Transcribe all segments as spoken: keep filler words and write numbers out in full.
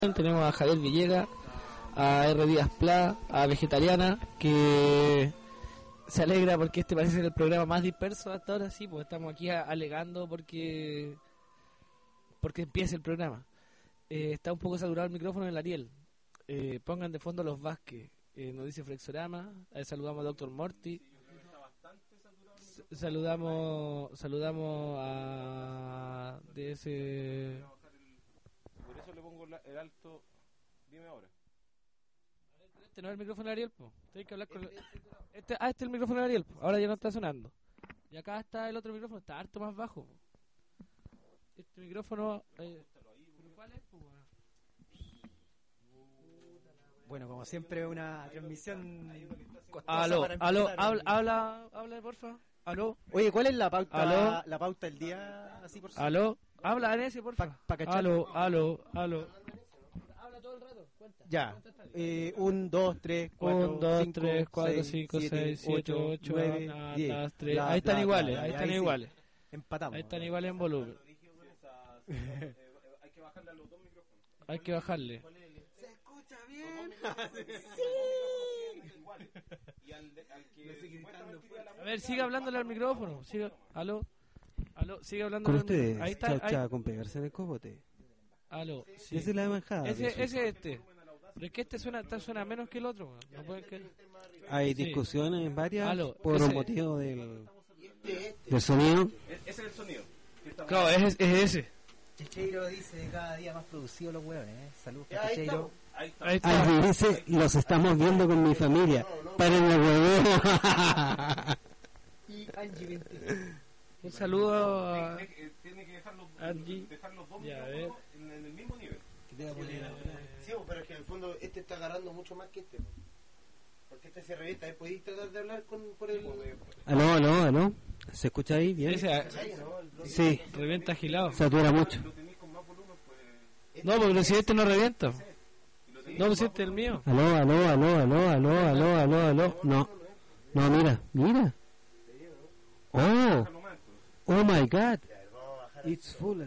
Tenemos a Javier Villegas, a R. Díaz Pla, a Vegetariana, que se alegra porque este parece ser el programa más disperso hasta ahora. Sí, pues estamos aquí a, alegando porque porque empieza el programa. Eh, está un poco saturado el micrófono del Ariel. Eh, pongan de fondo los Vázquez, eh, nos dice Flexorama. Eh, saludamos a Doctor Morty. S- saludamos saludamos a de ese. Por eso le pongo la, el alto. Dime ahora. Este no es el micrófono de Ariel, po. Tienes que hablar con el... este, ah, este es el micrófono de Ariel, po. Ahora ya no está sonando. Y acá está el otro micrófono, está harto más bajo, po. Este micrófono eh... ¿cuál es, po? Bueno, como siempre, una transmisión costosa. Aló, para aló, empezar. habla, habla, habla, porfa. Aló, Oye, ¿cuál es la pauta, Aló. la pauta del día? Así por aló, habla en ese, porfa. Pa- pa cachar. Aló, aló, aló. Habla todo el rato, cuenta. Ya. Eh, un, dos, tres, cuatro, un, dos, cinco, tres, cuatro, seis, cinco, siete, seis, siete, ocho, nueve, na, diez. na, tres. Bla, Ahí están bla, iguales, bla, ahí bla, están sí. iguales. Empatamos. Ahí están iguales en volumen. Hay que bajarle a los dos micrófonos. Hay que bajarle. ¿Se escucha bien? Y al, de, al que supuestamente tira la A ver, sigue hablándole al micrófono. Sigue, aló, aló, sigue hablando. Con ustedes, Ahí está, chao, ahí. chao, con pegarse en el cogote. Aló, sí. Esa es la manjada. Ese, de ese eso. es este. Pero es que este suena, este suena menos que el otro, man. No pueden que... Hay Sí. discusiones varias Aló, por ese- un motivo del, del sonido. Ese es el sonido. Claro, es, es ese. Checheiro dice cada día más producido los hueones, ¿eh? Saludos para Checheiro. Ahí está. Ahí está. Alguien dice, los estamos viendo con mi familia. Paren el huevo. Y Angie veinte. Un saludo a... De- de- Tiene que dejar los, Angie. dejar los dos Ya, a micrófonos en, en el mismo nivel. Sí, pero es que en el fondo este está agarrando mucho más que este. Porque este se revienta, ¿eh? ¿Podéis tratar de hablar con, por el...? Aló, aló, aló. ¿Se escucha ahí bien? Ese a- Sí, revienta agilado. satura mucho. Lo tenéis con más volumen, pues. No, porque si este no revienta. No, pues este es el mío. Aló, aló, aló, aló, aló, aló, aló, aló. No, no, mira, mira. Oh, oh my God. It's full.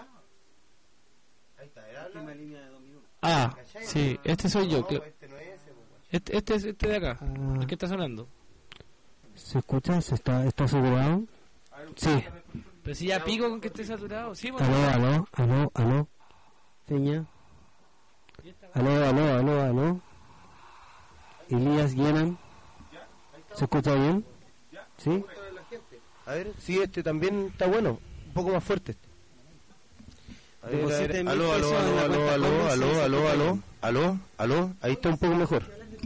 Ahí está, ¿eh? Habla. Ah, sí, este soy yo. No, que- este no es ese, pues. Este, este es este de acá. Ah. El que está sonando. ¿Se escucha? ¿Se está, está saturado? Sí. Pero si ya pico con que esté saturado. Sí, pues. Aló, aló, aló, aló. Seña. Aló, aló, aló, aló. Elías Guienan. ¿Se escucha bien? ¿Sí? A ver, sí, este también está bueno. Un poco más fuerte este. A ver, a ver. Deposite mil Aló, aló, pesos en aló, la aló, cuenta aló, Commons y aló, se aló, escucha aló, bien. aló, aló. Ahí está un poco mejor.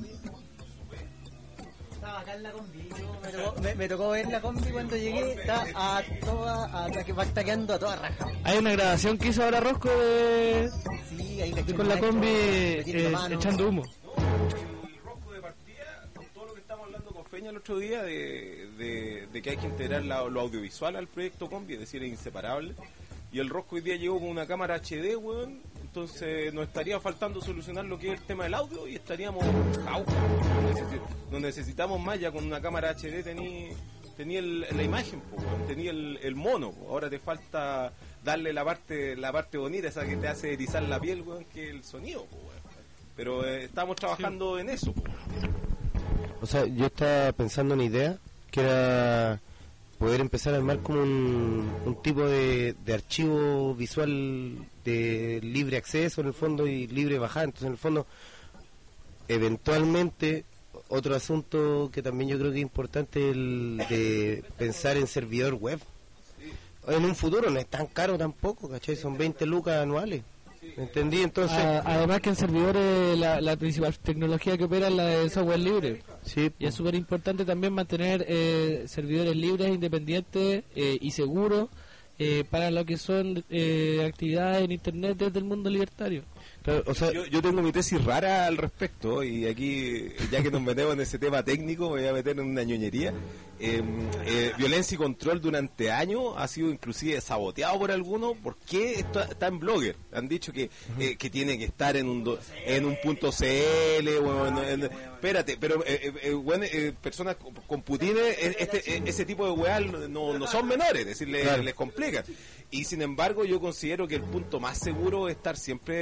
Estaba acá en la combi. yo Me tocó, me, me tocó ver la combi cuando llegué. Está a toda, a, que va taqueando a toda raja. Hay una grabación que hizo ahora Rosco de, Sí, ahí caché con la maestro, combi metiendo eh, mano. echando humo. El rojo de partida, con todo lo que estamos hablando con Feña el otro día, de, de, de que hay que integrar la, lo audiovisual al proyecto Combi, es decir, es inseparable. Y el Rosco hoy día llegó con una cámara H D, weón. Entonces nos estaría faltando solucionar lo que es el tema del audio y estaríamos jauja. No, necesi- no necesitamos más, ya con una cámara H D tení, tení el, la imagen, po, weón. Tení el, el mono, po. Ahora te falta darle la parte la parte bonita, esa que te hace erizar la piel, weón, que es el sonido, po, weón. Pero eh, estamos trabajando en eso, po. O sea, yo estaba pensando en una idea que era poder empezar a armar como un, un tipo de, de archivo visual de libre acceso en el fondo y libre bajada. Entonces, en el fondo, eventualmente, otro asunto que también yo creo que es importante, el de pensar en servidor web. En un futuro no es tan caro tampoco, ¿cachai? Son veinte lucas anuales. ¿Entendí? Entonces, Ah, además que en servidores la, la principal tecnología que opera es la de software libre. sí, Y es súper importante también mantener eh, servidores libres, independientes eh, y seguros eh, para lo que son eh, actividades en Internet desde el mundo libertario. claro, o sea, Yo, yo tengo mi tesis rara al respecto y aquí, ya que nos metemos en ese tema técnico, me voy a meter en una ñoñería. Eh, eh, violencia y control durante años ha sido inclusive saboteado por algunos. ¿Por qué esto está en Blogger? Han dicho que, eh, que tiene que estar en un do- en un punto .cl o en, en- espérate, pero eh, eh, bueno, eh, personas con, con putines, eh, este, eh, ese tipo de weá no, no son menores, es decir, le- Claro. les complican. Y sin embargo yo considero que el punto más seguro es estar siempre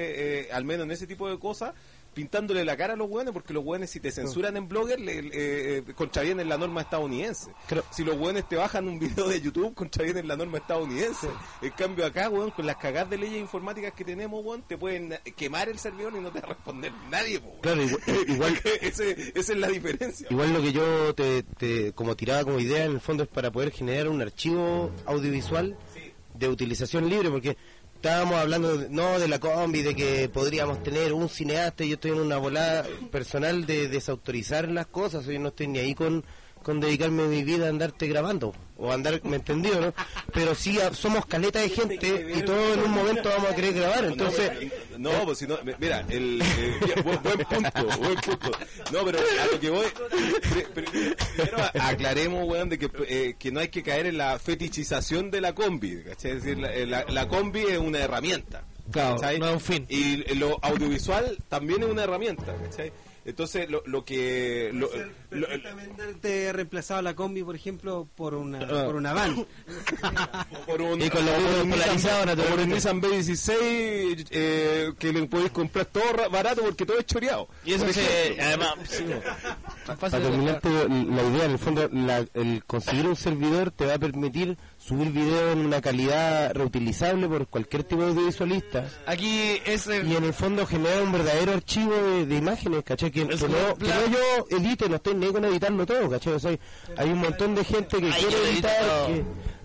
eh, al menos en ese tipo de cosas, pintándole la cara a los hueones, porque los hueones si te censuran en Blogger, le, le, eh, contravienen la norma estadounidense. Creo- Si los hueones te bajan un video de YouTube, contravienen la norma estadounidense. En cambio acá, hueón, con las cagadas de leyes informáticas que tenemos, hueón, te pueden quemar el servidor y no te va a responder nadie, po, hueón. Claro, igual, igual, Ese- esa es la diferencia. igual lo que yo te, te como tiraba como idea en el fondo es para poder generar un archivo audiovisual de utilización libre, porque estábamos hablando de- no de la combi, de que podríamos tener un cineasta, y yo estoy en una volada personal de desautorizar las cosas, yo no estoy ni ahí con, con dedicarme mi vida a andarte grabando, o andar, ¿me entendió, no? Pero sí, a- somos caleta de gente, y todos en un momento vamos a querer grabar, entonces... No, pues si no, mira, el, eh, bien, buen, buen punto, buen punto. No, pero a lo que voy, pre- pre- primero aclaremos, weón, de que, eh, que no hay que caer en la fetichización de la combi, ¿cachai? Es decir, la, la, la combi es una herramienta, Claro, ¿cachai? no es un fin. Y lo audiovisual también es una herramienta, ¿cachai? Entonces, lo, lo que... Lo, lo- Perfectamente reemplazado la combi, por ejemplo, por una, Ah. por una van. por un, Y con los o por vidrios un polarizados, Nissan- o por un naturalmente. Nissan B dieciséis eh, que le podéis comprar todo ra- barato porque todo es choreado. Y eso Por se, ejemplo. además, sí, no. Tan fácil Para de terminarte la idea, en el fondo, la- el conseguir un servidor te va a permitir subir video en una calidad reutilizable por cualquier tipo de audiovisualista. Aquí es el- Y en el fondo generar un verdadero archivo de, de imágenes, ¿cachai? Que, que Es no, como que la- no yo edite, no estoy ni con editarlo todo, ¿cachai? O sea, hay un montón de gente que Ay, quiere yo edito editar. todo. que-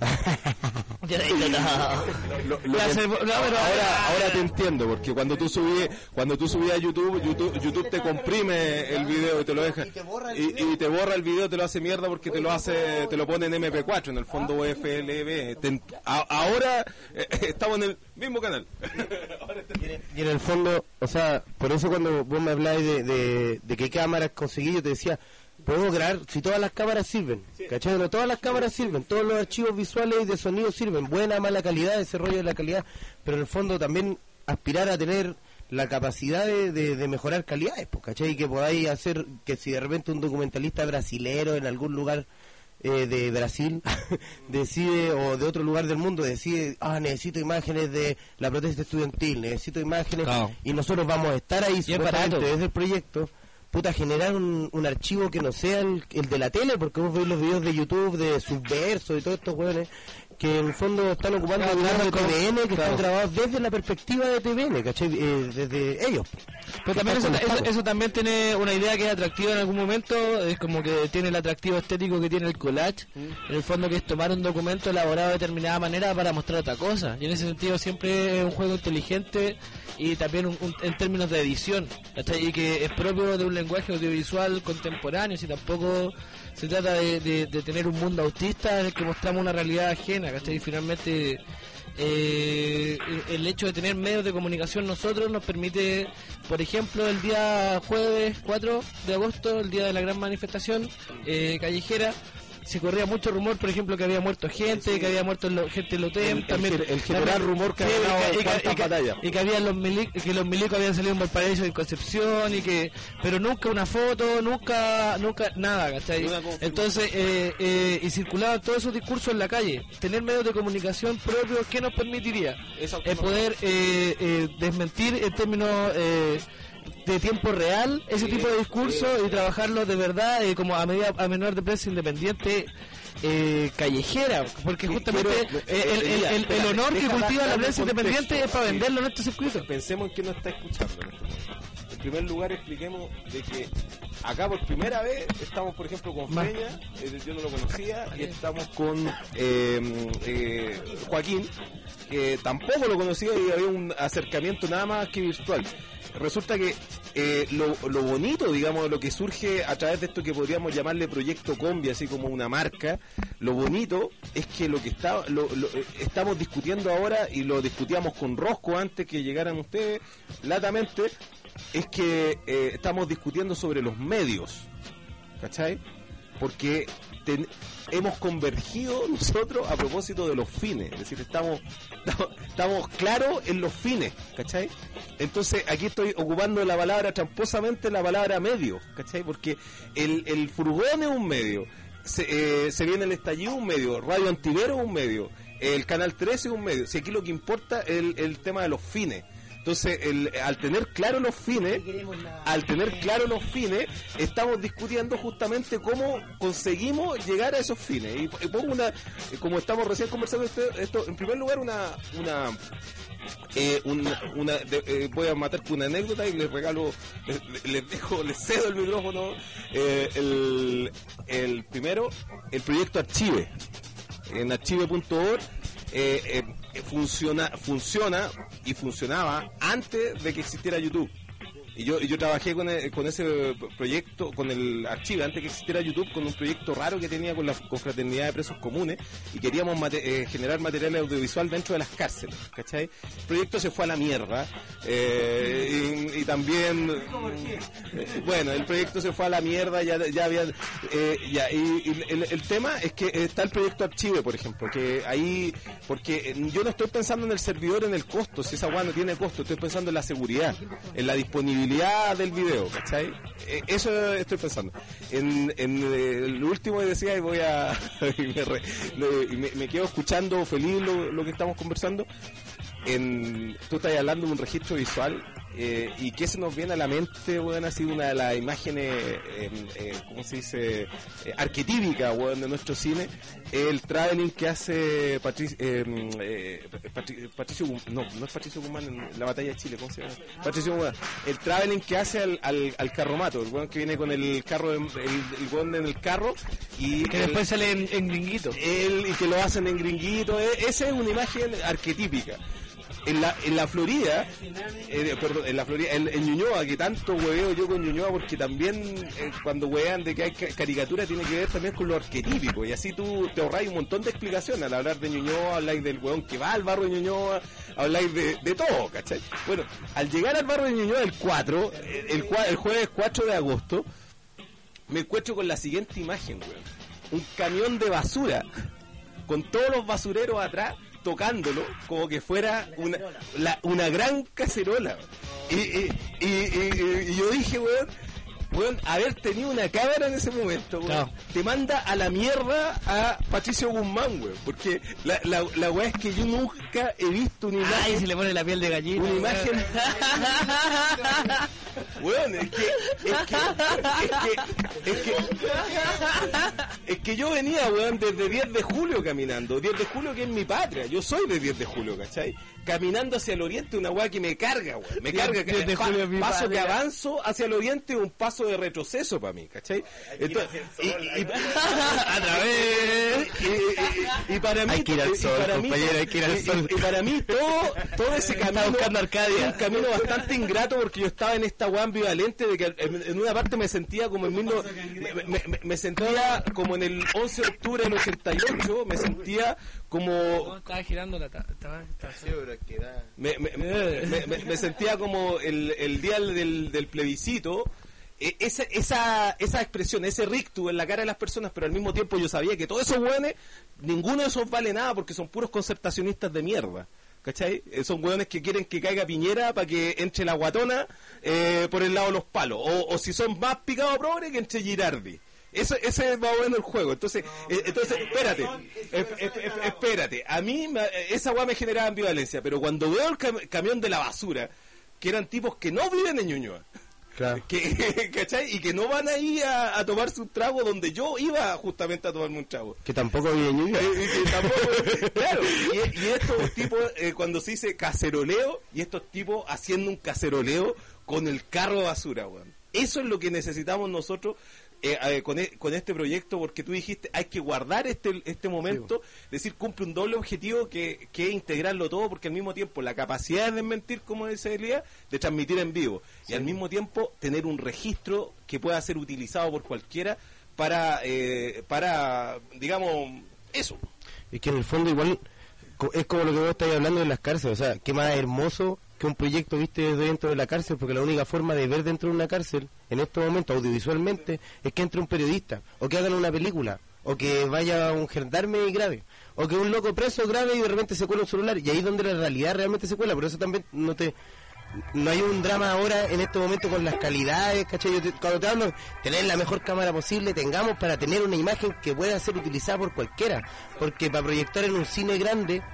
Ya he dicho todo. Lo- lo Ya que- se- no, pero ahora, ahora te entiendo, porque cuando tú subí, cuando tú subías a YouTube, YouTube, YouTube te comprime el video y te lo deja, y, y te borra el video, te lo hace mierda porque te lo hace, te lo pone en eme pe cuatro, en el fondo U F L V. Te ent- a- ahora eh, estamos en el mismo canal. Y en el fondo, o sea, por eso cuando vos me habláis de, de, de qué cámaras conseguí, yo te decía, puedo grabar, si todas las cámaras sirven, ¿cachai? No, todas las cámaras sirven, todos los archivos visuales y de sonido sirven, buena, mala calidad, ese rollo de la calidad, pero en el fondo también aspirar a tener la capacidad de, de, de mejorar calidades, pues, ¿cachai? Que podáis hacer, que si de repente un documentalista brasilero en algún lugar eh, de Brasil decide, o de otro lugar del mundo decide, ah, necesito imágenes de la protesta estudiantil, necesito imágenes, Claro. y nosotros vamos a estar ahí es supuestamente barato. desde el proyecto, puta, generar un, un archivo que no sea el, el de la tele, porque vos veis los videos de YouTube de Subverso y todos estos hueones que en el fondo están ocupando Claro, videos de claro, T V N que claro. están grabados desde la perspectiva de T V N, ¿cachai? Eh, desde ellos. Pero también eso, Están eso, conectados. eso también tiene una idea que es atractiva en algún momento, es como que tiene el atractivo estético que tiene el collage, en el fondo que es tomar un documento elaborado de determinada manera para mostrar otra cosa, y en ese sentido siempre es un juego inteligente y también un- un- en términos de edición, ¿cachai? Y que es propio de un lenguaje audiovisual contemporáneo, si tampoco se trata de, de- de tener un mundo autista en el que mostramos una realidad ajena, ¿cachai? Y finalmente eh, el- el hecho de tener medios de comunicación nosotros nos permite, por ejemplo, el día jueves cuatro de agosto, el día de la gran manifestación eh, callejera, se corría mucho rumor, por ejemplo, que había muerto gente, que había muerto lo- gente en el OTEM, El- el también gen- el general también- rumor que sí, había y ganado que- y que- cuántas y que- batallas. y que había los mili- que los milicos habían salido en Valparaíso y en Concepción y que, pero nunca una foto, nunca, nunca nada, ¿cachai? Ni una confirmación. Entonces, eh, eh, y circulaban todos esos discursos en la calle. Tener medios de comunicación propios, ¿qué nos permitiría? Esa Eh, poder eh, eh, desmentir en términos eh, de tiempo real ese tipo de discursos y trabajarlos de verdad eh, como a medida a menor de prensa independiente eh, callejera, porque Sí, justamente quiero- eh, el, el- el- el espérate, honor que deja cultiva la darle prensa contexto. independiente es para Sí. venderlo en este circuito. Pensemos en que nos está escuchando en este momento. En primer lugar, expliquemos de que acá por primera vez estamos, por ejemplo, con Ma- Feña, eh, yo no lo conocía, y estamos con eh, eh, Joaquín, que tampoco lo conocía y había un acercamiento nada más que virtual. Resulta que eh, lo, lo bonito, digamos, lo que surge a través de esto que podríamos llamarle Proyecto Combi, así como una marca, lo bonito es que lo que está, lo, lo- eh, estamos discutiendo ahora, y lo discutíamos con Rosco antes que llegaran ustedes, latamente, es que eh, estamos discutiendo sobre los medios, ¿cachai? Porque ten- hemos convergido nosotros a propósito de los fines, es decir, estamos, estamos, estamos claros en los fines, ¿cachai? Entonces aquí estoy ocupando la palabra tramposamente, la palabra medio, ¿cachai? Porque el, el furgón es un medio, se, eh, se viene el estallido un medio, Radio Antivero un medio, el Canal trece un medio, si aquí lo que importa es el, el tema de los fines. Entonces, el, al tener claro los fines, al tener claro los fines, estamos discutiendo justamente cómo conseguimos llegar a esos fines. Y, y pongo una, como estamos recién conversando esto, esto en primer lugar una, una, eh, una, una de, eh, voy a matar con una anécdota y les regalo, les, les dejo, les cedo el micrófono. Eh, el, el primero, el proyecto Archive, en archive punto org. Eh, eh, funciona funciona y funcionaba antes de que existiera YouTube. Y yo, y yo trabajé con, el, con ese proyecto, con el archivo, antes que existiera YouTube, con un proyecto raro que tenía con la Confraternidad de Presos Comunes, y queríamos mate, eh, generar material audiovisual dentro de las cárceles, ¿cachai? El proyecto se fue a la mierda, eh, y, y también, eh, bueno, el proyecto se fue a la mierda, ya, ya había, eh, ya, y, y el, el tema es que está el proyecto Archive, por ejemplo, que ahí, porque yo no estoy pensando en el servidor, en el costo, si esa guay no tiene costo, estoy pensando en la seguridad, en la disponibilidad del video, ¿cachai? Eh, eso estoy pensando. En, en eh, lo último que decía, y voy a y me, re, lo, y me, me quedo escuchando feliz lo, lo que estamos conversando. En, tú estás hablando de un registro visual, eh, y que se nos viene a la mente, bueno, así una de las imágenes, eh, eh, ¿cómo se dice? Eh, arquetípicas, bueno, de nuestro cine, el traveling que hace Patricio, eh, eh, Patri, Patricio, no, no es Patricio Guzmán en la batalla de Chile, ¿cómo se llama? Patricio Guzmán, el traveling que hace al, al, al carromato, el weón que viene con el carro, el, el weón en el carro, y que el, después sale en, en gringuito. El, y que lo hacen en gringuito, eh, esa es una imagen arquetípica. En la, en la Florida, eh, perdón, en la Florida, en, en Ñuñoa, que tanto hueveo yo con Ñuñoa, porque también eh, cuando huevean de que hay caricatura tiene que ver también con lo arquetípico, y así tú te ahorras un montón de explicaciones al hablar de Ñuñoa, habláis del hueón que va al barrio de Ñuñoa, habláis de, de todo, ¿cachai? Bueno, al llegar al barrio de Ñuñoa el cuatro, el, el jueves cuatro de agosto, me encuentro con la siguiente imagen, weón. Un camión de basura, con todos los basureros atrás, tocándolo como que fuera una, la, una gran cacerola. Y, y, y, y, y yo dije, weón, weón, haber tenido una cámara en ese momento, weón, Claro. te manda a la mierda a Patricio Guzmán, weón, porque la, la, la weá es que yo nunca he visto una imagen. Ay, si le pone la piel de gallina. Una weón. imagen. Weón, es que, es que, es que, es que, es que yo venía, weón, desde diez de julio caminando. diez de julio que es mi patria. Yo soy de diez de julio, ¿cachai? Caminando hacia el oriente, una weá que me carga, weón. Me carga. diez de pa- julio es mi paso patria. de avanzo hacia el oriente, un paso de retroceso para mí, ¿cachai? Entonces, y, y- A través. y, y, y para mí, Hay que ir al y sol, para mí, compañero, hay que ir al y- sol. y para mí todo, todo ese Está camino buscando Arcadia. fue un camino bastante ingrato, porque yo estaba en esta weá ambivalente de que en, en una parte me sentía como el mismo, me, me- me- me sentía como en el once de octubre del ochenta y ocho, me sentía como No, estaba girando la ta- estaba, estaba- me, me, me, me- me sentía como el, el día del, del plebiscito. E- Esa, esa, esa expresión, ese rictus en la cara de las personas, pero al mismo tiempo yo sabía que todos esos hueones, ninguno de esos vale nada porque son puros concertacionistas de mierda. ¿Cachai? Eh, Son hueones que quieren que caiga Piñera para que entre la guatona eh, por el lado de los palos. O, o si son más picados progres, que entre Girardi. Eso, ese es más o menos el juego. Entonces, eh, entonces espérate, eh, eh, eh, espérate. A mí me- esa hueá me generaba ambivalencia, pero cuando veo el cam- camión de la basura, que eran tipos que no viven en Ñuñoa, Claro. que, ¿cachai? Y que no van ahí a, a tomarse un trago donde yo iba justamente a tomarme un trago. Que tampoco vive Ñuñoa. Eh, y que tampoco- claro, y, y estos tipos, eh, cuando se dice caceroleo, y estos tipos haciendo un caceroleo con el carro de basura, weón. Eso es lo que necesitamos nosotros eh, eh, con, e- con este proyecto, porque tú dijiste, hay que guardar este este momento, es decir, cumple un doble objetivo que, que es integrarlo todo, porque al mismo tiempo la capacidad de desmentir, como dice Elías, de transmitir en vivo, y al mismo tiempo tener un registro que pueda ser utilizado por cualquiera para, eh, para digamos, eso. Es que en el fondo igual co- es como lo que vos estáis hablando de las cárceles, o sea, qué más hermoso que un proyecto viste desde dentro de la cárcel, porque la única forma de ver dentro de una cárcel, en estos momentos audiovisualmente, es que entre un periodista, o que hagan una película, o que vaya un gendarme y grabe, o que un loco preso grabe y de repente se cuela un celular, y ahí es donde la realidad realmente se cuela, por eso también no te... No hay un drama ahora en este momento con las calidades, ¿cachai? Yo te- cuando te hablo, tener la mejor cámara posible, tengamos para tener una imagen que pueda ser utilizada por cualquiera, porque para proyectar en un cine grande,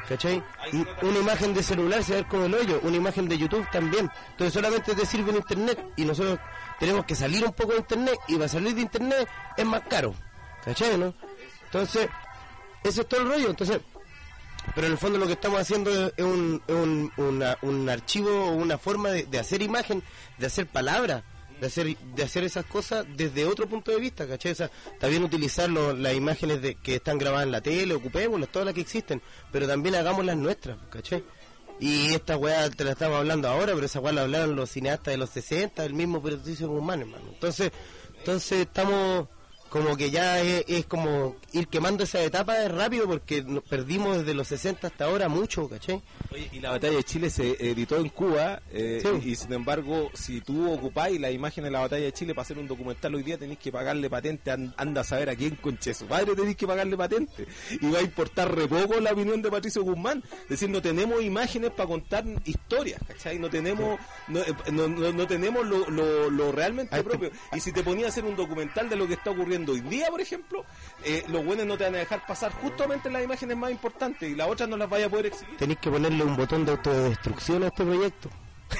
¿cachai? Y una imagen de celular se ve como el hoyo, una imagen de YouTube también. Entonces solamente te sirve en internet y nosotros tenemos que salir un poco de internet y para salir de internet es más caro, ¿cachai, no? Entonces, ese es todo el rollo. Entonces, pero en el fondo lo que estamos haciendo es un, un, una, un archivo o una forma de, de hacer imagen, de hacer palabras, de hacer de hacer esas cosas desde otro punto de vista, ¿cachai? O sea, está bien utilizar lo, las imágenes de, que están grabadas en la tele, ocupémoslas, todas las que existen, pero también hagamos las nuestras, ¿cachai? Y esta weá te la estamos hablando ahora, pero esa weá la hablaron los cineastas de los sesenta, el mismo Patricio Guzmán, hermano. Entonces, entonces estamos como que ya es, es como ir quemando esa etapa rápido porque nos perdimos desde los sesenta hasta ahora mucho, ¿cachai? Oye, y la batalla de Chile se editó en Cuba, eh, sí. y, y sin embargo, si tú ocupáis la imagen de la batalla de Chile para hacer un documental hoy día, tenéis que pagarle patente, and, anda a saber a quién conche su padre tenéis que pagarle patente, y va a importar re poco la opinión de Patricio Guzmán, es decir, no tenemos imágenes para contar historias, ¿cachai? No tenemos no, no, no, no tenemos lo, lo, lo realmente Ay, propio, y si te ponía a hacer un documental de lo que está ocurriendo hoy día, por ejemplo, eh, los buenos no te van a dejar pasar justamente las imágenes más importantes y las otras no las vaya a poder exhibir. Tenéis que ponerle un botón de autodestrucción a este proyecto.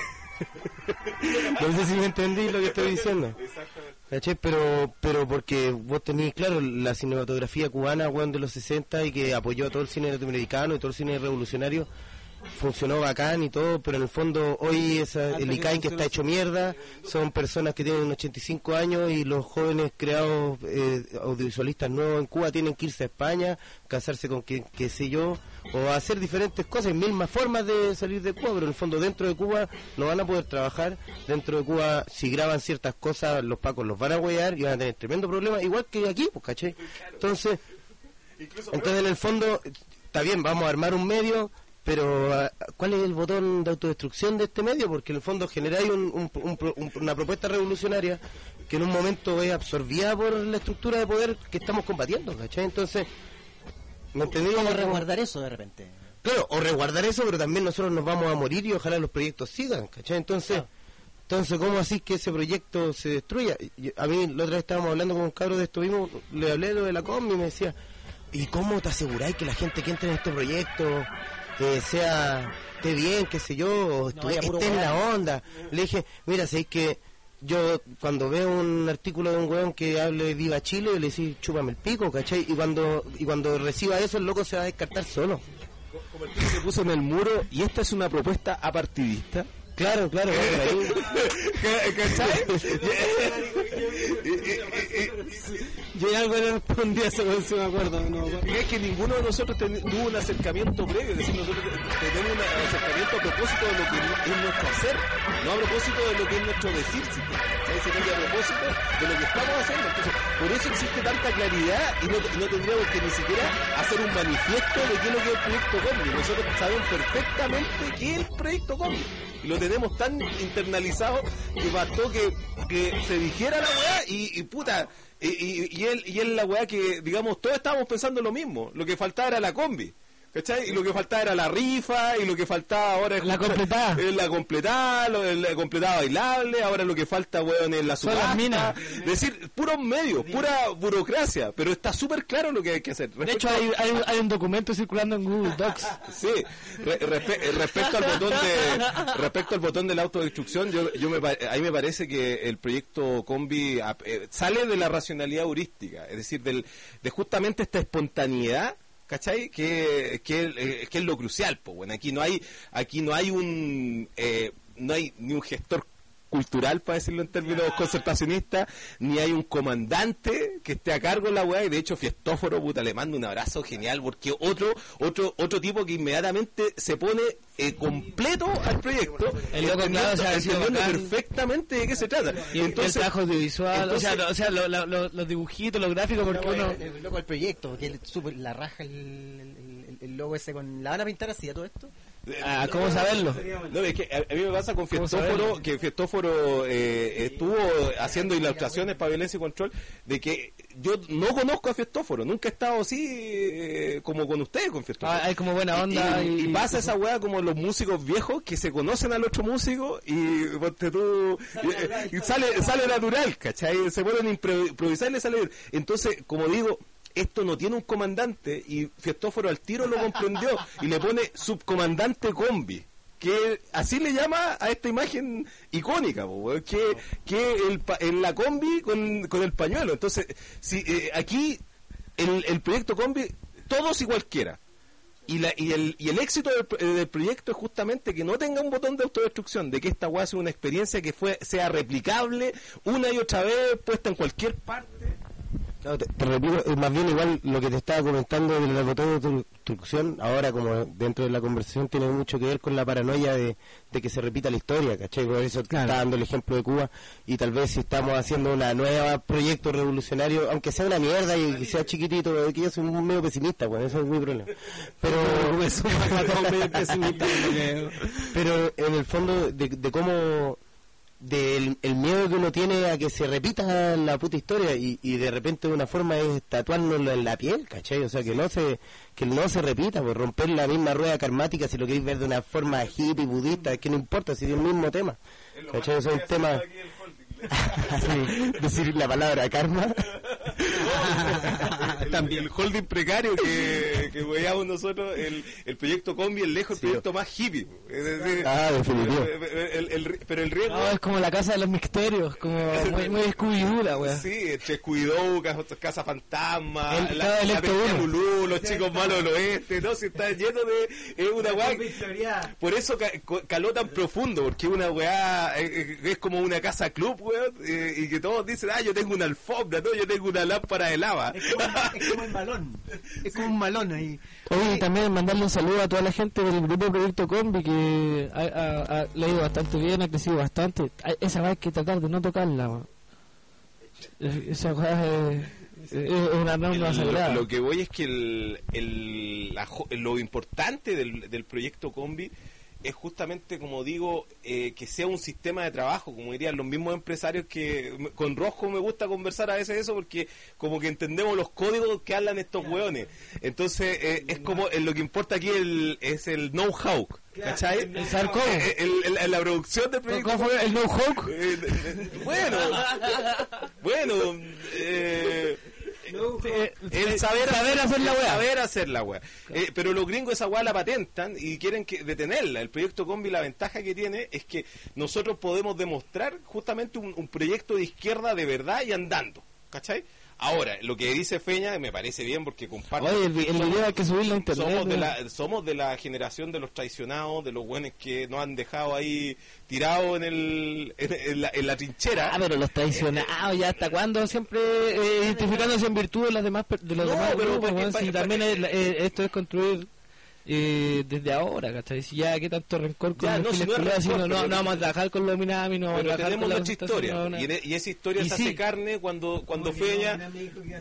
No sé si me entendí lo que estoy diciendo. ¿Cachai? Pero, pero porque vos tenés, claro, la cinematografía cubana, weón, de los sesenta y que apoyó a todo el cine latinoamericano y todo el cine revolucionario, funcionó bacán y todo, pero en el fondo hoy esa, el I C A I que está hecho mierda, son personas que tienen ochenta y cinco años y los jóvenes creados eh, audiovisualistas nuevos en Cuba tienen que irse a España, casarse con quien, qué sé yo, o hacer diferentes cosas, hay mil más formas de salir de Cuba, pero en el fondo dentro de Cuba no van a poder trabajar, dentro de Cuba si graban ciertas cosas los pacos los van a huear y van a tener tremendo problema, igual que aquí, pues, ¿cachai? Entonces, entonces en el fondo, está bien, vamos a armar un medio, pero ¿cuál es el botón de autodestrucción de este medio? Porque en el fondo generáis un, un, un, un, una propuesta revolucionaria que en un momento es absorbida por la estructura de poder que estamos combatiendo, ¿cachai? Entonces, ¿me entendí? ¿Cómo resguardar eso de repente? Claro, o resguardar eso, pero también nosotros nos vamos a morir y ojalá los proyectos sigan, ¿cachai? Entonces, ah. entonces ¿cómo así que ese proyecto se destruya? A mí la otra vez estábamos hablando con un cabro de esto mismo, le hablé lo de la combi y me decía, ¿y cómo te aseguráis que la gente que entre en este proyecto que sea, esté bien, qué sé yo, o no, esté en la onda? Le dije, mira, sabéis que yo cuando veo un artículo de un weón que hable de Viva Chile, le decís, chúpame el pico, ¿cachai? Y cuando y cuando reciba eso, el loco se va a descartar solo. Como el tipo que puso en el muro, y esta es una propuesta apartidista. Claro, claro, ahí. ¿Cachai? Yo algo le respondí a eso, si me acuerdo. No, es que ninguno de nosotros ten, tuvo un acercamiento previo, es decir, nosotros tenemos un acercamiento a propósito de lo que es nuestro hacer, no a propósito de lo que es nuestro decir, sino que a propósito de lo que estamos haciendo. Entonces, por eso existe tanta claridad y no, no tendríamos que ni siquiera hacer un manifiesto de qué es lo que es el proyecto Combi. Nosotros sabemos perfectamente qué es el proyecto Combi. Y lo tenemos tan internalizado que bastó que, que se dijera la weá y, y puta, y, y, y, él, y él la weá que, digamos, todos estábamos pensando lo mismo. Lo que faltaba era la combi, ¿cachai? Y lo que faltaba era la rifa, y lo que faltaba ahora es... La completada. Es la completada, lo, la completada bailable, ahora lo que falta, weón, es la subasta. Es decir, puros medios, pura burocracia, pero está súper claro lo que hay que hacer. De hecho, hay, hay, hay un documento circulando en Google Docs. Sí, re, respe, respecto al botón de respecto al botón de la autodestrucción, yo, yo me, ahí me parece que el proyecto Combi eh, sale de la racionalidad heurística, es decir, del, de justamente esta espontaneidad, ¿cachai? Que, que, eh, que es lo crucial, pues bueno, aquí no hay, aquí no hay un, eh, no hay ni un gestor cultural, para decirlo en términos concertacionistas, ni hay un comandante que esté a cargo de la weá, y de hecho Fiestóforo, puta, le mando un abrazo genial, porque otro, otro, otro tipo que inmediatamente se pone eh, completo al proyecto, el loco, claro, o sea, entendiendo perfectamente de qué se trata. Y entonces, el trabajo audiovisual, entonces, o sea, lo, o sea lo, lo, lo, los dibujitos, los gráficos, porque no, uno... El, el loco del proyecto, que el, super, la raja, el, el, el logo ese con... ¿La van a pintar así a todo esto? Ah, ¿cómo saberlo? No, es que a, a mí me pasa con Fiestóforo, que Fiestóforo eh, estuvo haciendo ilustraciones para Violencia y Control, de que yo no conozco a Fiestóforo, nunca he estado así eh, como con ustedes con Fiestóforo. Ah, hay como buena onda. Y, y, y, y pasa esa weá como los músicos viejos que se conocen al otro músico y, ponte tú, y, y sale, sale natural, ¿cachai? Se pueden improvisar y le sale bien. Entonces, como digo, esto no tiene un comandante, y Fiestóforo al tiro lo comprendió y le pone subcomandante combi, que así le llama a esta imagen icónica, po, weón, que, que el, pa- en la combi con, con el pañuelo. Entonces, si eh, aquí el, el proyecto combi, todos y cualquiera. Y, la, y, el, y el éxito del, del proyecto es justamente que no tenga un botón de autodestrucción, de que esta weá sea una experiencia que fue sea replicable una y otra vez, puesta en cualquier parte. Claro, te, te repito, eh, más bien igual lo que te estaba comentando del botón de instrucción, ahora como dentro de la conversación tiene mucho que ver con la paranoia de, de que se repita la historia, ¿cachai? Por eso Claro. está dando el ejemplo de Cuba, y tal vez si estamos haciendo una nueva proyecto revolucionario, aunque sea una mierda y que sea chiquitito, que yo soy un medio pesimista, pues eso es mi problema. Pero eso es medio pesimista, porque- pero en el fondo de, de cómo del el miedo que uno tiene a que se repita la puta historia, y, y de repente una forma es tatuárnoslo en la piel, ¿cachai? O sea, que no se que no se repita, pues romper la misma rueda karmática, si lo queréis ver de una forma hippie, budista, es que no importa, si es el mismo tema, ¿cachai? O sea, un tema... Sí, decir la palabra karma. el, También. el holding precario que, que veíamos nosotros, el, el proyecto combi es lejos el Sí. proyecto más hippie. Es decir, Ah, definitivo. el- el- el- pero el riesgo... No, es como la casa de los misterios, como muy, muy Scooby-Doo, la wea. Sí, entre Scooby-Doo, Casa, Casa Fantasma, El- la, cada la electo Pequeña uno. Lulú, los chicos malos del oeste, no, si está lleno de... Es una weá... que- Por eso ca- co- caló tan profundo, porque es una weá, eh, eh, es como una casa club, weón, eh, y que todos dicen, ah, yo tengo una alfombra, no, yo tengo una lámpara de lava. Es como, es como un balón. Es como un balón ahí. Oye, y también mandarle un saludo a toda la gente del grupo Proyecto Combi, que ha, ha, ha leído bastante bien, ha crecido bastante. A- Esa va hay que tratar de no tocarla, weón. Es- Esa weá es, es una norma El- sagrada. lo, lo que voy es que el, el- la jo- lo importante del, del proyecto Combi es justamente, como digo, eh, que sea un sistema de trabajo, como dirían los mismos empresarios, que m- con Rojo me gusta conversar a veces eso, porque como que entendemos los códigos que hablan estos hueones. Entonces, eh, es como, eh, lo que importa aquí el, es el know-how, ¿cachai? El saber cómo. Eh, el- el- la producción del proyecto. ¿Cómo fue el no hawk? Eh, eh, bueno, bueno, eh, el saber, saber hacer la el weá. saber hacer la weá. Eh, pero los gringos esa weá la patentan y quieren que detenerla. El proyecto Combi, la ventaja que tiene es que nosotros podemos demostrar justamente un, un proyecto de izquierda de verdad y andando, ¿cachai? Ahora, lo que dice Feña me parece bien porque comparte. Oye, el, vi- el video hay que subirlo a internet. Somos de, weón. la, somos de la generación de los traicionados, de los buenos que nos han dejado ahí tirados en, el, en, en la, en la trinchera. Ah, pero los traicionados, ¿ya hasta cuándo? Siempre eh, identificándose en virtud de, las demás, per- de los No, demás pero grupos, pa- weón. pa- Si pa- también pa- es la- eh, esto es construir eh, desde ahora, ¿cachai? Si ya, ¿qué tanto rencor con Ya, los no, si giles no es culiados? Si rencor, no, no, pero- no vamos a trabajar con los Minami, no vamos a Pero trabajar tenemos con la nuestra historia no, no. y, en- y esa historia Y se sí. hace carne cuando cuando Feña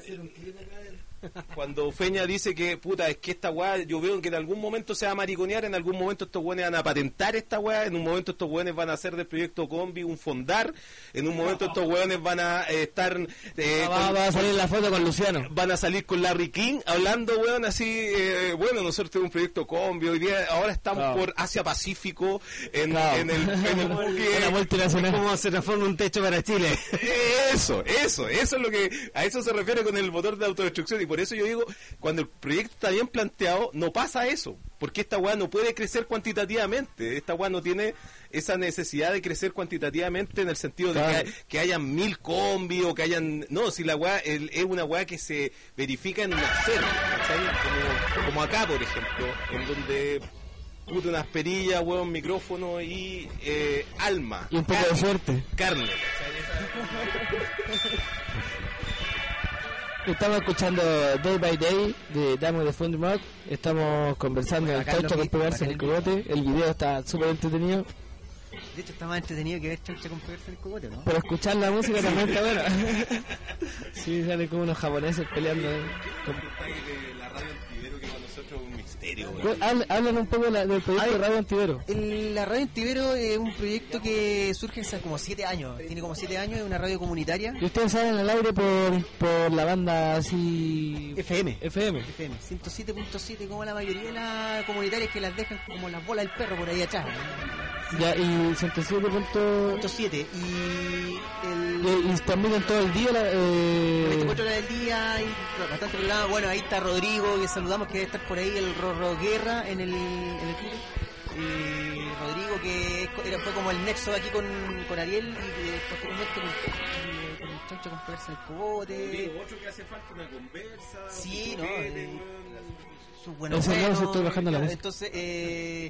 cuando Feña dice que puta es que esta weá yo veo que en algún momento se va a mariconear, en algún momento estos weones van a patentar esta weá, en un momento estos weones van a hacer del proyecto Combi un fondar, en un momento estos weones van a eh, estar eh, Va, va- con- va a salir la foto con Luciano. van a salir con Larry King hablando, weón, así, eh, bueno, nosotros tenemos un proyecto Combi, hoy día, ahora estamos Claro. por Asia Pacífico, en, Claro. en el, en el buque, Una multinacional. ¿Cómo se transforma un techo para Chile? eso, eso, eso es lo que, a eso se refiere con el motor de autodestrucción, y por eso yo digo, cuando el proyecto está bien planteado, no pasa eso, porque esta weá no puede crecer cuantitativamente, esta weá no tiene esa necesidad de crecer cuantitativamente en el sentido de Claro. que, que hayan mil combis o que hayan, no, si la weá el- es una weá que se verifica en nacer, ¿cachai? Como, como acá, por ejemplo, en donde puta, unas perillas, weón, micrófono y eh, alma. Y un poco de carne, suerte. Carne. Estamos escuchando Day by Day de Damo de Fundmark. Estamos conversando en el Bacán, Chaucha con loquito, pegarse en el bacán. cogote. El video está súper entretenido. De hecho, está más entretenido que ver Chaucha con pegarse en el cogote, ¿no? Pero escuchar la música también está buena. Sí, salen como unos japoneses peleando. eh, con- La radio Antivero que para nosotros encuentro un misterio, Cu- weón. habla- Hablan un poco de la- del proyecto de Radio Antivero. El- la radio Antivero es un proyecto que surge hace como siete años. Tiene como siete años, es una radio comunitaria. Y ustedes salen al aire por, por la banda así... F M. F M. F M, ciento siete punto siete, como la mayoría de las comunitarias que las dejan como las bolas del perro por ahí atrás. ¿no? Ya, y ciento siete punto... ciento siete. Y el... Y, y transmiten todo el día la, eh... veinticuatro horas del día, hay bastante programa. Bueno, ahí está Rodrigo, que saludamos, que debe estar por ahí, el Rorro Guerra en el, en el club. Eh, Rodrigo, que es- era, fue como el nexo aquí con, con Ariel, y que posteriormente con, con el Chancho con Pegarse en el Cogote. Digo, otro que hace falta una conversa. Sí, un no, juguete, eh, weón. Sus buenos Ese no, buenos, se estoy bajando la claro, música. entonces eh,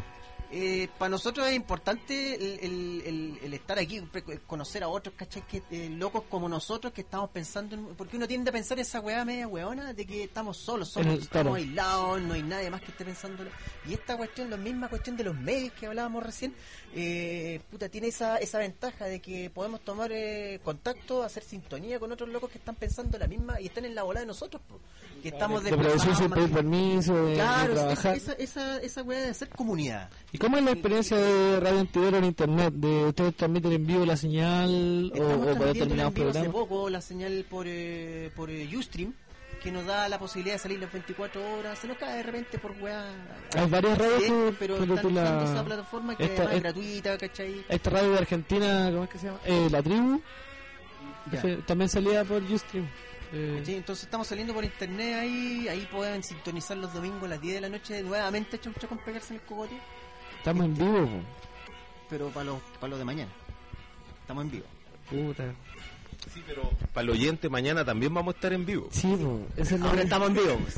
eh, para nosotros es importante el, el, el, el estar aquí, pre- conocer a otros, ¿cachai? Que, eh, locos como nosotros que estamos pensando en, porque uno tiende a pensar esa weá media weona de que estamos solos, somos, En el- estamos claro. aislados, no hay nadie más que esté pensando. Y esta cuestión, la misma cuestión de los medios que hablábamos recién, eh, puta, tiene esa, esa ventaja de que podemos tomar eh, contacto, hacer sintonía con otros locos que están pensando la misma y están en la bola de nosotros, po, que estamos de producir sin pedir más- permiso, de, Claro, de esa, trabajar. esa, esa, esa weá de hacer comunidad. ¿Y cómo es la experiencia de Radio Antivero en internet? ¿De ustedes transmiten en vivo la señal o, Estamos o por transmitiendo determinados en vivo hace programas? poco la señal por, eh, por eh, Ustream, que nos da la posibilidad de salir las veinticuatro horas. Se nos cae de repente por weá. Hay varias radios Sí, que- pero pero están tú la- usando esa plataforma que esta- además es es- gratuita, ¿cachai? Esta radio de Argentina, ¿cómo es que se llama? Eh, La Tribu, Ya. Ese también salía por Ustream. Eh, Sí, entonces estamos saliendo por internet ahí, ahí pueden sintonizar los domingos a las diez de la noche nuevamente Chaucha con Pegarse en el Cogote, estamos en vivo, po. pero para los, para los de mañana. Estamos en vivo. Puta. Sí, pero para el oyente mañana también vamos a estar en vivo. Sí, po. Ese es Ahora lo- estamos en vivo. Sí.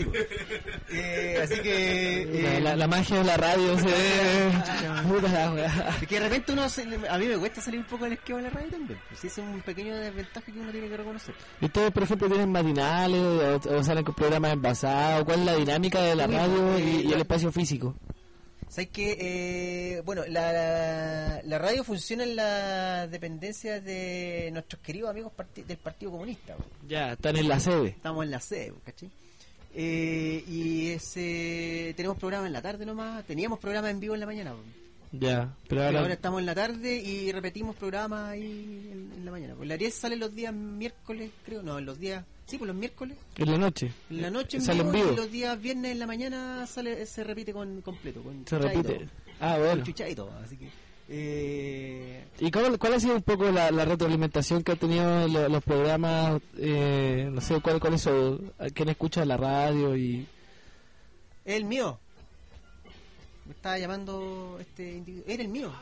Eh, así que... la, eh, la, la magia de la radio se ve. Puta la weá. Es que de repente uno se- a mí me cuesta salir un poco del esquema de la radio también. Pues sí, es un pequeño desventaja que uno tiene que reconocer. ¿Y ustedes, por ejemplo, tienen matinales o, o salen con programas envasados? ¿Cuál es la dinámica de la Uy, radio y, eh, y el espacio físico? ¿Sabes que eh, bueno, la, la radio funciona en las dependencias de nuestros queridos amigos parti- del Partido Comunista. pues. Ya, están en la sede. Estamos en la sede, pues, ¿cachai? Eh, y ese, tenemos programa en la tarde nomás. Teníamos programa en vivo en la mañana. pues. Ya, pero Pero ahora... ahora estamos en la tarde y repetimos programas ahí en, en la mañana. Pues la Ariel sale los días miércoles, creo, no, en los días, sí, pues los miércoles. En la noche. En la noche en Sale en vivo, vivo. y los días viernes en la mañana sale, se repite con completo. Con Se chucha y repite. todo. Ah, Con bueno. chucha y todo, así que... Eh, ¿Y cómo, cuál ha sido un poco la, la retroalimentación que han tenido lo- los programas? Eh, no sé, ¿cuál, cuál es su, quién escucha la radio? Y el mío. Me estaba llamando este individuo. Era el mío.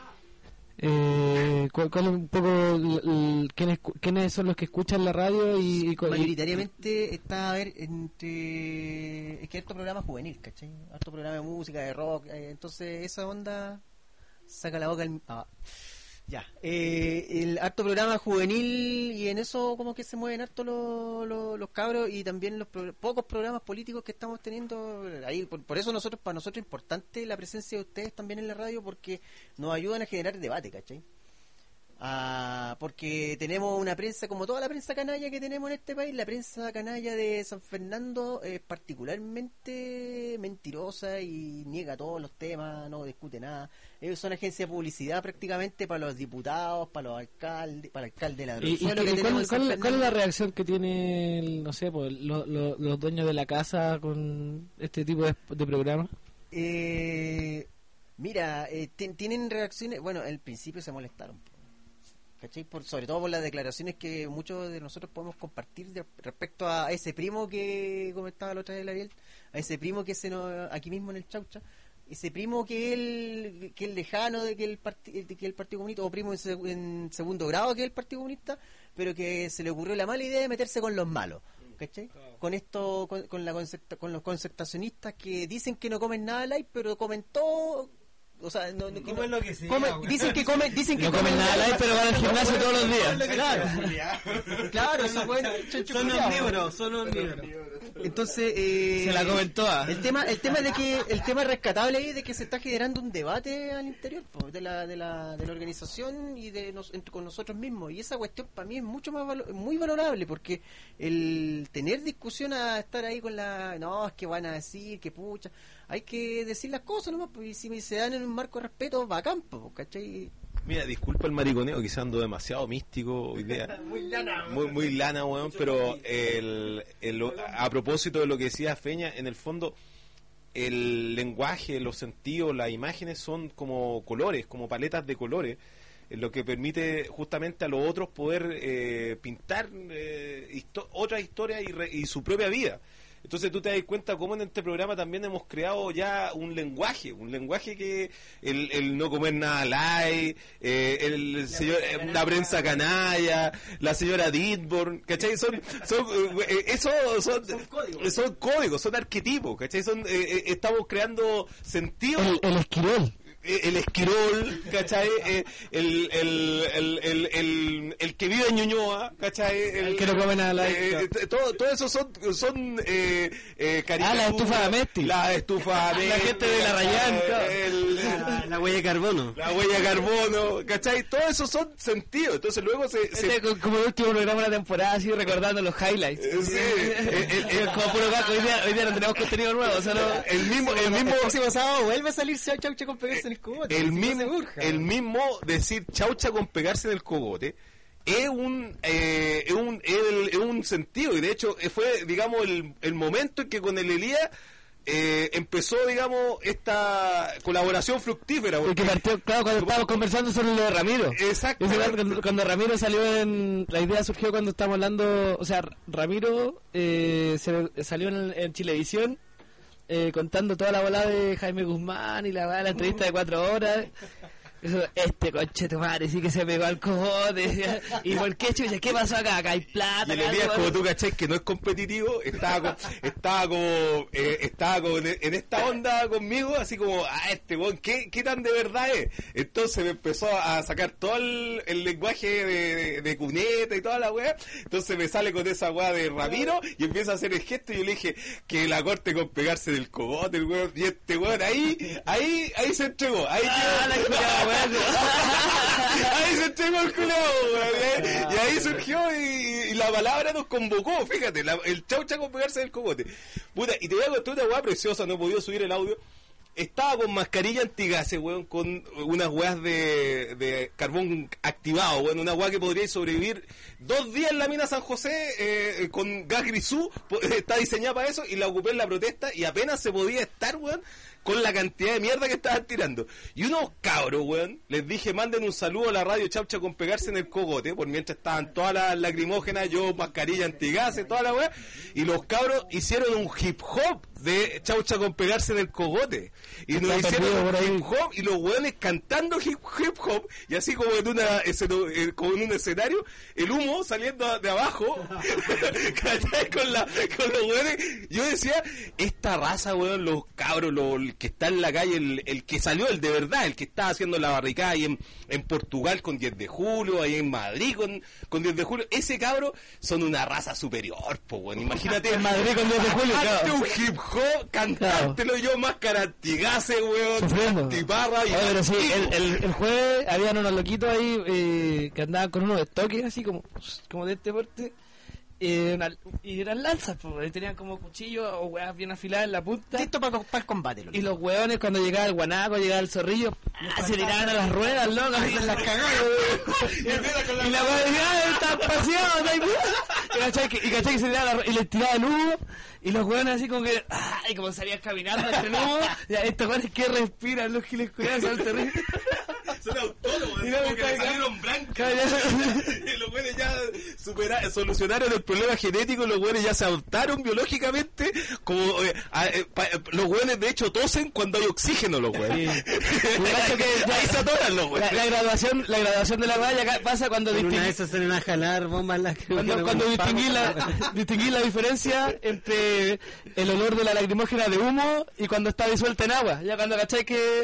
eh, ¿cuál, cuál es un poco l- l- quiénes, quiénes son los que escuchan la radio? Y, y cu- y- Mayoritariamente está a ver entre... Es que hay harto programa juvenil, ¿cachai? Harto programa de música, de rock. eh, entonces esa onda saca la boca el... Ah, ya. Eh, el harto programa juvenil y en eso como que se mueven harto los, los, los cabros y también los pro- pocos programas políticos que estamos teniendo ahí. Por, por eso nosotros para nosotros es importante la presencia de ustedes también en la radio porque nos ayudan a generar debate, ¿cachai? Ah, porque tenemos una prensa, como toda la prensa canalla que tenemos en este país, la prensa canalla de San Fernando es particularmente mentirosa y niega todos los temas, no discute nada. Ellos son agencia de publicidad prácticamente para los diputados, para los alcaldes, para el alcalde de la y- y Eso es lo qué- que y tenemos ¿cuál, en San cuál- cuál es la Fernando. reacción que tienen, no sé, pues, lo- lo- los dueños de la casa con este tipo de, de programas? Eh, mira, eh, ti- tienen reacciones, bueno, al principio se molestaron. ¿Cachai? Por, sobre todo por las declaraciones que muchos de nosotros podemos compartir de- respecto a ese primo que comentaba la otra vez el Ariel, a ese primo que se nos, aquí mismo en el Chaucha, ese primo que el que el lejano de que el, parti- de que el Partido Comunista, o primo en, seg- en segundo grado que el Partido Comunista, pero que se le ocurrió la mala idea de meterse con los malos. ¿Cachai? Con esto, con, con la concerta- con los concertacionistas que dicen que no comen nada light, pero comen todo. o sea, no, no, Comen lo que sea, comen- güey. dicen que comen, dicen que No comen nada light, pero van al gimnasio todos los días. Claro, claro, eso bueno, chancho Son culiao. omnívoros, son omnívoros. Entonces, eh, Se la comen todas. El tema, el tema de que, el tema rescatable ahí de que se está generando un debate al interior po, de la, de la, de la organización y de nos, entre, con nosotros mismos. Y esa cuestión para mí es mucho más valo- muy valorable porque el tener discusión a estar ahí con la, no, es que van a decir, que pucha, hay que decir las cosas nomás, pues, y si se dan en un marco de respeto, bacán, po, ¿cachai? Mira, disculpa el mariconeo, quizás ando demasiado místico hoy día. Muy lana, Muy, muy lana, weón, pero el, el- a propósito de lo que decía Feña, en el fondo, el lenguaje, los sentidos, las imágenes son como colores, como paletas de colores, en lo que permite justamente a los otros poder eh, pintar eh, histo- otra historia y, re- y su propia vida. Entonces tú te das cuenta cómo en este programa también hemos creado ya un lenguaje, un lenguaje que el, el no comer nada light, eh, el señor, eh, la prensa canalla, la señora Ditborn, ¿cachai? Son, son, eh, eso son, son códigos, son, códigos, son arquetipos, ¿cachai? Son, eh, eh, estamos creando sentido. El, el esquirol. El esquirol, ¿cachai? Eh, El, el, el, el, el, el que vive en Ñuñoa, ¿cachai? El que no come nada light. eh, eh, todo, todo eso son, son eh, eh, caricaturas. Ah, la estufa de Amesti. La estufa de La gente de la Rayán, eh, claro. el- La, la huella de carbono. la huella de carbono, ¿cachai? Todo eso son sentidos. Entonces luego se... se Este, co- como el último programa de la temporada, así recordando los highlights. eh, sí, eh, eh, eh, Como puro gato, hoy día, hoy día no tenemos contenido nuevo, solo... el mismo, el mismo, El próximo sábado vuelve a salir Chau Chau con pegarse en el cogote. el si no se mismo, urja. el mismo decir chaucha con pegarse en el cogote es un, eh, es un, es el- es un sentido, y de hecho eh, fue, digamos, el, el momento en que con el Elías eh, empezó, digamos, esta colaboración fructífera. Porque partió, claro, cuando estábamos conversando sobre lo de Ramiro. Exacto. Ese rato, cuando, cuando Ramiro salió en... La idea surgió cuando estábamos hablando... O sea, Ramiro eh, se, salió en, en Chilevisión eh, contando toda la volada de Jaime Guzmán y la, la entrevista de cuatro horas. Eso, este coche tu madre sí que se pegó al cojote. ¿Y por qué, chucha? ¿Qué pasó acá? Acá hay plata. Y el acá Elías, algo- como tú cachai, que no es competitivo, estaba con, estaba como, eh, estaba con, en esta onda conmigo, así como, ah, este weón, ¿qué, ¿qué tan de verdad es? Entonces me empezó a sacar todo el, el lenguaje de, de, de cuneta y toda la weá, entonces me sale con esa weá de Ramiro y empieza a hacer el gesto y yo le dije que la corte con pegarse del cogote, el weón, y este weón ahí, ahí, ahí se entregó, ahí Ah, la quedó- culiao, weón. ahí se entregó el culiao, weón, y ahí- y ahí surgió y, y la palabra nos convocó, fíjate, la- el chaucha con pegarse del cogote. Puta, y te voy a contar una weá preciosa, no he podido subir el audio. Estaba con mascarilla antigases, weón, con unas weas de, de carbón activado, weón, una wea que podría sobrevivir dos días en la mina San José eh, con gas grisú, po- está diseñada para eso, y la ocupé en la protesta y apenas se podía estar, weón, con la cantidad de mierda que estaban tirando. Y unos cabros, weón, les dije, manden un saludo a la radio Chaucha con pegarse en el cogote, por mientras estaban todas las lacrimógenas, yo mascarilla antigases, toda la wea, y los cabros hicieron un hip hop de Chaucha con pegarse en el cogote. Y nos Está hicieron perdido un por ahí. hip hop y los weones cantando hip, hip hop, y así como en una esceno- eh, como en un escenario, el humo saliendo de abajo, ¿cachai? con la con los weones. Yo decía, esta raza, weón, los cabros, los, el que está en la calle, el, el que salió, el de verdad, el que está haciendo la barricada ahí en, en Portugal con diez de julio, ahí en Madrid con, con diez de julio, ese cabro son una raza superior, po, weón. Imagínate En Madrid con diez de julio, Hazte claro. un hip hop, cantártelo yo, máscara antigase, weón, Sufriendo. antiparra y Oye, pero sí, antico. el, el, el jueves habían unos loquitos ahí eh, que andaban con unos estoques así como, como de este porte eh, una- y eran lanzas, pues, tenían como cuchillos o weas bien afiladas en la punta. Listo para, para el combate, loco. Y los hueones cuando llegaba el guanaco, llegaba el zorrillo, ah, se tiraban a las ruedas, loco, así en las cagadas. Y la weá decía, ah, están paseados, no hay puta. Y cachai que, y cachai que se tiraban a la rueda, y les tiraba el humo, y los hueones así como que, ah, y como salían caminando entre el humo, ya, estos hueones que respiran, los giles cuidados, son terribles. Son autónomos, Y no, como que está le acá. salieron blancos. Caballero. Y los güeyes ya supera- solucionaron el problema genético, los güeyes ya se adaptaron biológicamente, como eh, a- eh, pa- eh, los güeyes de hecho tosen cuando hay oxígeno, los güeyes. Cacho que ya- Ahí se atoran los La, güeyes. la graduación, la graduación de la raya acá pasa cuando En una de distinguís esas se van a jalar bombas lacrimógenas. Cuando, cuando distinguí, la, distinguí la diferencia entre el olor de la lacrimógena de humo y cuando está disuelta en agua. Ya cuando cachai que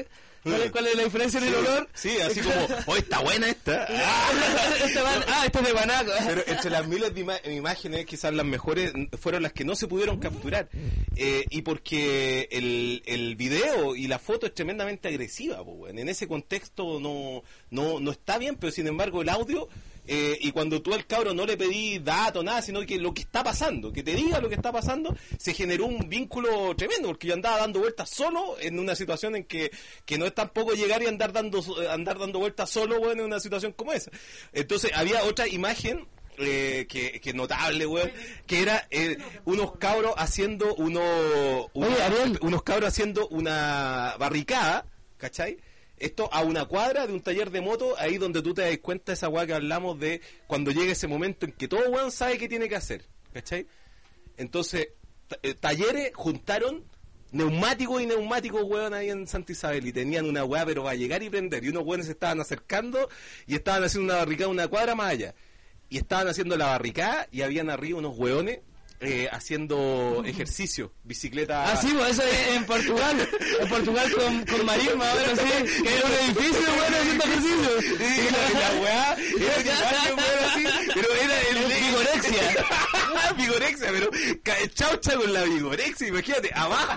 ¿Cuál es, cuál es la diferencia en el olor? Sí, así como, oh, está buena esta. Este van- ah, este es de Banaco. Pero entre las miles de ima- imágenes, quizás las mejores fueron las que no se pudieron capturar. Eh, y porque el, el video y la foto es tremendamente agresiva, po, weón. En ese contexto no, no, no está bien, pero sin embargo el audio... Eh, y cuando tú al cabro no le pedí datos, nada, sino que lo que está pasando, que te diga lo que está pasando, se generó un vínculo tremendo, porque yo andaba dando vueltas solo en una situación en que, que no es tampoco llegar y andar dando andar dando vueltas solo, bueno, en una situación como esa. Entonces había otra imagen eh, que, que notable, weón, que era eh, unos cabros haciendo uno, una- Oye, Ariel. unos cabros haciendo una barricada, ¿cachai? Esto a una cuadra de un taller de moto, ahí donde tú te das cuenta de esa weá que hablamos de cuando llegue ese momento en que todo weón sabe qué tiene que hacer, ¿cachai? Entonces, t- eh, talleres juntaron neumáticos y neumáticos, weón, ahí en Santa Isabel, y tenían una weá, pero va a llegar y prender, y unos weones se estaban acercando y estaban haciendo una barricada una cuadra más allá, y estaban haciendo la barricada, y habían arriba unos weones eh, haciendo ejercicio, bicicleta... Ah, sí, pues eso es en Portugal. En Portugal con, con Marín, más o menos, sí. Que era un edificio, bueno, haciendo ejercicio. Sí, la, la weá era igual que un weón así, pero era el Vigorexia. Vigorexia, pero ca- chaucha con la vigorexia, imagínate, abajo,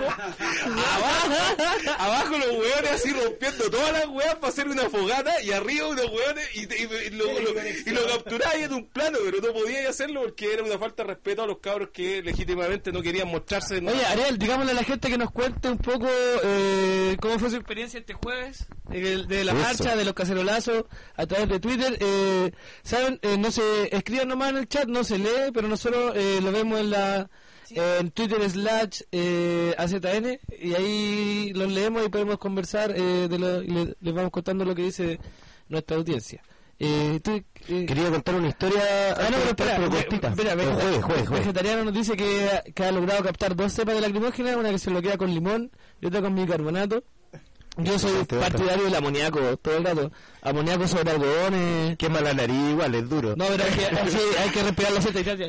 abajo, abajo los weones así rompiendo todas las weas para hacer una fogata, y arriba unos weones y, te- y, y lo, lo, y lo capturáis en un plano, pero no podíais hacerlo porque era una falta de respeto a los cabros que legítimamente no querían mostrarse. ¿no? Oye, Ariel, digámosle a la gente que nos cuente un poco eh, cómo fue su experiencia este jueves, de, de la Eso. marcha, de los cacerolazos, a través de Twitter. Eh, ¿Saben? Eh, no se escriban nomás en el chat, no se lee, pero nosotros eh, lo vemos en la eh, en Twitter slash eh, A Z N, y ahí los leemos y podemos conversar, eh, de lo, y le- les vamos contando lo que dice nuestra audiencia. Eh, tú, eh, Quería contar una historia. Ah, no, pero espera, pero ve- cortita. espera, ve- Pero juegue, juegue, juegue. Vegetariano nos dice que, que ha logrado captar dos cepas de lacrimógena, una que se bloquea con limón y otra con bicarbonato. Yo soy Excelente, partidario del amoníaco todo el rato. Amoníaco sobre algodones. Quema la nariz igual, es duro. No, pero hay que, así, hay que respirar la seta y tal.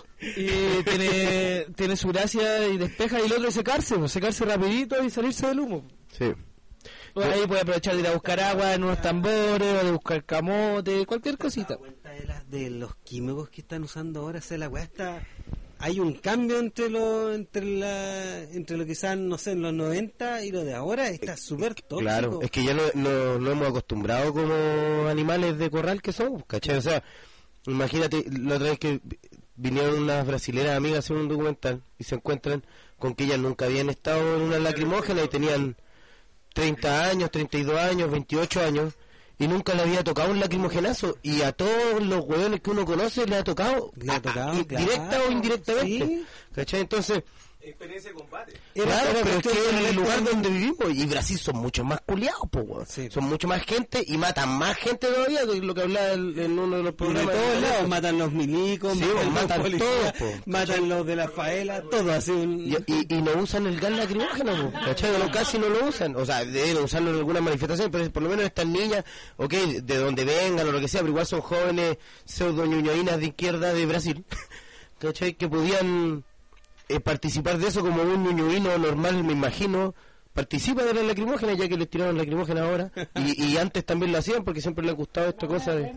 Y tiene, tiene su gracia y despeja, y el otro es secarse, pues, secarse rapidito y salirse del humo. Sí. Pues ahí puede aprovechar de ir a buscar agua en unos tambores, o de buscar camote, cualquier cosita. cuenta de, las- de los químicos que están usando ahora, o sea, la weá está... Hay un cambio entre lo entre la entre lo que están, no sé, en los noventa y lo de ahora, está súper tóxico. Claro, es que ya no, no, no hemos acostumbrado como animales de corral que somos, ¿cachai? O sea, imagínate, la otra vez que vinieron unas brasileras amigas a hacer un documental y se encuentran con que ellas nunca habían estado en una lacrimógena y tenían treinta años, treinta y dos años, veintiocho años, y nunca le había tocado un lacrimogenazo, y a todos los hueones que uno conoce le ha tocado, Le ha a- tocado, a- claro, directa o indirectamente, sí. ¿cachai? Entonces... Experiencia de combate. Claro, Era- pero es que es el solamente- lugar donde vivimos, y Brasil son mucho más culiados, po, weón. Sí. Son mucho más gente y matan más gente todavía, de lo que hablaba el- en uno de los Por de programas. todos lados, matan los milicos, Sí, matan, matan los policías, todos, po. matan los de la faela, todo así. Un... Y, y, y no usan el gas lacrimógeno, po, ¿cachai? No, casi no lo usan, o sea, deben usarlo en algunas manifestaciones, pero por lo menos estas niñas, ok, de donde vengan o lo que sea, pero igual son jóvenes pseudo ñuñoínas de izquierda de Brasil, ¿cachai? Que podían eh, participar de eso como un ñuñoíno normal, me imagino. Participa de la lacrimógena, ya que les tiraron lacrimógena ahora, y, y antes también lo hacían porque siempre les ha gustado esta cosa de...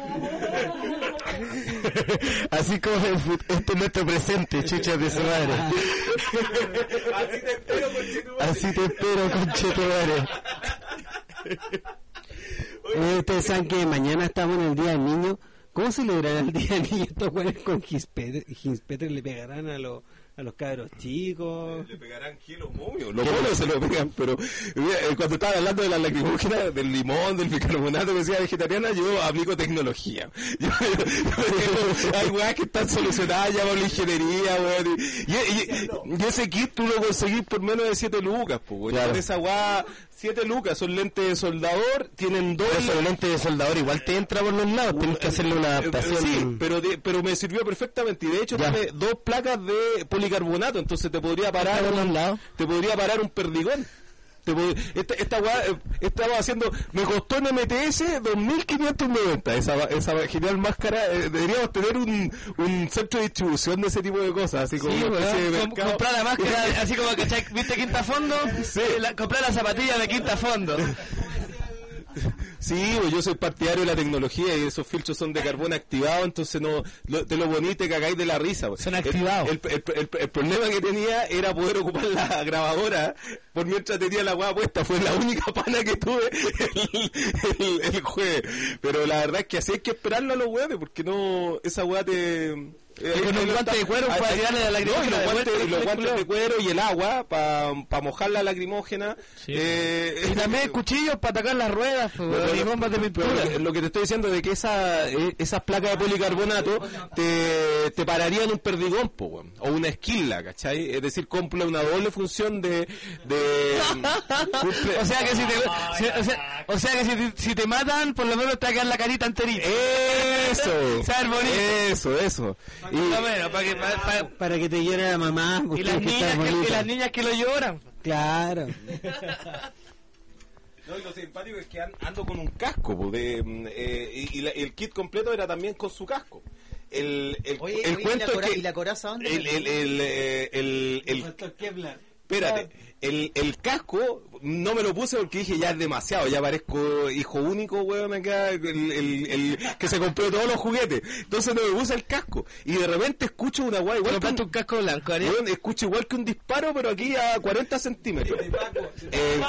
Así como el fut- este es nuestro presente, chuchas de su madre. Así te espero, conchetumare. Así te espero, conchetumare. Oye, ustedes saben que mañana estamos en el Día del Niño. ¿Cómo celebrarán el Día del Niño estos güeyes con Gispeter? ¿Le pegarán a los a los cabros chicos? Le pegarán kilos momios. Los momios se lo pegan, pero mira, eh, cuando estaban hablando de la lacrimógena, del limón, del bicarbonato, que decía vegetariana, yo aplico tecnología. Yo, yo- yo- hay weas que están solucionadas ya por la ingeniería, weón. Y, y- y- y ese kit tú lo conseguís por menos de siete lucas, pues, weón. Claro. Con esa wea, siete lucas, son lentes de soldador, tienen Pero doble... eso, el lente de soldador igual te entra por los lados, tienes que hacerle una adaptación. Sí, pero, de- pero me sirvió perfectamente, y de hecho Ya. tiene dos placas de policarbonato, entonces te podría parar Por los un, lados. te podría parar un perdigón. Te pod- esta esta weá, eh, estaba haciendo, me costó en M T S dos mil quinientos noventa esa, esa genial máscara. Eh, deberíamos tener un, un centro de distribución de ese tipo de cosas, así como Sí, una especie de weón, com- mercado. comprar la máscara, así como, ¿cachai? ¿Viste Quinta Fondo? Sí. La- comprar las zapatillas de Quinta Fondo. Sí, pues yo soy partidario de la tecnología y esos filtros son de carbón activado, entonces no lo, te lo poní y te cagáis de la risa. Pues. Son El- activados. El, el, el- el problema que tenía era poder ocupar la grabadora por mientras tenía la hueá puesta. Fue la única pana que tuve el, el, el jueves. Pero la verdad es que así hay que esperarlo a los hueves, porque no, esa hueá te... Y con un guante de cuero para tirarle la lacrimógena No, y los de guantes, vuelta, y los el guantes culo. de cuero y el agua para pa mojar la lacrimógena. Sí. Eh, Y también cuchillos para atacar las ruedas, pues, Pero- y bombas de pero pintura. lo que- lo que te estoy diciendo de que esa, eh, esas placas de policarbonato te, te pararían un perdigón, po, weón, o una esquila, ¿cachai? Es decir, cumple una doble función de... de cumple- O sea que si te, si- o sea, o sea que si te, si te matan, por lo menos te va a quedar la carita enterita. Eso, Se va a ver bonito. eso, eso. Por lo menos, para que, pa- pa- Para que te llore la mamá. pues y, las tiene que niñas estar que, y bonita. las niñas que lo lloran. Claro. No, y lo simpático es que an- ando con un casco, po, de, mm, eh, y, y la- el kit completo era también con su casco. El, el, Oye, el oye, cuento ¿y la cora- es que... y la coraza dónde? El, el, el, eh, el, el, espérate, el, el casco no me lo puse porque dije ya es demasiado, ya parezco hijo único, weón, acá, el, el, el que se compró todos los juguetes. Entonces no me puse el casco. Y de repente escucho una guay, igual que Compraste un, un casco blanco, Ariel. weón, escucho igual que un disparo, pero aquí a cuarenta centímetros. Eh,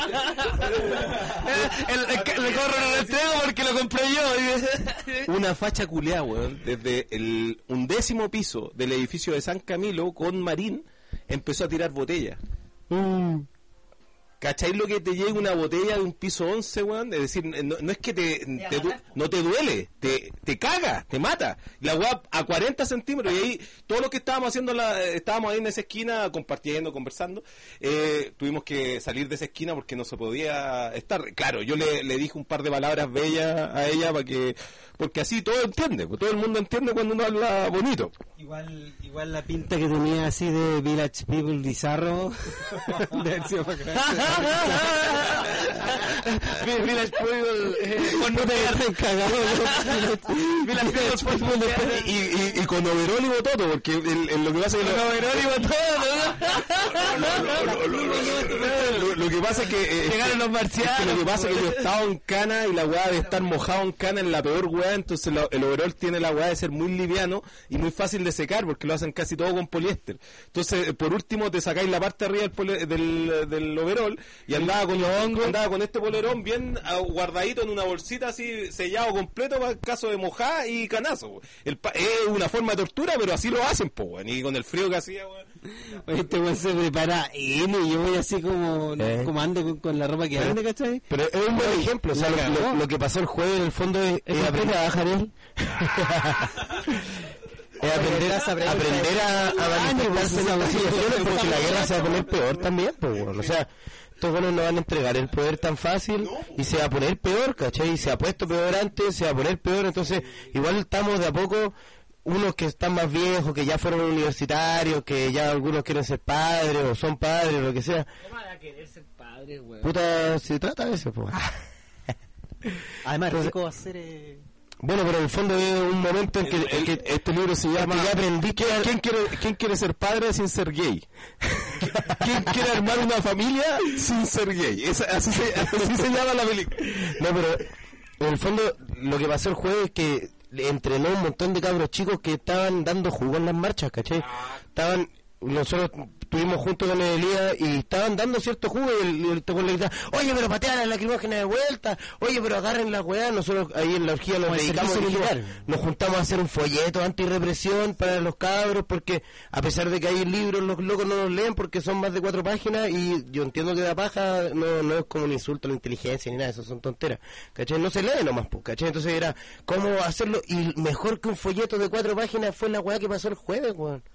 el, el, el, le corro no lo entrego porque lo compré yo. una facha culeada, weón, desde el undécimo piso del edificio de San Camilo con Marín empezó a tirar botellas. Mm. ¿Cachai lo que te llega una botella de un piso once, weón? Es decir, no, no es que te, te du- no te duele, te, te caga, te mata. La weá a cuarenta centímetros, y ahí, todo lo que estábamos haciendo, la, estábamos ahí en esa esquina, compartiendo, conversando, eh, tuvimos que salir de esa esquina porque no se podía estar. Claro, yo le, le dije un par de palabras bellas a ella para que, porque así todo entiende, pues, todo el mundo entiende cuando uno habla bonito. Igual, igual la pinta que tenía así de Village People bizarro. De haber sido bacán. Village People eh, con Puta que nuclear. están cagados, ¿no? Village People con nuclear. Y, y, y con overol y bototo, porque el, el- lo que pasa es que... Con overol y lo, lo- lo que pasa es que... eh, Llegaron los marcianos. es que lo que pasa es que yo estaba en cana y la weá de estar mojado en cana es la peor weá, entonces la- el overol tiene la weá de ser muy liviano y muy fácil de secar porque lo hacen casi todo con poliéster. Entonces, eh, por último, te sacáis la parte de arriba del, pole- del, del overol y andaba con los hongos, andaba con este polerón bien ah, guardadito en una bolsita así sellado completo para el caso de mojar y canazo. weón. El pa- es una forma de tortura, pero así lo hacen, po, weón. Y con el frío que hacía, weón. Oye, este weón se prepara N y yo voy así como, Eh. como ande con, con la ropa que Pero- ande, ¿cachai? Pero es un buen ejemplo, o sea, lo, lo- lo que pasó el jueves en el fondo es, es aprender a Ariel. Es aprender, Esa pregunta aprender a, a manifestarse en las situaciones porque la guerra se va a poner peor también, pues, bueno. O sea, estos buenos no van a entregar el poder tan fácil y se va a poner peor, ¿cachai? Y se ha puesto peor antes, se va a poner peor, entonces igual estamos de a poco, unos que están más viejos, que ya fueron universitarios, que ya algunos quieren ser padres o son padres, lo que sea. ¿Cómo van a querer ser padres, weón? Puta, se trata de eso, pues. Además, Entonces- rico hacer... Eh... Bueno, pero en el fondo es un momento en que, El- en que este libro se llama que ya aprendí que ¿Quién quiere, ¿Quién quiere ser padre sin ser gay? ¿Quién quiere armar una familia sin ser gay? Esa- así, se, así se llama la película. No, pero en el fondo lo que pasó el jueves es que le entrenó un montón de cabros chicos que estaban dando jugo en las marchas, ¿cachai? Estaban, nosotros estuvimos juntos con Elías y estaban dando cierto jugo y el, el tocó le gritaba, oye, pero patean la lacrimógena de vuelta, oye, pero agarren la weá. Nosotros ahí en la orgía nos Como el dedicamos, servicio dijimos, militar. nos juntamos a hacer un folleto antirrepresión para los cabros, porque a pesar de que hay libros, los locos no los leen porque son más de cuatro páginas y yo entiendo que la paja no, no es como un insulto a la inteligencia ni nada, eso son tonteras, ¿cachai? No se lee nomás, pues, ¿cachai? Entonces era, ¿cómo hacerlo? Y mejor que un folleto de cuatro páginas fue la weá que pasó el jueves, weón.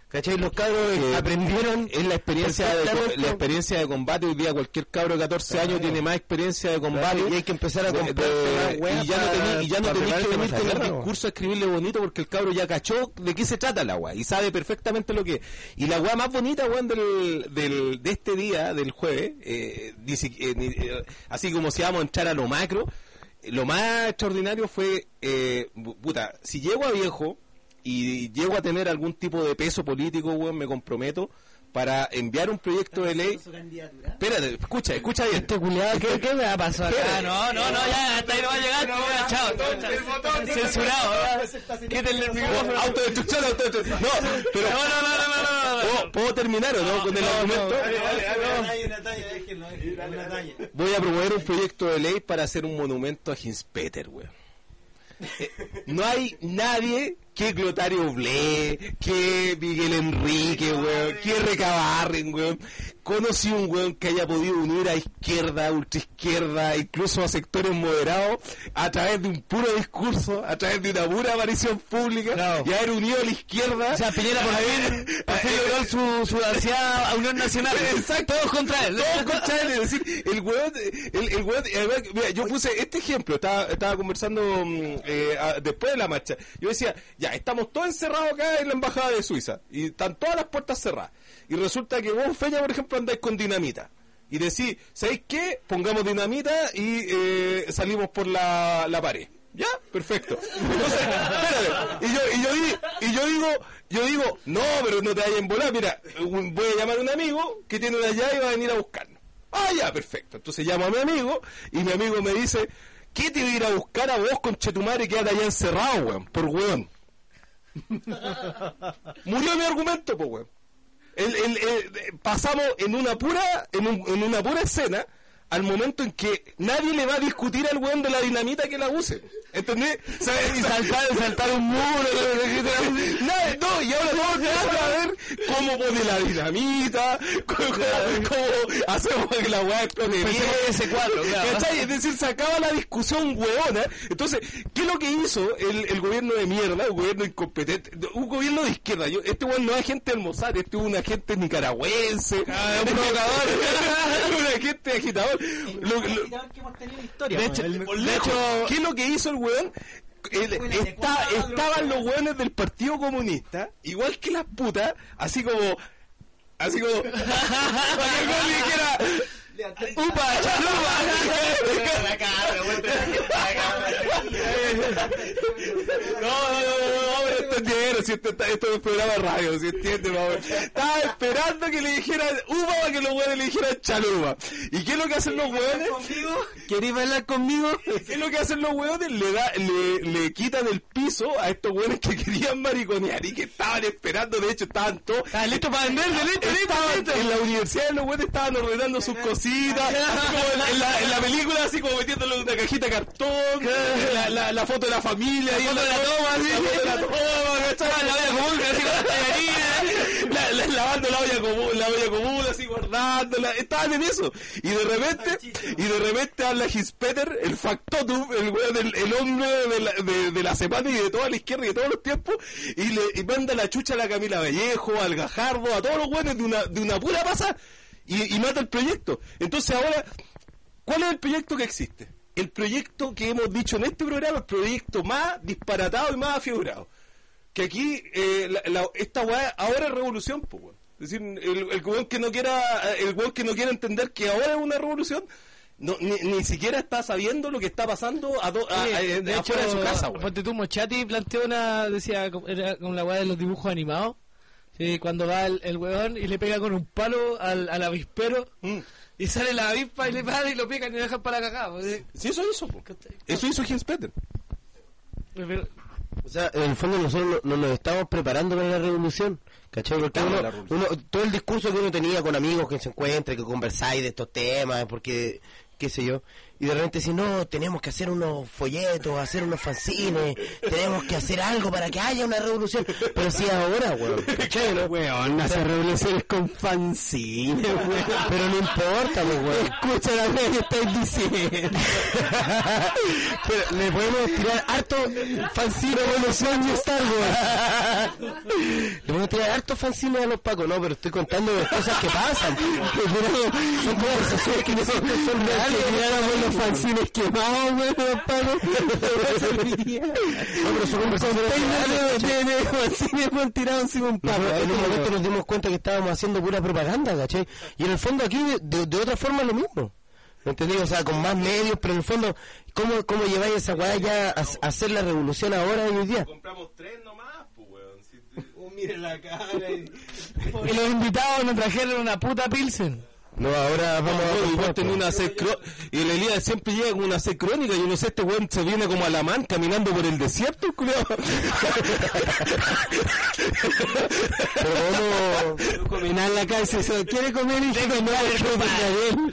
¿Cachai? Los cabros Que aprendieron. es la experiencia de, perfectamente. la experiencia de combate. Hoy día cualquier cabro de catorce Claro. años tiene más experiencia de combate. Claro, y hay que empezar a de- comprar de- weas y ya no para- tenés, y ya no para tenés que prepararte venir para con esa el guerra, discurso a escribirle bonito porque el cabro ya cachó de qué se trata la wea y sabe perfectamente lo que es. Y la wea más bonita, weón, del, del, de este día, del jueves, eh, dice, eh, ni- eh, así como si vamos a entrar a lo macro, lo más extraordinario fue, eh, puta, si llego a viejo y llego a tener algún tipo de peso político, weón, me comprometo para enviar un proyecto de ley. Espérate, escucha, escucha bien. Este culiado, ¿qué, ¿qué me va a pasar acá? Espera. No, no, no, ya, hasta ahí no va a llegar. ya, chao, chao. Censurado, ¿verdad? Quítenle el micrófono. Autodestrucción, autodestrucción. No, pero. No, no, no, no, no, no, no. ¿Puedo, puedo terminar o no, con el no, argumento? no. Voy a promover un proyecto de ley para hacer un monumento a Hinspeter, weón. Eh, no hay nadie que Clotario Blé, que Miguel Enrique, weón, que Recabarren, weón. Conocí un weón que haya podido unir a izquierda, ultraizquierda, incluso a sectores moderados, a través de un puro discurso, a través de una pura aparición pública, Claro. y haber unido a la izquierda. O sea, Piñera por fin, por fin logró su, su ansiada Unión Nacional. Exacto. Todos contra él. Todos contra él, es decir, el weón, el, el weón, además, mira, yo puse este ejemplo, estaba, estaba conversando mm, eh, a- después de la marcha, yo decía, ya, estamos todos encerrados acá en la embajada de Suiza, y están todas las puertas cerradas, y resulta que vos, Feña, por ejemplo, andáis con dinamita, y decís, ¿sabéis qué? Pongamos dinamita y eh, salimos por la, la pared. Ya, perfecto. Entonces, espérate, y yo, y yo, di- y yo digo, yo digo, no, pero no te vayas a embolar, mira, un- voy a llamar a un amigo que tiene una llave y va a venir a buscarnos. Ah, ya, perfecto. Entonces llamo a mi amigo y mi amigo me dice, ¿qué te voy a ir a buscar a vos, conchetumare, que quédate allá encerrado, weón? Por weón. Murió mi argumento, pues, weón. El, el, el- pasamos en una pura, en, un- en una pura escena al momento en que nadie le va a discutir al weón de la dinamita que la use. ¿Entendés? O sea, y saltar, saltar un muro. Nada, no, y ahora todos van a ver cómo pone la dinamita, cómo, cómo hacemos que la weá explote bien. ese cuadro, claro. ¿Cachai? Es decir, se acaba la discusión hueona. Entonces, ¿qué es lo que hizo el, el gobierno de mierda, el gobierno incompetente? Un gobierno de izquierda. Yo, este weón no es agente del Mossad, este es un agente nicaragüense. Ah, un provocador. Un agente agitador. Lo- lo- de hecho, de hecho, ¿qué es lo que hizo el weón? El- está, estaban los weones del Partido Comunista, igual que las putas, así como, así como, para que el weón dijera, ¡upa, chalupa! No, no, no, no, no, entendieron, si esto, esto es un programa de radio, si entienden, vamos. Estaba esperando que le dijeran uva para que los hueones le dijeran chalupa. ¿Y qué es lo que hacen los hueones? ¿Queréis bailar conmigo? ¿Qué es lo que hacen los hueones? Le, da, le, le quitan el piso a estos hueones que querían mariconear y que estaban esperando, de hecho estaban todos... Ah, listo para vender, listo, listo, Estaban listo. en la universidad, los hueones estaban ordenando sus cositas, como en, en la, en la película, así como metiéndolo en una cajita de cartón, la, la, la foto de la familia, ahí en la toma, así, la foto de la toma, ¿cachai? La olla común, así con las tallarines, la, la, lavando la olla común, la olla común, así guardándola, estaban en eso, y de repente, y de repente habla Hinspeter, el factotum, el weón, el, el hombre de la, de, de la semana y de toda la izquierda y de todos los tiempos, y le y manda la chucha a la Camila Vallejo, al Gajardo, a todos los weones de una, de una pura pasada, y, y mata el proyecto. Entonces ahora, ¿cuál es el proyecto que existe? El proyecto que hemos dicho en este programa, el proyecto más disparatado y más afigurado. Que aquí, eh, la, la- esta weá ahora es revolución, pues, weón. Es decir, el, el weón que no quiera, el weón que no quiera entender que ahora es una revolución, no, ni, ni siquiera está sabiendo lo que está pasando a do- a- a- Oye, de hecho, afuera de su casa, weón. ponte tú, Mochati planteó una, decía, era con la weá de los dibujos animados, sí, cuando va el, el weón y le pega con un palo al, al avispero, Mm. y sale la avispa y le para y lo pican y lo dejan para la cagada. Pues, Sí, eso hizo, po. Eso hizo Hinspeter. pero- O sea, en el fondo nosotros no, no nos estamos preparando para la revolución, ¿cachai? Porque Estamos uno, en la revolución. uno- todo el discurso que uno tenía con amigos que se encuentran, que conversáis de estos temas, porque, qué sé yo, y de repente decís, no, tenemos que hacer unos folletos, hacer unos fanzines, tenemos que hacer algo para que haya una revolución. Pero si es ahora, weón. ¿Cachai, no? Weón, hacer revoluciones con fanzines, weón. Pero no importa, pues, weón. Escucha la weá que estáis diciendo. Pero le podemos tirar harto fanzine revolución y Star Wars. Le podemos tirar harto fanzine a los pacos, no, pero estoy contando las cosas que pasan. Son conversaciones que no son, son reales. Los fanzines quemados, weón, los pagos. No, pero son conversaciones reales. Fanzines fueron tirados encima un pago. En un momento nos dimos cuenta que estábamos haciendo pura propaganda, ¿cachai? Y en el fondo aquí, de, de otra forma, es lo mismo. ¿Me entendí? O sea, con más medios, pero en el fondo, ¿cómo, cómo lleváis esa weá ya a, a hacer la revolución ahora hoy día? Compramos tres nomás, pues, weón. Si te... Oh, mire la cara. Y... Y los invitados nos trajeron una puta Pilsen. No, ahora vamos No, a... igual tenía una sed crónica, y el Elías siempre llega con una sed crónica, yo no sé, este weón se viene como Alamán caminando por el desierto, culiao. Pero vamos... Cominar la casa, se quiere comer y se come el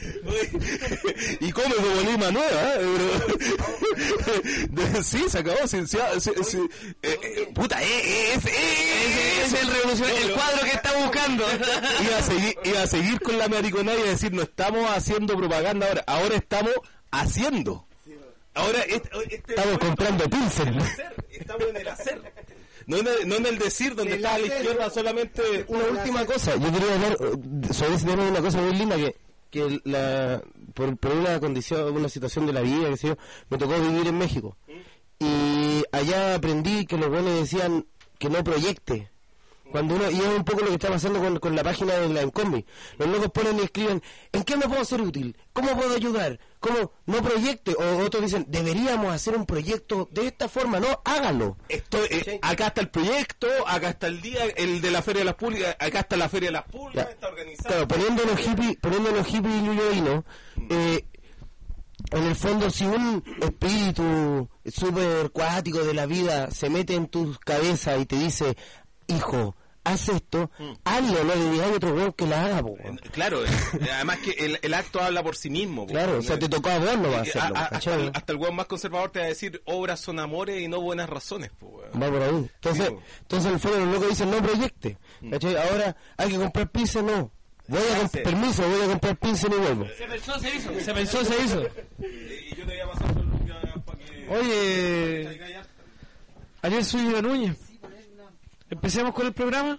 Y come como lima nueva, ¿eh? Pero... sí, se acabó, sí, sí, sí, sí. Eh, eh, puta, eh, eh, es, eh, eh, Es el revolucionario, el cuadro que está buscando. Iba a seguir, iba a seguir con la mariconada y decir, no estamos haciendo propaganda ahora, ahora estamos haciendo. Ahora este, este, Estamos comprando Pilsen. estamos en el hacer. No en el, no en el decir, donde está a la izquierda solamente... Una última cosa, yo quería hablar eh, sobre ese tema de una cosa muy linda que, que la, por, por una condición, una situación de la vida, que sé yo, me tocó vivir en México. Y allá aprendí que los buenos decían que no proyecte. Cuando uno, y es un poco lo que está pasando con, con la página de la Encombi. Los locos ponen y escriben, ¿en qué me puedo ser útil? ¿Cómo puedo ayudar? ¿Cómo? No proyecte. O otros dicen, deberíamos hacer un proyecto de esta forma. No, hágalo. Esto, eh, acá está el proyecto, acá está el día, el de la Feria de las Públicas, acá está la Feria de las Públicas, Ya. está organizado. Claro, poniéndonos hippie, poniéndonos hippie y luyoíno, eh, en el fondo, si un espíritu súper cuático de la vida se mete en tu cabeza y te dice, hijo, haz esto, Mm. hazlo, no le digas a otro weón que la haga, po, weón. Claro, eh, además que el, el acto habla por sí mismo. po. Claro, o sea, te tocó a vos no va a Eh, hacerlo, a- a- hasta, ¿cachai? el, hasta el weón más conservador te va a decir, obras son amores y no buenas razones. Po, weón. Va por ahí. Entonces, Sí, po. entonces en el fondo los locos dicen, no proyecte, ¿cachai? Ahora hay que comprar pince, no. Voy a comp- Sí. permiso, voy a comprar pince y vuelvo. Se pensó, se hizo. Se pensó, se hizo. Eh, Y yo te voy a pasar todo lo que para que... Oye, Ariel Zúñiga Núñez. Empecemos con el programa.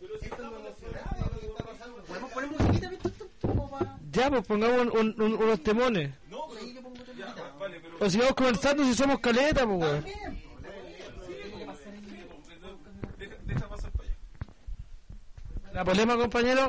¿Podemos poner musiquita mientras tanto? Como pa- Ya, pues pongamos un- un- un- unos temones. No, pero... Ya, vale, pero... O sigamos conversando si somos caleta, pues, weón. Deja, deja pasar para allá. La polema, compañero.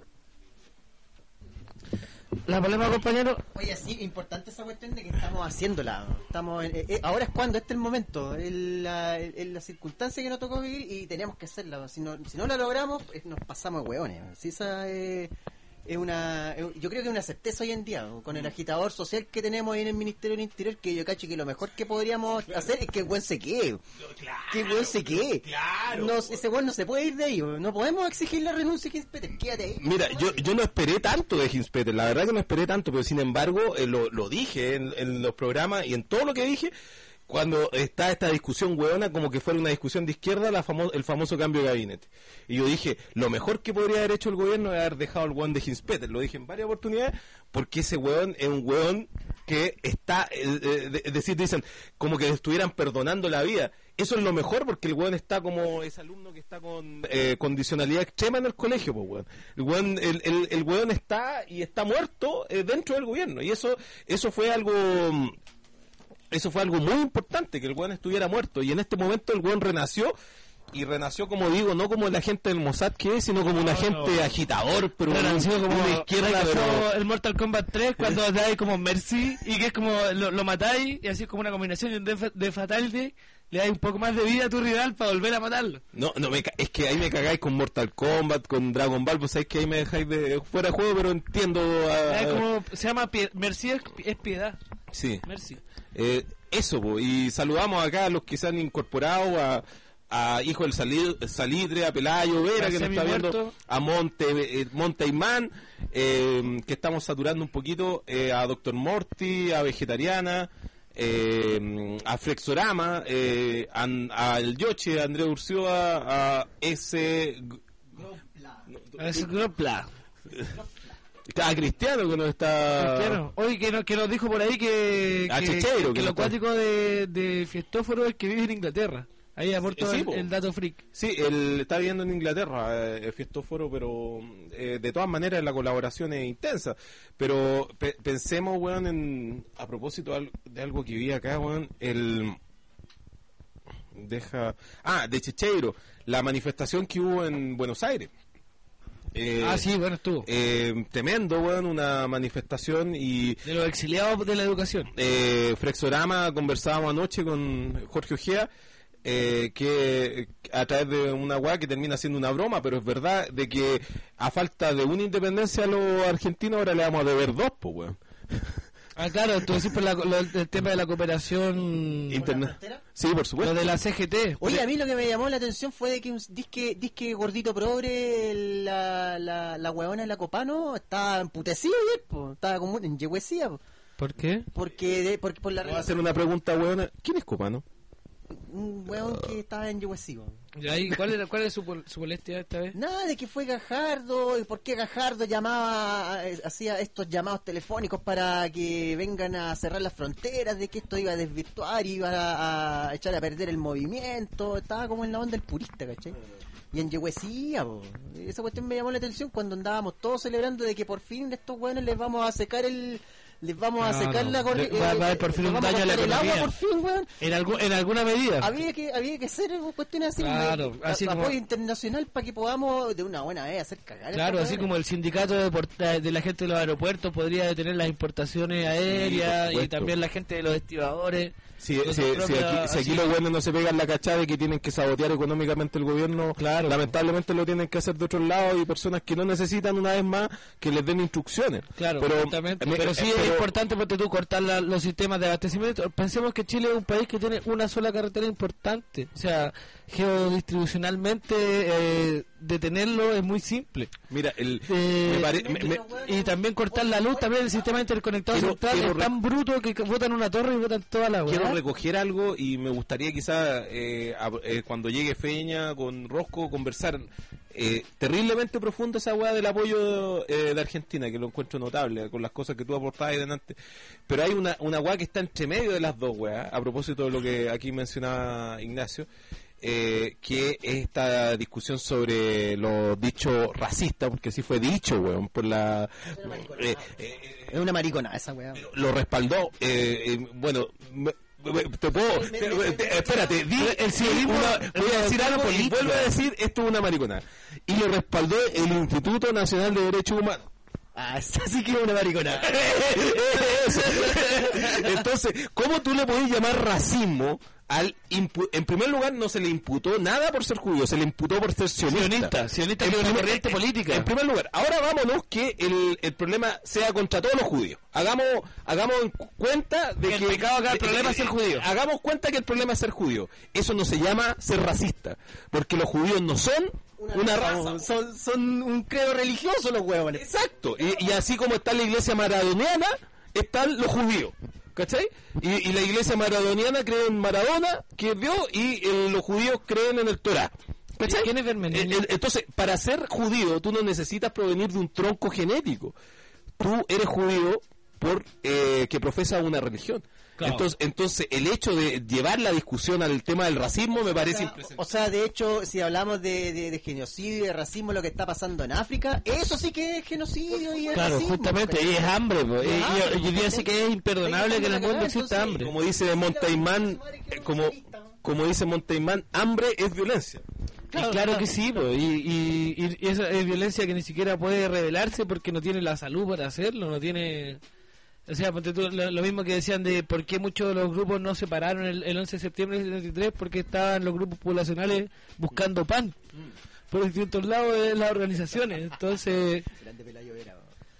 La polema, compañero. Oye, sí, importante esa cuestión de que estamos haciéndola. Estamos en- eh, eh, ahora es cuando, este es el momento, es la, es la circunstancia que nos tocó vivir y teníamos que hacerla. Si no, si no la logramos, eh, nos pasamos de hueones. Si esa eh, es una, es- yo creo que es una certeza hoy en día, con el agitador social que tenemos ahí en el Ministerio del Interior, que yo cacho que lo mejor que podríamos hacer es que el buen se quede. Que el buen se quede. Claro. No, ese buen no se puede ir de ahí. No podemos exigir la renuncia que quédate ahí. Mira, yo, yo no esperé tanto de Hinspeter, la verdad que no esperé tanto, pero sin embargo eh, lo, lo dije en, en los programas y en todo lo que dije, cuando está esta discusión hueona, como que fuera una discusión de izquierda, la famo- el famoso cambio de gabinete. Y yo dije, lo mejor que podría haber hecho el gobierno es haber dejado al hueón de Hinspeter, lo dije en varias oportunidades, porque ese hueón es un hueón que está, eh, eh, de- es decir, dicen, como que le estuvieran perdonando la vida. Eso es lo mejor porque el weón está como ese alumno que está con eh, condicionalidad extrema en el colegio, pues weón. El weón, el, el, el weón está y está muerto eh, dentro del gobierno. Y eso, eso fue algo, mm, eso fue algo muy importante, que el weón estuviera muerto. Y en este momento el weón renació. Y renació, como digo, no como la gente del Mossad que es, sino como un agente agitador, pero Renació un- como una izquierda, renació pero... el Mortal Kombat tres cuando dais como Mercy y que es como lo, lo matáis y así es como una combinación de, fa- de Fatality, le dais un poco más de vida a tu rival para volver a matarlo. No, no me ca- es que ahí me cagáis con Mortal Kombat, con Dragon Ball, pues sabéis que ahí me dejáis de fuera de juego, pero entiendo... a- Es como, se llama pie- Mercy es, es piedad. Sí. Mercy. Eh, eso, po, y saludamos acá a los que se han incorporado, a, a Hijo del Salid- Salitre, a Pelayo Vera, A que nos está Semi-Muerto. viendo, a Monte, eh, Monteimán, eh, que estamos saturando un poquito, eh, a Doctor Morty, a Vegetariana, eh, a Flexorama, eh, a- al Yoche, a Andrés Urcioa, a ese... Es Gropla. A Cristiano, que nos está... Cristiano. Oye, que, no, que nos dijo por ahí que, A que, Chechero, que que lo no está- cuático de, de Fiestóforo es que vive en Inglaterra. Ahí aporto Sí, el, po. el dato freak. Sí, él está viviendo en Inglaterra, eh, Fiestóforo, pero eh, de todas maneras la colaboración es intensa. Pero pe- pensemos, weón, en, a propósito de al- de algo que vi acá, weón, el... Deja... Ah, de Checheiro, la manifestación que hubo en Buenos Aires. Eh, ah, sí, bueno, estuvo. eh, tremendo, weón, una manifestación y... De los exiliados de la educación. Eh, Flexorama, conversábamos anoche con Jorge Ojea, eh, que a través de una weá que termina siendo una broma, pero es verdad de que a falta de una independencia a los argentinos ahora le vamos a deber dos, pues weón. Ah, claro, tú decís por la, lo- el tema de la cooperación, Internet. frontera? Sí, por lo supuesto. de la C G T. Oye, a mí lo que me llamó la atención fue de que un disque, disque gordito progre, la, la, la huevona de la Copano, estaba emputecido ayer, po, estaba como en yehuesía, po, ¿Por qué? porque, de, porque por la Voy a hacer una pregunta, weón. ¿Quién es Copano? un huevón que estaba en yehuesía. Ya, ¿y cuál, era, ¿Cuál es su, pol- su molestia esta vez? Nada de que fue Gajardo y por qué Gajardo llamaba, eh, hacía estos llamados telefónicos para que vengan a cerrar las fronteras, de que esto iba a desvirtuar, iba a, a echar a perder el movimiento, estaba como en la onda del purista, ¿cachai? Y en Yehuesía, po. Esa cuestión me llamó la atención cuando andábamos todos celebrando de que por fin estos hueones les vamos a secar el... Les vamos a No, secar no. la corriente. Va- va a haber por fin un daño a la el economía. agua por fin, weón. En, algu- en alguna medida. Había que, había que hacer cuestiones así, Claro, un- así a- como- apoyo internacional para que podamos de una buena vez hacer cagar. a Claro, estos así hueones. como el sindicato de, port- de la gente de los aeropuertos podría detener las importaciones aéreas y supuesto. también la gente de los estibadores. Si, con si- sus si propias- aquí, si aquí así. los buenos no se pegan la cachada de que tienen que sabotear económicamente el gobierno, Claro. lamentablemente lo tienen que hacer de otros lados y personas que no necesitan una vez más que les den instrucciones. Claro, pero, justamente. me- pero sí eh, es pero- importante porque tú cortar la- los sistemas de abastecimiento. Pensemos que Chile es un país que tiene una sola carretera importante. O sea, geodistribucionalmente eh, detenerlo es muy simple. Mira, el, Eh, me pare- me- me- Y también cortar la luz, también el sistema interconectado Quiero- central quiero es re- tan bruto que botan una torre y botan toda la quiero weá. recoger algo y me gustaría quizá eh, a- eh, cuando llegue Feña con Rosco conversar eh, terriblemente profundo esa weá del apoyo eh, de Argentina, que lo encuentro notable con las cosas que tú aportabas ahí delante. Pero hay una, una weá que está entre medio de las dos weas, a propósito de lo que aquí mencionaba Ignacio. Eh, que es esta discusión sobre los dichos racistas, porque sí fue dicho, weón, por la... eh, eh, Es una maricona esa weá. lo respaldó, eh, eh, bueno... me- me- te puedo, te- te- espérate, di, El civilismo- una- voy a decir algo y vuelvo a decir esto es una maricona, y lo respaldó el Instituto Nacional de Derechos Humanos. Ah, esa sí que es una maricona. Eso. Entonces, ¿cómo tú le podés llamar racismo al impu- en primer lugar no se le imputó nada por ser judío, se le imputó por ser sionista. Sionista, sionista En que es una primer- corriente política. En primer lugar, ahora vámonos que el, el problema sea contra todos los judíos. Hagamos hagamos en cu- cuenta de Que el que pecado acá, el de- problema de- es ser judío. Hagamos cuenta que el problema es ser judío. Eso no se llama ser racista, porque los judíos no son una, raza. Son, son un credo religioso los huevones. Exacto, y, y así como está la iglesia maradoniana, están los judíos, ¿cachai? Y, y la iglesia maradoniana cree en Maradona, que es Dios, y eh, los judíos creen en el Torah. ¿Cachai? ¿Quién es Bermenini? Eh, eh, Entonces, para ser judío, tú no necesitas provenir de un tronco genético. Tú eres judío por eh, que profesas una religión. Claro. Entonces, entonces, el hecho de llevar la discusión al tema del racismo me parece impresionante. O sea, de hecho, si hablamos de, de, de genocidio y de racismo, lo que está pasando en África, eso sí que es genocidio y es Claro, racismo. justamente, y es hambre, po. Y, Es hambre, y- y hoy día sí que es imperdonable que en el mundo exista hambre. Como dice Monteimán, eh, como, como dice Monteimán, hambre es violencia. Claro, claro que sí, po. Y, y, y- y esa es violencia que ni siquiera puede revelarse porque no tiene la salud para hacerlo, no tiene... O sea, ponte tú, lo, lo mismo que decían de por qué muchos de los grupos no se pararon el, el once de septiembre del setenta y tres, porque estaban los grupos poblacionales buscando pan por distintos lados de las organizaciones. Entonces, Grande Pelayo Vera.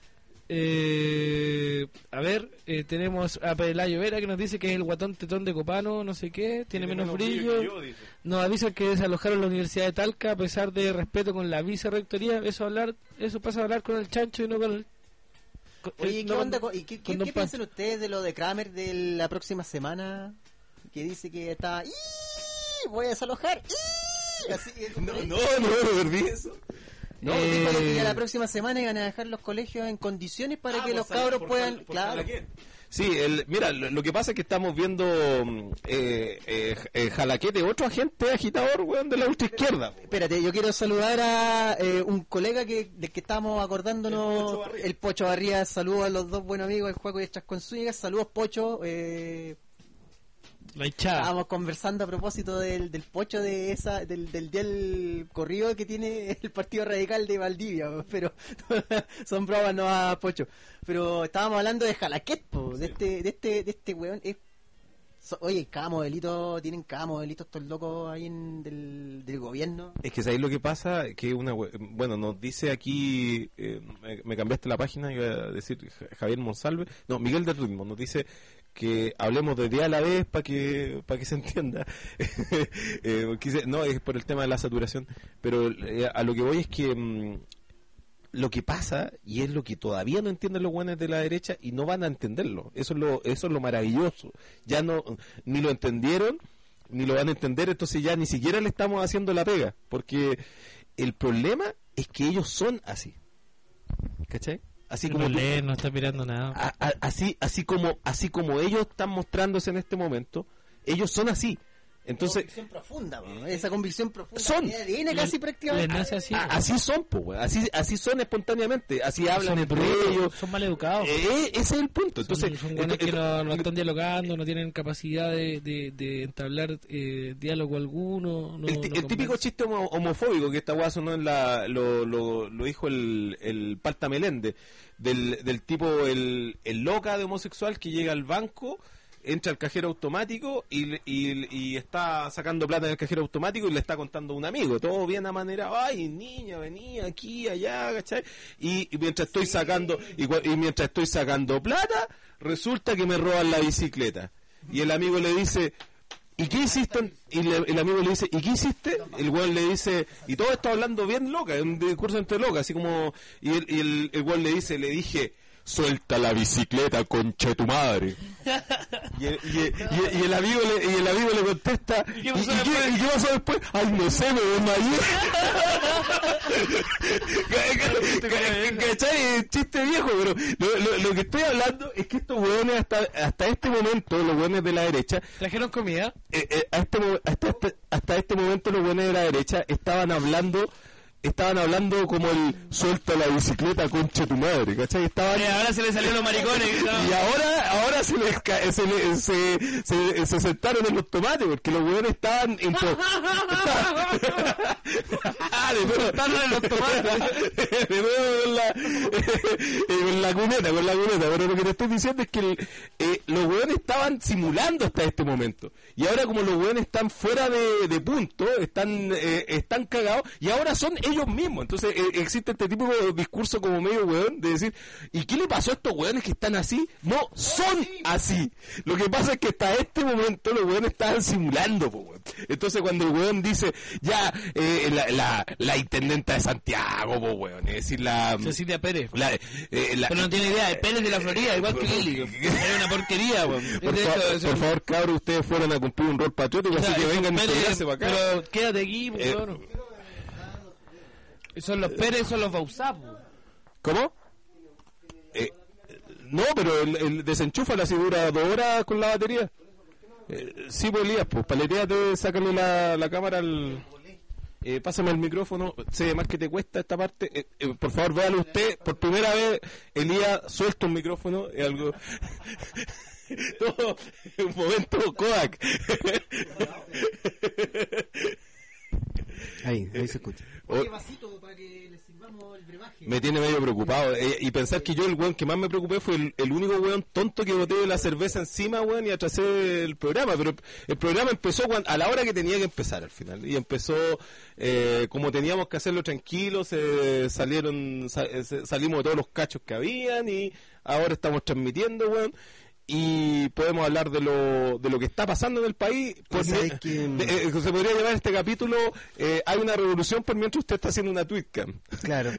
Eh, a ver, eh, tenemos a Pelayo Vera que nos dice que es el guatón tetón de Copano, no sé qué, tiene menos brillo. que yo, dice. Nos avisan que desalojaron la Universidad de Talca a pesar de respeto con la vicerrectoría. Eso hablar, eso pasa a hablar con el chancho y no con el. con- Oye, eh, ¿qué no onda? con- con- ¿Y qué, con qué, Don qué Pancho. piensan ustedes de lo de Kramer de la próxima semana? Que dice que está... ¡Ih! Voy a desalojar. ¡Ih! Así, No, no, no, no perdí eso. No, Eh, dijo que ya la próxima semana iban a dejar los colegios en condiciones para Ah, que por los Sal- cabros por puedan... Sal- por claro. Salaquet. Sí, el, mira, lo, lo que pasa es que estamos viendo mm, eh, eh, eh, Jalaquete, otro agente agitador, weón, de la ultraizquierda. Espérate, yo quiero saludar a eh, un colega que del que estábamos acordándonos, El Pocho Barría. el Pocho Barría. Saludos a los dos buenos amigos, el Juaco y el Chasco en Zúñiga. Saludos, Pocho. Eh, La hinchada. estábamos conversando a propósito del, del Pocho de esa del, del día del corrido que tiene el Partido Radical de Valdivia, pero son bromas, no a Pocho. Pero estábamos hablando de Jalaquet, po, de este de este de este weón. Es, so- oye, cada modelito, tienen cada modelito estos locos ahí en, del, del gobierno. Es que ¿sabéis lo que pasa? Que una we- bueno, nos dice aquí, eh, me, me cambiaste la página, iba a decir Ja- Javier Monsalve, no, Miguel del Ritmo, nos dice que hablemos de día a la vez para que para que se entienda. Eh, porque dice- no, es por el tema de la saturación, pero eh, a lo que voy es que mm, lo que pasa, y es lo que todavía no entienden los buenos de la derecha y no van a entenderlo, eso es lo, eso es lo maravilloso, ya no, ni lo entendieron, ni lo van a entender, entonces ya ni siquiera le estamos haciendo la pega, porque el problema es que ellos son así, ¿cachai? Así como no tú- lee, no está mirando nada. a- a- así, así como, así como ellos están mostrándose en este momento, ellos son así. Entonces, Convicción profunda, po, esa convicción profunda. Son. que viene casi Les prácticamente. nace así. a- así son, po, weón. así, así son espontáneamente, así hablan Son entre brutos, ellos. son mal educados. Eh, ese es el punto. Son- Entonces, son buenos esto- que no, esto- no están dialogando, no tienen capacidad de, de, de entablar eh, diálogo alguno. No, el, ti- no el típico conversan. chiste homo- homofóbico que esta weá sonó en la, lo, lo, lo dijo el, el Palta Melende, del, del tipo el, el loca de homosexual que llega al banco, entra al cajero automático y, le- y, y está sacando plata en el cajero automático y le está contando a un amigo, todo bien a manera, ay niña, venía aquí, allá, ¿cachai? Y, y mientras estoy sacando, y, cua- y mientras estoy sacando plata, resulta que me roban la bicicleta. Y el amigo le dice, ¿y qué hiciste? Y le- el amigo le dice, ¿y qué hiciste? El weón le dice, y todo está hablando bien loca, es un discurso entre loca, así como, y el, y el, el weón le dice, le dije, suelta la bicicleta, concha de tu madre. Y el, y el- y el- y el amigo le, y el amigo le contesta, ¿y qué pasó, después? ¿Y qué pasó después? Ay, no sé, me desmayé. ¿Cachai? Chiste viejo, pero lo, lo, lo que estoy hablando es que estos hueones hasta, hasta este momento, los hueones de la derecha, ¿Trajeron comida? eh, eh, a este mo- hasta, este, hasta este momento los buenos de la derecha estaban hablando estaban hablando como el suelta la bicicleta, concha tu madre, ¿cachai? Estaban, Eh, ahora se le salieron los maricones. ¿no? y ahora ahora se les ca- se, le- se, se, se sentaron en los tomates porque los hueones estaban en to- Ah, de nuevo. Estaban en los tomates. De nuevo con la, con la cuneta, con la cuneta. Pero lo que te estoy diciendo es que el- eh, los hueones estaban simulando hasta este momento. Y ahora como los hueones están fuera de, de punto, están eh, están cagados, y ahora son ellos mismos. Entonces eh, existe este tipo de discurso como medio hueón, de decir, ¿y qué le pasó a estos hueones que están así? No, son así. Lo que pasa es que hasta este momento los hueones estaban simulando, po, hueón. Entonces cuando el hueón dice, ya, eh, la, la, la intendenta de Santiago, po, hueón, es decir, la... Cecilia Pérez. la, eh, la- Pero no tiene idea, el Pérez de la Florida, igual que Lili. Es una porquería, weón. Por, De fa- hecho, eso- por favor, cabros, ustedes fueron a cumplir un rol patriótico, o sea, así que esos vengan a Pérez, integrarse para acá. Pero quédate aquí, pues, Eh, weón. Son los Pérez, son los Bausá, pues. ¿Cómo? Eh, no, pero el, el desenchufa la dura dos horas con la batería. Eh, sí, pues Elías, pues paleteate, sácale la, la cámara al... Eh, pásame el micrófono, sé más que te cuesta esta parte. Eh, eh, por favor, véalo usted. Por primera vez, Elías suelta un micrófono. Es algo... Todo, un momento Kodak. Ahí, ahí se escucha. O- vasito para que le sirvamos el brebaje. me tiene medio preocupado. Eh, y pensar que yo el weón que más me preocupé fue el, el único weón tonto que boté la cerveza encima, weón, y atrasé el programa. Pero el programa empezó cuando, a la hora que tenía que empezar al final. Y empezó, eh, como teníamos que hacerlo tranquilo, se salieron, sa, se, salimos de todos los cachos que habían y ahora estamos transmitiendo, weón. Y podemos hablar de lo de lo que está pasando en el país. Por, ¿Sabes que, de, eh, se podría llamar este capítulo eh, hay una revolución por mientras usted está haciendo una tweetcam. Claro.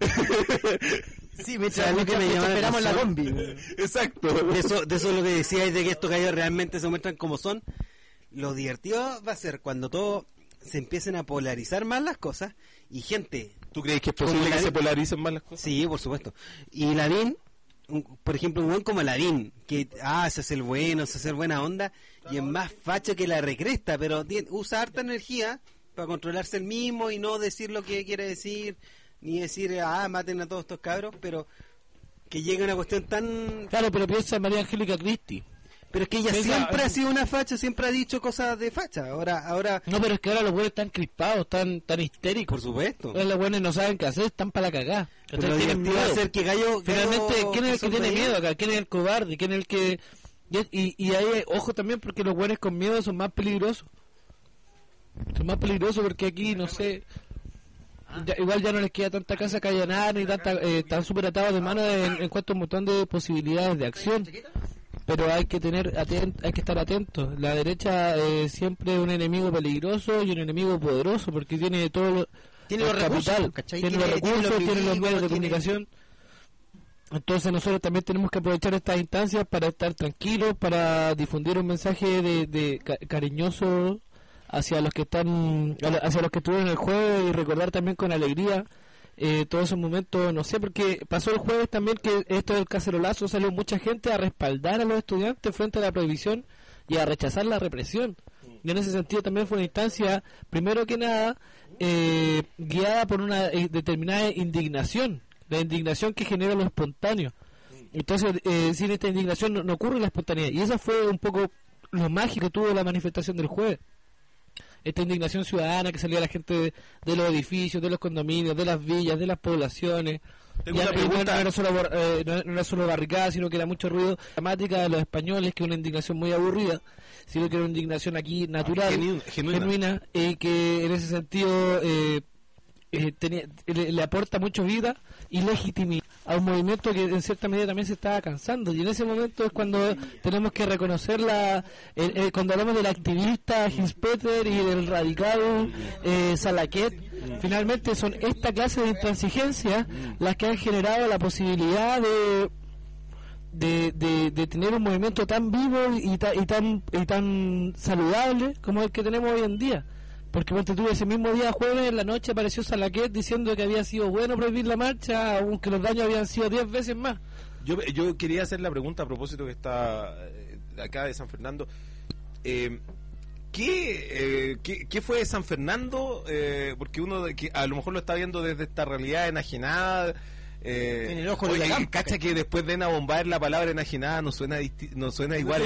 Sí, mientras, ¿Sabes lo que mientras me llama la esperamos la atención? combi. Exacto. De eso, de eso es lo que decíais, de que estos gallos realmente se muestran como son. Lo divertido va a ser cuando todo se empiecen a polarizar más las cosas y gente... ¿Tú crees que es posible Como que la- se polaricen más las cosas? Sí, por supuesto. Y Lavín, un- por ejemplo, un buen como Lavín, que ah, se hace el bueno, se hace el buena onda, y es más facho que la recresta, pero tiene- usa harta energía para controlarse el mismo y no decir lo que quiere decir, ni decir, ah, maten a todos estos cabros, pero que llegue a una cuestión tan... Claro, pero piensa en María Angélica Cristi. Pero es que ella Venga, siempre eh. ha sido una facha, siempre ha dicho cosas de facha. Ahora, ahora, No, pero es que ahora los buenos están crispados, están tan histéricos. por supuesto. Ahora los buenos no saben qué hacer, están para la cagá. Pero ¿Cachai? lo Tienen divertido va a miedo. ser que Gallo... Finalmente, Gallo ¿quién es el que tiene sonreía. miedo acá? ¿Quién es el cobarde? ¿Quién es el que...? Y, y, y ahí, ojo también, porque los buenos con miedo son más peligrosos. Son más peligrosos porque aquí, no sé... ya- igual ya no les queda tanta casa que allanar, ni tanta... Eh, están súper atados de mano en, en cuanto a un montón de posibilidades de acción. Pero hay que tener aten- hay que estar atentos. La derecha eh, siempre es un enemigo peligroso y un enemigo poderoso porque tiene todo lo, Tiene los el recursos, capital, ¿cachai? tiene, Tiene- los tiene recursos, los tiene los medios de vehículos, tiene- comunicación. Entonces nosotros también tenemos que aprovechar estas instancias para estar tranquilos, para difundir un mensaje de, de ca- cariñoso hacia los que están, hacia los que estuvieron el jueves y recordar también con alegría eh, todos esos momentos, no sé, porque pasó el jueves también que esto del cacerolazo salió mucha gente a respaldar a los estudiantes frente a la prohibición y a rechazar la represión. Y en ese sentido también fue una instancia, primero que nada, eh, guiada por una eh, determinada indignación, la indignación que genera lo espontáneo. Entonces, eh, sin esta indignación no, no ocurre la espontaneidad. Y esa fue un poco lo mágico que tuvo la manifestación del jueves. Esta indignación ciudadana que salía la gente de, de los edificios, de los condominios, de las villas, de las poblaciones. Tengo Ya, una y no, pregunta. no era solo, bor- eh, no, no era solo barricada, sino que era mucho ruido. La temática de los españoles, que es una indignación muy aburrida, sino que era una indignación aquí natural, Genu- genuina. genuina, y que en ese sentido eh, eh, tenía- le, le aporta mucho vida y legitimidad a un movimiento que en cierta medida también se estaba cansando. Y en ese momento es cuando tenemos que reconocer la, el- el- cuando hablamos del activista Hinspeter y del radical eh, Salaquet, finalmente son esta clase de intransigencias las que han generado la posibilidad de de, de, de tener un movimiento tan vivo y, ta- y tan y tan saludable como el que tenemos hoy en día. Porque ponte tú, ese mismo día jueves en la noche apareció Salaquet diciendo que había sido bueno prohibir la marcha, aunque los daños habían sido diez veces más. Yo, yo quería hacer la pregunta a propósito que está eh, acá de San Fernando. Eh, ¿qué, eh, qué, qué fue de San Fernando? Eh, porque uno de- que a lo mejor lo está viendo desde esta realidad enajenada. Eh, En el ojo del oye, huracán. cacha que después de Bombar la palabra enajenada no suena disti- no suena igual.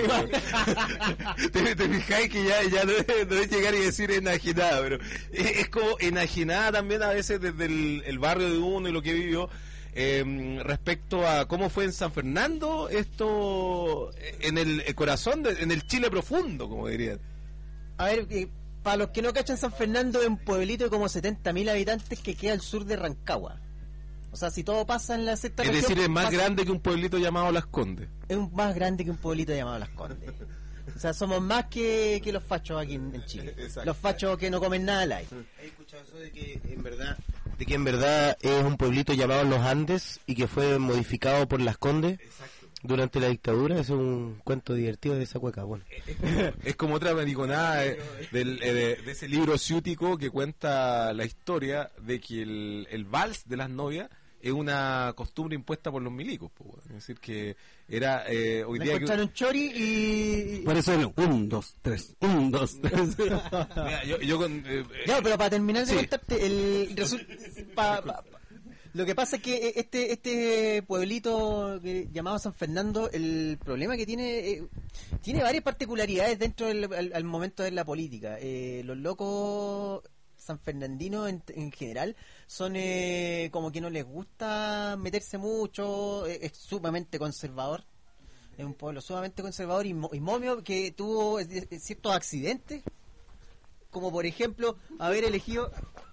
pero- te, te fijáis que ya, ya no, es, no es llegar y decir enajenada, pero es, es como enajenada también a veces desde el, el barrio de uno y lo que vivió. Eh, respecto a cómo fue en San Fernando esto en el, el corazón de- en el Chile profundo, como dirían. A ver, eh, para los que no cachan, San Fernando es un pueblito de como setenta mil habitantes que queda al sur de Rancagua. O sea, si todo pasa en la sexta Es región, decir, es más pasa- grande que un pueblito llamado Las Condes. es un- más grande que un pueblito llamado Las Condes. O sea, somos más que, que los fachos aquí en, en Chile. Exacto. Los fachos que no comen nada al aire. ¿He escuchado eso de que en verdad de que en verdad es un pueblito llamado Los Andes y que fue modificado por Las Condes durante la dictadura? Es un cuento divertido de esa cueca, bueno. Es como otra mariconada eh, del, eh, de, de ese libro ciútico que cuenta la historia de que el, el vals de las novias es una costumbre impuesta por los milicos, po, weón. Es decir, que era eh, hoy Me día que, encontraron chori y... Por eso es un, dos, tres, un, dos, tres. Mira, yo, yo con, eh, eh, Ya, pero para terminar de Sí. contarte, el resu- pa- pa- pa- lo que pasa es que este este pueblito que- llamado San Fernando, el problema que tiene eh, tiene varias particularidades dentro del al, al momento de la política. Eh, los locos sanfernandinos en, en general son eh, como que no les gusta meterse mucho, eh, es sumamente conservador. Es un pueblo sumamente conservador y, mo- y momio que tuvo eh, eh, ciertos accidentes, como por ejemplo haber elegido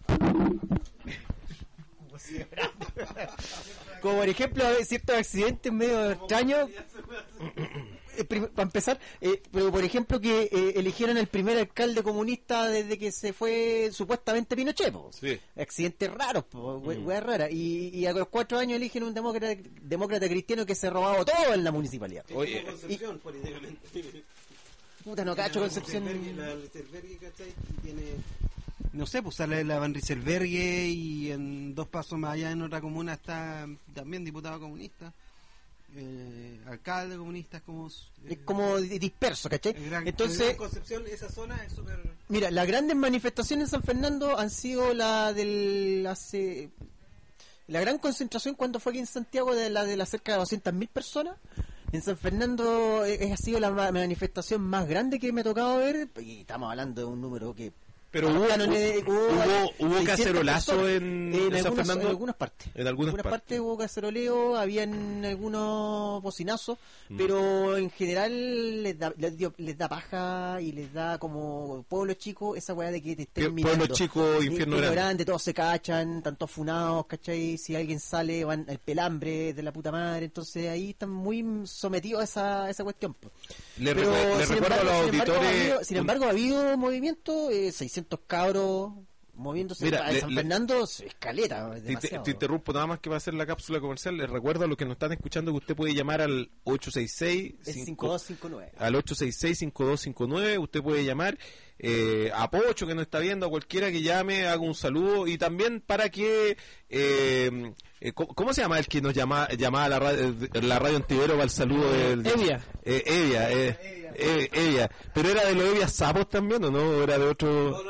como por ejemplo haber ciertos accidentes medio extraños. Eh, prim- para empezar, eh, pero por ejemplo que eh, eligieron el primer alcalde comunista desde que se fue supuestamente Pinochet, po. Sí. Accidentes raros, po, we- Mm. weas raras, y, y a los cuatro años eligen un demócrata, demócrata cristiano que se ha robado todo en la municipalidad. Oye, Concepción, políticamente. Puta, no cacho Concepción. La Rieselbergue, ¿cachai? Tiene, no sé, pues sale la Van Rieselbergue y en dos pasos más allá en otra comuna está también diputado comunista, eh, alcalde comunista, como... eh, Es como di- disperso, ¿cachai? el gran- Entonces, el Gran Concepción, esa zona es súper... mira, las grandes manifestaciones en San Fernando han sido la del hace la gran concentración cuando fue aquí en Santiago de la de las cerca de doscientas mil personas. En San Fernando eh, ha sido la ma- manifestación más grande que me ha tocado ver, y estamos hablando de un número que pero hubo, Ah, no, no, eh, hubo, hubo, hubo seiscientas cacerolazo personas. en, En en San algunas, Fernando. en algunas partes. En algunas partes. partes. hubo caceroleo, habían algunos bocinazos, Mm. pero en general les da, les, dio- les da paja y les da como pueblo chico esa weá de que te estén Pue- mirando. pueblo chico, infierno grande. Todos se cachan, tantos funados, ¿cachai? Si alguien sale, van el pelambre de la puta madre, entonces ahí están muy sometidos a esa, a esa cuestión. po. Le, Pero, recu- le sin recuerdo embargo, a los sin embargo, ha auditores. habido- sin un- embargo, ha habido movimiento, eh, seiscientos cabros moviéndose. Mira, en le- San le- Fernando, escaleta, es Te, te- demasiado. te interrumpo nada más que va a ser la cápsula comercial. Les recuerdo a los que nos están escuchando que usted puede llamar al ocho seis seis Es cinco- cinco dos cinco nueve. al ocho seis seis, cinco dos cinco nueve. Usted puede llamar eh, a Pocho que nos está viendo, a cualquiera que llame, haga un saludo, y también para que eh, eh, ¿cómo, cómo se llama el que nos llama llamaba a la radio, la radio Antivero para el saludo del Evia. eh, Evia, eh, eh, Evia, pero era de los Evia sapos también, ¿o no? Era de otro.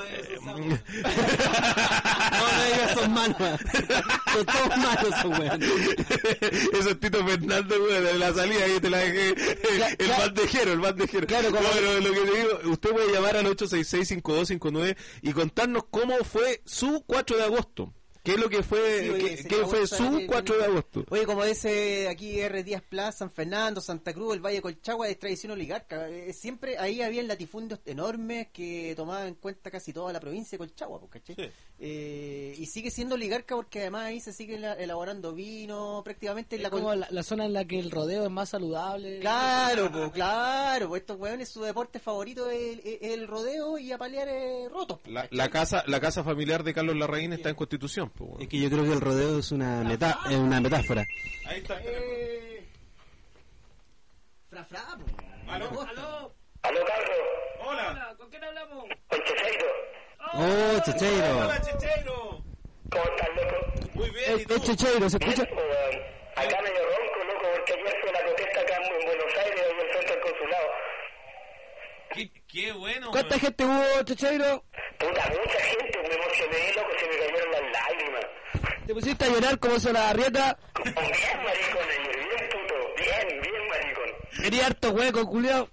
No, no digas son malos. Son todos malos, son weones. Eso es Tito Fernández, weón, de la salida ahí te la dejé. El claro. bandejero, el bandejero. Claro, como- No, pero lo que te digo, usted puede llamar al ocho seis seis, cinco dos cinco nueve y contarnos cómo fue su cuatro de agosto. ¿Qué es lo que fue, Sí, oye, qué, sería qué fue bueno su saber cuatro de bien- agosto? Oye, como dice aquí R. Díaz Plaza, San Fernando, Santa Cruz, el Valle de Colchagua, es tradición oligarca. Eh, siempre ahí habían latifundios enormes que tomaban en cuenta casi toda la provincia de Colchagua, pues, ¿cachai? Sí. Eh, y sigue siendo oligarca porque además ahí se sigue la- elaborando vino, prácticamente en Es la como col- la, la zona en la que el rodeo es más saludable. Claro, pues, claro, pues estos weones su deporte favorito es el, es el rodeo y apalear eh, rotos. po, La, ¿cachai? la casa la casa familiar de Carlos Larraín está en Constitución. Pues, weón. Es que yo creo que el rodeo es una, meta, es una metáfora. Ahí está. Eh... Fra, fra, po. ¿Aló? ¡Aló! Aló, Carlos, Hola. ¿Con quién hablamos? con Checheiro. ¡Oh, Checheiro! Hola, Checheiro. ¿Cómo estás, loco? Muy bien. ¿y Es tú? es Checheiro, ¿se escucha? Bien, weón. Acá medio ronco, loco, porque ayer fue la protesta acá en Buenos Aires, ahí al frente del consulado. Qué, qué bueno. ¿Cuánta weón. gente hubo, Checheiro? Puta, mucha gente, me emocioné, loco, se me cayeron las lágrimas. ¿Te pusiste a llorar como se la arrieta? Bien, maricón, ayer, bien, puto, bien, bien, maricón. Quería harto hueco, culiao.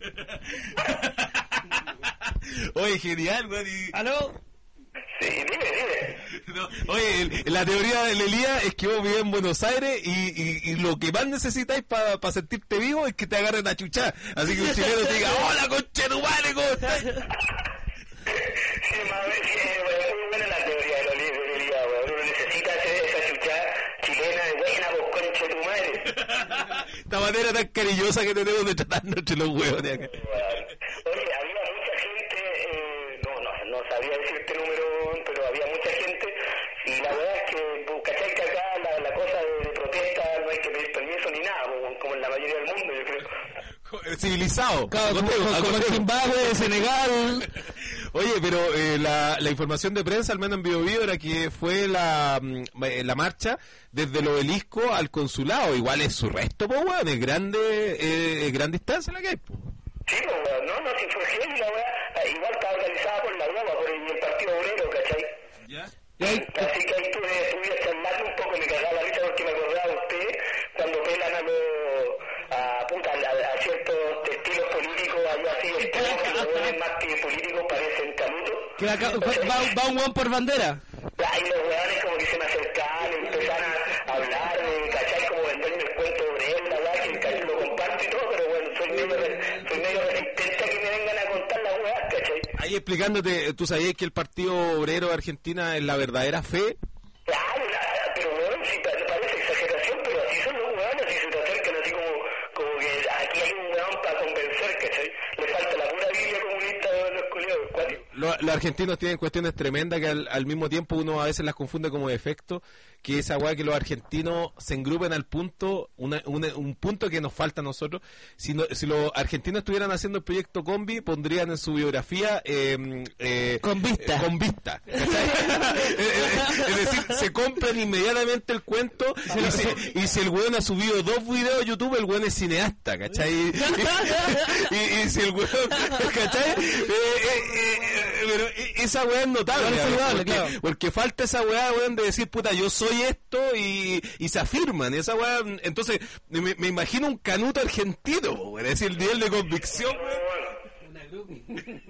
Oye, genial, weón. y- ¿Aló? Sí, dime, dime. No, oye, el- la teoría de Elías es que vos vivís en Buenos Aires y, y, y lo que más necesitáis para sentirte vivo es que te agarren a chuchar. Así que un chileno te diga, hola, conchetumare, ¿cómo estás? Sí, más bien, sí, weón, muy buena la teoría de los libros, de Elías, weón. Uno necesita hacer esa chuchada chilena de buena, pues, concha tu madre. Esta manera tan cariñosa que tenemos de tratarnos entre los huevos de acá. Oye, había mucha gente, eh, no, no, no sabía decirte número, pero había mucha gente, y la verdad es que, pues, ¿cachai? Que acá la, la cosa de, de protesta no hay que pedir permiso ni nada, pues, como en la mayoría del mundo, yo creo. Civilizado. Claro, como, Acoteo, como- como en acoteo. Zimbabue, Senegal. Oye, pero eh, la, la información de prensa, al menos en Bio Bio, era que fue la, mm, eh, la marcha desde el obelisco al consulado. Igual es su resto, pues, weón. Es grande, eh, es gran distancia la que hay, pues. Sí, pues, weón, no, no, si fue heavy la weá, eh, igual está organizada por la U A, por el, el Partido Obrero, ¿cachai? ¿Ya? Y ahí- Así que ahí estuve, estuve charlando un poco, me cagaba la risa porque me acordaba de usted cuando pelan a los, a, puta, a, a ciertos estilos políticos allá así extremos, que los buenos más que políticos parecen canutos. Qué Pero acá va, va un weón por bandera. Ahí los weones como que se me acercaban, empezaban a hablarme, ¿cachai? Como venderme el cuento de él, la weá, que que lo comparto y todo, pero bueno, soy medio, soy medio resistente a que me vengan a contar las weas, ¿cachai? Ahí explicándote, ¿tú sabías que el Partido Obrero de Argentina es la verdadera fe? Claro, la- pero weón, si pa- parece exageración, pero así son los weones, y se te acercan así como, como que aquí hay un weón para convencer, ¿cachai? Le falta la pura Biblia comunista de los culiados, cuáticos. Lo- Los argentinos tienen cuestiones tremendas que al, al mismo tiempo uno a veces las confunde como defecto, que esa weá que los argentinos se engrupen al punto, una- una- un punto que nos falta a nosotros. Si, no- si los argentinos estuvieran haciendo el proyecto Combi, pondrían en su biografía eh, eh, Con vista. eh, con vista. ¿Cachai? Eh, eh, es decir, se compran inmediatamente el cuento y, si, y si el weón ha subido dos videos a YouTube, el weón es cineasta, ¿cachai? Y, y- y si el weón, ¿cachai? Eh, eh, eh, pero esa weá es notable, Claro, es porque, saludable, claro. porque falta esa weá, weón, de decir, puta, yo soy esto y, y se afirman, esa weá, entonces me, me imagino un canuto argentino, weón, es decir, el nivel de convicción, weón.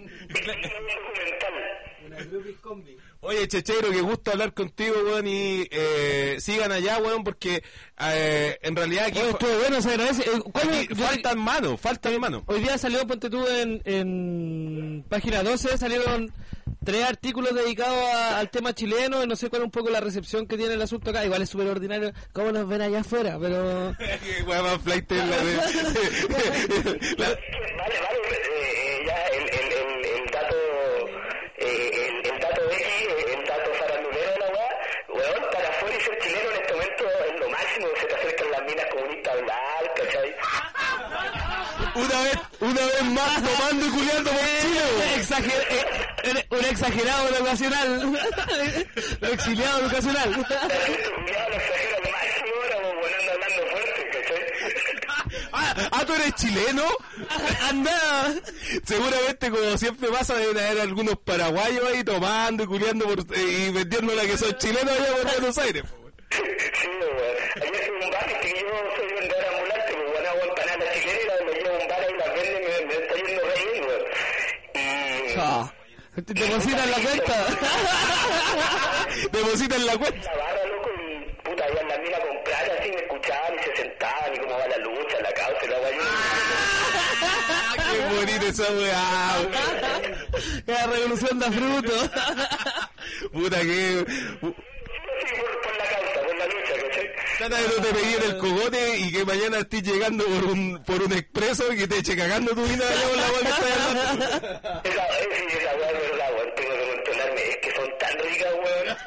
Oye, Chechero, qué gusto hablar contigo, weón, y eh, sigan allá, weón, porque eh, en realidad aquí, Oye, estuvo bueno, se agradece. Eh, ¿cuál- aquí yo- faltan manos, faltan manos. Hoy día salió, ponte tú, en, en página doce, salieron tres artículos dedicados a- al tema chileno, y no sé cuál es un poco la recepción que tiene el asunto acá. Igual es súper ordinario cómo nos ven allá afuera, pero... Qué weá más flight es la de... la- Vale, vale, eh, ya el, el, el, el dato, eh, el, el dato X, eh, el dato farandulero de la weá, weón, para afuera y ser chileno en este momento es lo máximo, se te acercan las minas comunistas a hablar, ¿cachai? Una vez, una vez más tomando y culiando por Chile, weón. Exager- eh, un exagerado educacional. Exiliado educacional. Ya lo exagero al máximo ahora, weón, ando hablando fuerte, ¿cachai? Ah, ah, ¿tú eres chileno? Anda. Seguramente, como siempre pasa, deben haber algunos paraguayos ahí tomando y culiando por, eh, y vendiéndola que son chilenos allá por Buenos Aires, po, weón. Sí, weón. Ayer fui a un bar, y que yo soy vendedor ambulante, pues bueno, hago empanadas chilenas y las me llevo a un bar y las venden y me, me está yendo re bien, weón. Y... Ah, te depositan la cuenta. Depositan la cuenta. la barra, loco, y puta, allá en la mina comprar así, me escuchaban y se sentaban y cómo va la lucha, la causa y la guayuna. Ah, qué bonita esa weá, weón. La revolución da fruto. Puta que... Sí, por, por la causa, por la lucha, ¿cachai? Trata de no te pegué en el cogote y que mañana estés llegando por un por un expreso y que te eche cagando tu vida allá con la bola que estás hablando. Esa, eh, sí, esa weá es verdad, weón, tengo que controlarme, es que son tan ricas, weón.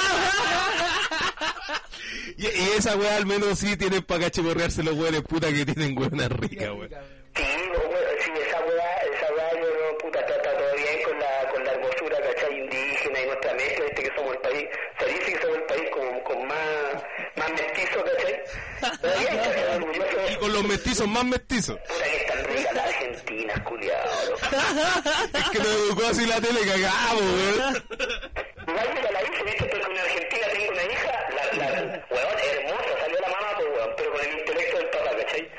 Y, y esa weá al menos sí tienen para cachiporrearse los weones puta que tienen weonas ricas, weón. Sí, no, weón, sí, esa weá, esa weá, yo no, puta, está, está todo bien con la, con la hermosura, ¿cachai? Indígena y nuestra mezcla, viste que somos el país, se dice que somos el país con, con más, más mestizo, ¿cachai? Pero bien, ¿cachai? Orgulloso. Y con los mestizos más mestizos. Puta que están ricas las argentinas, culiao. Es que nos educó así la tele, cagamos, weón. Igual mira, la hice, viste, porque en Argentina tengo una hija, la, la, weón, hermosa, salió la mamá, pues, weón, pero con el intelecto del papá, ¿cachai?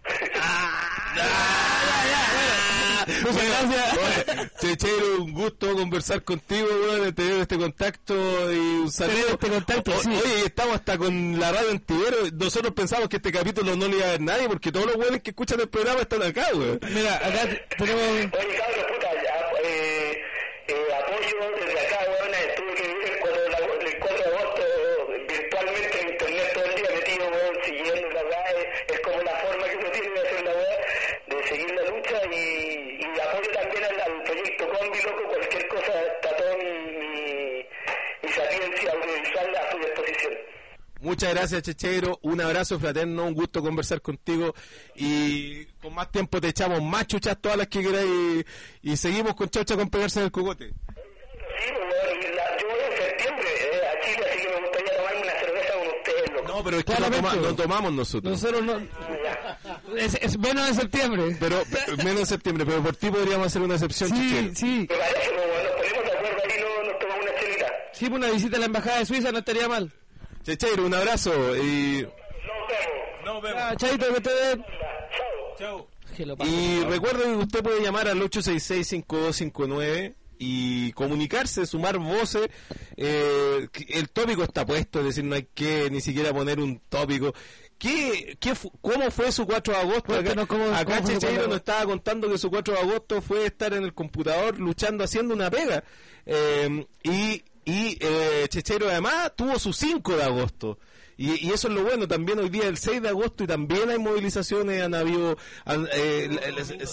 Muchas gracias. Oye, Chechero, un gusto conversar contigo, weón, tener este contacto y un saludo. Tener este contacto, O- sí. Oye, y estamos hasta con la radio Antivero. Nosotros pensamos que este capítulo no le iba a ver nadie porque todos los weones que escuchan el programa están acá, weón. Mira, acá t- tenemos... Oye, cabrón, puta, ya, eh, eh, apoyo desde acá, weón, tuve que vivir el cuatro de, agosto, el cuatro de agosto virtualmente en internet todo el día metido, weón, siguiendo la weá, es, es como la forma que uno tiene de hacer la weá, de seguir la lucha y, y apoyo también al, al proyecto Combi, loco, cualquier cosa, está todo mi, mi, mi sapiencia audiovisual a su disposición. Muchas gracias, Chechero. Un abrazo fraterno, un gusto conversar contigo. Y con más tiempo te echamos más chuchas todas las que queráis. Y, y seguimos con Chaucha con pegarse en el cogote. Sí, weón, y la, yo voy en septiembre eh, a Chile, así que me gustaría tomarme una cerveza con ustedes, loco. No, pero es que no, Claramente, toma- weón. no tomamos nosotros. Nosotros no... Es, es menos de septiembre. Pero menos en septiembre, pero por ti podríamos hacer una excepción, Sí, Chechero. sí. Me parece, pues, weón, nos ponemos de acuerdo ahí, no, nos tomamos una chelita. Sí, pues una visita a la embajada de Suiza no estaría mal. Chechero, un abrazo. Y, Nos vemos. Ah, chaito, que te den. Chao. Que lo pase, y por favor. recuerden que usted puede llamar al ocho seis seis, cinco dos cinco nueve. y comunicarse, sumar voces. Eh, el tópico está puesto, es decir, no hay que ni siquiera poner un tópico. ¿Qué, qué fu- ¿Cómo fue su cuatro de agosto? Acá, Cuéntanos cómo- acá cómo fue su Checheiro cuatro de nos estaba contando que su cuatro de agosto fue estar en el computador luchando, haciendo una pega. Eh, y y eh, Checheiro además tuvo su cinco de agosto. Y, y eso es lo bueno, también hoy día el seis de agosto y también hay movilizaciones, han habido... han, eh, la- la- se,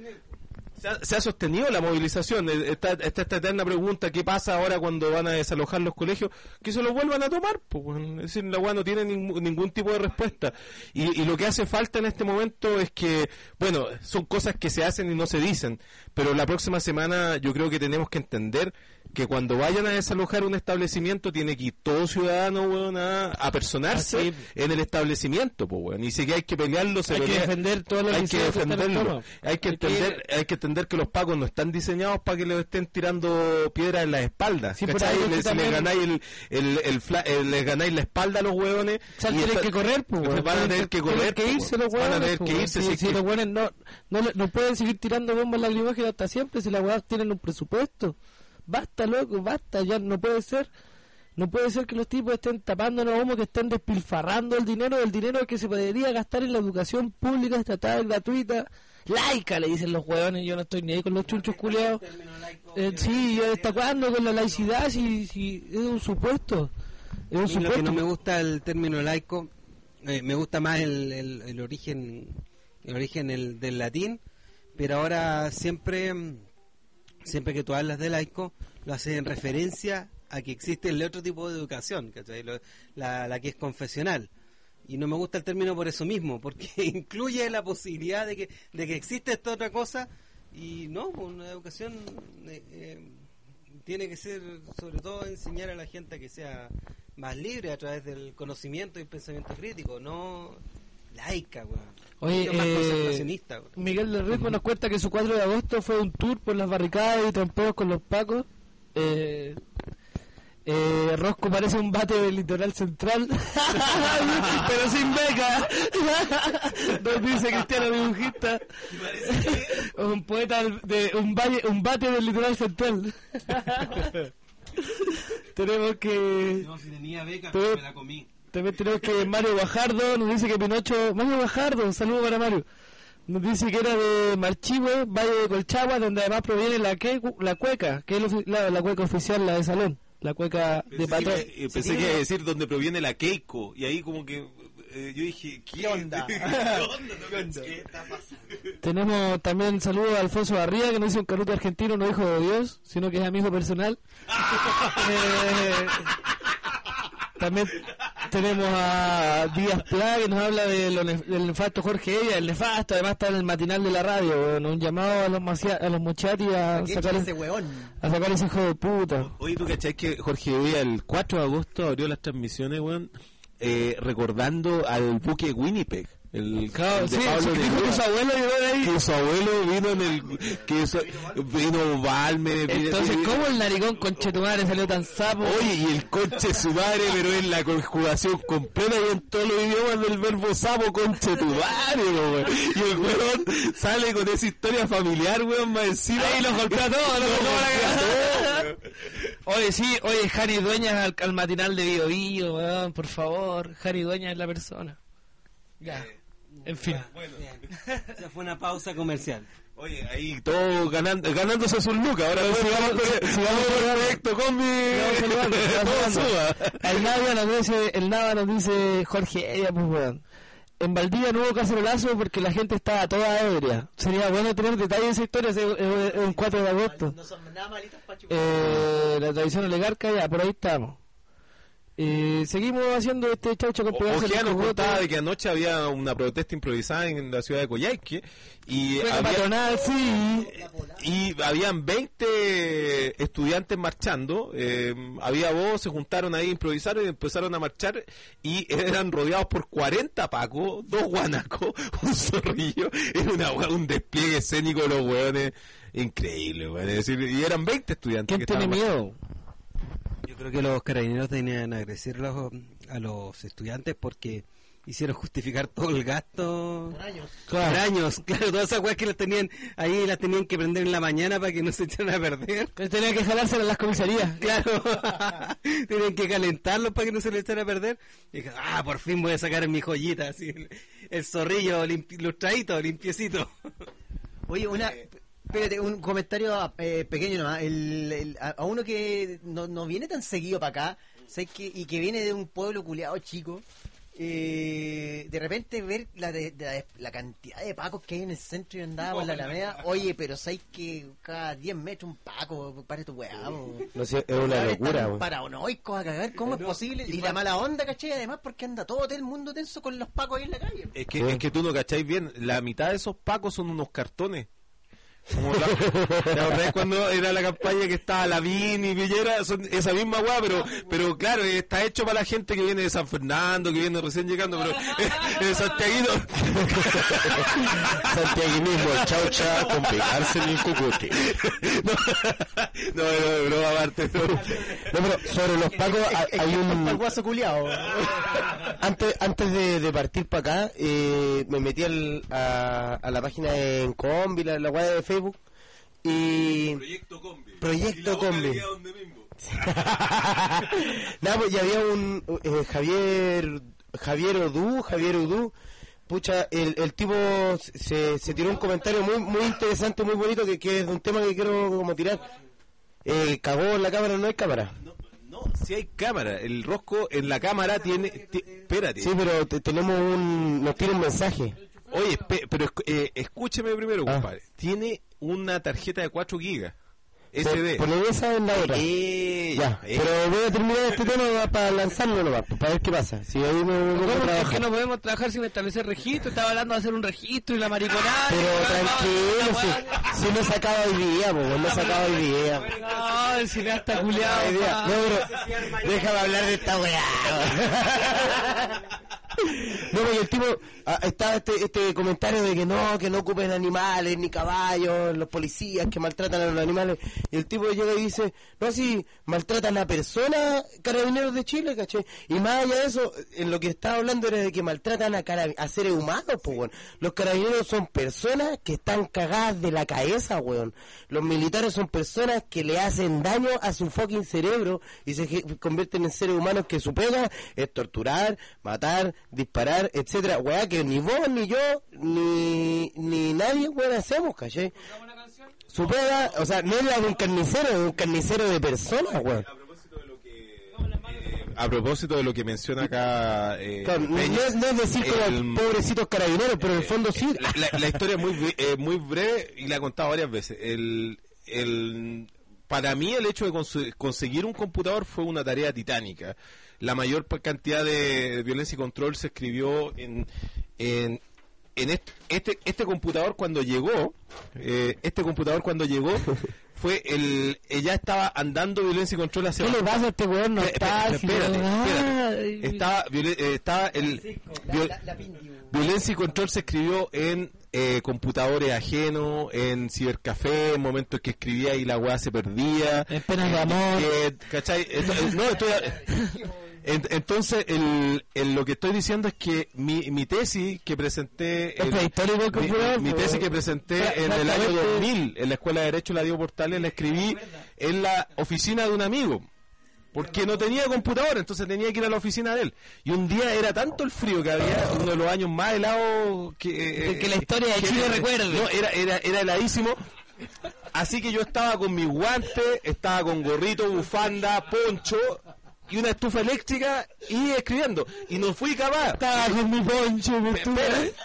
se ha, se ha sostenido la movilización. Eh, Está, está esta eterna pregunta, ¿qué pasa ahora cuando van a desalojar los colegios? Que se los vuelvan a tomar, pues, bueno. Es decir, la U A no tiene ning- ningún tipo de respuesta. Y, y lo que hace falta en este momento es que, bueno, son cosas que se hacen y no se dicen, pero la próxima semana yo creo que tenemos que entender que cuando vayan a desalojar un establecimiento tiene que ir todo ciudadano, weón, a, a personarse Ah, sí. en el establecimiento, pues, weón. Y si que hay que pelearlo, se Hay que pelea. defender todos los Hay que liceos que están en defenderlo. toma. Hay que Hay que- entender, hay que entender que los pacos no están diseñados para que les estén tirando piedras en las espaldas. Sí, pero ¿cachai? hay que Le- si también- les ganáis el, el, el fla- eh, les ganáis la espalda a los hueones, O sea, y tienen está- que correr, pues, weón. van a tener que correr, Tienen que irse los van a hueones, tener pues, que weón. irse, Si, si es si que- los hueones no, no, le- no pueden seguir tirando bombas lacrimógenas hasta siempre, si las hueonas tienen un presupuesto. Basta, loco, basta, ya no puede ser. No puede ser que los tipos estén tapándonos humo, que estén despilfarrando el dinero, el dinero que se podría gastar en la educación pública, estatal, gratuita, laica, le dicen los hueones. Yo no estoy ni ahí con los chunchos culiados. Eh, sí, ¿hasta cuándo con la laicidad? Si, si es un supuesto. Es un A mí lo que supuesto. no me gusta el término laico, eh, me gusta más el, el, el origen el origen el, del latín, pero ahora siempre mm, siempre que tú hablas de laico lo haces en referencia a que existe el otro tipo de educación, ¿cachai? Lo- la, la que es confesional. Y no me gusta el término por eso mismo, porque incluye la posibilidad de que de que existe esta otra cosa, y no, pues, una educación eh, eh, tiene que ser, sobre todo, enseñar a la gente a que sea más libre a través del conocimiento y el pensamiento crítico, no laica, weón. Oye, Mucho más eh, conservacionista, weón. Miguel del Ritmo nos cuenta que su cuatro de agosto fue un tour por las barricadas y trompeos con los pacos. Eh, eh, Rosco parece un bate del litoral central, pero sin beca. Nos dice Cristiano Dibujista. Un poeta de un, valle, un bate del litoral central. Tenemos que... No, si tenía beca, Pero- me la comí. También tenemos que Mario Bajardo nos dice que Pinocho... Mario Bajardo, un saludo para Mario. Nos dice que era de Marchihue, Valle de Colchagua, donde además proviene la, que, la cueca, que es la, ofi- la, la cueca oficial, la de salón. La cueca de Pensé, patrón. que, eh, pensé que iba a decir donde proviene la Keiko, y ahí como que eh, yo dije, ¿qué, ¿Qué onda? ¿Qué onda? No pensé. Tenemos también saludos a Alfonso Barría, que no dice un canuto argentino, no hijo de Dios, sino que es amigo personal. Eh, también tenemos a Díaz Pla, que nos habla de lo nef- del nefasto Jorge Ella, el nefasto, además está en el matinal de la radio. Bueno, un llamado a los, macia- a los mochati a ¿Qué sacar, ese ese, huevón? a sacar ese hijo de puta. Oye, ¿tú cachai que Jorge Villa el cuatro de agosto abrió las transmisiones, weón, eh, recordando al buque Winnipeg? El, Claro, el de sí, Pablo sí, que dijo Neruda. que su abuelo llegó de ahí. Que su abuelo vino en el... que su- vino Balmer. vino- Entonces, vino- ¿cómo el narigón conchetumare salió tan sapo? Oye, y el conche su madre, pero en la conjugación completa y en todos los idiomas del verbo sapo, conche tu madre, weón. Y el weón sale con esa historia familiar, weón, más encima. Ahí los golpea a todos, los golpea a la weón. Oye, sí, oye, Jari Dueñas al, al matinal de Bio Bio, weón, por favor. Jari Dueñas es la persona. Ya, en fin. Bueno, Esa fue una pausa comercial. oye, ahí todo ganando, ganándose sus lucas. Ahora Pero sigamos sigamos- con el, sigamos con el saludando. proyecto con mi... Sigamos saludando, sigamos todo saludando. suba. El Nava nos dice, el Nava nos dice Jorge Ella, pues weón. En Valdivia no hubo cacerolazo porque la gente estaba toda ebria. Sería bueno tener detalles de esa historia, es, es- es un cuatro de agosto. No son nada malitas para chupar. Eh, la tradición oligarca, ya, por ahí estamos. Eh, seguimos haciendo este chaucho con O- pegarse Ojea en nos el cogote. contaba de que anoche había una protesta improvisada en la ciudad de Coyhaique y Fue la había, patronal, sí. y habían veinte estudiantes marchando, eh, había voz, se juntaron ahí, improvisaron y empezaron a marchar y eran rodeados por cuarenta pacos, dos guanacos, un zorrillo, era una, un despliegue escénico de los hueones increíble, weón. Es decir, y eran veinte estudiantes. ¿Quién que tiene estaban miedo? Yo creo que los carabineros tenían que agradecer a los, a los estudiantes porque hicieron justificar todo el gasto Por años. por años, claro, todas esas weas que las tenían ahí las tenían que prender en la mañana para que no se echaran a perder. Que tenía que jalársela en las comisarías. Claro, tienen que calentarlos para que no se le echen a perder. Y dije, ah, por fin voy a sacar mi joyita, así, el, el zorrillo limpi, lustradito, limpiecito. Oye, una... Espérate, un comentario eh, pequeño nomás. El, el- a, a uno que no, no viene tan seguido para acá, ¿sabes qué? Y que viene de un pueblo culeado chico, eh, de repente ver la, de, de la, la cantidad de pacos que hay en el centro y andaba por la Alameda. Oye, pero ¿sabes que cada diez metros un paco? Para tu weá, po. No sé, es una locura, weón. Paranoicos a cagar, ¿cómo es posible? Y la mala onda, ¿cachai? Además, porque anda todo el mundo tenso con los pacos ahí en la calle. Es que, es que tú no cacháis bien, la mitad de esos pacos son unos cartones. Como la, ¿te acordás cuando era la campaña que estaba Lavín y Villera? Son esa misma weá, pero, pero claro, está hecho para la gente que viene de San Fernando, que viene recién llegando, pero eh, de Santiaguino. Santiaguinismo, chaucha, con pegarse en el cocote. No, no, no, no, aparte, no. No, pero sobre los pacos ha- hay un... Pacuazo culiao. Antes, antes de, de partir para acá, eh, me metí al- a, a la página en Combi, la, la web de Facebook, y... Proyecto Combi. Proyecto Combi. Nada, pues ya había un eh, Javier Javier Odú, Javier Odú. Pucha, el, el tipo se, se tiró un comentario muy muy interesante, muy bonito, que, que es de un tema que quiero como tirar. Eh, cagó en la cámara, no hay cámara. No, no, si hay cámara, el rosco en la cámara tiene... ti- espérate. Sí, pero te- tenemos un... nos tira un mensaje. Oye, espe- pero escu- eh, escúcheme primero, Ah. compadre. Tiene una tarjeta de cuatro gigas. S D. Poner esa en la otra. Eh, Ya, eh, pero voy a terminar este tema para lanzarlo nomás, para ver qué pasa. Si ahí me, me pongo a ¿Cómo? Es trabajar. que no podemos trabajar sin establecer registro. Estaba hablando de hacer un registro y la mariconada. Pero y la- tranquilo, si, si no se acaba hoy día, pues no se acaba hoy día. No, el cineasta culiado. Hoy día. pa. No, pero déjame hablar de esta weá. No, porque el tipo, ah, está este, este comentario de que no, que no ocupen animales, ni caballos, los policías que maltratan a los animales. Y el tipo llega y dice, no, si maltratan a personas, carabineros de Chile, ¿cachai? Y más allá de eso, en lo que estaba hablando era de que maltratan a, cara- a seres humanos, pues, weón. Los carabineros son personas que están cagadas de la cabeza, weón. Los militares son personas que le hacen daño a su fucking cerebro y se ge- convierten en seres humanos que su pega es torturar, matar, disparar, etcétera. Weá, que ni vos, ni yo, ni, ni nadie, weón, hacemos, ¿cachai? Su pega, o sea, no es la de un carnicero, es un carnicero de personas, weón. a propósito de lo que eh, a propósito de lo que menciona acá eh, Claro, no, Peña, es, no es decir como el- pobrecitos carabineros, pero en el fondo sí. la, la- la historia es muy bre- eh, muy breve y la he contado varias veces. El, el para mí el hecho de cons- conseguir un computador fue una tarea titánica. La mayor pa- cantidad de violencia y control se escribió en en, en est- este este computador cuando llegó eh, este computador cuando llegó fue el eh, ya estaba andando violencia y control hace ¿Qué le pasa a este weón? No Espé- está. espé- si espérate, no- espérate. Ay, estaba violen- eh, estaba el viol- violencia y control se escribió en eh, computadores ajenos, en cibercafé, en momentos que escribía y la weá se perdía. En penas de amor. Eh, ¿cachai? Esto- eh, no, estoy... en- Entonces, el, el- lo que estoy diciendo es que mi, mi tesis que presenté... Es el- prehistórico el mi, computador, mi pues. tesis que presenté en el año Exactamente. dos mil en la Escuela de Derecho de la Diego Portales la escribí en la oficina de un amigo. Porque no tenía computador, entonces tenía que ir a la oficina de él. Y un día era tanto el frío que había, uno de los años más helados que... eh, Que la historia de que- Chile recuerde. No, era, era, era heladísimo. Así que yo estaba con mis guantes, estaba con gorrito, bufanda, poncho y una estufa eléctrica y escribiendo. Y no fui capaz. Estaba con mi poncho, mi estufa.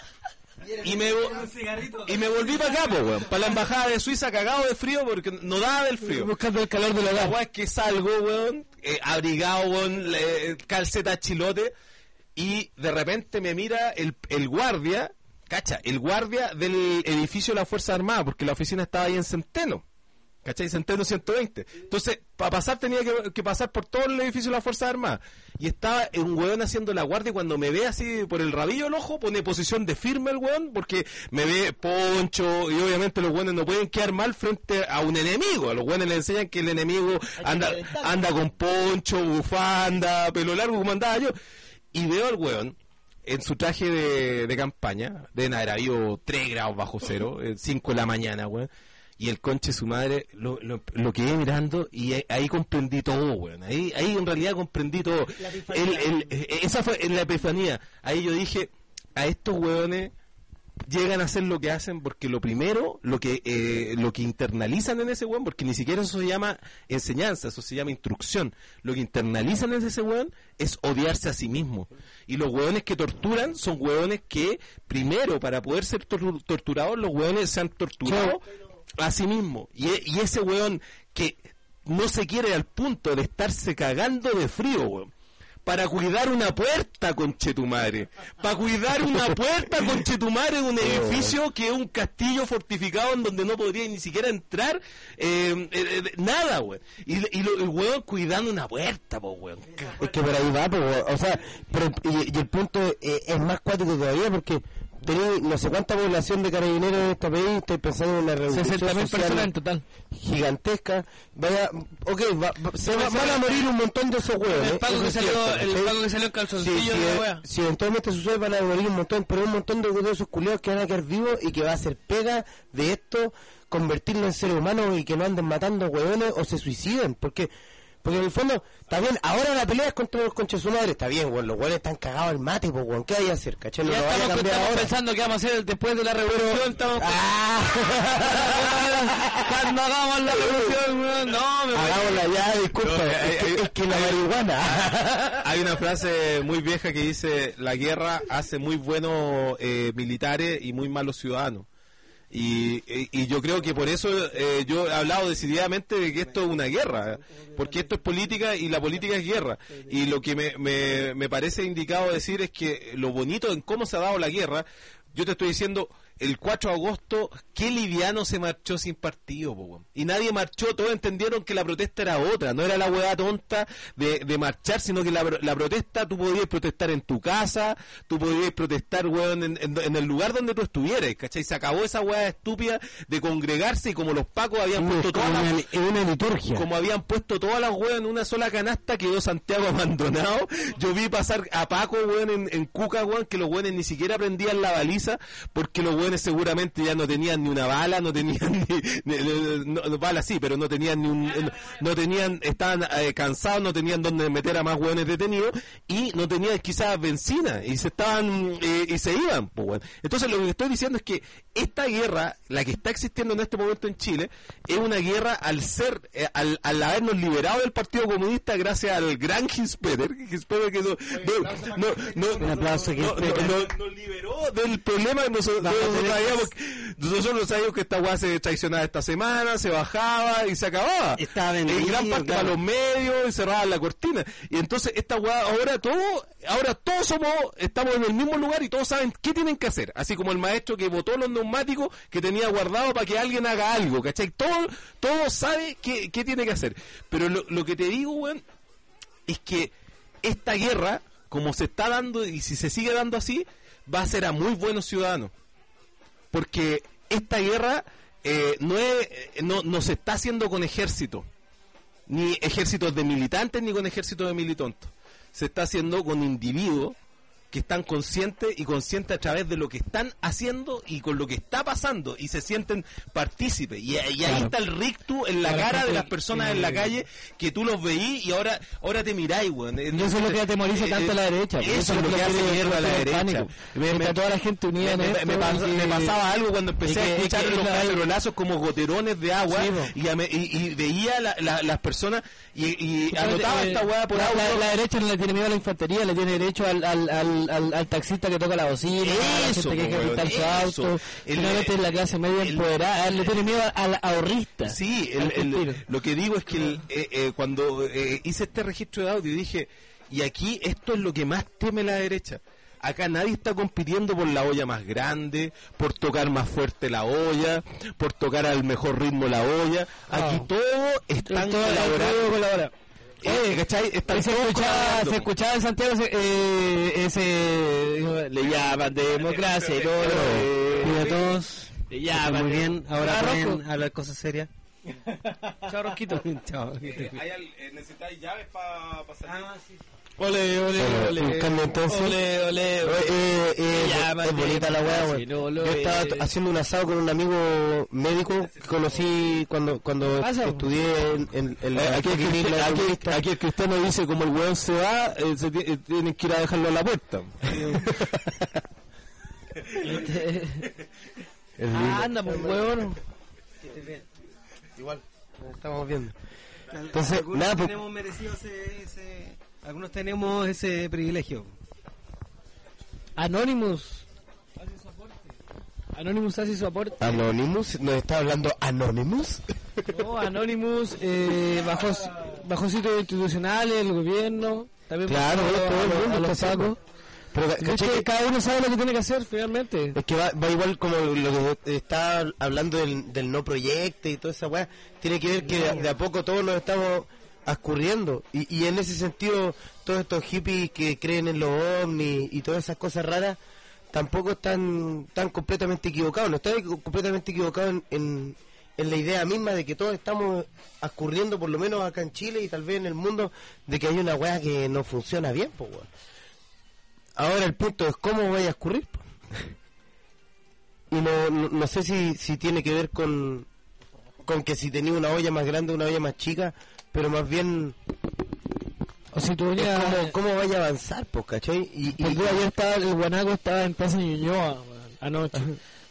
Y me, vo- y me volví para acá, po, weón, para la embajada de Suiza cagado de frío porque no daba del frío. Buscando el calor del La hogar. weá es que salgo, weón, eh, abrigado, weón, le- calceta chilote, y de repente me mira el, el guardia, cacha, el guardia del edificio de la Fuerza Armada, porque la oficina estaba ahí en Centeno, ¿cachai? Centeno ciento veinte. Entonces, para pasar tenía que, que pasar por todo el edificio de la Fuerza Armada. Y estaba un weón haciendo la guardia y cuando me ve así por el rabillo del ojo, pone posición de firme el weón, porque me ve poncho y obviamente los weones no pueden quedar mal frente a un enemigo. A los weones le enseñan que el enemigo anda, anda con poncho, bufanda, pelo largo como andaba yo. Y veo al weón en su traje de, de campaña, deben haber habido tres grados bajo cero, cinco de la mañana, weón. Y el conche su madre lo, lo, lo quedé mirando y ahí, ahí comprendí todo, weón. Ahí, ahí en realidad comprendí todo. El, el, esa fue en la epifanía. Ahí yo dije, a estos weones llegan a hacer lo que hacen porque lo primero, lo que eh, lo que internalizan en ese weón, porque ni siquiera eso se llama enseñanza, eso se llama instrucción. Lo que internalizan en ese weón es odiarse a sí mismo. Y los weones que torturan son weones que, primero, para poder ser tor- torturados, los weones se han torturado a sí mismo. Y, y ese weón que no se quiere al punto de estarse cagando de frío, weón, para cuidar una puerta, conchetumadre, para cuidar una puerta, conchetumadre, de un edificio que es un castillo fortificado en donde no podría ni siquiera entrar eh, eh, eh, nada, weón. Y, y lo, el weón cuidando una puerta, po, weón. Es que por ahí va, po, weón. O sea, pero, y, y el punto eh, es más cuático todavía porque tenés no sé cuánta población de carabineros en este país, estoy pensando en una revolución sesenta mil social personas en total. gigantesca. Vaya, ok, va, va- se va- van a morir un montón de esos huevos. El pago que salió, el pago que salió en calzoncillo si, de la wea. si eventualmente sucede van a morir un montón, pero un montón de, de esos culiados que van a quedar vivos y que va a ser pega de esto, convertirlo en seres humanos y que no anden matando huevones o se suiciden, porque porque en el fondo, está bien, ahora la pelea es contra los conchas su madre, está bien, weón, los huevones están cagados al mate, pues, weón, ¿qué hay a hacer, cachai? No Ya lo vaya a estamos, cambiar estamos ahora. pensando qué vamos a hacer después de la revolución. Estamos Ah. cuando hagamos la revolución, weón. No, me voy. Hagámosla ya, disculpa, No, es, eh, que, eh, es que la marihuana. Hay una frase muy vieja que dice, la guerra hace muy buenos eh, militares y muy malos ciudadanos. Y, y, y yo creo que por eso eh, yo he hablado decididamente de que esto es una guerra, porque esto es política y la política es guerra. Y lo que me, me, me parece indicado decir es que lo bonito en cómo se ha dado la guerra, yo te estoy diciendo, el cuatro de agosto, qué liviano se marchó sin partido, po, weón. Y nadie marchó, todos entendieron que la protesta era otra, no era la hueá tonta de, de marchar, sino que la, la protesta, tú podías protestar en tu casa, tú podías protestar, weón, en, en, en el lugar donde tú estuvieras, ¿cachai? Se acabó esa hueá estúpida de congregarse y como los pacos habían puesto todas las... En una liturgia. Como habían puesto todas las huevas en una sola canasta, quedó Santiago abandonado. Yo vi pasar a Paco, weón, en, en Cuca, weón, que los weones ni siquiera prendían la baliza, porque los weones seguramente ya no tenían ni una bala, no tenían ni, ni- ni- no, no, bala sí, pero no tenían ni un, no, no tenían, estaban eh, cansados, no tenían donde meter a más hueones detenidos, y no tenían quizás benzina, y se estaban, eh, y se iban, pues, weón. Entonces lo que estoy diciendo es que esta guerra, la que está existiendo en este momento en Chile, es una guerra al ser, eh, al, al habernos liberado del Partido Comunista gracias al gran Hinspeter, Hinspeter que no, no, no, no, Un aplauso, no, no, Hinspeter. no- nos liberó del problema que nosotros, nosotros sabíamos, que- nosotros sabíamos que esta weá se traicionaba esta semana, se bajaba y se acababa. Estaba En vendido, gran parte claro. para los medios y cerraban la cortina. Y entonces esta weá, ahora todo, ahora todos somos, estamos en el mismo lugar y todos saben qué tienen que hacer. Así como el maestro que botó los neumáticos que tenía guardado para que alguien haga algo, ¿cachai? Todo, todo sabe qué, qué tiene que hacer. Pero lo, lo que te digo, weón, es que esta guerra, como se está dando y si se sigue dando así, va a ser a muy buenos ciudadanos. Porque esta guerra eh, no, es, eh, no, no se está haciendo con ejército, ni ejércitos de militantes, ni con ejércitos de militontos. Se está haciendo con individuos que están conscientes y conscientes a través de lo que están haciendo y con lo que está pasando y se sienten partícipes. Y, y ahí Claro. está el rictus en la Claro, cara de porque, las personas en la eh, calle que tú los veís y ahora ahora te miráis, weón. Y eso es lo que atemoriza Eh, tanto a la derecha. porque Eso es lo que hace quiere mierda a la meter en derecha. pánico. Me- me- Está toda la gente unida me, en me- esto. me pas- y que- me pasaba algo cuando empecé y que- a escuchar que los la- cacerolazos como goterones de agua Sí, po. y, a me- y- y veía la- la- las personas y, y Justamente, anotaba eh, esta weá por la, auto. la, la derecha no le tiene miedo a la infantería, le tiene derecho al, al, al, al, al taxista que toca la bocina, a la Eso, gente que po, quiere quitar weón, su eso. auto. El- Finalmente es la clase media el- empoderada, le tiene miedo al ahorrista. Sí, al el- el- cultiro. lo que digo es que el- eh, eh, cuando eh, hice este registro de audio dije, y aquí esto es lo que más teme la derecha. Acá nadie está compitiendo por la olla más grande, por tocar más fuerte la olla, por tocar al mejor ritmo la olla. Aquí Ah. todos están Todo- colaborando. todo colabora. Eh, ¿cachai? Están se, todos escuchaba, colaborando. se escuchaba en Santiago ese, eh, ese le llaman democracia y todo Eh, y de todos le llaman Muy bien, ahora Ah, pueden Rocco. hablar cosas serias. Chao, Rosquito. Chao. Eh, hay al- eh, ¿Necesitáis llaves para salir? Ah, sí. Ole, ole, ole. En cambio, entonces, Ole, ole, ole. Eh, eh, Ya, es bonita la weá, weón. si no lo Yo estaba es. t- haciendo un asado con un amigo médico que conocí cuando cuando Pasa, po. estudié en, en, en la Eh, aquí, el clínica cristiano, de aquí, Bautista. aquí el cristiano dice como el weón se va, eh, se ti- eh, tienen que ir a dejarlo a la puerta. Este- El Ah, lindo. anda, pues, huevón. Igual, estamos viendo. Entonces, algunos nada, pues- tenemos merecido ese, ese- algunos tenemos ese privilegio. Anonymous. Anonymous hace su aporte. Anonymous, ¿nos está hablando Anonymous? No, Anonymous, eh, bajo, bajo sitios institucionales, el gobierno, también Claro, bajo todo el a- mundo a los está haciendo. sacos. Pero ca- Es caché que que- cada uno sabe lo que tiene que hacer, finalmente. es que va, va igual como lo que está hablando del, del no proyecto y toda esa weá. Tiene que ver que de, de a poco todos nos estamos escurriendo. Y, y en ese sentido, todos estos hippies que creen en los ovnis y todas esas cosas raras, tampoco están, están completamente equivocados. No están completamente equivocados en, en, en la idea misma de que todos estamos escurriendo, por lo menos acá en Chile y tal vez en el mundo, de que hay una weá que no funciona bien, pues weón. Ahora el punto es cómo vaya a escurrir. po. Y no, no, no sé si, si tiene que ver con, con que si tenía una olla más grande o una olla más chica, pero más bien O si tú es venías... cómo, cómo vaya a avanzar, pues, ¿cachai? Y, y- El día ayer estaba, el guanaco estaba en Plaza Ñuñoa, weón, anoche.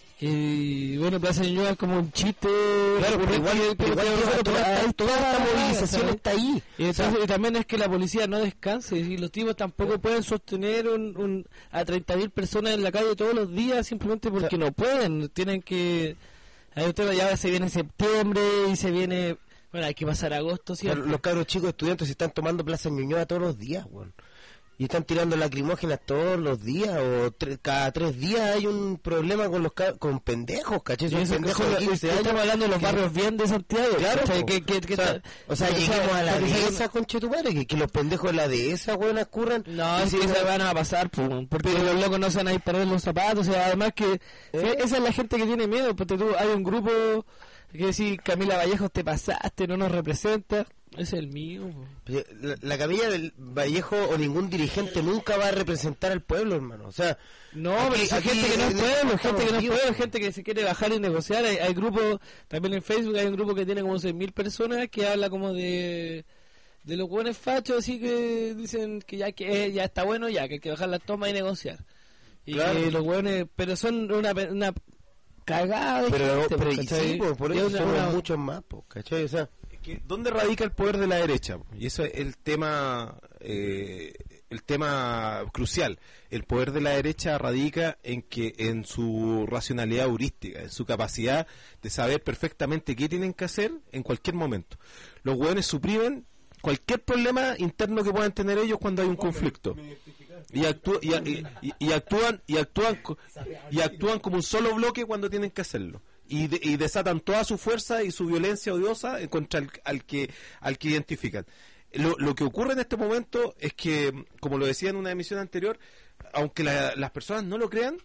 Y bueno, Plaza Ñuñoa es como un chiste. claro, pero igual, que- pero igual que- toda, que- toda- que- toda esta que- movilización ¿sabes? está ahí. Y, entonces, y también es que la policía no descanse, y los tipos tampoco pueden sostener un, un, a treinta mil personas en la calle todos los días simplemente porque no pueden, tienen que... Ahí usted ya se viene septiembre y se viene... Bueno, hay que pasar agosto, O sea, ¿cierto? los cabros chicos estudiantes se están tomando Plaza Ñuñoa todos los días, weón. Y están tirando lacrimógenas todos los días, o tre- cada tres días hay un problema con los ca- con pendejos, ¿cachai? Y Son eso- pendejos eso- de quince años. estamos hablando de los que- barrios bien de Santiago. Claro, ¿cachai? po. que, que, que o sea, o sea, lleguemos a la porque se- dehesa, conchetumare, que, que los pendejos de la dehesa, weón, ocurran. No, y es si que esa- se van a pasar, po, porque los locos no se van a ir para los zapatos, o sea, además que que esa es la gente que tiene miedo, porque tú hay un grupo que si Camila Vallejos te pasaste, no nos representa, ese es el mío. Po. La, la Camilla del Vallejo o ningún dirigente nunca va a representar al pueblo, hermano. O sea, No, aquí- pero hay aquí gente que no es en- pueblo, estamos gente que no es vivos. pueblo, gente que se quiere bajar y negociar. Hay, hay grupos, también en Facebook hay un grupo que tiene como seis mil personas que habla como de de los buenos fachos, así que dicen que ya que eh, ya está bueno, ya que hay que bajar la toma y negociar. Y Claro. que los buenos, pero son una, pe- una cagada de Pero, gente, pero y ¿cachai? sí, po, por Y eso es una- somos una- muchos más, po, ¿cachai? O sea, que ¿dónde radica el poder de la derecha? Y eso es el tema eh, el tema crucial. El poder de la derecha radica en que en su racionalidad heurística, en su capacidad de saber perfectamente qué tienen que hacer en cualquier momento. Los hueones suprimen cualquier problema interno que puedan tener ellos cuando hay un conflicto. Y, actú- y, y- y- y actúan y actúan co- y actúan como un solo bloque cuando tienen que hacerlo. Y, de- y desatan toda su fuerza y su violencia odiosa eh, contra el al que al que identifican. Lo, lo que ocurre en este momento es que, como lo decía en una emisión anterior, aunque la- las personas no lo crean,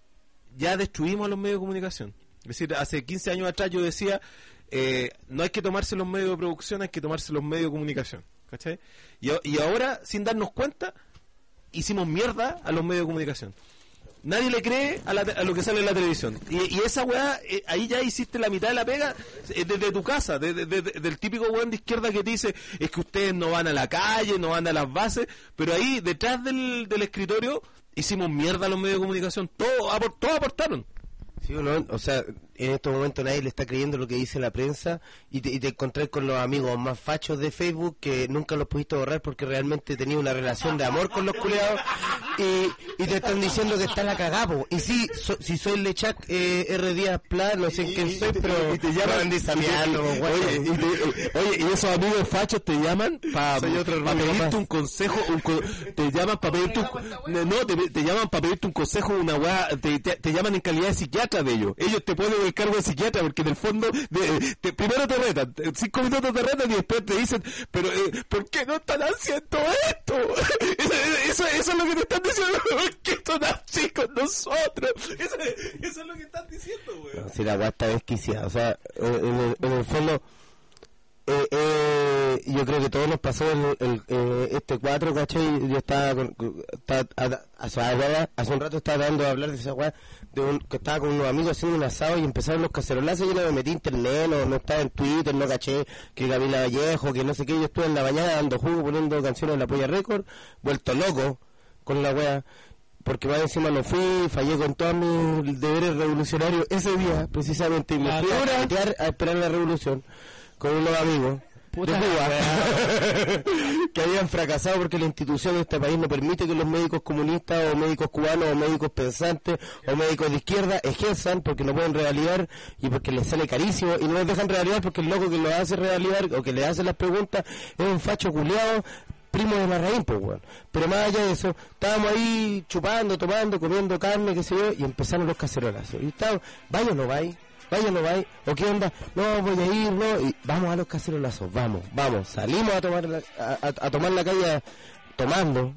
ya destruimos a los medios de comunicación. Es decir, hace quince años atrás yo decía, eh, no hay que tomarse los medios de producción, hay que tomarse los medios de comunicación. ¿Cachai? Y, a- y ahora, sin darnos cuenta, hicimos mierda a los medios de comunicación. Nadie le cree a, la te- a lo que sale en la televisión. Y, y esa weá, eh, ahí ya hiciste la mitad de la pega eh, desde tu casa, de- de- de- del típico weón de izquierda que te dice, es que ustedes no van a la calle, no van a las bases, pero ahí, detrás del, del escritorio, hicimos mierda a los medios de comunicación. Todos apor- todos aportaron. sí o no, o sea, en estos momentos nadie le está creyendo lo que dice la prensa y te, y te encontrás con los amigos más fachos de Facebook que nunca los pudiste borrar porque realmente tenía una relación de amor con los culeados y, y te están diciendo que está la cagapo. Y sí, so- si soy Lechac eh, R. Díaz Pla, no sé quién soy, pero y te llaman Andy Samiano, y te- guacho. oye, y te- oye, y esos amigos fachos te llaman para Soy otro Rubio pedirte más. un consejo, un co- te llaman para pedirte un, no, te, te llaman para pedirte un consejo, una weá, te, te, te llaman en calidad de psiquiatra de ellos. Ellos te ponen el cargo de psiquiatra porque en el fondo de- te- primero te retan, cinco minutos te retan y después te dicen, pero eh, ¿por qué no están haciendo esto? Eso, eso, eso es lo que te están diciendo, ¿por qué son así con nosotros? Eso, eso es lo que están diciendo, weón. No, si la weá está desquiciada, o sea, en, en el, en el fondo eh, eh, yo creo que todo nos pasó el, el, eh, este cuatro, ¿cachai? Yo estaba, con, con- estaba a- hace, hace un rato estaba dando a hablar de esa weá, de un, que estaba con unos amigos haciendo un asado y empezaron los cacerolazos y yo no me metí a internet, no, no estaba en Twitter, no caché que Camila Vallejo, que no sé qué, yo estuve en la mañana dando jugo, poniendo canciones de la Polla Record, vuelto loco con la weá. Porque más encima no fui, fallé con todos mis deberes revolucionarios ese día, precisamente, y me La fui a dura. carretear a esperar la revolución con unos amigos Puta de Cuba que habían fracasado porque la institución de este país no permite que los médicos comunistas o médicos cubanos o médicos pensantes o médicos de izquierda ejerzan porque no pueden revalidar y porque les sale carísimo y no los dejan revalidar porque el loco que lo hace revalidar o que le hace las preguntas es un facho culiado primo de Larraín, pues, weón. Pero más allá de eso, estábamos ahí chupando, tomando, comiendo carne, qué sé yo, y empezaron los cacerolazos. Y estábamos, ¿vaya o no vais? ¿Vaya o no vais? ¿O qué onda? No, voy a ir, no. Y vamos a los cacerolazos, vamos, vamos. Salimos a tomar la, a, a- a tomar la calle, tomando,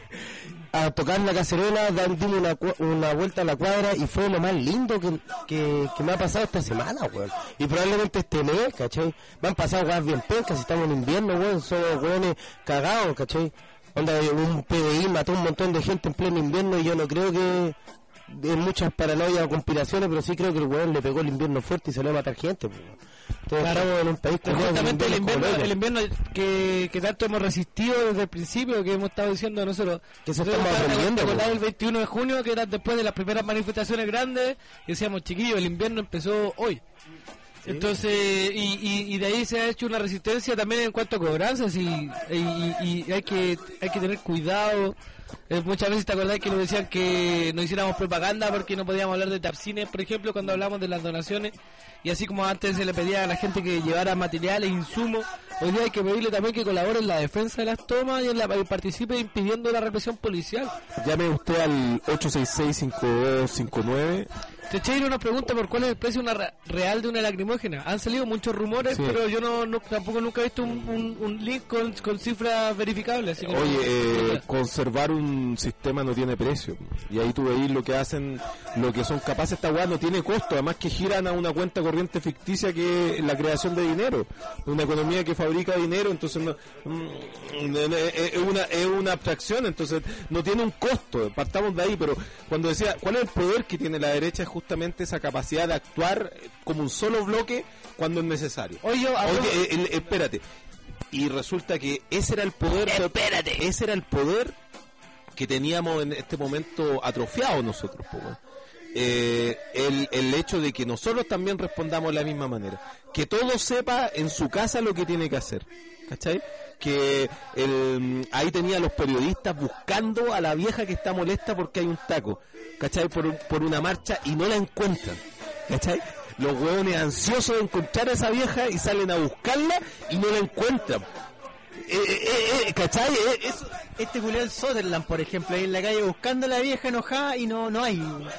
a tocar la cacerola, dar- dimos una, cua- una vuelta a la cuadra y fue lo más lindo que, que, que me ha pasado esta semana, weón. Y probablemente este mes, ¿cachai? Me han pasado weas bien pencas, si estamos en invierno, weón, somos weones cagados, ¿cachai? Onda, un P D I mató un montón de gente en pleno invierno y yo no creo que en muchas paranoias o conspiraciones, pero sí creo que el weón le pegó el invierno fuerte y salió a matar gente, pues. Entonces Claro. estamos en un país Pero culiao, justamente el un invierno, como el invierno que, que tanto hemos resistido desde el principio, que hemos estado diciendo nosotros. Que se Nosotros estamos aprendiendo, ¿te acordás po? del veintiuno de junio, que era después de las primeras manifestaciones grandes? Y decíamos, chiquillos, el invierno empezó hoy. Entonces, y, y, y de ahí se ha hecho una resistencia también en cuanto a cobranzas y, y, y- y hay que hay que tener cuidado. Eh, muchas veces te acordás que nos decían que no hiciéramos propaganda porque no podíamos hablar de Tapcines, por ejemplo, cuando hablamos de las donaciones. Y así como antes se le pedía a la gente que llevara materiales, insumos, hoy día hay que pedirle también que colabore en la defensa de las tomas y, en la, y participe impidiendo la represión policial. Llame usted al ocho seis seis, cinco dos cinco nueve. Techeiro nos pregunta por cuál es el precio una re- real de una lacrimógena. Han salido muchos rumores, Sí. pero yo no, no- tampoco nunca he visto un, un- un link con, con cifras verificables. Así que Oye, no- eh, conservar un sistema no tiene precio. Y ahí tú veis lo que hacen, lo que son capaces, esta weá no tiene costo. Además que giran a una cuenta corriente ficticia que es la creación de dinero. Una economía que fabrica dinero, entonces no, mm, es es una, es una abstracción, entonces no tiene un costo. Partamos de ahí, pero cuando decía, ¿cuál es el poder que tiene la derecha? Es justamente esa capacidad de actuar como un solo bloque cuando es necesario. Oye, yo hablo- Oye, eh, el- espérate. Y resulta que ese era el poder. Espérate. Ese era el poder que teníamos en este momento atrofiado nosotros, po, weón. Eh, el, el hecho de que nosotros también respondamos de la misma manera. Que todo sepa en su casa lo que tiene que hacer. ¿Cachai? Que el, ahí tenía a los periodistas buscando a la vieja que está molesta porque hay un taco. ¿Cachai? Por, un- por una marcha y no la encuentran. ¿Cachai? Los hueones ansiosos de encontrar a esa vieja y salen a buscarla y no la encuentran. Eh, eh, eh, ¿Cachai? Eh, eso- Este Julián Sutherland, por ejemplo, ahí en la calle buscando a la vieja enojada y no, no hay.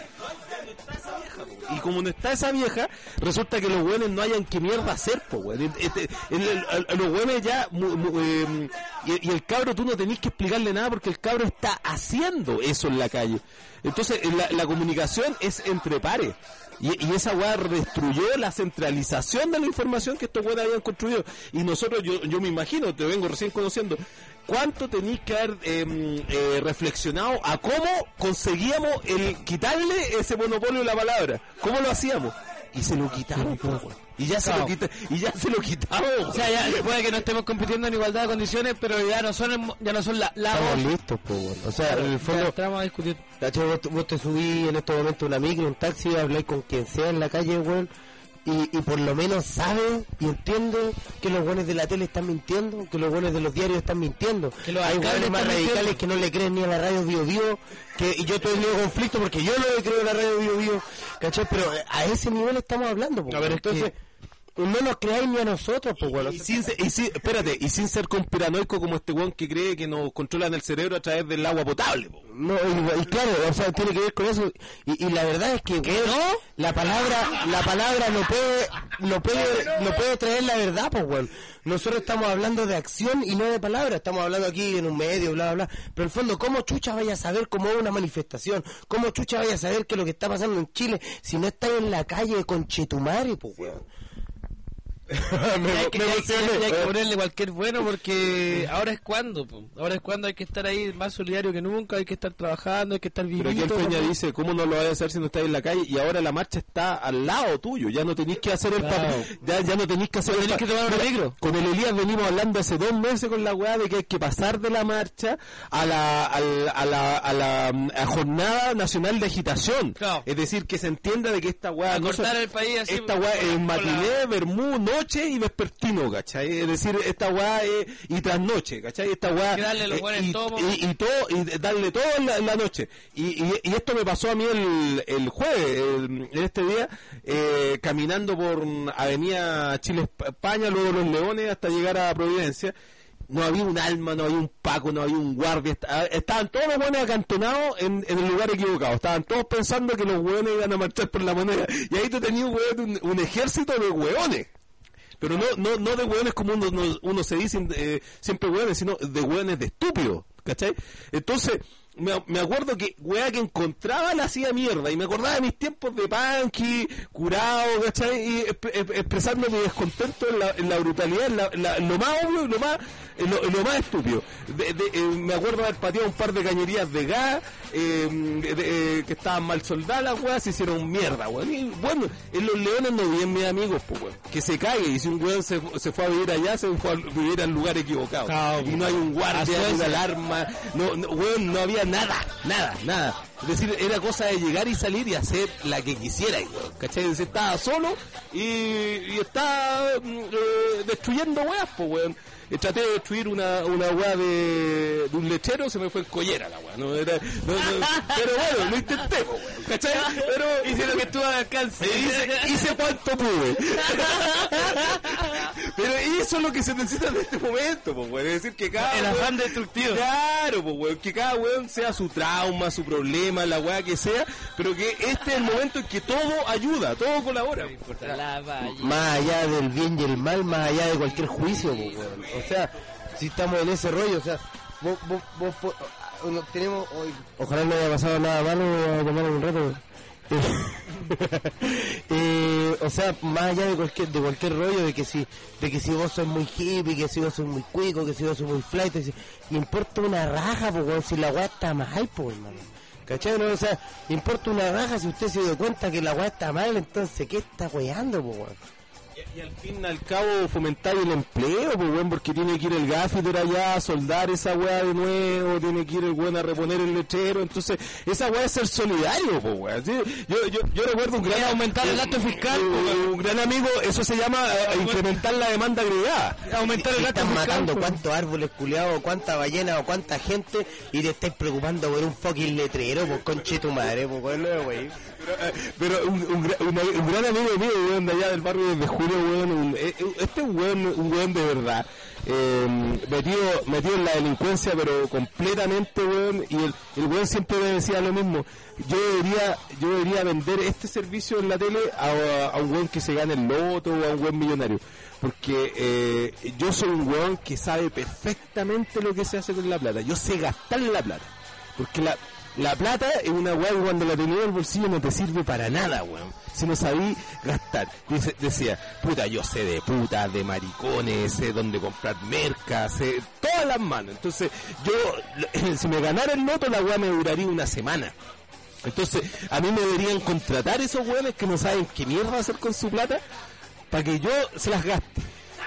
Y como no está esa vieja, resulta que los hueones no hayan qué mierda hacer, po, weón. Este, el- el- el- los hueones ya, mu- mu- eh, y, y el cabro tú no tenés que explicarle nada porque el cabro está haciendo eso en la calle. Entonces eh, la, la comunicación es entre pares. Y, y esa weá destruyó la centralización de la información que estos weones habían construido. Y nosotros, yo, yo me imagino, te vengo recién conociendo, ¿cuánto tenéis que haber eh, eh, reflexionado a cómo conseguíamos el quitarle ese monopolio de la palabra? ¿Cómo lo hacíamos? Y se lo quitaron, po, weón. Y ya se lo quita, y ya se lo quitamos. o sea, ya puede que no estemos compitiendo en igualdad de condiciones, pero ya no son ya no son la, la Estamos voz. listos, pues, weón. O sea, en el Ya fondo, entramos a discutir. ¿cachai? Vos, vos te subís en este momento una micro, un taxi, habláis con quien sea en la calle, weón, y, y por lo menos sabes y entiendes que los buenos de la tele están mintiendo, que los buenos de los diarios están mintiendo. Que los Hay alcaldes buenos más están radicales mintiendo. que no le creen ni a la radio Bio Bio, que y yo estoy en medio conflicto porque yo no le creo a la radio Bio Bio, ¿cachai? Pero a ese nivel estamos hablando, pues, A ver, es entonces... No nos creáis ni a nosotros, pues, bueno. Y sin, ser- y sin- espérate, y sin ser conspiranoico como este weón que cree que nos controlan el cerebro a través del agua potable, po. No, y, y claro, o sea, tiene que ver con eso. Y, y la verdad es que weón, la palabra, la palabra no puede, no puede, no puede traer la verdad, pues, weón. Nosotros estamos hablando de acción y no de palabras. Estamos hablando aquí en un medio, bla, bla, bla. Pero en el fondo, ¿cómo chucha vaya a saber cómo es una manifestación? ¿Cómo chucha vaya a saber qué es lo que está pasando en Chile si no está en la calle con Chetumare, pues, weón? me, Y hay que, me y hay- emocioné. y hay que ponerle cualquier bueno porque ahora es cuando, po. ahora es cuando hay que estar ahí más solidario que nunca, hay que estar trabajando, hay que estar Pero aquí el viviendo. Peña dice, ¿cómo no lo vas a hacer si no estás en la calle? Y ahora la marcha está al lado tuyo, ya no tenéis que hacer el Claro. papel, ya, ya no tenéis que hacer No el tenés que pa- tomar un Mira, peligro. Con el Elías venimos hablando hace dos meses con la weá de que hay que pasar de la marcha a la, al- a la, a la, mm, a jornada nacional de agitación. Claro. Es decir, que se entienda de que esta weá A no cortar se- el país así, esta weá con- es con matiné, la- vermú, noche y vespertino, ¿cachai? Es decir, esta weá es, y trasnoche, ¿cachai? Esta weá Hay que darle los eh, buenos y, tomos. y, y todo, y darle todo en la, en la noche. Y, y, y esto me pasó a mí el, el jueves, el- en este día, eh, caminando por mm, Avenida Chile España, luego Los Leones, hasta llegar a Providencia. No había un alma, no había un paco, no había un guardia. est- Estaban todos los buenos acantonados en, en el lugar equivocado. Estaban todos pensando que los hueones iban a marchar por la moneda. Y ahí tú tenías hueón, un, un ejército de hueones. Pero no, no, no de hueones como uno, no- uno se dice eh, siempre hueones, sino de hueones de estúpidos, ¿cachai? Entonces, me, me acuerdo que hueá que encontraba la hacía mierda, y me acordaba de mis tiempos de punky, curado, ¿cachai? Y exp- exp- expresando mi descontento en la, en la brutalidad, en la- en la- en lo más obvio y lo más, en lo, en lo más estúpido. De- de- eh, me acuerdo haber pateado un par de cañerías de gas, eh, de- de- eh, que estaban mal soldadas las weas, se hicieron mierda, weón. Y bueno, en Los Leones no viven mis amigos, pues weón. Que se cague, y si un weón se, se fue a vivir allá, se fue a vivir al lugar equivocado. Claro, y no hay un guardia, a ni una Suecia. alarma, no, no, weón, no había nada, nada, nada. Es decir, era cosa de llegar y salir y hacer la que quisiera, weón. ¿Cachai? Es decir, estaba solo y, y estaba mm, eh, destruyendo weas, pues weón. Eh, traté de destruir una, una weá de, de un lechero, se me fue en collera la weá. No, era, no, no, pero bueno, lo intenté, po, weón, ¿cachai? Pero hice lo que estuve al alcance. Hice, hice cuanto pude. Pero eso es lo que se necesita en este momento, pues, weón. Es decir, que cada El weón- afán destructivo. Claro, pues, weón, que cada weón sea su trauma, su problema, la weá que sea, pero que este es el momento en que todo ayuda, todo colabora. La valla. Más allá del bien y el mal, más allá de cualquier juicio, po, weón. O sea, si estamos en ese rollo, o sea, vos, vos, vos, vos- ah, no, tenemos hoy, ojalá no haya pasado nada malo, voy a tomar un rato. Eh, o sea, más allá de cualquier de cualquier rollo de que si de que si vos sos muy hippie, que si vos sos muy cuico, que si vos sos muy flight, si, importa una raja, pues weón, si la weá está mal, pues hermano. ¿Cachai? No? O sea, importa una raja si usted se dio cuenta que la weá está mal, entonces ¿qué está weando, pues weón? Y, y al fin y al cabo fomentar el empleo, pues weón, porque tiene que ir el gaffiter allá a soldar esa weá de nuevo, tiene que ir el weón a reponer el lechero, entonces esa weá es ser solidario, pues weón. ¿Sí? Yo, yo, yo recuerdo un gran aumentar el gasto fiscal, un, pues, un gran amigo, eso se llama eh, incrementar la demanda agregada. Aumentar el Y gasto están fiscal, matando pues. cuántos árboles culiados, cuánta ballena o cuánta gente y te estáis preocupando por un fucking letrero, pues conche tu madre, pues weón, no, güey. Pero, eh, pero un, un, gra- una- un gran amigo mío, weón, de allá del barrio de Julio, weón, un- eh, eh, este es un weón, un weón de verdad, eh, metido, metido en la delincuencia, pero completamente, weón, y el, el weón siempre me decía lo mismo. Yo debería, yo debería vender este servicio en la tele a, a un weón que se gane el loto o a un weón millonario. Porque eh, yo soy un weón que sabe perfectamente lo que se hace con la plata. Yo sé gastar la plata. Porque la, la plata es una weá que cuando la tenías en el bolsillo no te sirve para nada, weón. Si no sabí gastar. Dice, decía, puta, yo sé de puta, de maricones, sé dónde comprar merca, sé todas las manos. Entonces, yo, si me ganara el loto, la weá me duraría una semana. Entonces, a mí me deberían contratar esos weones que no saben qué mierda hacer con su plata, para que yo se las gaste.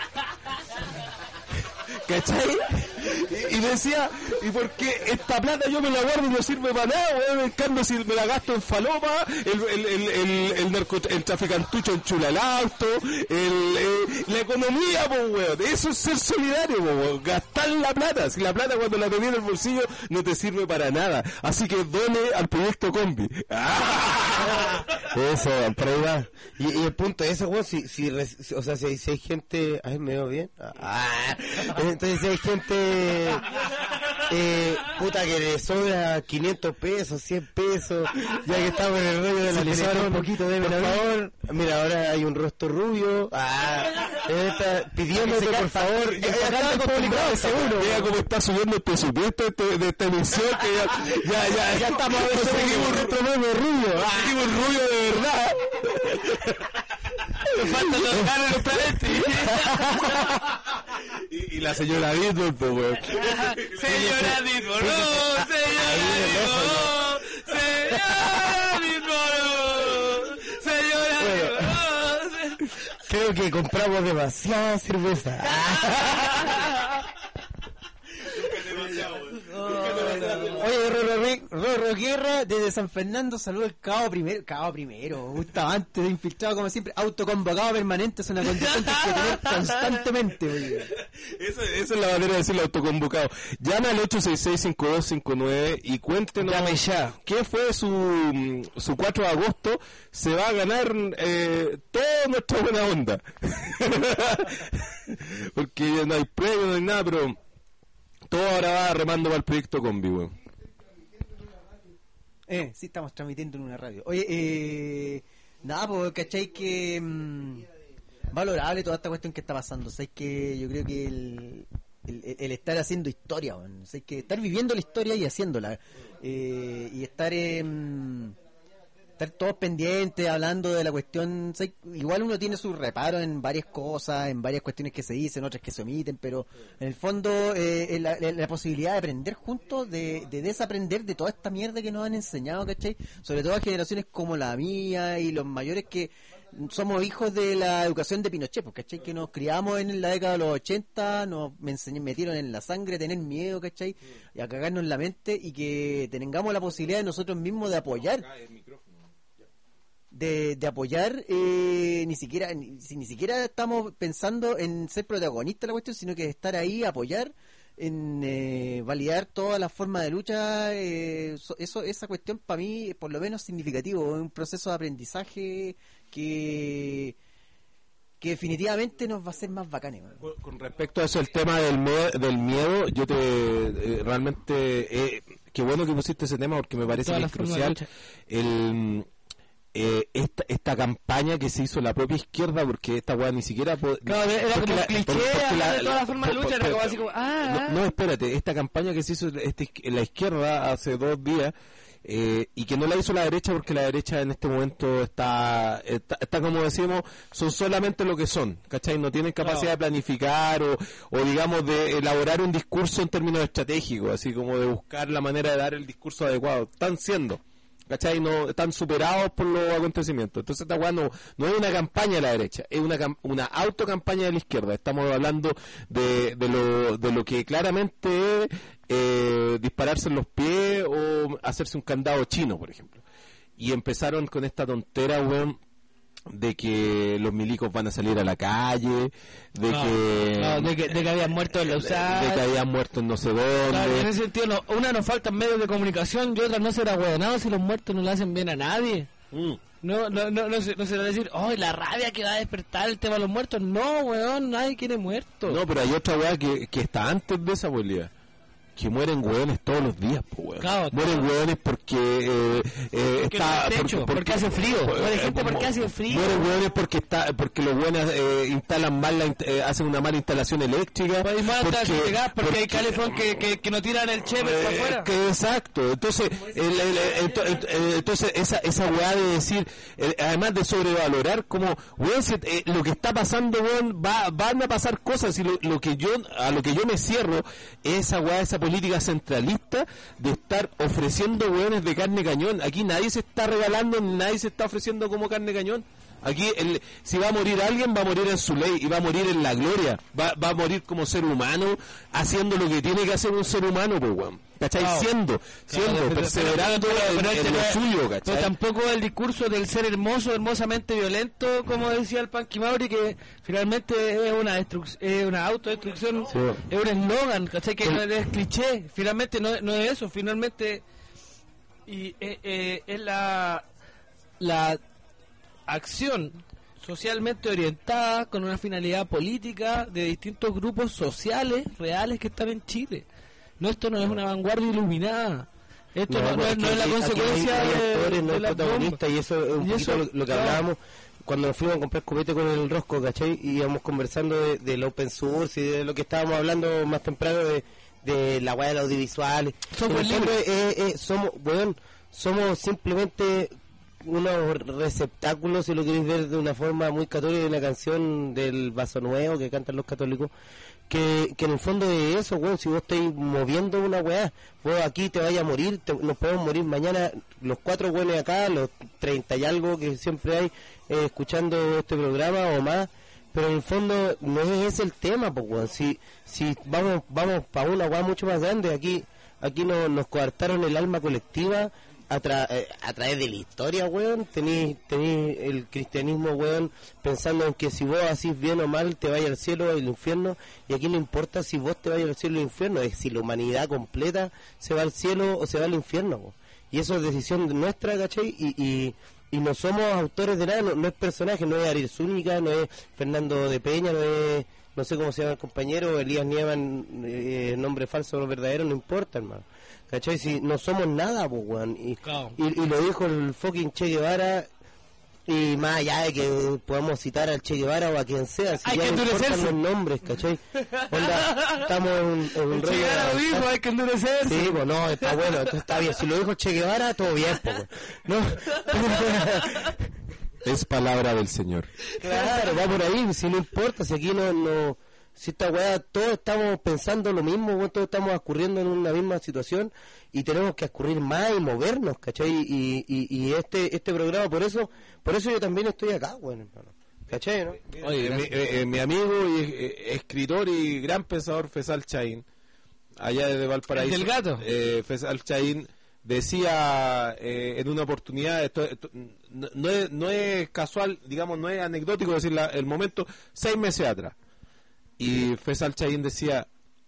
¿Cachai? Y, y decía, ¿y por qué esta plata yo me la guardo y no sirve para nada, weón? En cambio, si me la gasto en falopa, el, el, el, el, el, narco, el traficantucho enchula el auto, el, eh, la economía, pues, weón. Eso es ser solidario, po, weón. Gastar la plata. Si la plata cuando la tenés en el bolsillo no te sirve para nada. Así que done al proyecto Combi. Eso, por ahí va. Y, y el punto es ese, weón, si, si, res- o sea, si, si hay gente, ay, me veo bien. Ah, entonces si hay gente, eh, puta, que le sobra quinientos pesos, cien pesos, ya que estamos en el rollo de la le sobra un poquito, por favor. Mira, ahora hay un rostro rubio, ah, está pidiéndote, por favor, ya, ya está publicado, seguro. Mira cómo está subiendo el presupuesto este- de esta emisión, que ya, ya, ya, ya estamos conseguimos un rostro nuevo rubio, conseguimos un rubio de verdad. Nos faltan los caras los travestis. y, y la señora Ditmore, pues, weón. Señora Ditmore, no, señora Ditmore, señora Ditmore, señora Ditmore. Creo que compramos demasiada cerveza. Oye, Rorro, Rorro Guerra desde San Fernando, saludo al Cabo Primero. Cabo Primero, justamente infiltrado como siempre, autoconvocado permanente, es una condición que hay que tener constantemente. Oye. Eso, esa es la manera de decirlo, autoconvocado. Llama al ocho seis seis, cinco dos cinco nueve y cuéntenos Llame ya. qué fue su, su cuatro de agosto. Se va a ganar eh, toda nuestra buena onda. Porque no hay premio, no hay nada, pero todo ahora va remando para el proyecto Combi, weón. Eh, sí, estamos transmitiendo en una radio. Oye, eh, nada, pues, ¿cachai? Que mmm, valorable toda esta cuestión que está pasando. ¿Sabes? Que yo creo que el, el, el estar haciendo historia, bueno, ¿sabes? Que estar viviendo la historia y haciéndola. Eh, y estar en... estar todos pendientes, hablando de la cuestión, ¿sabes? Igual uno tiene sus reparos en varias cosas, en varias cuestiones que se dicen, otras que se omiten, pero en el fondo eh, la, la, la posibilidad de aprender juntos, de, de desaprender de toda esta mierda que nos han enseñado, ¿cachai? Sobre todo a generaciones como la mía y los mayores que somos hijos de la educación de Pinochet, ¿cachai? Que nos criamos en la década de los ochenta, nos me enseñé, metieron en la sangre tener miedo, ¿cachai? Y a cagarnos la mente, y que tengamos la posibilidad de nosotros mismos de apoyar. De, de apoyar, eh, ni siquiera ni, si ni siquiera estamos pensando en ser protagonistas de la cuestión, sino que estar ahí, apoyar, en eh, validar todas las formas de lucha. eh, eso esa cuestión para mí, por lo menos, significativo, es un proceso de aprendizaje que que definitivamente nos va a hacer más bacanes. Con, con respecto a eso, el tema del, me- del miedo, yo te eh, realmente, eh, qué bueno que pusiste ese tema porque me parece que es crucial. El Eh, esta, esta campaña que se hizo la propia izquierda, porque esta weá ni siquiera pod- Claro, era como un cliché hablar de toda la forma de lucha, era como así como, ah, no, no, espérate, esta campaña que se hizo este, la izquierda hace dos días, eh, y que no la hizo la derecha, porque la derecha en este momento está, está, está como decimos, son solamente lo que son, ¿cachai? No tienen capacidad Claro. de planificar o, o digamos de elaborar un discurso en términos estratégicos, así como de buscar la manera de dar el discurso adecuado. Están siendo, ¿cachai? No, están superados por los acontecimientos. Entonces esta weá no, no es una campaña de la derecha, es una cam- una autocampaña de la izquierda. Estamos hablando de, de, lo, de lo que claramente es eh, dispararse en los pies o hacerse un candado chino, por ejemplo. Y empezaron con esta tontera, weón, de que los milicos van a salir a la calle, de No, que no, de que, de que habían muerto en la U S A. de que habían muerto en no sé dónde. Claro, en ese sentido, no, una nos faltan medios de comunicación y otra no será huevonado si los muertos no le hacen bien a nadie. Mm. No, no, no, no, se, no se va a decir, oh, la rabia que va a despertar el tema de los muertos. No, weón, nadie quiere muertos. No, pero hay otra weá que, que está antes de esa weá, que mueren hueones todos los días, pues weón. Claro, mueren claro. hueones porque eh, eh, Porque está no hay techo, porque hace frío. Muere gente porque hace frío. Mueren hueones porque está porque los hueones eh, instalan mal la, in- eh, hacen una mala instalación eléctrica. Pues, y más porque, hasta de gas, porque hay calefón que, que, que no tiran el chepe para eh, afuera. que exacto, entonces el, el- el- ento- el- eh, entonces esa esa weá de decir, eh, además de sobrevalorar, como weón, si, eh, lo que está pasando, weón, va, van a pasar cosas, y lo, lo que yo a lo que yo me cierro es esa weá, esa política centralista de estar ofreciendo weones de carne cañón. Aquí nadie se está regalando, nadie se está ofreciendo como carne cañón. Aquí, el, si va a morir alguien, va a morir en su ley y va a morir en la gloria. Va, va a morir como ser humano, haciendo lo que tiene que hacer un ser humano, pues, weón. ¿Cachai? Claro. Siendo, siendo, Claro, pero- perseverando pero- pero- en, pero en este lo no es- suyo, Pero ¿cachai? tampoco el discurso del ser hermoso, hermosamente violento, como decía el Panky Mauri, que finalmente es una destruc- es una autodestrucción, Sí. es un eslogan, ¿cachai? Que El- no es cliché, finalmente no, no es eso, finalmente y eh, eh, es la la acción socialmente orientada con una finalidad política de distintos grupos sociales reales que están en Chile. No, esto no es una vanguardia iluminada. Esto no, no pues es, no que es la aquí- consecuencia aquí hay de, actores, no de hay las protagonistas, bombas. y eso es un Y poquito eso, lo, lo que claro. hablábamos cuando nos fuimos a comprar copete con el Rosco, ¿cachai? Y íbamos conversando de, del open source y de lo que estábamos hablando más temprano de, de la weá del audiovisual. Somos En el fondo, libres. eh, eh, somos, weón, somos simplemente unos receptáculos, si lo queréis ver de una forma muy católica, de una canción del Vaso Nuevo que cantan los católicos, que, que en el fondo de eso, weón, si vos estáis moviendo una weá, vos aquí te vayas a morir, te, nos podemos morir mañana, los cuatro weones acá, los treinta y algo que siempre hay eh, escuchando este programa o más, pero en el fondo no es ese el tema, pues weón, si, si vamos, vamos para una weá mucho más grande, aquí, aquí no, nos coartaron el alma colectiva, A, tra eh, a través de la historia, weón, tenéis tení el cristianismo, weón, pensando en que si vos hacís bien o mal te vayas al cielo o al infierno, y aquí no importa si vos te vayas al cielo o al infierno, es si la humanidad completa se va al cielo o se va al infierno, weón. Y eso es decisión nuestra, ¿cachai? Y, y, y no somos autores de nada, no, no es personaje, no es Ariel Zúñiga, no es Fernando de Peña, no es, no sé cómo se llama el compañero, Elías Nieman, eh, nombre falso o verdadero, no importa, hermano. ¿Cachai? Si no somos nada, pues, weón. Y, Claro. y, y lo dijo el fucking Che Guevara, y más allá de que podamos citar al Che Guevara o a quien sea, si Hay ya que no importan endurecerse. los nombres, ¿cachai? Onda, estamos en, un- en un El Che rollo de Guevara lo avanzar. dijo, hay que endurecerse. Sí, pues no, está bueno, entonces está bien. Si lo dijo Che Guevara, todo bien, pues, weón. ¿No? Es palabra del Señor. Claro, va por ahí, si no importa, si aquí no, no si esta weá, todos estamos pensando lo mismo, weón, todos estamos escurriendo en una misma situación y tenemos que escurrir más y movernos, ¿cachai? Y, y, y este este programa, por eso por eso yo también estoy acá, weón, hermano. ¿Cachai, no? Oye, mi, eh, eh, mi amigo y eh, escritor y gran pensador Fesal Chaín, allá desde Valparaíso. ¿El del gato? Eh, Fesal Chaín decía eh, en una oportunidad, esto, esto, no, no es, no es casual, digamos, no es anecdótico decir la- el momento, seis meses atrás. Y Fesal Chaín decía,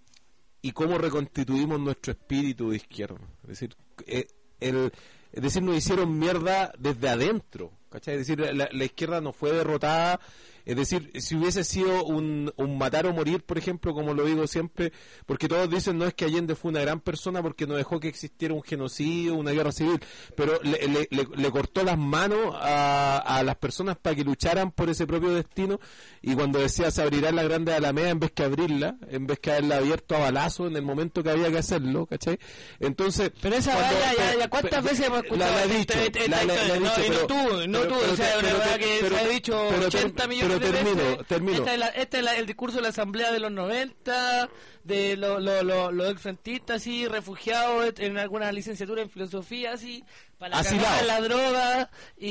¿y cómo reconstituimos nuestro espíritu de izquierda? Es decir, eh, el, es decir, nos hicieron mierda desde adentro, ¿cachai? Es decir, la, la izquierda no fue derrotada, es decir, si hubiese sido un, un matar o morir, por ejemplo, como lo digo siempre, porque todos dicen, no es que Allende fue una gran persona porque no dejó que existiera un genocidio, una guerra civil, pero le, le, le, le cortó las manos a, a las personas para que lucharan por ese propio destino, y cuando decía se abrirá la grande alameda en vez que abrirla, en vez que haberla abierto a balazo en el momento que había que hacerlo, ¿cachai? Entonces, Pero esa cuando- vaya, ya, pe- ya, ¿cuántas pe- veces hemos escuchado? la, la he esta- dicho, esta- esta la- la- la he historia? dicho, No, y no pero- tú, no pero- tú, pero- o sea, una pero- verdad que pero- se ha dicho pero- ochenta pero- millones pero de termino, veces. termino. Este es, la- este es la- el discurso de la asamblea de los noventa, de los lo, lo, lo exfrentistas, así, refugiados en alguna licenciatura en filosofía, así, para Asilado. cagar la droga,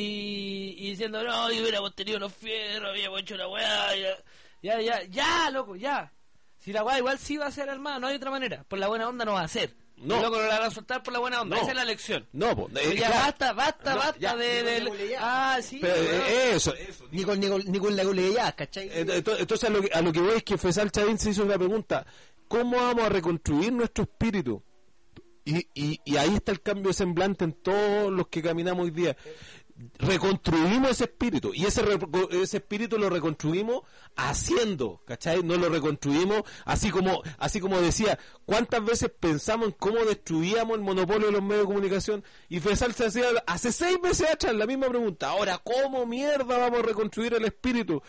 y, y diciendo, no, y hubiéramos tenido los fierros, habíamos hecho la weá, ya, ya, ya, ya, loco, ya. Si la weá igual sí va a ser armada, no hay otra manera, por la buena onda no va a ser. No. El loco no la van a soltar por la buena onda, No. esa es la lección. No, po, eh, ya claro. basta, basta, No, basta ya. de, de- Ah, sí. Pero, weón. eh, eso, Ni con, ni con, ni con la goleada, ¿cachai? Ent- ent- Entonces a lo, que, a lo que voy es que Fesal Chavín se hizo una pregunta, ¿cómo vamos a reconstruir nuestro espíritu? Y, y, y ahí está el cambio de semblante en todos los que caminamos hoy día. Reconstruimos ese espíritu, y ese, re- ese espíritu lo reconstruimos haciendo, ¿cachai? No lo reconstruimos así como, así como decía, ¿cuántas veces pensamos en cómo destruíamos el monopolio de los medios de comunicación? Y Fesal se hacía hace seis meses atrás la misma pregunta. Ahora, ¿cómo mierda vamos a reconstruir el espíritu?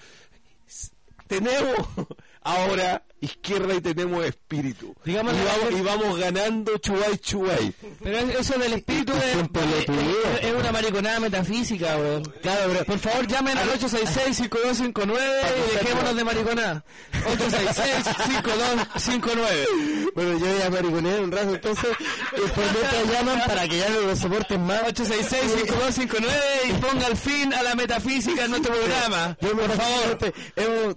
Tenemos ahora izquierda y tenemos espíritu. Digamos y, la- vamos, y vamos ganando chubay chubay. Pero es- eso del espíritu es, Siempre lo es- tuvieron. es una mariconada metafísica, weón. Claro, pero por favor llamen al ocho seis seis, cinco dos cinco nueve y dejémonos de mariconada. ocho seis seis, cinco dos cinco nueve. Bueno, yo voy a mariconear un rato, entonces, y por mientras llaman para que ya no lo soporten más. ocho seis seis, cinco dos cinco nueve y ponga el fin a la metafísica en nuestro programa. Yo me Por favor. hemos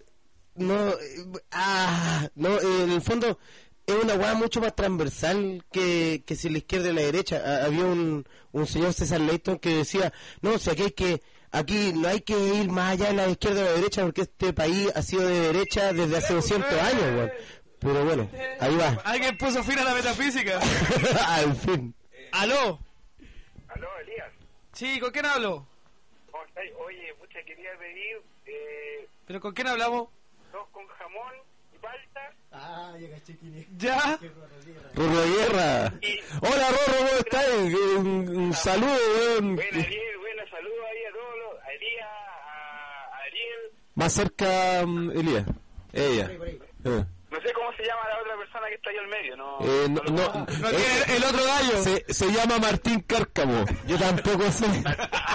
no eh, ah no eh, en el fondo es una hueá mucho más transversal que, que si la izquierda y la derecha. Ah, había un, un señor César Leighton que decía, no, si aquí hay que aquí no hay que ir más allá de la izquierda o la derecha porque este país ha sido de derecha desde hace doscientos años, weón. Pero bueno, ahí va. Alguien puso fin a la metafísica. Al fin. Aló. Aló, Elías. Sí, ¿con quién hablo? ¿Cómo estáis? Oye, mucha quería pedir eh, ¿Pero con quién hablamos? dos con jamón y palta. Ah, ya caché quién es. ¿Ya? Rorro Guerra. Hola Rorro, ¿cómo estás? Un, un saludo, weón. Buena, Ariel, buena, saludos ahí a todos, los- a Elías, a Ariel. Más cerca, mm, Elías. Ella. Eh. No sé cómo se llama la otra persona que está ahí al medio, ¿no? Eh, no, lo no, conozco. No, eh, el, el otro gallo. se, se llama Martín Cárcamo. Yo tampoco sé. Ah,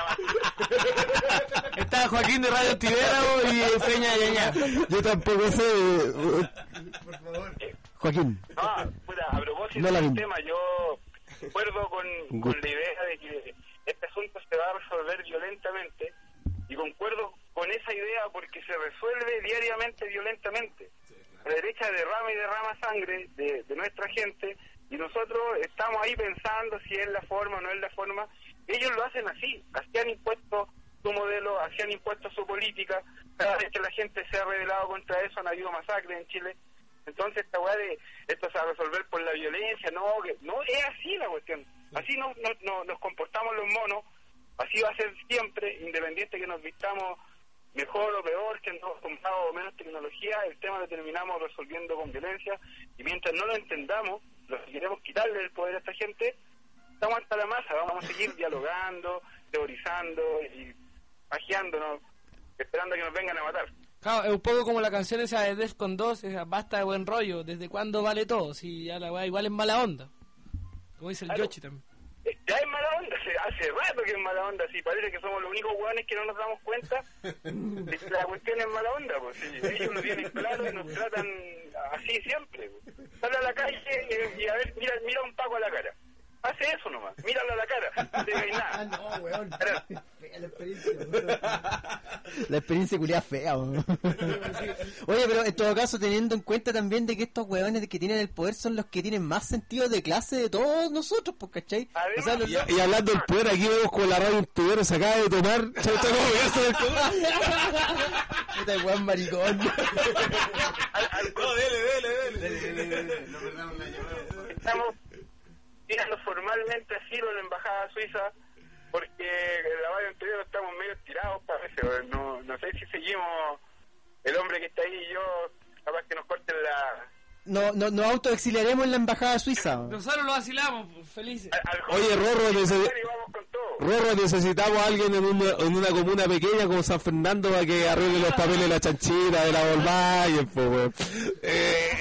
Joaquín de Radio Antivéramo y Feña de Ñañá. Yo tampoco sé. eh, Por favor. Joaquín. Ah, puta, a propósito No la del vi. tema, yo concuerdo con, con la idea de que este asunto se va a resolver violentamente y concuerdo con esa idea porque se resuelve diariamente violentamente. La derecha derrama y derrama sangre de, de nuestra gente y nosotros estamos ahí pensando si es la forma o no es la forma. Ellos lo hacen así, así han impuesto su modelo, así han impuesto su política. Cada vez que la gente se ha rebelado contra eso han habido masacres en Chile. Entonces esta weá de esto se va a resolver por la violencia, no, que, no es así la cuestión. Así no, no, no nos comportamos los monos, así va a ser siempre, independiente que nos vistamos mejor o peor, que nos comprado menos tecnología, el tema lo terminamos resolviendo con violencia, y mientras no lo entendamos, lo que queremos quitarle el poder a esta gente, estamos hasta la masa, vamos a seguir dialogando, teorizando y pajeándonos, esperando que nos vengan a matar. Claro, es un poco como la canción esa de Defcon dos, esa basta de buen rollo, ¿desde cuándo vale todo? Si ya la weá igual es mala onda. Como dice el Claro. Yoshi también. Eh, Ya es mala onda, hace, hace rato que es mala onda, sí, parece que somos los únicos hueones que no nos damos cuenta de que la cuestión es mala onda, pues sí, ellos lo tienen claro y nos tratan así siempre. Pues. Sale a la calle y, y a ver, mira, mira a un Paco a la cara. Hace eso nomás, míralo a la cara, no te veis nada. No, weón. Ahora, Fea la experiencia, weón. La experiencia culiada fea, weón. Oye, pero en todo caso, teniendo en cuenta también de que estos weones que tienen el poder son los que tienen más sentido de clase de todos nosotros, pues, ¿cachai? O sea, los- Y, y hablando del poder, aquí vemos con la radio un tubero se acaba de tomar. Se está como verso del codo. Puta el weón maricón. No, dele, dele, dele. estamos tirando formalmente asilo en la embajada suiza porque en la radio anterior estamos medio tirados, parece. No, no sé si seguimos el hombre que está ahí y yo, capaz que nos corten la... No, no, nos autoexiliaremos en la embajada suiza. Nosotros lo vacilamos, pues, felices. al- al Oye, Rorro, nece- y vamos con todo. Rorro, necesitamos a alguien en una, en una comuna pequeña como San Fernando para que arregle los papeles de la chanchita, de la Volkswagen, po, weón. Eh,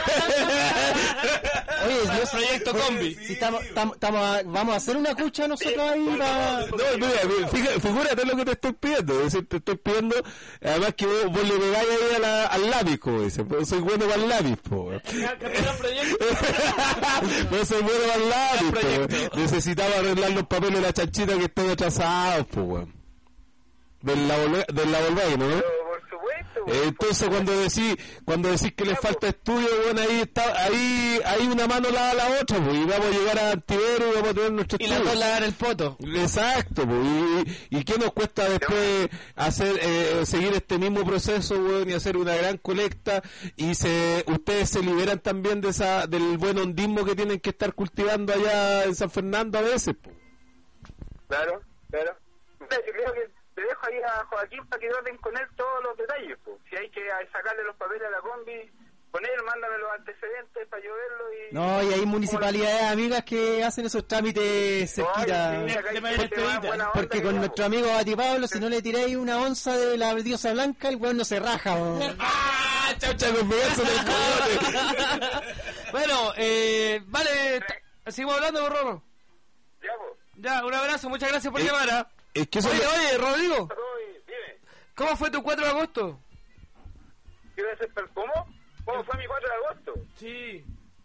Oye, yo Proyecto Combi. Si estamos, estamos, estamos a- vamos a hacer una cucha nosotros ahí para... No, mira, fíjate, figúrate lo que te estoy pidiendo. Es decir, te estoy pidiendo, además que vos, vos le pegáis ahí a la- al lápiz, como dicen. Pues soy bueno para el lápiz, po, weón. Capitán Proyecto. No soy bueno para el lápiz, po, weón. Necesitaba arreglar los papeles de la chanchita que están atrasados, po, weón. Del la Volkswagen, del la Volkswagen, ¿no? Pero por supuesto. Eh, Entonces cuando decís cuando decís que les falta estudio, bueno, ahí está, ahí hay una mano lava la otra, pues, y vamos a llegar a Antivero y vamos a tener nuestro Y las estudio. dos lavar el poto. Exacto, pues, y, y qué nos cuesta después hacer eh, seguir este mismo proceso, weón, y hacer una gran colecta, y se ustedes se liberan también de esa del buen hondismo que tienen que estar cultivando allá en San Fernando a veces, pues. Claro, claro. Mira, yo creo que te dejo ahí a Joaquín para que traten con él todos los detalles. Po. Si hay que sacarle los papeles a la combi, con él, mándame los antecedentes para yo verlo. Y... No, y hay municipalidades amigas que hacen esos trámites cerquita. Oye, sí, acá hay Te gente pedí más pedita, buena onda Porque que con yo, nuestro amigo Bati Pablo, si no le tiráis una onza de la diosa blanca, el weón no se raja. weón. ¡Ah! Chaucha con pegarse del coyote. Bueno, eh, vale, t- seguimos hablando, Rorro. Ya, po. Ya, un abrazo, muchas gracias por Eh, llamar. ¿Ah? Es que eso Oye, me- oye, Rodrigo, Todo y- Dime, ¿cómo fue tu cuatro de agosto? ¿quieres hacer per- ¿cómo? ¿Cómo fue mi cuatro de agosto? Sí.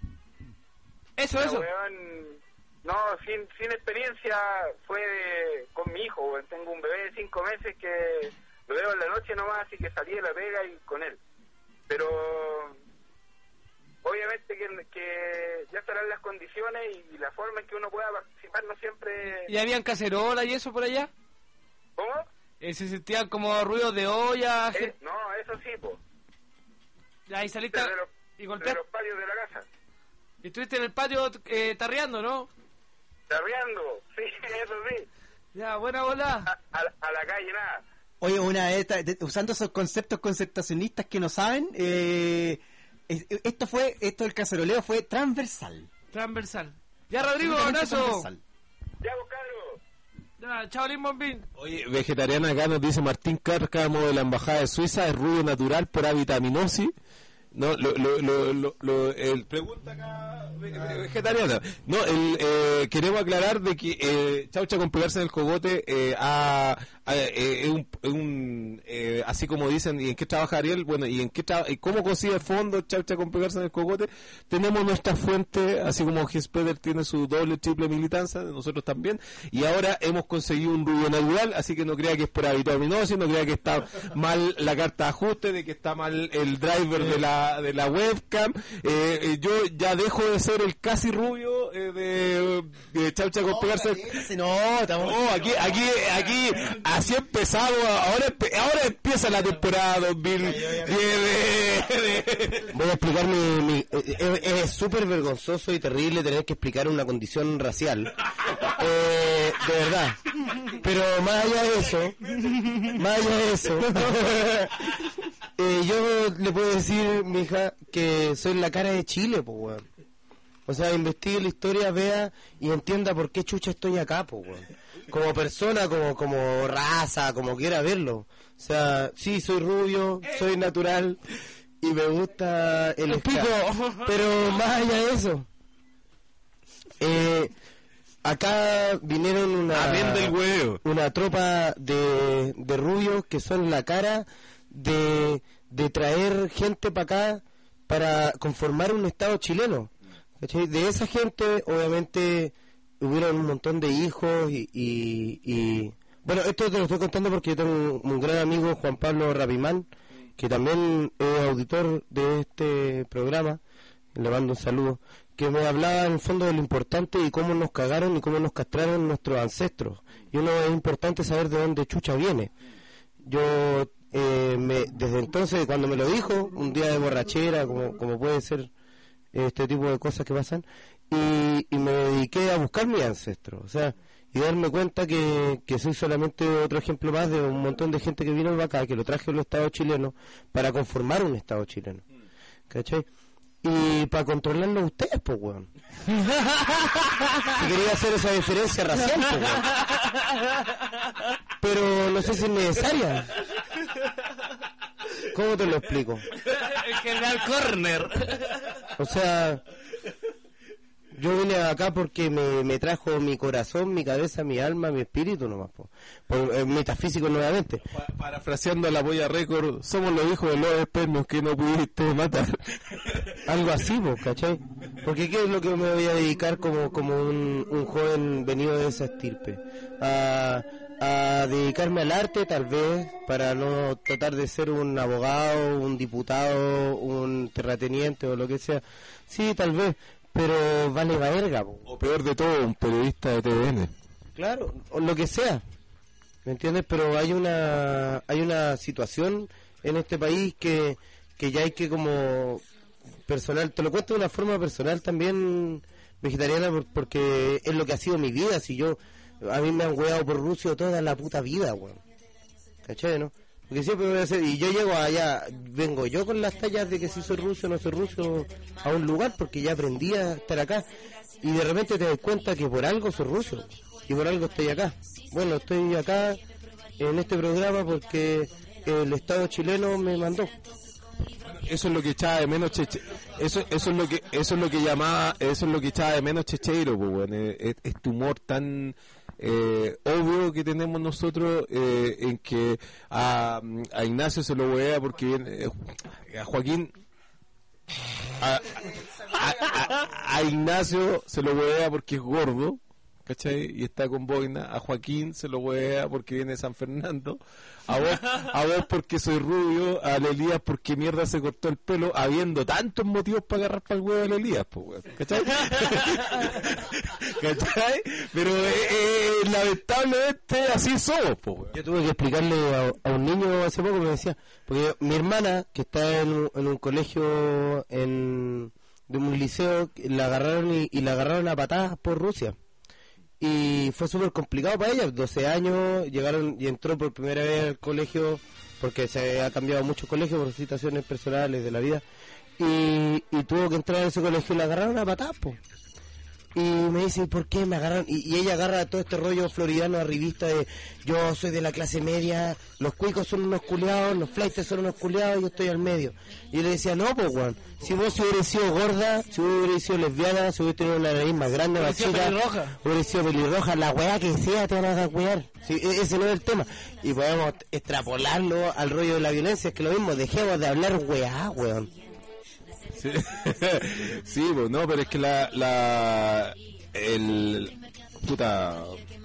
Eso, Ya, eso. weón, no, sin, sin experiencia fue de- con mi hijo, weón. Tengo un bebé de cinco meses que lo veo en la noche nomás, así que salí de la pega y con él. Pero obviamente que, que ya estarán las condiciones y, y la forma en que uno pueda participar no siempre... ¿Y habían cacerola y eso por allá? ¿Cómo? Eh, ¿Se sentían como ruidos de olla? Eh, gen- no, eso sí, po. Ya, y saliste De los, y de golpeaste. los patios de la casa. Estuviste en el patio eh, tarreando, ¿no? Tarreando, sí, eso sí. Ya, buena bola. A, a, a la calle nada. Oye, una vez, ta- de- usando esos conceptos concertacionistas que no saben, eh, es- esto fue, esto del caceroleo fue transversal. Transversal. Ya, Rodrigo, Absolutamente abrazo. transversal. Ya, pues, Carlos. Ya, chao, Limbombín. Oye, vegetariana acá nos dice Martín Cárcamo de la Embajada de Suiza, es rubio natural por avitaminosis. No, lo, lo, lo, lo, lo- el pregunta acá ve- ve- vegetariana. No, el, eh, queremos aclarar de que eh, Chaucha con pegarse en el cogote eh, ha, ha- eh, es un, es un, eh, así como dicen, ¿y en qué trabaja Ariel? Bueno, ¿y en qué tra- y cómo consigue fondos Chaucha con pegarse en el cogote? Tenemos nuestra fuente, así como Ginspeder tiene su doble, triple militancia, nosotros también, y ahora hemos conseguido un rubio natural, así que no crea que es por avitaminosis, no crea que está mal la carta de ajuste, de que está mal el driver de la de la webcam. Eh, eh, yo ya dejo de ser el casi rubio eh, de, de Chaucha con pegarse. No, estamos... No, aquí, aquí, aquí, así empezamos. Ahora, empe- ahora empieza la temporada dos mil diez. Voy a explicar mi... mi- eh, es es súper vergonzoso y terrible tener que explicar una condición racial. Eh, de verdad. Pero más allá de eso, más allá de eso, eh, yo le puedo decir, mija, que soy la cara de Chile, pues, weón. O sea, investigue la historia, vea y entienda por qué chucha estoy acá, pues, weón. Como persona, como como raza, como quiera verlo. O sea, sí, soy rubio, soy natural y me gusta el ska. Pero más allá de eso, eh, acá vinieron una Vende el huevo. una tropa de, de rubios que son la cara de, de traer gente para acá para conformar un Estado chileno. ¿Cachai? De esa gente, obviamente, hubieron un montón de hijos y, y, y- bueno, esto te lo estoy contando porque yo tengo un, un gran amigo, Juan Pablo Rapimán, que también es auditor de este programa, le mando un saludo, que me hablaba en el fondo de lo importante y cómo nos cagaron y cómo nos castraron nuestros ancestros. Y uno es importante saber de dónde chucha viene. Yo, eh, me, desde entonces, cuando me lo dijo, un día de borrachera, como, como puede ser este tipo de cosas que pasan, y, y me dediqué a buscar mis ancestros, o sea, y darme cuenta que, que soy solamente otro ejemplo más de un montón de gente que vino para acá, que lo traje al Estado chileno para conformar un Estado chileno, ¿cachai? Y para controlarlo a ustedes, pues, weón. Si quería hacer esa diferencia racial, pues, weón. Pero no sé si es necesaria. ¿Cómo te lo explico? El general Corner. O sea, yo vine acá porque me, me trajo mi corazón, mi cabeza, mi alma, mi espíritu nomás, po. Por, eh, metafísico nuevamente. Pa- Parafraseando a la Polla Record, somos los hijos de los espermos que no pudiste matar. Algo así, po, ¿cachai? Porque ¿qué es lo que me voy a dedicar como, como un, un joven venido de esa estirpe? A, a dedicarme al arte, tal vez, para no tratar de ser un abogado, un diputado, un terrateniente o lo que sea. Sí, tal vez, pero vale verga, po. O peor de todo, un periodista de T V N. Claro, o lo que sea, ¿me entiendes? Pero hay una hay una situación en este país que, que ya hay que como personal, te lo cuento de una forma personal también vegetariana por- porque es lo que ha sido mi vida. Si yo, a mí me han hueado por Rusia toda la puta vida, weón. ¿Cachai, no? Porque siempre voy a hacer, y yo llego allá, vengo yo con las tallas de que si soy ruso o no soy ruso a un lugar porque ya aprendí a estar acá y de repente te das cuenta que por algo soy ruso y por algo estoy acá. Bueno, estoy acá en este programa porque el Estado chileno me mandó. Eso es lo que echaba de menos Cheche, eso eso es lo que eso es lo que llamaba, eso es lo que echaba de menos Checheiro, pues, bueno, eh, es- este humor tan eh, obvio que tenemos nosotros, eh, en que a, a Ignacio se lo huevea porque viene, eh, a Joaquín a, a- a- a Ignacio se lo huevea porque es gordo, ¿cachai? Y está con boina. A Joaquín se lo huevea porque viene de San Fernando. A vos, a vos porque soy rubio. A Elías porque mierda se cortó el pelo, habiendo tantos motivos para agarrar para el huevo de Elías, pues, weón. ¿Cachai? ¿Cachai? Pero eh, eh, lamentablemente así somos, pues, weón. Yo tuve que explicarle a, a un niño hace poco, me decía, porque mi hermana, que está en, un- en un colegio en, de un liceo, la agarraron y, y la agarraron a patadas por Rusia. Y fue súper complicado para ella, doce años, llegaron y entró por primera vez al colegio, porque se ha cambiado mucho colegio por situaciones personales de la vida, y, y tuvo que entrar a ese colegio y la agarraron a patadas, po. y me dice, ¿por qué me agarran? Y, y ella agarra todo este rollo floridano arribista de yo soy de la clase media, los cuicos son unos culiados, los flights son unos culiados, yo estoy al medio. Y yo le decía, no, pues, weón, si vos hubieras sido gorda, si vos hubieras sido lesbiana, si hubieras tenido una nariz más grande, más chica, pelirroja. hubieras sido pelirroja, la weá que sea te van a wear. Sí, e- ese no es el tema. Y podemos extrapolarlo al rollo de la violencia, es que lo mismo, dejemos de hablar weá, weón. Sí, sí, pues, no, pero es que la, la, el, puta,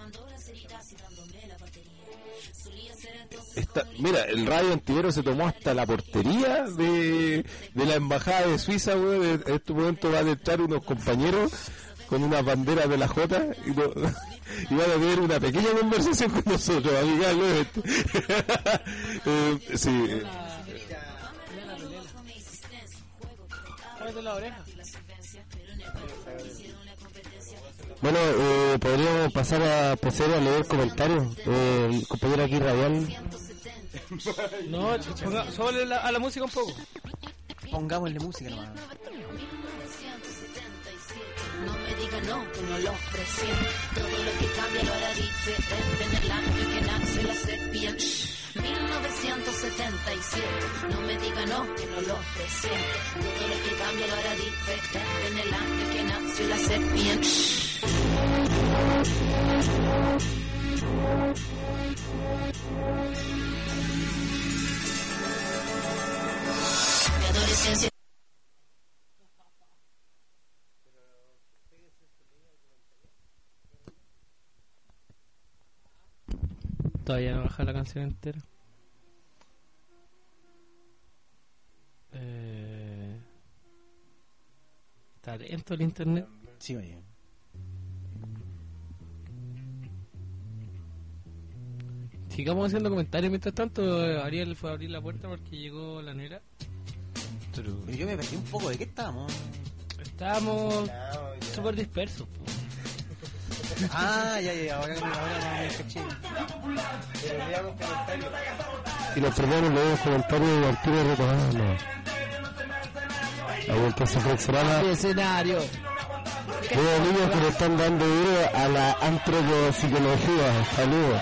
esta, mira, el radio antihéroe se tomó hasta la portería de, de la embajada de Suiza, weón. En este momento van a entrar unos compañeros con unas banderas de la Jota y, no, y van a tener una pequeña conversación con nosotros, amigable. eh, sí, eh. De la oreja. Bueno, eh, podríamos pasar a proceder a leer comentarios. Eh, el compañero aquí radial. No, ponga, súbale la- a la música un poco. Pongámosle música nomás. No me diga no, que no lo presiento. Todo lo que cambia lo hará diferente en el año en que nació la sepia. mil novecientos setenta y siete. No me diga no, que no lo presiento. Todo lo que cambia lo hará diferente en el año en que nació la sepia. Mi adolescencia. Todavía no baja la canción entera. Eh... Está lento el internet. Sí, oye. Sigamos haciendo comentarios mientras tanto. Ariel fue a abrir la puerta porque llegó la negra. Pero yo me perdí un poco. ¿De qué estábamos? Estábamos súper dispersos. Po. Ah, ya, ya, ahora, ahora me caché. Y los primeros leemos comentarios de Arturo Retomado. No. Ahí entonces flexionaba. El escenario. Veo niños que le están dando duro a la antropopsicología. Saludos.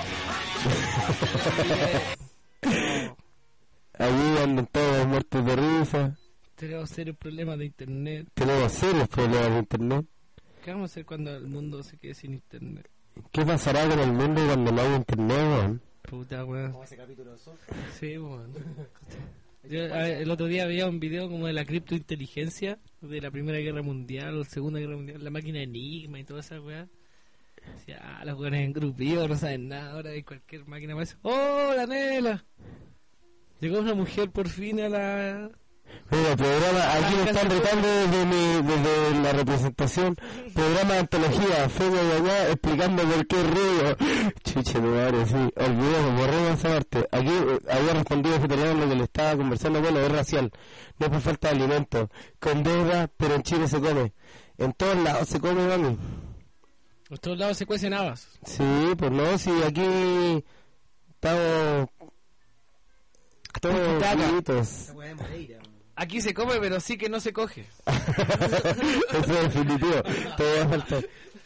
Allí andan todos muertos de risa. Tenemos serios problemas de internet. Tenemos serios problemas de internet. ¿Qué vamos a hacer cuando el mundo se quede sin internet? ¿Qué pasará con el mundo cuando no haya internet, weón? Puta, weón. Como ese capítulo de Sol. Sí, weón. Yo, a ver, el otro día veía un video como de la criptointeligencia de la Primera Guerra Mundial o la Segunda Guerra Mundial, la máquina Enigma y toda esa weá. Decía, ah, los weones engrupidos, no saben nada, ahora hay cualquier máquina más. ¡Oh, la Nela! Llegó una mujer por fin a la... Mira, programa, aquí me están retando desde, mi, desde la representación, programa de antología, Feña y allá, explicando por qué río. Chuche, mi madre, sí, olvidemos, borremos esa parte. Aquí eh, había respondido vegetariano lo que le estaba conversando, bueno, es racial, no es por falta de alimento, con deuda, pero en Chile se come, en todos lados se come, mami. Por todos lados se cuecen habas. Sí, pues no, sí, aquí estamos todos bonitos. Aquí se come, pero sí que no se coge. Eso es definitivo. Te va a faltar.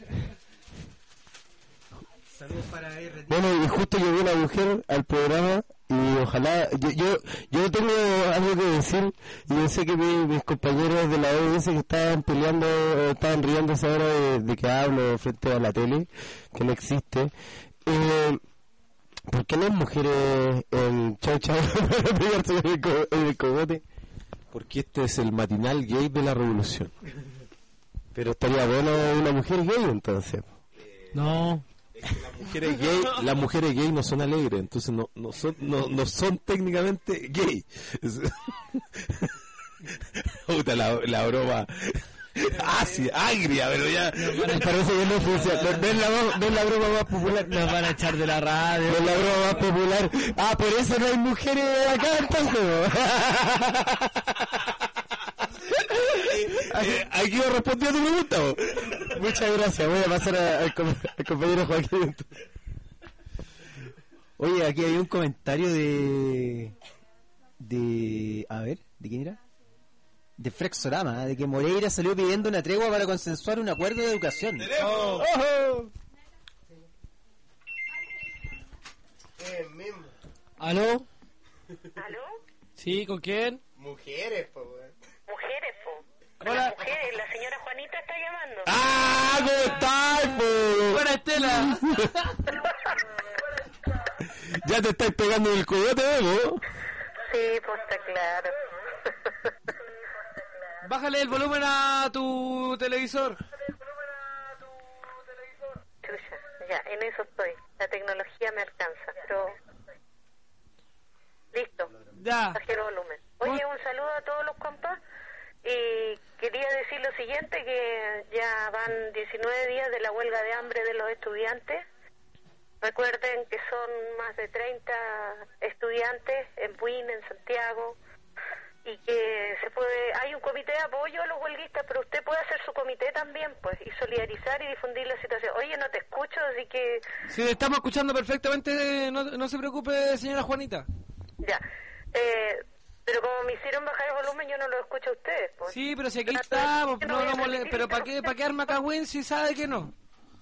Saludos para R T. Bueno, y justo llegó una mujer al programa y ojalá... Yo yo, yo tengo algo que decir y yo sé que mi- mis compañeros de la O B S que estaban peleando, eh, estaban riéndose ahora de, de que hablo frente a la tele, que no existe. Eh, ¿Por qué no hay mujeres en Chau Chau para pegarse en el, co- en el cogote? Porque este es el matinal gay de la revolución. Pero estaría bueno una mujer gay entonces. No. Las mujeres gay, las mujeres gay no son alegres, entonces no, no son, no, no son técnicamente gay. Es- Puta, la, la broma. Ah, sí, agria, pero ya. Parece que no funciona. ¿Ves la, ves la broma más popular? Nos van a echar de la radio. ¿Ves la broma más popular? Ah, por eso no hay mujeres acá entonces. Eh, aquí yo respondí a tu pregunta. ¿O? Muchas gracias. Voy a pasar a- al, com- al compañero Joaquín. Oye, aquí hay un comentario de... de... A ver, ¿de quién era? de Flexorama, de que Moreira salió pidiendo una tregua para consensuar un acuerdo de educación. ¡Oh! ¡Ojo! ¿Aló? ¿Aló? ¿Sí? ¿Con quién? Mujeres, po, weón. Mujeres, po. Hola. Las mujeres, la señora Juanita está llamando. ¡Ah! ¿Cómo estás, po? ¡Buena Estela! Ya te estáis pegando en el coyote, ¿no? Sí, pues está claro. Bájale el volumen a tu televisor. Chucha, ya, en eso estoy. La tecnología me alcanza, pero... Listo. Ya. Bajé el volumen. Oye, un saludo a todos los compas. Y quería decir lo siguiente, que ya van diecinueve días de la huelga de hambre de los estudiantes. Recuerden que son más de treinta estudiantes en Buin, en Santiago, y que se puede, hay un comité de apoyo a los huelguistas, pero usted puede hacer su comité también, pues, y solidarizar y difundir la situación. Oye, no te escucho, así que... Sí, estamos escuchando perfectamente, no, no se preocupe, señora Juanita. Ya, eh, pero como me hicieron bajar el volumen, yo no lo escucho a ustedes, pues. Sí, pero si aquí estamos, no, no mole- pero ¿para qué, para qué arma cagüín si sabe que no?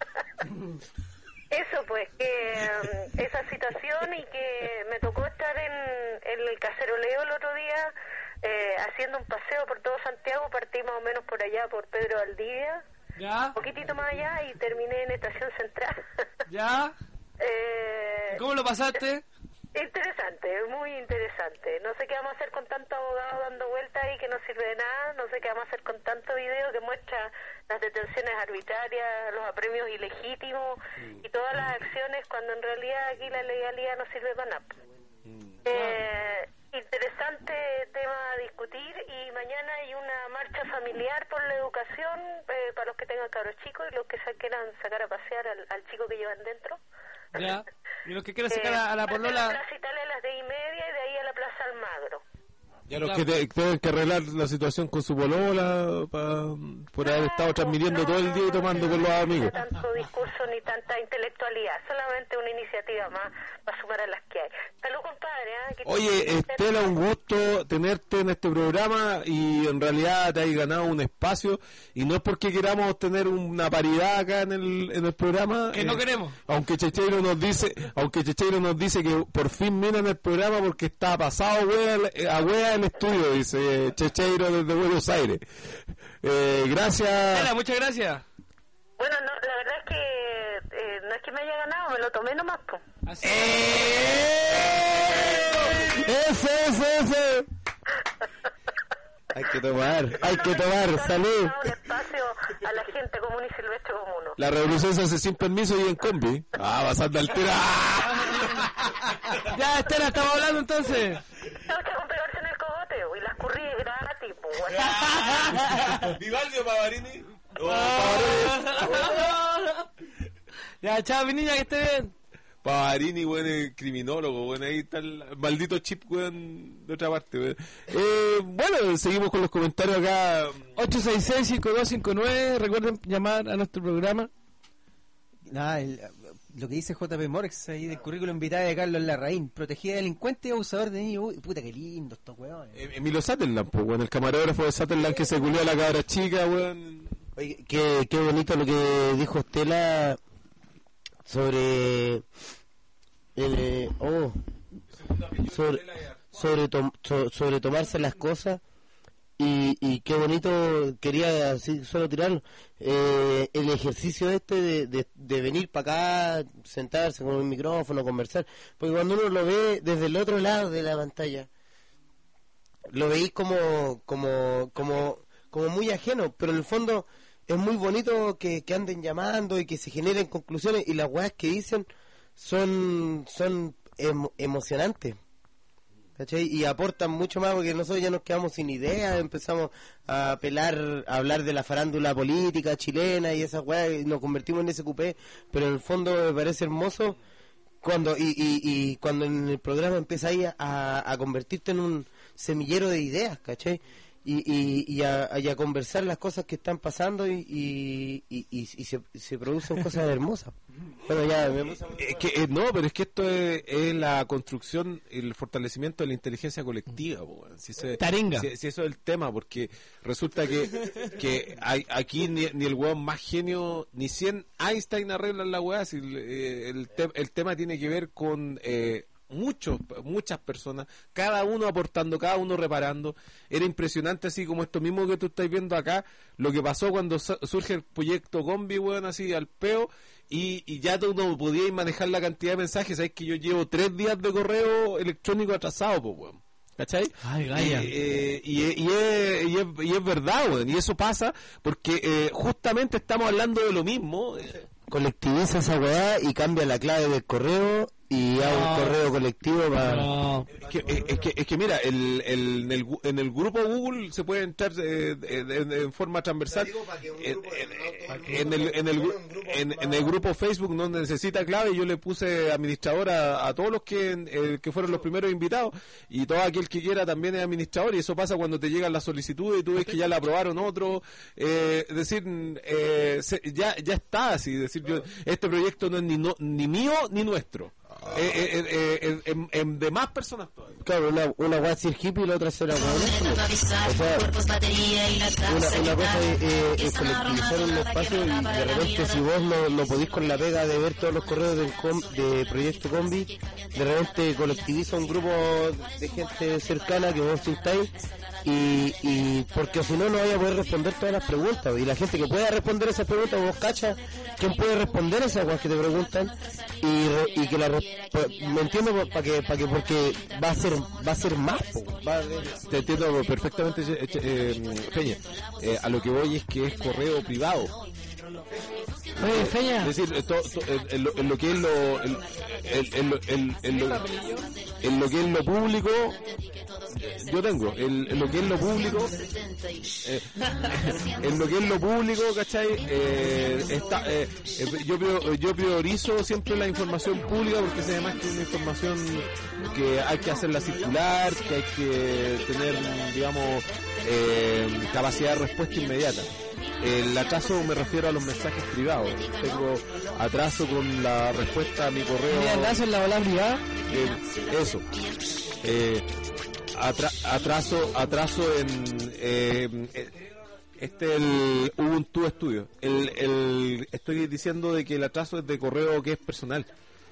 Eso pues, que um, esa situación y que me tocó estar en, en el caceroleo el otro día eh, haciendo un paseo por todo Santiago, partí más o menos por allá, por Pedro Valdivia, ¿Ya? un poquitito más allá y terminé en Estación Central. ¿Ya? eh, ¿Cómo lo pasaste? Interesante, muy interesante. No sé qué vamos a hacer con tanto abogado dando vueltas ahí que no sirve de nada. No sé qué vamos a hacer con tanto video que muestra las detenciones arbitrarias, los apremios ilegítimos y todas las acciones cuando en realidad aquí la legalidad no sirve para nada. Eh, interesante tema a discutir y mañana hay una marcha familiar por la educación eh, para los que tengan cabros chicos y los que se quieran sacar a pasear al, al chico que llevan dentro. ¿Ya? Y los que quieran sacar a, a la parte de polola... la Plaza Italia a las diez y media y de ahí a la Plaza Almagro. Y a los que te- tienen que arreglar la situación con su polola pa- por haber estado transmitiendo todo el día y tomando con los amigos. No tanto discurso ni tanta intelectualidad, solamente una iniciativa más para sumar a las que hay. Salud, compadre. ¿eh? Que Oye, te- Estela, un gusto tenerte en este programa y en realidad te has ganado un espacio y no es porque queramos tener una paridad acá en el, en el programa. Que no queremos. Aunque Checheiro nos dice, aunque Checheiro nos dice que por fin miran el programa porque está pasado wea, a wea el estudio, dice Checheiro desde Buenos Aires. Eh, gracias. Estela, muchas gracias. Bueno, no, la verdad es que eh, no es que me haya ganado, me lo tomé nomás, pues. Así. Ese, ese, ese. Hay que tomar, hay que tomar, salud. Un espacio a la gente común y silvestre como uno. La revolución se hace sin permiso y en combi. Ah, pasando al tiro. Ya, Estela, estamos hablando entonces. Tengo que pegarse en el cogote y las currí gratis, pues. Vivaldi o Pavarini. Ya, chao, mi niña, que esté bien. Pavarini, weón, es criminólogo, weón, ahí está el maldito chip, weón, de otra parte, weón. Eh, bueno, seguimos con los comentarios acá. ocho seis seis, cinco dos cinco nueve, recuerden llamar a nuestro programa. Nada, el- lo que dice J P Morx ahí del currículum vitae de Carlos Larraín, protegida de delincuente y abusador de niños. Uy, puta, qué lindo estos weones. Eh, Emilio Sutherland, pues, weón, el camarógrafo de Sutherland que se culió a la cabra chica, weón. Oye, qué, qué bonito lo que dijo Estela sobre el, oh, sobre sobre, tom- so- sobre tomarse las cosas y, y qué bonito, quería así solo tirarlo, eh, el ejercicio este de, de, de venir para acá, sentarse con un micrófono, conversar, porque cuando uno lo ve desde el otro lado de la pantalla lo veis como como como como muy ajeno, pero en el fondo es muy bonito que, que anden llamando y que se generen conclusiones y las weas que dicen son son emo- emocionantes, ¿cachai? Y aportan mucho más porque nosotros ya nos quedamos sin ideas, empezamos a apelar, a hablar de la farándula política chilena y esas weas y nos convertimos en ese cupé, pero en el fondo me parece hermoso cuando y, y, y cuando en el programa empieza ahí a, a convertirte en un semillero de ideas, ¿cachai? y, y, y, a, y a conversar las cosas que están pasando y, y, y, y, y se, se producen cosas hermosas. Bueno, ya, me puse a- Es que, eh, no, pero es que esto es, es la construcción, el fortalecimiento de la inteligencia colectiva, po, weón. Si, eso es- Taringa. si- si eso es el tema, porque resulta que, que hay, aquí ni, ni el weón más genio, ni cien Einstein arreglan la weá, si el, eh, el, te- el tema tiene que ver con eh, muchos, muchas personas, cada uno aportando, cada uno reparando. Era impresionante, así como esto mismo que tú estás viendo acá, lo que pasó cuando su- surge el proyecto Combi, weón, así al peo. Y, y ya tú no podías manejar la cantidad de mensajes. Sabes que yo llevo tres días de correo electrónico atrasado, pues, weón. ¿Cachai? Ay, Gaia. Eh, eh, y, y, y es, y, es, y es verdad, weón. Y eso pasa porque eh, justamente estamos hablando de lo mismo. eh, colectiviza esa weá y cambia la clave del correo y hago un correo colectivo para... No. Es que, es, es que, es que mira, el, el, en, el, gu- en el grupo Google se puede entrar eh, en, en- en forma transversal. En, en- en el, en, el, gru- en, en el grupo Facebook no necesita clave. Yo le puse administrador a, a todos los que, eh, que fueron los primeros invitados, y todo aquel que quiera también es administrador. Y eso pasa cuando te llegan las solicitudes y tú ves que ya la aprobaron otro. Eh, es decir, eh, se- ya, ya está así. Es decir, yo, este proyecto no es ni, no, ni mío ni nuestro. Eh, eh, eh, eh, en- en de más personas todavía. Claro, una, una weá es ser hippie y la otra será weá. O sea, una, una cosa es, eh, es colectivizar un espacio, y de repente si vos no, no podís con la pega de ver todos los correos del com- de Proyecto Combi, de repente colectiviza un grupo de gente cercana que vos sintáis, y, y porque si no no vaya a poder responder todas las preguntas, y la gente que pueda responder esas preguntas, vos cachas quién puede responder esas cosas que te preguntan, y, re- y que la re- pa- me entiendo para que para que porque va a ser va a ser más po, va a haber- Te entiendo perfectamente, eh, eh, Peña. Eh, a lo que voy es que es correo privado. Oye, Feña. Es decir, eh, to- to- eh, en, lo, en lo que es lo, en, en- en lo, en- en lo, en lo que es lo público, eh, yo tengo, en, en lo que es lo público, eh, en lo que es lo público, ¿cachai? Eh, está, eh, eh, yo, prior- yo priorizo siempre la información pública, porque se además que es una información que hay que hacerla circular, que hay que tener, digamos, eh, capacidad de respuesta inmediata. El atraso me refiero a los mensajes privados. Tengo atraso con la respuesta a mi correo. Mira, ¿atraso en la bola privada? Eh, eso. Eh, atra- atraso, atraso en eh, eh, este el Ubuntu Studio. El, el, estoy diciendo de que el atraso es de correo que es personal.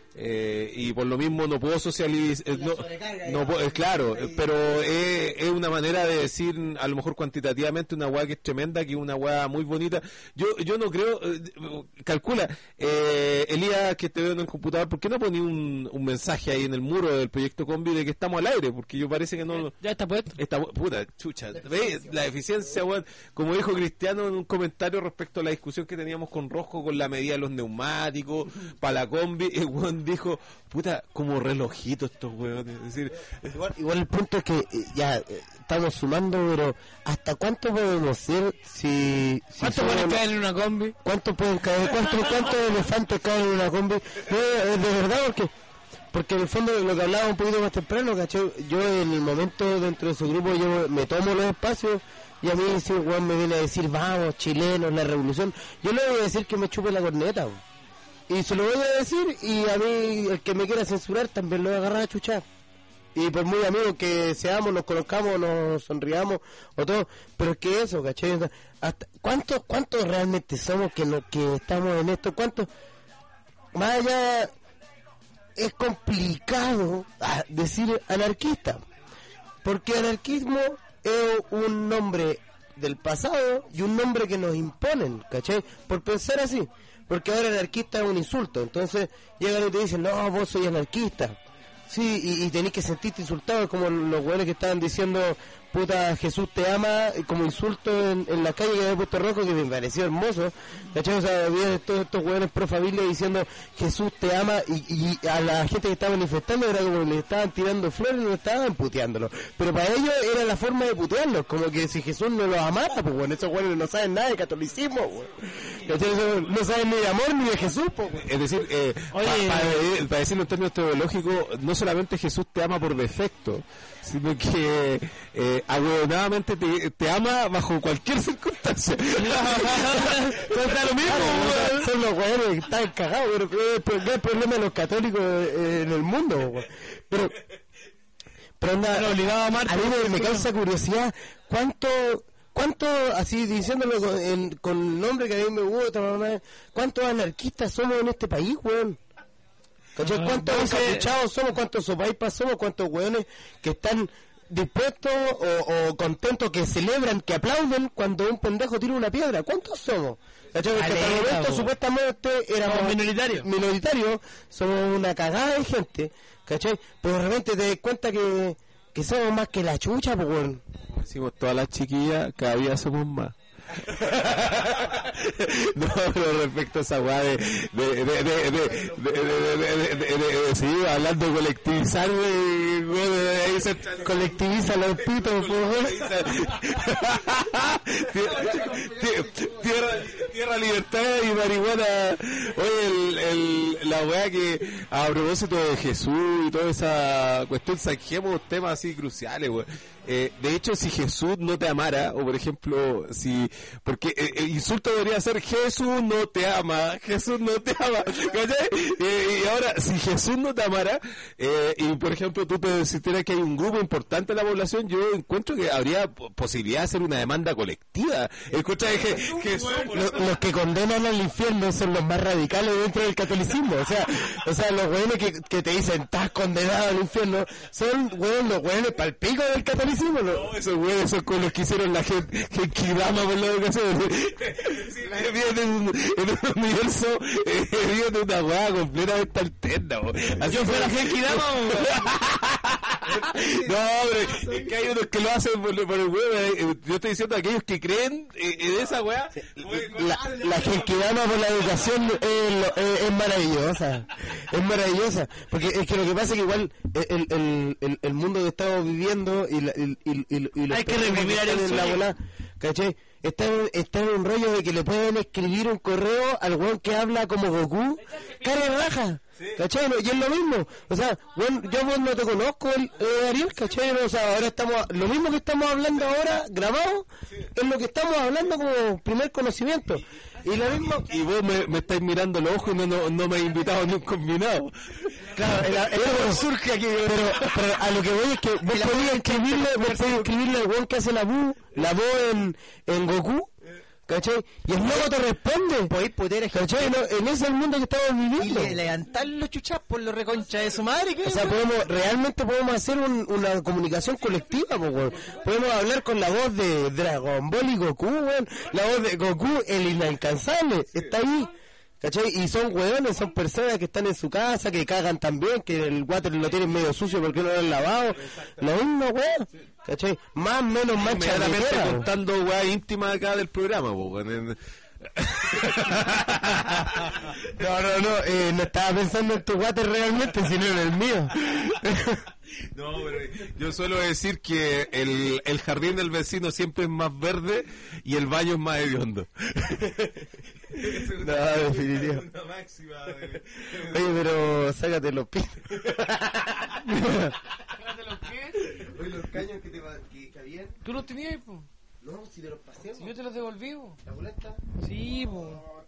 Eh, y por lo mismo no puedo socializar, eh, no, no puedo- eh, claro, eh, pero es, es una manera de decir, a lo mejor cuantitativamente, una weá que es tremenda, que es una weá muy bonita. Yo yo no creo, eh, calcula, eh, Elías, que te veo en el computador, ¿por qué no poní un, un mensaje ahí en el muro del proyecto Combi de que estamos al aire? Porque yo parece que no... Ya está puesto. Esta we- puta, chucha, ¿ves? La eficiencia, weón. Como dijo Cristiano en un comentario respecto a la discusión que teníamos con Rojo con la medida de los neumáticos, para la combi, el weón dijo, puta, como relojitos estos weones. Es decir, igual, igual el punto es que eh, ya eh, estamos sumando, pero ¿hasta cuánto podemos ser si, si ¿Cuántos somos- pueden caer en una combi? ¿Cuántos pueden caer? ¿Cuántos, cuántos elefantes caen en una combi? No, eh, de verdad, porque porque en el fondo de lo que hablaba un poquito más temprano, ¿cachai? Yo en el momento dentro de su grupo yo me tomo los espacios, y a mí si un weón me viene a decir, vamos, chilenos, la revolución, yo le voy a decir que me chupe la corneta, weón. Y se lo voy a decir, y a mí el que me quiera censurar también lo voy a agarrar a chuchar. Y por muy amigos que seamos, nos conozcamos, nos sonriamos o todo, pero es que eso, ¿cachai? O sea, hasta, ¿cuántos, ¿Cuántos realmente somos que, no, que estamos en esto? ¿Cuántos? Más allá, es complicado ah, decir anarquista, porque anarquismo es un nombre del pasado y un nombre que nos imponen, ¿cachai? Por pensar así. Porque ahora anarquista es un insulto. Entonces llegan y te dicen, no, vos soy anarquista. Sí, y, y tenés que sentirte insultado, como los güeyes que estaban diciendo, puta, Jesús te ama, y como insulto en, en la calle que había puesto Rojo, que me pareció hermoso. ¿Cachai? O sea, había todos estos güeyes pro familia diciendo, Jesús te ama, y, y a la gente que estaba manifestando era como que le estaban tirando flores y no estaban puteándolos. Pero para ellos era la forma de putearlos, como que si Jesús no los amara, pues bueno, esos güeyes no saben nada de catolicismo, güey. ¿Cachai? No saben ni de amor ni de Jesús, pues. es decir, eh, Oye, para pa decirlo en términos teológicos, no solamente Jesús te ama por defecto, sino que eh, ahueonadamente te, te ama bajo cualquier circunstancia. Entonces da lo mismo, Claro, weón. son los weones que están cagados, pero pero- pero es el problema de los católicos eh, en el mundo, weón. Pero, pero anda, a mí me, me causa curiosidad, ¿cuánto, cuánto, así diciéndolo con, en, con el nombre que a mí me gusta, mamá, cuántos anarquistas somos en este país, weón? ¿Cachai? ¿Cuántos encapuchados somos? ¿Cuántos sopaipas somos? ¿Cuántos weones que están dispuestos o, o contentos, que celebran, que aplauden cuando un pendejo tira una piedra? ¿Cuántos somos? ¿Cachai? Porque hasta el Caleta, momento po. supuestamente éramos Somos minoritarios. minoritarios, somos una cagada de gente, ¿cachai? Pero de repente te das cuenta que, que somos más que la chucha, pues, weón. Decimos todas las chiquillas, cada día somos más. No, pero respecto a esa weá de, de, de, de, de, de, de, de, de, de, de- de- sí, hablando de colectivizar, de, weón, de- ahí se Colectiviza los pitos, pues, weón. Tierra, tierra, tierra, libertad y marihuana. Oye, el, el, la weá que a propósito de Jesús y toda esa cuestión, saquemos temas así cruciales, weón. Eh, de hecho, si Jesús no te amara, o por ejemplo, si, porque eh, el insulto debería ser Jesús no te ama, Jesús no te ama, ¿cachai? Eh, y ahora, si Jesús no te amara, eh, y por ejemplo tú te desistieras que hay un grupo importante de la población, yo encuentro que habría po- posibilidad de hacer una demanda colectiva. Escucha, que Jesús, Los, los que condenan al infierno son los más radicales dentro del catolicismo. O sea, o sea los weones que, que te dicen estás condenado al infierno son weones, los weones palpico del catolicismo. ¿no? no, esos güeyes son con los que hicieron la gente Genkidama por la educación. Viven en un, en un universo, eh, viven de una weá completamente alterna. bo. Así Yo fuera Genkidama, No, pero es que hay unos que lo hacen por, por el huevo. eh, Yo estoy diciendo a aquellos que creen eh, en esa weá. La, la genkidama por la educación es, lo- es- es maravillosa, es maravillosa, porque es que lo que pasa es que igual el, el, el, el mundo que estamos viviendo y, la, y, y, y, y los Hay que pendejos revivir a están Ariel en la Zúñiga. bola, ¿cachai? Está en, está en un rollo de que le pueden escribir un correo al weón que habla como Goku, cara raja. ¿Cachai? No, y es lo mismo. O sea, bueno, yo vos no te conozco, el, eh, Ariel, ¿cachai? O sea, ahora estamos, lo mismo que estamos hablando ahora, grabado, es lo que estamos hablando como primer conocimiento. Y lo mismo... Y vos me, me estáis mirando los ojos y no, no, no me has invitado ni un combinado. Claro, el, el, el- surge aquí, pero, pero a lo que voy es que vos podías escribirle, vos podías escribirle al weón que hace la voz, la voz en, en Goku, ¿cachai? Y el loco te responde. Podéis poder a gente ¿Cachai? No, en ese es el mundo que estamos y viviendo. le- levantar los chuchas por los reconcha de su madre. ¿qué? O sea, podemos, realmente podemos hacer un- una comunicación colectiva, po, weón. Podemos hablar con la voz de Dragon Ball y Goku, weón. La voz de Goku, el inalcanzable, está ahí. ¿Cachai? Y son weones, son personas que están en su casa, que cagan también, que el water lo tienen medio sucio porque no lo han lavado. Lo mismo, weón. ¿Cachai? Más, menos, mancha de Inmediatamente tierra, weón. contando weá íntima acá del programa, po, weón. En- No, no, no, eh, no estaba pensando en tu water realmente, sino en el mío. No, pero yo suelo decir que el, el jardín del vecino siempre es más verde y el baño es más hediondo. No, definitivo. Una máxima de- Oye, pero sácate los pies. Oye, los caños que te que cabían. ¿Tú los tenías, po? No, si te los pasé. Si yo te los devolví, po. ¿La boleta? Sí, po.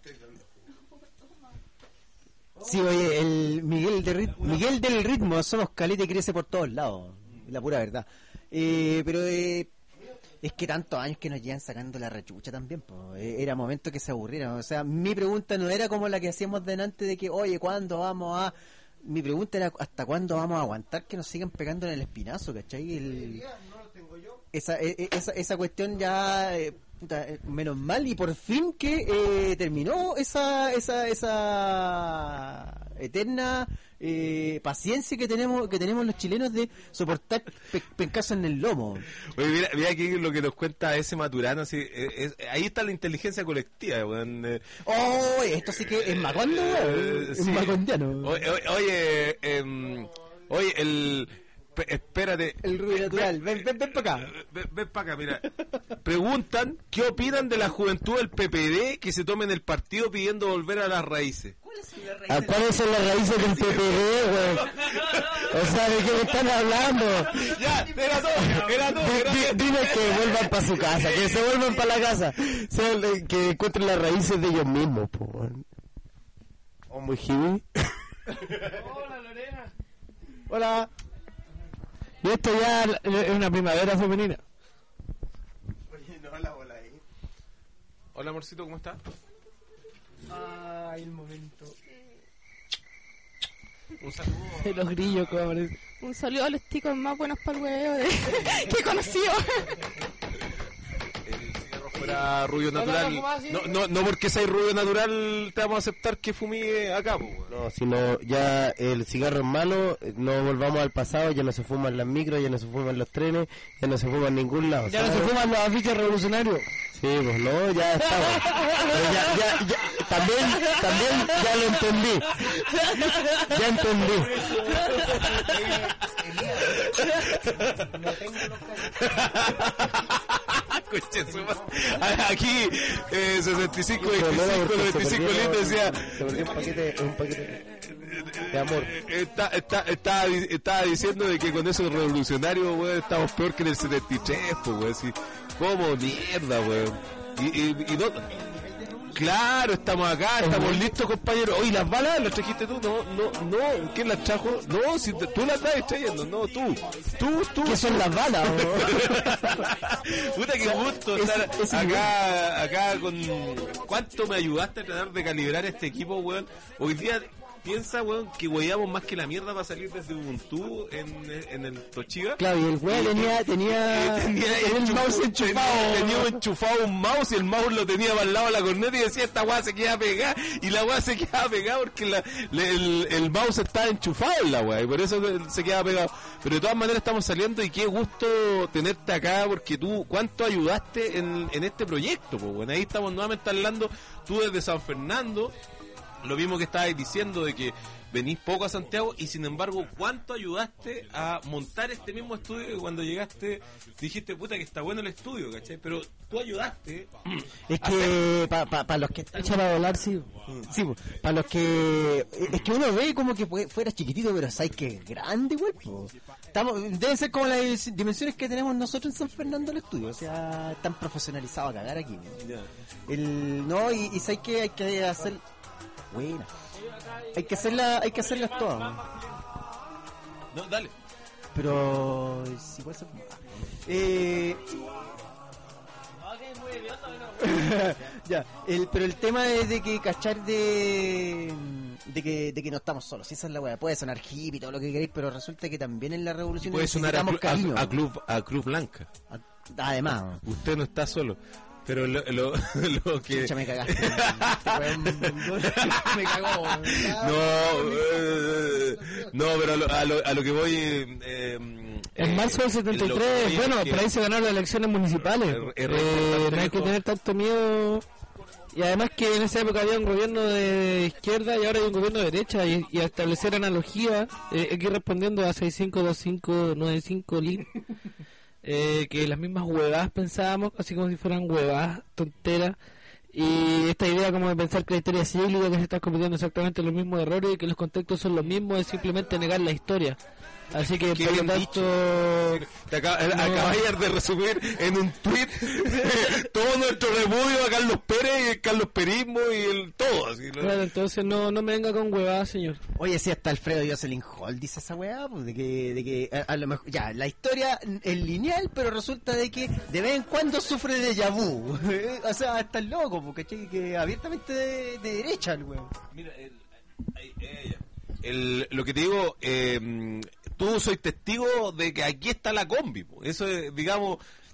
Sí, oye, el Miguel, de rit- Miguel del ritmo, somos caleta y crece por todos lados, la pura verdad. Eh, pero eh, es que tantos años que nos llevan sacando la rechucha también, po. Eh, era momento que se aburrieran. O sea, mi pregunta no era como la que hacíamos delante de que, oye, ¿cuándo vamos a...? Mi pregunta era, ¿hasta cuándo vamos a aguantar que nos sigan pegando en el espinazo, cachai? El... Esa, e- e- esa, esa cuestión ya... eh, puta, eh, menos mal y por fin que eh, terminó esa esa esa eterna eh, paciencia que tenemos que tenemos los chilenos de soportar pe pencazo en el lomo. Oye, mira, mira aquí lo que nos cuenta ese Maturano, así, eh, es- ahí está la inteligencia colectiva, weón. eh. Oh, esto sí que es macondo, Eh, es sí. macondiano. Oye, oye, oye, em, oye, el esp- espérate. El rubio natural. Ven, ven, ven para acá. Ven, ven para acá, mira. Preguntan qué opinan de la juventud del P P D que se tomen el partido pidiendo volver a las raíces. ¿A cuáles son las raíces del P P D, güey? O sea, ¿de qué me están hablando? Ya, era todo, era todo. Di- Era di- todo. Dime que vuelvan para su casa, que se vuelvan para la casa. O sea, le- que encuentren las raíces de ellos mismos, po, güey. ¿O muy hippie? Hola, Lorena. Hola. Y esto ya es una primavera femenina. Oye, no la bola ahí. Hola, amorcito, ¿cómo estás? Ay, el momento. Un saludo. De los grillos, como aparece. Un saludo a los ticos más buenos para el hueveo de... que he conocido. El cigarro fuera rubio No, natural. no, no, fumaba, sí. No, no, no porque seas rubio natural te vamos a aceptar que fumigue acá, po, weón. No, sino ya el cigarro en mano, eh, no volvamos al pasado, ya no se fuman las micros, ya no se fuman los trenes, ya no se fuma en ningún lado. Ya no se ¿sabes? fuman los afiches revolucionarios. Sí, pues no, ya estamos. Pero ya, ya, ya, también, también ya lo entendí. Ya entendí. Conche su madre. Aquí, eh, sesenta y cinco, Pero no, veinticinco, porque se noventa y cinco perdió- litros decía. Se perdió un paquete, un paquete de amor. Está, está, estaba, di- estaba diciendo de que con esos revolucionarios, weón, estamos peor que en el setenta y tres, pues, weón. Así, como mierda, weón. Y, y, y no, claro, estamos acá, estamos listos, compañeros. Oye, ¿las balas las trajiste tú? No, no, no. ¿Quién las trajo? No, si te- tú las estás trayendo, no, tú. Tú, tú. ¿Qué son las balas? Puta, qué gusto Es- estar es acá, acá con... ¿Cuánto me ayudaste a tratar de calibrar este equipo, weón? Hoy día... Piensa, weón, que weyamos más que la mierda para salir desde Ubuntu en, en el Toshiba. Claro, y el güey tenía, tenía, Eh, tenía el enchufado- mouse enchufado. Tenía, tenía enchufado un mouse y el mouse lo tenía para el lado de la corneta y decía, esta weá se queda pegada. Y la weá se queda pegada porque la, le- el, el mouse está enchufado en la weá y por eso se queda pegado. Pero de todas maneras estamos saliendo y qué gusto tenerte acá porque tú, ¿cuánto ayudaste en, en este proyecto? Pues bueno, ahí estamos nuevamente hablando, tú desde San Fernando. Lo mismo que estabas diciendo de que venís poco a Santiago y sin embargo, ¿cuánto ayudaste a montar este mismo estudio que cuando llegaste dijiste, puta, que está bueno el estudio, ¿cachai? Pero tú ayudaste. Es que para pa, pa los que están Echar a volar, sí. sí, para los que es que uno ve como que fue- fuera chiquitito, pero sabes que es grande, güey. po. Estamos, deben ser como las dimensiones que tenemos nosotros en San Fernando el estudio, o sea, están profesionalizados a cagar aquí. ¿no? El no y, y sabes que hay que hacer buena. Hay que hacerla, hay que hacerlas todas. ¿no? No, dale. Pero si puede ser eh ya, el, pero el tema es de que cachar de de que, de que no estamos solos, si esa es la weá, puede sonar hippie y todo lo que queréis, pero resulta que también en la revolución Puede sonar a, necesitamos Clu- cariño. a, a Club a Cruz Blanca. A- además, ¿no? Usted no está solo. Pero lo, lo, lo que... Chucha, me cagaste. Weón, me cagó. No, eh, no, pero a lo, a lo, a lo que voy... Eh, En eh, marzo del setenta y lo que tres, voy es bueno, que- por ahí se ganaron las elecciones municipales. Es- es re Eh, importante, no hay que viejo. tener tanto miedo. Y además que en esa época había un gobierno de izquierda y ahora hay un gobierno de derecha. Y, y a establecer analogía, eh, aquí respondiendo a seis cinco dos cinco nueve cinco Lin, eh, que las mismas huevadas pensábamos, así como si fueran huevadas, tonteras. Y esta idea como de pensar que la historia es cíclica, que se están cometiendo exactamente los mismos errores y que los contextos son los mismos, es simplemente negar la historia. Así que Qué por lo bien tanto... Te acaba- No. acabáis de resumir en un tweet todo nuestro repudio a Carlos Pérez y el Carlos Perismo y el todo. Así, ¿no? Claro, entonces no, no me venga con huevadas, señor. Oye, si hasta Alfredo Jocelyn Hall dice esa weá, pues de que, de que a, a lo mejor, ya, la historia es lineal, pero resulta de que de vez en cuando sufre de déjà vu. O sea, está loco, porque que abiertamente de, de derecha el weón. Mira, el, ahí, ella. El- lo que te digo, eh, tú soy testigo de que aquí está la combi. Po. Eso es, digamos,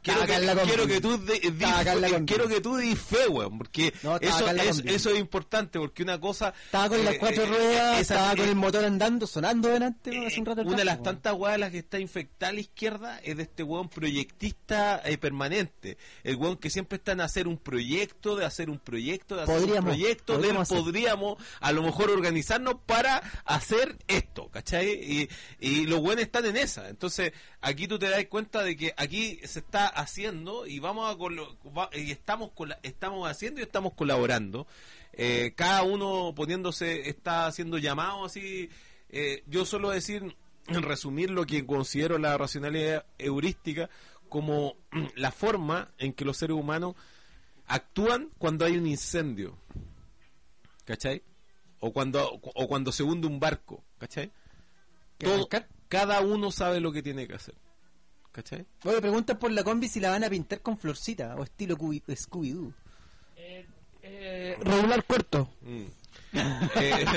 quiero, acá que, en la combi. quiero que tú de- di- Estaba acá en la combi. quiero que tú dis fe, weón, porque No, estaba eso acá en la es, combi. eso es importante, porque una cosa... Estaba con las eh, cuatro eh, ruedas, esa- estaba con eh, el motor andando, sonando delante, ¿no? hace un rato una de atrás, las po, tantas weas que está infectada a la izquierda es de este weón proyectista eh, permanente. El weón que siempre está en hacer un proyecto, de hacer un proyecto, de hacer Podríamos, un proyecto, de podríamos hacer. podríamos a lo mejor organizarnos para hacer esto, ¿cachai? Y, y los weones están en esa. Entonces, aquí tú te das cuenta de que aquí se está haciendo y vamos a colo- va- y estamos cola- estamos haciendo y estamos colaborando. Eh, cada uno poniéndose, está haciendo llamados así. Eh, yo suelo decir, en resumir, lo que considero la racionalidad heurística como la forma en que los seres humanos actúan cuando hay un incendio, ¿cachai? O cuando o cuando se hunde un barco, ¿cachai? Todo, cada uno sabe lo que tiene que hacer, ¿cachai? Oye, preguntan por la combi si la van a pintar con florcita o estilo Cubi- Scooby-Doo. Eh, regular corto. Mm. Eh,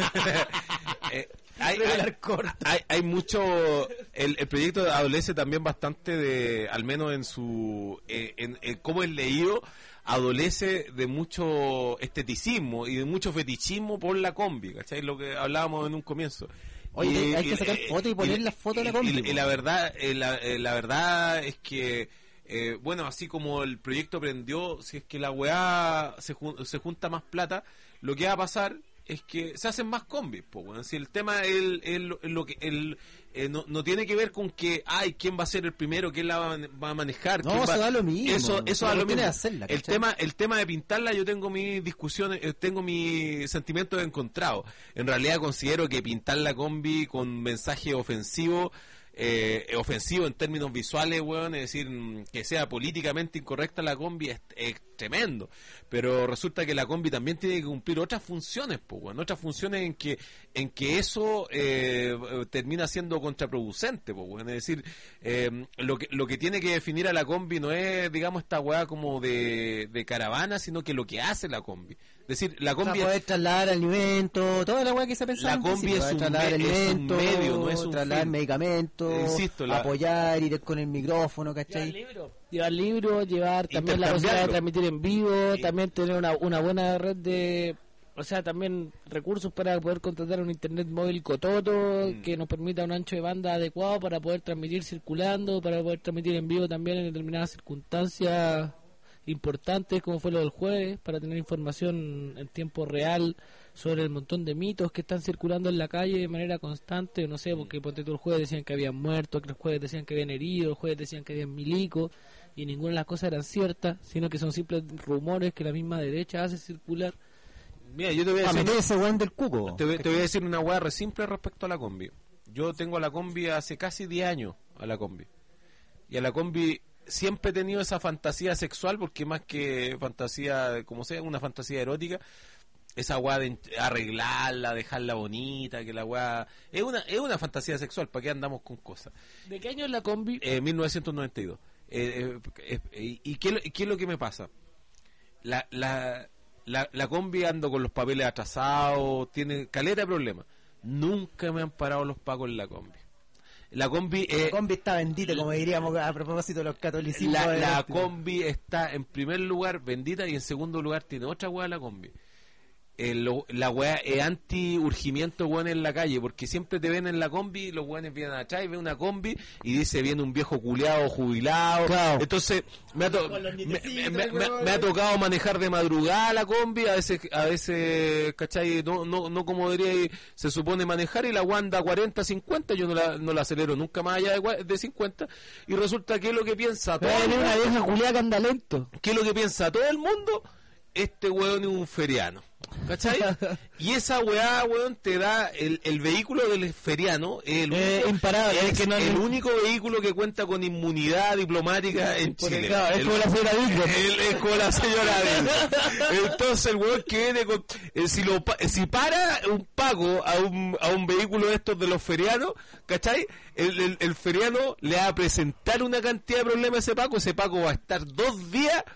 eh, hay, hay, hay, hay mucho el, el proyecto adolece también bastante de, al menos en su eh, en, en cómo es leído, adolece de mucho esteticismo y de mucho fetichismo por la combi, ¿cachai? Lo que hablábamos en un comienzo. Oye, Y- hay que y- sacar y- fotos y poner las fotos de la y- combi, y- y po. la verdad eh, la, eh, la verdad es que eh, bueno, así como el proyecto prendió, si es que la weá se, jun- se junta más plata, lo que va a pasar es que se hacen más combis, po, weón. Si el tema el, el- lo que el, eh, no, no tiene que ver con que, ay, quién va a ser el primero, quién la va, a- va a manejar. No, quién eso va- da lo mismo. Eso, eso La da lo cuestión mismo. es hacerla, el ¿cachai? tema, el tema de pintarla, yo tengo mis discusiones, eh, tengo mis sentimientos encontrados. En realidad considero que pintar la combi con mensaje ofensivo, eh, ofensivo en términos visuales, weón, es decir, mm, que sea políticamente incorrecta la combi es, es tremendo, pero resulta que la combi también tiene que cumplir otras funciones, pues, weón, otras funciones en que en que eso eh, termina siendo contraproducente, pues, weón, es decir, eh, lo que lo que tiene que definir a la combi no es, digamos, esta weá como de, de caravana, sino que lo que hace la combi. Es decir, la combi Para poder trasladar alimento, toda la weá que se pensaba. La combi es un trasladar me- es un alimentos, medio, no es un trasladar fin. medicamentos, Insisto, la- apoyar, ir con el micrófono, Llevar ¿cachai? libros, llevar libros, llevar también la posibilidad de Intercambiarlo. transmitir en vivo, también tener una, una buena red de, o sea, también recursos para poder contratar un internet móvil cototo Mm. que nos permita un ancho de banda adecuado para poder transmitir circulando, para poder transmitir en vivo también en determinadas circunstancias importantes como fue lo del jueves, para tener información en tiempo real sobre el montón de mitos que están circulando en la calle de manera constante, no sé, porque ponte tú, el jueves decían que habían muerto, otros jueves decían que habían herido, el jueves decían que habían milico, y ninguna de las cosas eran ciertas, sino que son simples rumores que la misma derecha hace circular. Mira, yo te voy a A decir, meter ese weón del cuco. te voy, te voy a decir una hueá re simple respecto a la combi. Yo tengo la combi hace casi diez años, a la combi. Y a la combi siempre he tenido esa fantasía sexual, porque más que fantasía, como sea, una fantasía erótica, esa weá de arreglarla, dejarla bonita, que la weá... Es una, es una fantasía sexual, ¿para qué andamos con cosas? ¿De qué año es la combi? Eh, mil novecientos noventa y dos. Eh, eh, eh, ¿Y qué, es lo- qué es lo que me pasa? La, la, la, la combi ando con los papeles atrasados, tiene caleta de problemas. Nunca me han parado los pacos en la combi. La combi, La eh, combi está bendita, como diríamos a propósito de los catolicismos. la, de la este- combi está en primer lugar bendita y en segundo lugar tiene otra weá la combi. Eh, lo- la weá es anti-urgimiento weón en la calle, porque siempre te ven en la combi, los weones vienen atrás y ven una combi y dice viene un viejo culeado jubilado. Claro. Entonces me ha, to- Con los me, nietecitos, me- me- weón. me ha tocado manejar de madrugada la combi, a veces, a veces, ¿cachai? No, no, no como debería, se supone manejar, y la weá anda a cuarenta, cincuenta, yo no la, no la acelero nunca más allá de, cua- de cincuenta, y resulta que es lo que piensa todo Pero el hay una mundo. vieja culiada que anda lento. ¿Qué es lo que piensa todo el mundo? Este weón es un feriano, ¿cachai? Y esa weá, weón, te da el, el vehículo del feriano, el, Eh, único, imparable, es es que no- el único vehículo que cuenta con inmunidad diplomática en Porque, Chile. claro, es El- como la señora Dildo. el- es como la señora Dildo. Entonces el weón que viene con... eh, si, lo, pa- si para un pago a un, a un vehículo de estos de los ferianos, ¿cachai? El, el, el feriano le va a presentar una cantidad de problemas a ese pago, ese pago va a estar dos días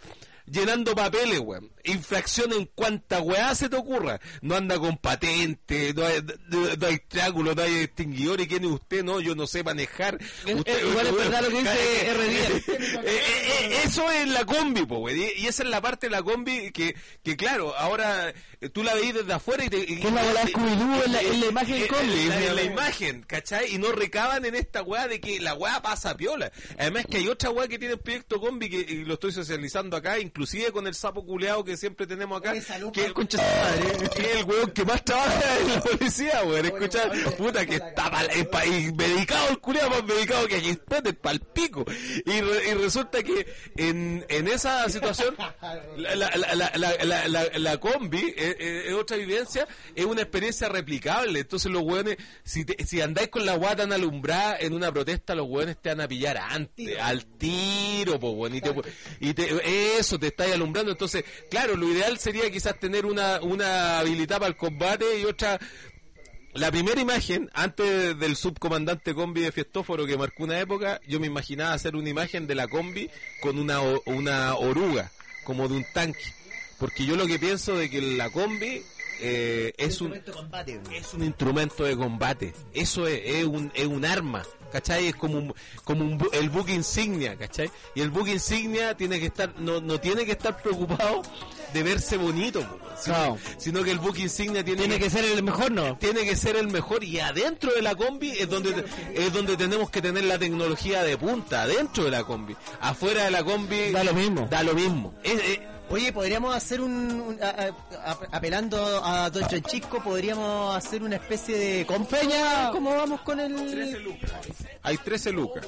llenando papeles, weón. Infracción en cuanta weá se te ocurra. No anda con patente, no hay, no, no hay triángulo, no hay extinguidores. ¿Quién es usted? No, yo no sé manejar. Usted, igual es weón, verdad lo que dice R diez. eh, eh, eh, eso es la combi, po, weón. Y, y esa es la parte de la combi que, que claro, ahora eh, tú la veís desde afuera y te... Y, ¿Qué es la bola de Scooby-Doo en la, en la imagen eh, combi? en la, en la imagen, ¿cachai? Y no recaban en esta weá de que la weá pasa piola. Además que hay otra weá que tiene el proyecto combi que y lo estoy socializando acá, inclusive con el sapo culeado que siempre tenemos acá, que, concha su madre, que es el weón que más trabaja en la policía, weón. Escucha, puta que está mal, eh, pa- y medicado el culeado, más medicado que aquí, espérate, pa'l pico. Y, re- y resulta que en, en esa situación, la, la, la, la, la, la, la, la combi es, es otra vivencia, es una experiencia replicable. Entonces los weones, si, te, si andáis con la guata tan alumbrada en una protesta, los weones te van a pillar antes, al tiro, po, weón, y te, y te, eso, te estáis alumbrando. Entonces, claro, lo ideal sería quizás tener una, una habilidad para el combate y otra. La primera imagen, antes del subcomandante combi de Fiestóforo que marcó una época, yo me imaginaba hacer una imagen de la combi con una, o- una oruga, como de un tanque. Porque yo lo que pienso de que la combi eh, es un es un instrumento de combate. Eso es, es un es un arma, ¿cachai? Es como un, como un bu- el buque insignia, ¿cachai? Y el buque insignia tiene que estar no no tiene que estar preocupado de verse bonito, po, sino, Claro. sino que el buque insignia tiene, Tiene que ser el mejor, ¿no? tiene que ser el mejor, y adentro de la combi es donde es donde tenemos que tener la tecnología de punta, adentro de la combi. Afuera de la combi Da lo mismo. da lo mismo. Es- es- Oye, podríamos hacer un, un- a- a- a- apelando a Don Francesco, podríamos hacer una especie de confeña. ¿Cómo vamos con el? hay trece lucas,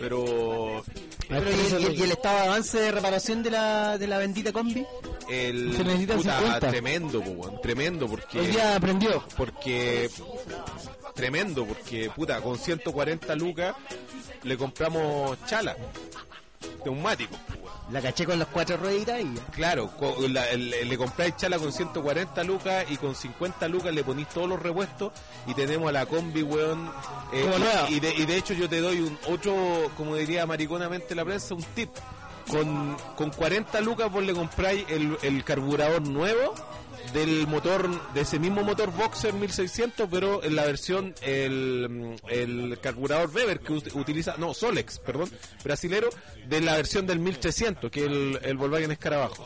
pero Pero y, el, y el- y el estado de avance de reparación de la de la bendita combi. el Se necesitan puta, cincuenta. tremendo, po, weón, tremendo porque Hoy día aprendió. porque tremendo porque puta con ciento cuarenta lucas le compramos chala neumático. La caché con las cuatro rueditas y Claro, co- la- el- le compráis chala con ciento cuarenta lucas y con cincuenta lucas le ponís todos los repuestos y tenemos a la combi, weón. eh, Como nueva. y, de, y de hecho yo te doy un otro, como diría mariconamente la prensa, un tip. Con, con cuarenta lucas vos le compráis el, el carburador nuevo del motor, de ese mismo motor Boxer mil seiscientos, pero en la versión, el, el carburador Weber que ut- utiliza, no, Solex, perdón, brasilero, de la versión del mil trescientos, que es el, el Volkswagen Escarabajo.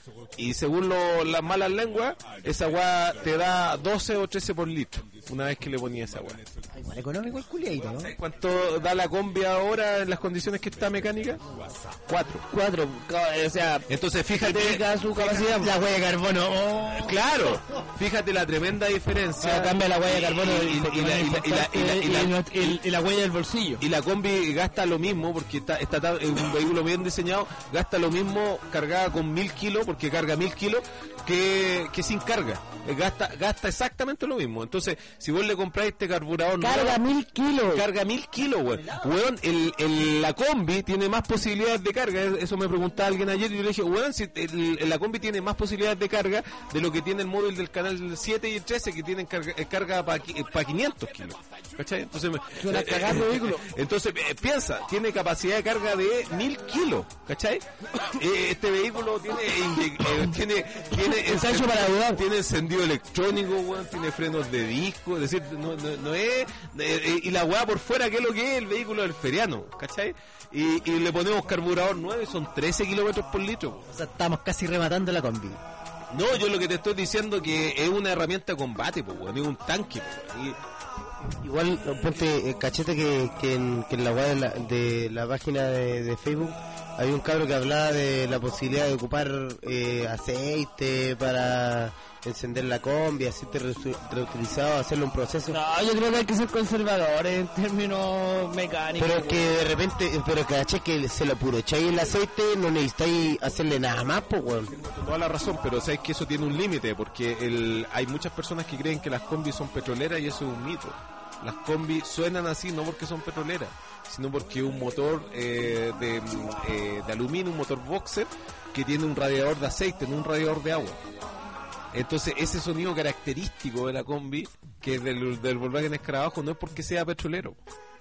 Y según lo- las malas lenguas, esa weá te da doce o trece por litro, una vez que le ponía esa weá. igual económico el culiadito, ¿no? ¿Cuánto da la combi ahora en las condiciones que está mecánica? Cuatro. Cuatro. O sea, Entonces fíjate, triplica su capacidad. La huella de carbono. oh. claro, fíjate la tremenda diferencia. Ah, cambia la huella de carbono y, y- y la- y la- y la- y la- y la- y la- y- y la huella del bolsillo. y la combi gasta lo mismo porque está, está ta- es un vehículo bien diseñado, gasta lo mismo cargada con mil kilos, porque carga mil kilos, que, que sin carga. Eh, Gasta, gasta exactamente lo mismo. Entonces, si vos le compráis este carburador Carga nuevo, mil kilos. carga mil kilos, weón. Weón, el, el- la combi tiene más posibilidades de carga. Eso me preguntaba alguien ayer y yo le dije, weón, si el- la combi tiene más posibilidades de carga de lo que tiene el móvil del canal siete y el trece, que tienen carga, eh, carga para quinientos kilos. ¿Cachai? Entonces, me- Suena eh, cagando eh, vehículo. entonces, eh, piensa, tiene capacidad de carga de mil kilos, ¿cachai? Eh, este vehículo tiene, inye- eh, tiene, tiene, Está hecho para ayudar. tiene encendido electrónico, weón, tiene frenos de disco, es decir, no, no, no es, eh, eh, y la weá por fuera, ¿qué es lo que es? El vehículo del feriano, ¿cachai? Y, y le ponemos carburador nuevo y son trece kilómetros por litro. O sea, estamos casi rematando la combi. No, yo lo que te estoy diciendo que es una herramienta de combate, pues, weón, es un tanque, pues, weón. Y- Igual, ponte, eh, cachete que, que, en, que en la web de la, de la página de, de Facebook hay un cabro que hablaba de la posibilidad de ocupar eh, aceite para encender la combi, aceite resu- reutilizado, hacerle un proceso. No, yo creo que hay que ser conservadores en términos mecánicos. Pero es que de repente, pero caché que se lo puro echáis el aceite, no necesitáis hacerle nada más, pues, weón. Toda la razón, pero sabes que eso tiene un límite, porque el, hay muchas personas que creen que las combis son petroleras y eso es un mito. Las combis suenan así no porque son petroleras, sino porque un motor eh, de, eh, de aluminio, un motor boxer, que tiene un radiador de aceite, no un radiador de agua. Entonces ese sonido característico de la combi, que es del, del Volkswagen Escarabajo, no es porque sea petrolero.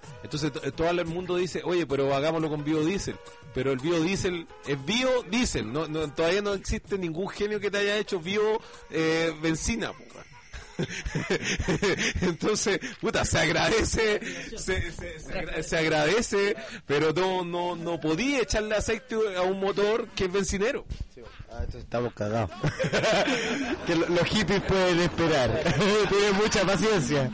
Entonces t- todo el mundo dice, oye, pero hagámoslo con biodiesel. Pero el biodiesel es biodiesel, no, no, todavía no existe ningún genio que te haya hecho bio eh, benzina, po, weón. Entonces, puta, se agradece, se, se, se, agra- se agradece, pero no, no, no podía echarle aceite a un motor que es bencinero. Ah, entonces estamos cagados. Que lo- los hippies pueden esperar. Tienen mucha paciencia.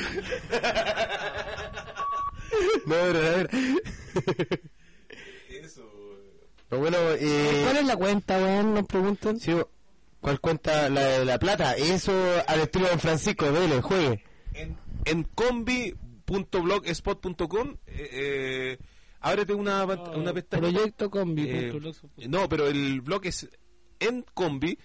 No, pero a ver. Pero bueno, eh, ¿Cuál es la cuenta, weón? Nos preguntan. sí, ¿cuál cuenta? La de La Plata. Eso al estilo de Don Francisco, dele, juegue. En, en combi punto blogspot punto com eh, eh, ábrete una, pant- una pestaña. Proyecto Combi. Eh, punto blogspot punto com. no, pero el blog es en combi.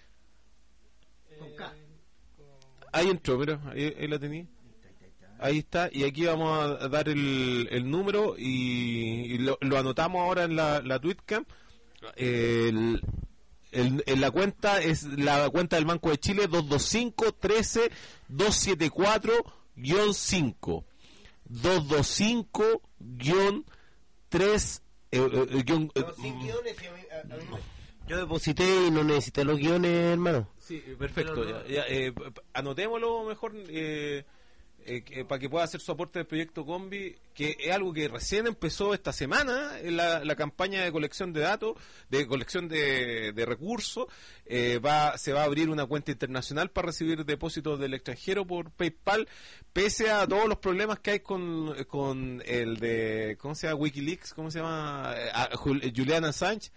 Ahí entró, mira, ahí, ahí la tení. Ahí está, y aquí vamos a dar el, el número y, y lo, lo anotamos ahora en la, la Tweetcam. El, el, en la cuenta es la cuenta del Banco de Chile dos dos cinco, uno tres, dos siete cuatro, cinco. dos dos cinco, tres, eh, eh, guión, eh, Yo deposité y no necesité los guiones, hermano. Sí, perfecto. Ya, ya, eh, p- p- anotémoslo mejor eh, eh, que- para que pueda hacer su aporte del proyecto Combi, que es algo que recién empezó esta semana, en la, la campaña de colección de datos, de colección de, de recursos. Eh, va, se va a abrir una cuenta internacional para recibir depósitos del extranjero por PayPal, pese a todos los problemas que hay con, con el de, ¿cómo se llama? Wikileaks, ¿cómo se llama? Eh, a- Jul- Julian Assange.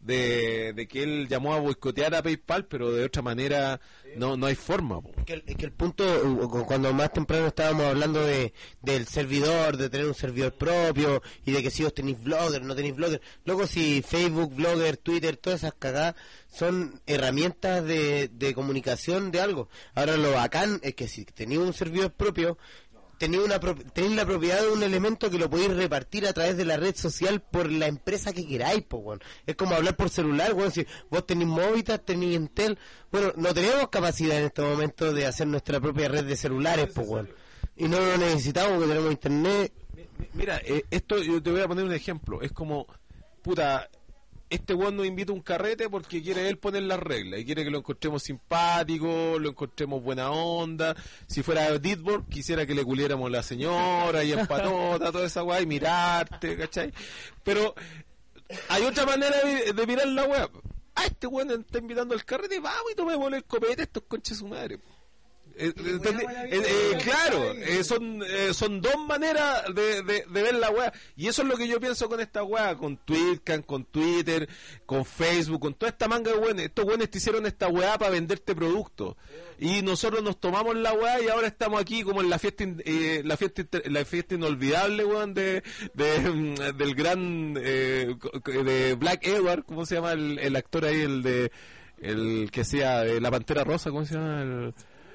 De, de que él llamó a boicotear a PayPal, pero de otra manera no no hay forma, po. Es que, el, es que el punto, uh, cu- cuando más temprano estábamos hablando de del servidor, de tener un servidor propio, y de que si vos tenéis blogger, no tenéis blogger, luego si Facebook, Blogger, Twitter, todas esas cagadas son herramientas de, de comunicación de algo. Ahora lo bacán es que si tenéis un servidor propio, tenéis una pro- tenéis la propiedad de un elemento que lo podéis repartir a través de la red social por la empresa que queráis, po, weón. Es como hablar por celular, weón. Si vos tenéis Movistar, tenéis Entel, bueno, no tenemos capacidad en este momento de hacer nuestra propia red de celulares, po, weón. Y no lo necesitamos porque tenemos internet. Mira, eh, esto yo te voy a poner un ejemplo. Es como, puta, este weón nos invita a un carrete porque quiere él poner las reglas y quiere que lo encontremos simpático, lo encontremos buena onda. Si fuera Ditborg, quisiera que le culiéramos a la señora y en patota, toda esa weá, y mirarte, ¿cachai? Pero hay otra manera de, de mirar la weá. Ah, este weón está invitando al carrete, vamos y tomémosle el copete a estos conches su madre. Eh, ¿entendí? Eh, eh, claro, eh, son eh, son dos maneras de, de, de ver la weá. Y eso es lo que yo pienso con esta weá, con Tweetcan, con Twitter, con Facebook, con toda esta manga de weones. Estos weones te hicieron esta weá para venderte productos. Y nosotros nos tomamos la weá y ahora estamos aquí como en la fiesta in- eh, la fiesta inter- la fiesta inolvidable, weón, de, de, mm, del gran eh, co- co- de Black Edward, ¿cómo se llama el, el actor ahí, el de el que hacía eh, la Pantera Rosa, ¿cómo se llama? El,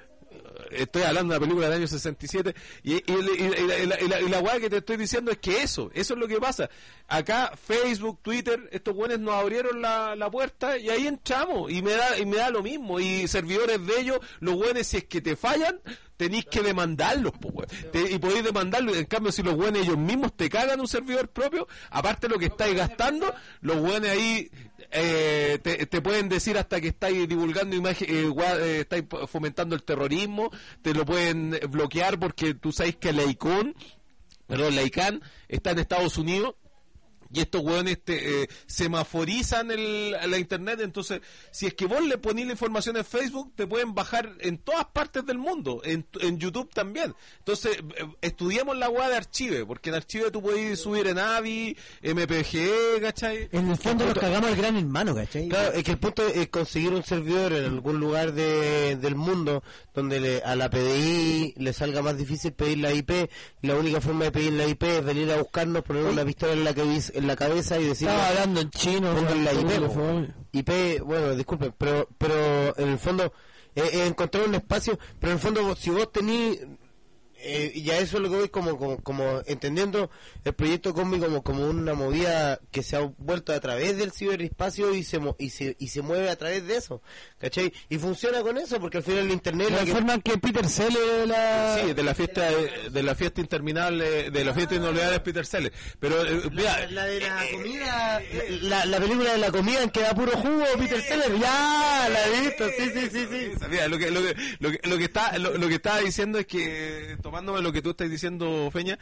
estoy hablando de la película del año sesenta y siete y, y, y, y la, y la, y la, y la weá que te estoy diciendo es que eso, eso es lo que pasa. Acá Facebook, Twitter, estos buenos nos abrieron la, la puerta y ahí entramos y me da y me da lo mismo. Y servidores de ellos, los buenos, si es que te fallan, tenéis que demandarlos, po, weón. Te- y podéis demandarlos. En cambio, si los buenos ellos mismos te cagan un servidor propio, aparte de lo que estáis gastando, los buenos ahí eh, te, te pueden decir hasta que estáis divulgando imagen, eh, gua- eh, estáis fomentando el terrorismo, te lo pueden bloquear porque tú sabes que la ICANN, perdón, la ICANN está en Estados Unidos. Y estos hueones te, eh, semaforizan el, la internet. Entonces, si es que vos le ponís la información en Facebook, te pueden bajar en todas partes del mundo, en, en YouTube también. Entonces, eh, estudiemos la hueá de Archive, porque en Archive tú podés subir en A V I, M P G E, ¿cachai? En el fondo nos cagamos al gran hermano, ¿cachai? Claro, es que el punto es conseguir un servidor en algún lugar de, del mundo donde le- a la P D I le salga más difícil pedir la I P. La única forma de pedir la I P es venir a buscarnos, poner una pistola en la, cabe- en la cabeza y decir... Estaba hablando en chino. Pongan la I P, weón, po. fue- I P, bueno, disculpen, pero pero en el fondo eh, eh, encontrar un espacio, pero en el fondo vos- si vos tenís eh, y a eso es lo que voy como, como, como entendiendo el proyecto Combi como, como una movida que se ha vuelto a través del ciberespacio y se, mo- y se y se mueve a través de eso, ¿cachai? Y funciona con eso porque al final el internet La la que- forma que Peter Sellers de la... Sí, de la fiesta de la fiesta interminable, de la fiesta inolvidable de Peter Sellers. Pero, eh, mira, la de la comida, la, la película de la comida en que da puro jugo Peter Sellers, ya la he visto, sí, sí, sí, sí. mira, lo que, lo que, lo que, lo que está, lo, lo que estaba diciendo es que, tomándome lo que tú estás diciendo, Feña,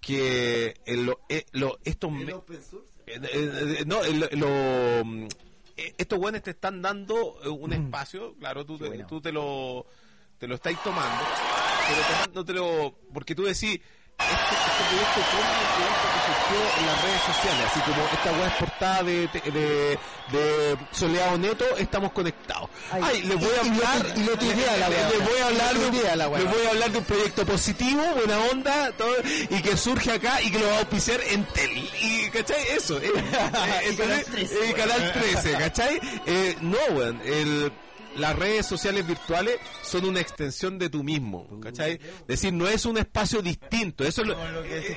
que el, lo, eh, lo, estos, me- eh, eh, eh, no, el- lo, mm, eh, estos buenos te están dando eh, un espacio, claro, tú, te, tú te lo, te lo estáis tomando, pero tomándotelo, porque tú decís, este, este proyecto como un proyecto que surgió en las redes sociales, así como esta web portada de, de, de Soleado Neto, estamos conectados. Ay, Ay, les voy a y- y lo hablar, tu- y lo tuitea la les, wea. les voy a hablar Y lo de un, tuitea la wea. les voy a hablar de un proyecto positivo, buena onda, todo, y que surge acá y que lo va a auspiciar Entel. Y, ¿cachai? Eso. Eh, eh, Y Canal entonces, trece, eh, Canal trece, ¿cachai? Eh, no, weón, el... Las redes sociales virtuales son una extensión de tú mismo, ¿cachai? Es decir, no es un espacio distinto, eso es lo...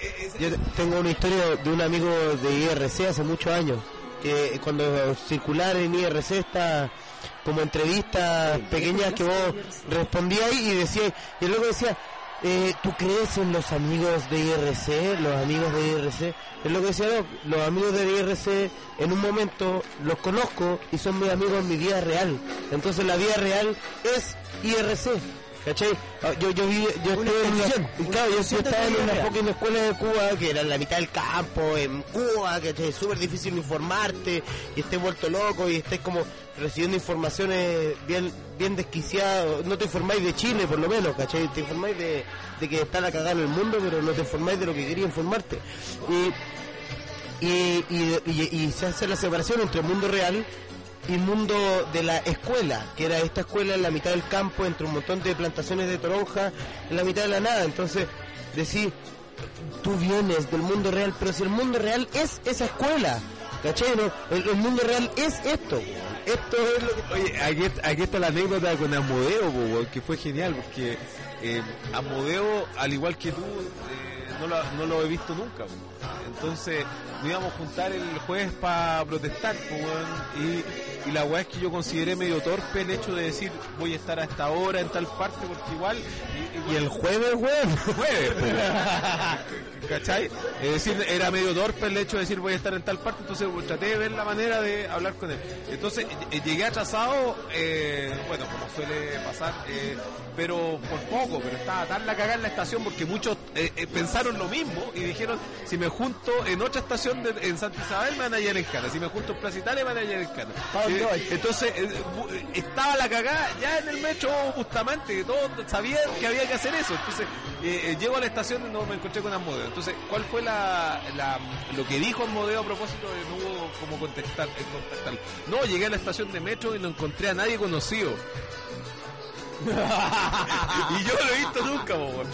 Yo tengo una historia de un amigo de I R C hace muchos años, que cuando circular en I R C está como entrevistas pequeñas que vos respondías y decías, y el loco decía, eh, ¿tú crees en los amigos de I R C? Los amigos de I R C. Es lo que decía, no, los amigos de I R C en un momento los conozco y son mis amigos en mi vida real. Entonces la vida real es I R C. ¿Cachai? Ah, Yo, yo, vi, yo estuve en una, claro, yo, yo estaba en una fucking escuela de Cuba que era en la mitad del campo, en Cuba, que es súper difícil informarte y estés vuelto loco y estés como recibiendo informaciones bien bien desquiciadas. No te informáis de Chile, por lo menos, ¿cachai? Te informáis de, de que está la cagada en el mundo, pero no te informáis de lo que quería informarte. Y, y, y, y, y se hace la separación entre el mundo real y mundo de la escuela, que era esta escuela en la mitad del campo, entre un montón de plantaciones de toronja, en la mitad de la nada. Entonces, decir, tú vienes del mundo real, pero si el mundo real es esa escuela, ¿cachai? ¿No? El, el mundo real es esto, esto es lo que... Oye, aquí, aquí está la anécdota con Amodeo, po, weón, que fue genial, porque eh, Amodeo, al igual que tú, eh, no, lo, no lo he visto nunca, po. Entonces nos íbamos a juntar el jueves para protestar, po, weón, y, y la weá es que yo consideré medio torpe el hecho de decir voy a estar a esta hora en tal parte, porque igual... Y, y el jueves, weón. Jueves, po, weón. ¿Cachai? Es decir, era medio torpe el hecho de decir voy a estar en tal parte, entonces pues, traté de ver la manera de hablar con él. Entonces eh, llegué atrasado, eh, bueno, como suele pasar, eh, pero por poco, pero estaba tan la cagada en la estación porque muchos eh, eh, pensaron lo mismo y dijeron, si me junto en otra estación de, en Santa Isabel me van a llevar en cana, si me junto en Plaza Italia me van a llevar en cana. Eh, entonces eh, bu- estaba la cagada ya en el metro Bustamante, que todos sabían que había que hacer eso. Entonces eh, eh, llego a la estación y no me encontré con Amodeo. Entonces, ¿cuál fue la, la lo que dijo Amodeo a propósito de no hubo como contestar, eh, contactarlo? No, llegué a la estación de metro y no encontré a nadie conocido. Y yo no lo he visto nunca, po, weón.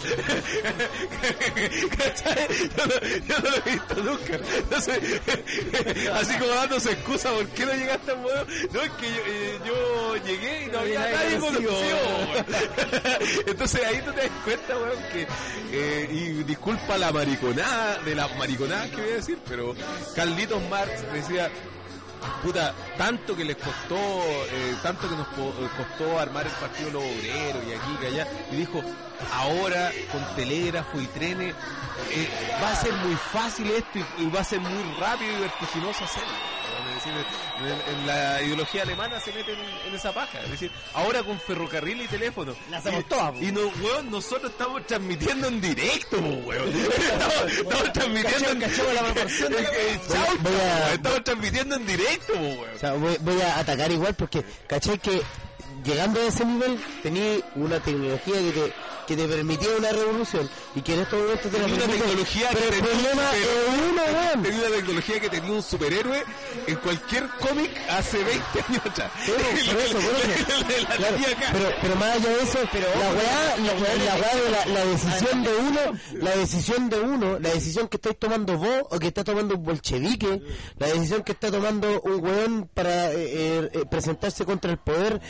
¿Cachai? Yo no, yo no lo he visto nunca. Entonces, así como dándose excusa, ¿por qué no llegaste a Amodeo? No, es que yo, eh, yo llegué y no había nadie conocido, weón. Entonces ahí tú te das cuenta, weón, que eh, y disculpa la mariconada, de la mariconada que voy a decir, pero Carlitos Marx decía, puta, tanto que les costó, eh, tanto que nos co- costó armar el partido Los Obreros y aquí y allá, y dijo, ahora con telégrafo y trenes eh, va a ser muy fácil esto y, y va a ser muy rápido y vertiginoso hacerlo. Es decir, en, en la ideología alemana se meten en, en esa paja. Es decir, ahora con ferrocarril y teléfono. La hacemos y, todas, y no, weón, nosotros estamos transmitiendo en directo, weón. Estamos, estamos transmitiendo en Cachó la proporción de la eh, chao, Voy a- weón, estamos transmitiendo en directo, weón. O sea, voy, voy a atacar igual porque, ¿cachai? Que llegando a ese nivel tenía una tecnología que te, que te permitía una revolución y que en estos momentos te la Tenía una permite. tecnología Pero que el tenía un problema super- es uno, weón. Tenía una tecnología que tenía un superhéroe en cualquier cómic hace veinte años atrás. Pero, por eso, por eso. La Claro, tenía acá. pero, pero más allá de eso, la weá, la weá, la weá de la, la decisión de uno, la decisión de uno, la decisión que estáis tomando vos o que está tomando un bolchevique, la decisión que está tomando un weón para eh, eh, presentarse contra el poder e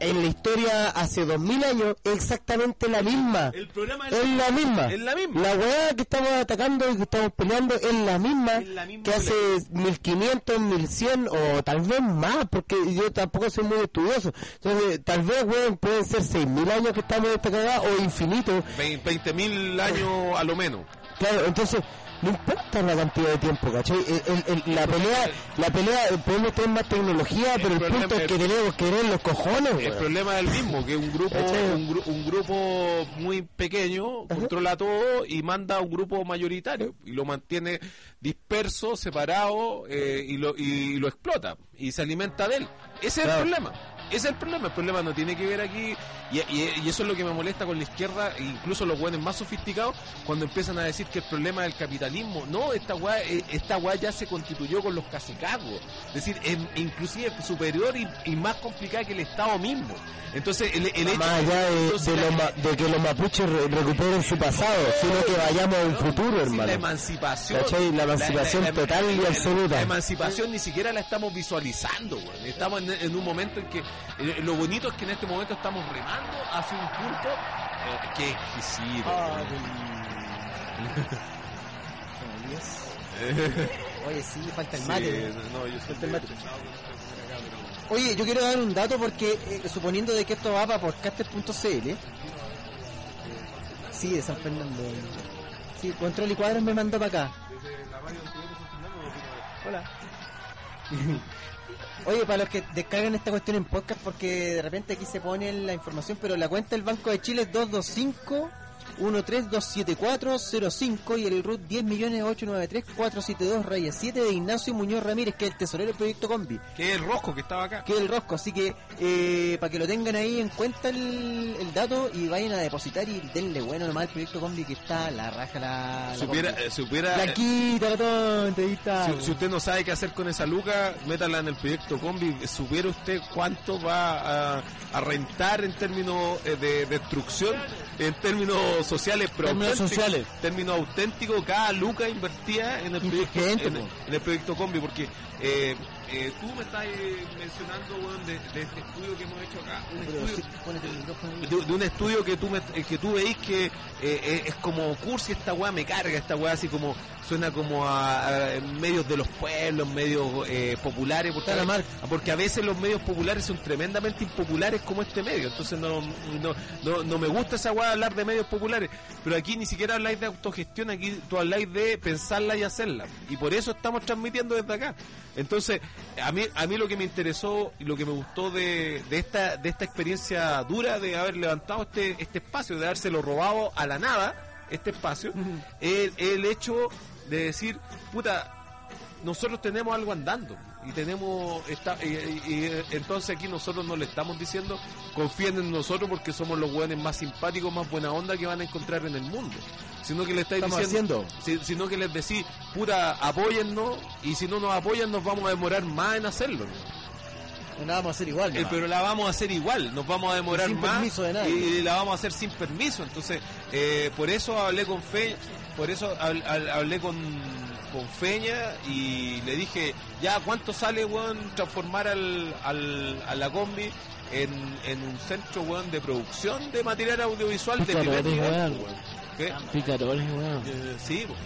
en la historia hace dos mil años es exactamente la misma. El programa es la misma. Es la misma. La weá que estamos atacando y que estamos peleando es la misma, Es la misma que hace mil quinientos, mil cien o tal vez más, porque yo tampoco soy muy estudioso. Entonces, tal vez, weón, pueden ser seis mil años que estamos en esta cagada o infinito. veinte mil años a lo menos. Claro, entonces no importa la cantidad de tiempo, ¿cachai? El- el- el- la pelea, la pelea, podemos tener más tecnología, pero el problema punto es es- que tenemos que ver los cojones, El weón. problema es el mismo, que un grupo ¿Cachai? un, gru- un grupo muy pequeño controla todo y manda a un grupo mayoritario y lo mantiene disperso, separado eh, y, lo, y lo explota y se alimenta de él. Ese es Claro. el problema. Ese es el problema. El problema no tiene que ver aquí y, y- y eso es lo que me molesta con la izquierda, e incluso los buenos más sofisticados, cuando empiezan a decir que el problema es el capitalismo. No, esta weá, eh, esta weá ya se constituyó con los cacicazgos. Es decir, es inclusive superior y, y más complicada que el Estado mismo. Entonces, el, el hecho... Más allá de, entonces, de, la- los ma- de que los mapuches re- recuperen su pasado, sino que vayamos a un futuro, sí, hermano. la emancipación. ¿Cachai? La emancipación la- la- total y la- absoluta. La emancipación ni siquiera la estamos visualizando, weón. Estamos en, en un momento en que... eh, lo bonito es que en este momento estamos remando hacia un punto eh, que es exquisito. Oye, sí, falta el Sí, mate. no, yo soy Falta el mate. de- Oye, yo quiero dar un dato porque, eh, suponiendo de que esto va para podcaster punto c l, sí, de San Fernando. Sí, Control y Cuadros me mandó para acá. Hola. Oye, para los que descargan esta cuestión en podcast, porque de repente aquí se pone la información, pero la cuenta del Banco de Chile es dos dos cinco, uno tres dos siete cuatro cero cinco y el R U T diez millones ochocientos noventa y tres cuatrocientos setenta y dos raya siete de Ignacio Muñoz Ramírez, que es el tesorero del proyecto Combi, Que es el Rosco que estaba acá. que es el Rosco. Así que eh, para que lo tengan ahí en cuenta el, el dato y vayan a depositar y denle bueno nomás al proyecto Combi, que está la raja la, la Supiera, Combi. eh, supiera, La eh, quita, tonto, ahí está. si, si usted no sabe qué hacer con esa luca, métala en el proyecto Combi. ¿Supiera usted cuánto va a, a rentar en términos eh, de destrucción, en términos sociales, pero Términos auténticos, sociales. términos auténticos, cada luca invertida en el proyecto, Gente, en, po. en el proyecto Combi? Porque eh, eh, tú me estás eh, mencionando, weón, de, de este estudio que hemos hecho acá, un Pero estudio, sí, ponete el micrófono ahí. de, de un estudio que tú me, eh, que tú veis que eh, eh, es como cursi, esta weá me carga, esta weá así como suena como a, a- en medios de los pueblos, medios eh, populares, porque, Está la a- marca. porque a veces los medios populares son tremendamente impopulares como este medio, entonces no, no, no, no me gusta esa weá hablar de medios populares, pero aquí ni siquiera habláis de autogestión, aquí tú habláis de pensarla y hacerla, y por eso estamos transmitiendo desde acá. Entonces, a mí, a mí lo que me interesó y lo que me gustó de, de esta de esta experiencia dura de haber levantado este este espacio, de habérselo robado a la nada, este espacio, es el hecho de decir, puta, nosotros tenemos algo andando y tenemos esta, y, y- y entonces aquí nosotros no le estamos diciendo confíen en nosotros porque somos los hueones más simpáticos, más buena onda que van a encontrar en el mundo, sino que le estáis Estamos diciendo si- sino que les decís, puta, apóyennos, y si no nos apoyan nos vamos a demorar más en hacerlo, ¿no? No la vamos a hacer igual. Eh, nomás. pero la vamos a hacer igual, nos vamos a demorar Y sin más permiso de nadie. y la vamos a hacer sin permiso. Entonces, eh, por eso hablé con Fe, por eso hab- hab- hablé con, con Feña y le dije, ya, ¿cuánto sale, weón, transformar al, al, a la combi en, en un centro, weón, de producción de material audiovisual de primer Picarones, nivel, weón. weón? ¿Qué? Picarones, weón. Eh, sí, po.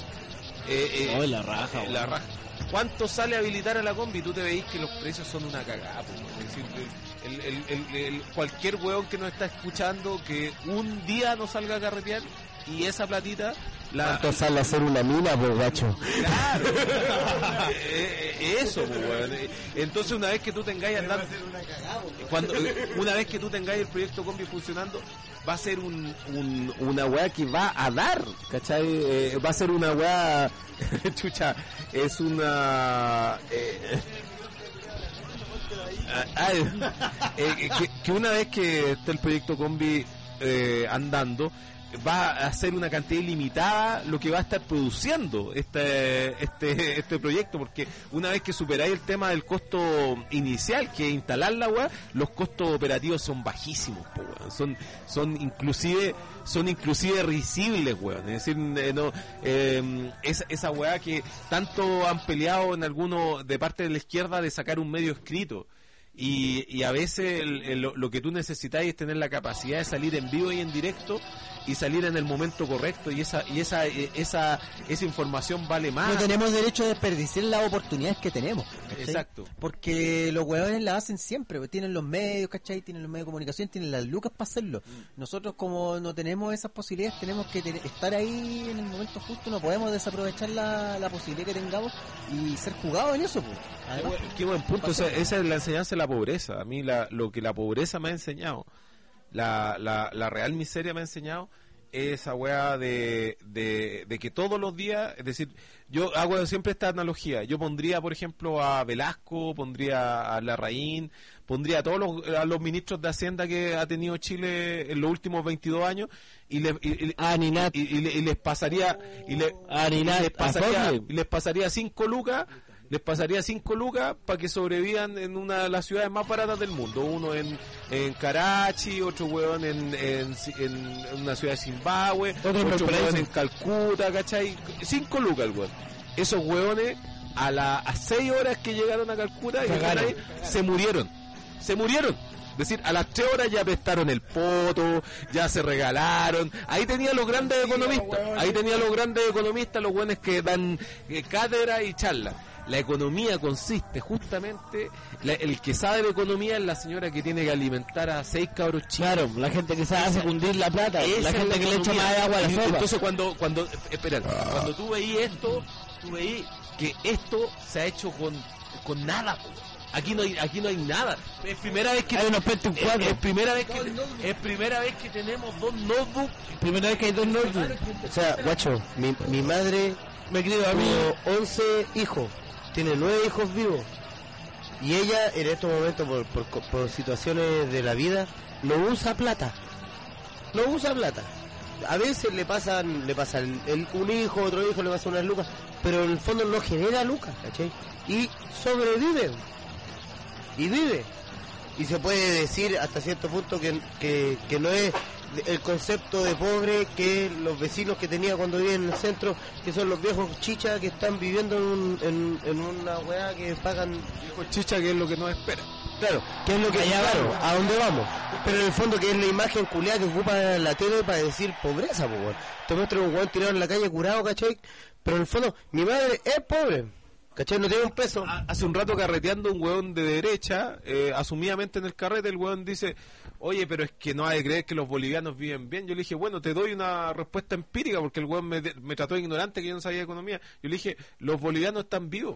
Eh, eh, Oh, la raja, eh, la weón. raja. ¿Cuánto sale habilitar a la combi? Tú te veis que los precios son una cagada, po, weón. Es decir, el, el- el- el- cualquier weón que nos está escuchando que un día no salga a carretear y esa platita la, ¿Cuánto sale a hacer una mina, pues, gacho? claro. Eh, eh, eso, po, weón. Eh, Entonces, una vez que tú tengáis andando, cuando eh, una vez que tú tengáis el proyecto combi funcionando, va a ser un, un- una weá que va a dar, ¿cachai? Eh, va a ser una weá, chucha, es una... eh, ah, ay, eh, que, que una vez que esté el proyecto combi eh, andando, va a ser una cantidad ilimitada lo que va a estar produciendo este este este proyecto, porque una vez que superáis el tema del costo inicial, que es instalar la web, los costos operativos son bajísimos, po, weón. son son inclusive son inclusive risibles, weón. Es decir, eh, no eh, esa, esa weá que tanto han peleado en algunos de parte de la izquierda de sacar un medio escrito, y, y a veces el, el, lo, lo que tú necesitas es tener la capacidad de salir en vivo y en directo y salir en el momento correcto, y esa y esa esa esa información vale más. No tenemos derecho a desperdiciar las oportunidades que tenemos, ¿cachai? Exacto. Porque los huevones la hacen siempre, pues, tienen los medios, ¿cachai? Tienen los medios de comunicación, tienen las lucas para hacerlo. Mm. Nosotros, como no tenemos esas posibilidades, tenemos que te- estar ahí en el momento justo, no podemos desaprovechar la, la posibilidad que tengamos y ser jugados en eso, pues. Qué buen, qué buen punto. O sea, esa es la enseñanza de la pobreza. A mí la, lo que la pobreza me ha enseñado, la, la, la real miseria me ha enseñado, es esa weá de, de, de que todos los días, es decir, yo hago siempre esta analogía. Yo pondría, por ejemplo, a Velasco, pondría a Larraín, pondría a todos los, a los ministros de Hacienda que ha tenido Chile en los últimos veintidós años y, le, y, y, a Ninat. y, y, le- y les pasaría y, le, A y Ninat, les pasaría, a Fogle. y les pasaría cinco lucas les pasaría cinco lucas para que sobrevivan en una de las ciudades más baratas del mundo. Uno en, en Karachi, otro hueón en, en, en una ciudad de Zimbabue, Otro en otro Valparaíso. hueón en Calcuta, ¿cachai? Cinco lucas el hueón. Esos hueones a las a seis horas que llegaron a Calcuta y Cagaron. ahí, se murieron. Se murieron. Es decir, a las tres horas ya apestaron el poto, ya se regalaron. Ahí tenía los grandes economistas. Ahí tenía los grandes economistas, los buenos que dan eh, cátedra y charla. La economía consiste justamente, la- el que sabe de economía es la señora que tiene que alimentar a seis cabros chicos. Claro, la gente que sabe hace cundir la plata, Esa la es gente que le echa economía. más agua a la Y sopa. Entonces cuando, cuando, espera, cuando tú veís esto, tú veís que esto se ha hecho con, con nada, po. Aquí no hay, aquí no hay nada. Es primera vez que Hay unos Pentium es, cuatro. es primera vez que es primera vez que tenemos dos notebooks. Primera vez que hay dos notebooks. O sea, guacho, mi, mi madre Me querido a mí. tuvo once hijos, tiene nueve hijos vivos. Y ella, en estos momentos, por, por, por situaciones de la vida, no usa plata. No usa plata. A veces le pasan, le pasan el, un hijo, otro hijo, le pasa unas lucas, pero en el fondo no genera lucas, ¿cachai? Y sobrevive. Y vive. Y se puede decir hasta cierto punto que, que, que no es el concepto de pobre que los vecinos que tenía cuando vivía en el centro, que son los viejos chichas que están viviendo en, un- en, en una weá que pagan. Dijo Chicha que es lo que nos espera. Claro, que es lo que Allá claro, vamos. a dónde vamos. Pero en el fondo que es la imagen culiada que ocupa la tele para decir pobreza, pues weón. Te muestran un weón tirado en la calle curado, ¿cachai? Pero en el fondo, mi madre es pobre, ¿cachai? No tiene un peso. Hace un rato carreteando un hueón de derecha, eh, asumidamente en el carrete, el hueón dice, oye, pero es que no hay de creer que los bolivianos viven bien. Yo le dije, bueno, te doy una respuesta empírica, porque el hueón me, de- me trató de ignorante, que yo no sabía de economía. Yo le dije, los bolivianos están vivos.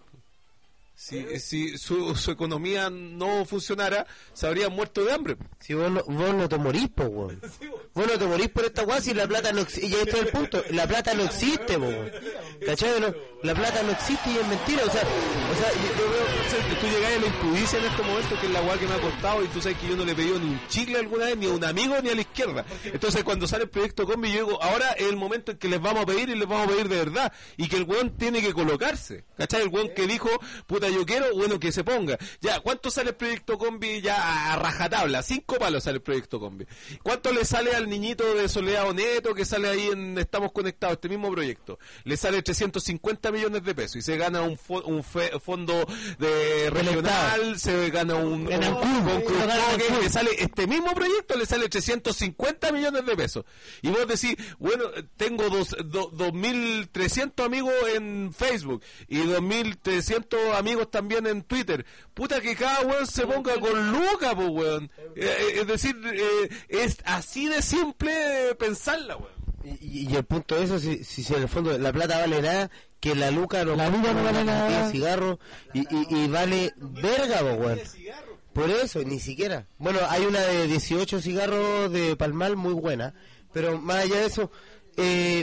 Si, si su, su economía no funcionara, se habrían muerto de hambre. Si vos no, vos no te morís, po, weón. Vos no te morís por esta weá si la plata no existe. Y este es el punto. La plata no existe, po, weón. ¿Cachai? No, la plata no existe y es mentira. O sea, o sea yo, yo veo... O sea, que tú llegas a la impudicia en este momento, que es la weá que me ha costado, y tú sabes que yo no le he pedido ni un chicle alguna vez, ni a un amigo, ni a la izquierda. Entonces, cuando sale el proyecto Combi, yo digo, ahora es el momento en que les vamos a pedir, y les vamos a pedir de verdad. Y que el weón tiene que colocarse. ¿Cachai? El weón que dijo, puta, yo quiero, bueno, que se ponga. Ya, ¿cuánto sale el proyecto Combi ya a, a rajatabla? Cinco palos sale el proyecto Combi. ¿Cuánto le sale al niñito de Soledad Oneto que sale ahí en Estamos Conectados, este mismo proyecto? Le sale trescientos cincuenta millones de pesos y se gana un, fo- un fe- fondo de regional, se gana un, En un- Ancud, con se lo gana en Cruzcoque, Ancud. le sale este mismo proyecto, le sale trescientos cincuenta millones de pesos. Y vos decís, bueno, tengo dos, do- dos mil trescientos amigos en Facebook y dos mil trescientos amigos también en Twitter. Puta, que cada weón se ponga con Luca, pues weón. Eh, es decir, eh, es así de simple pensarla, weón. Y, y el punto de eso, si, si, si en el fondo la plata vale nada, que la luca no, La luca no vale nada. cigarro y, y, y vale verga, po, weón. Por eso, ni siquiera. Bueno, hay una de dieciocho cigarros de Palmal muy buena, pero más allá de eso, eh,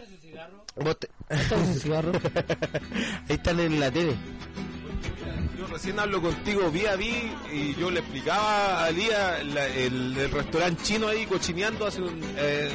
vos te- ahí están en la tele. Yo recién hablo contigo vía vi y yo le explicaba a Lía la- el, el restaurante chino ahí cochineando hace un, eh,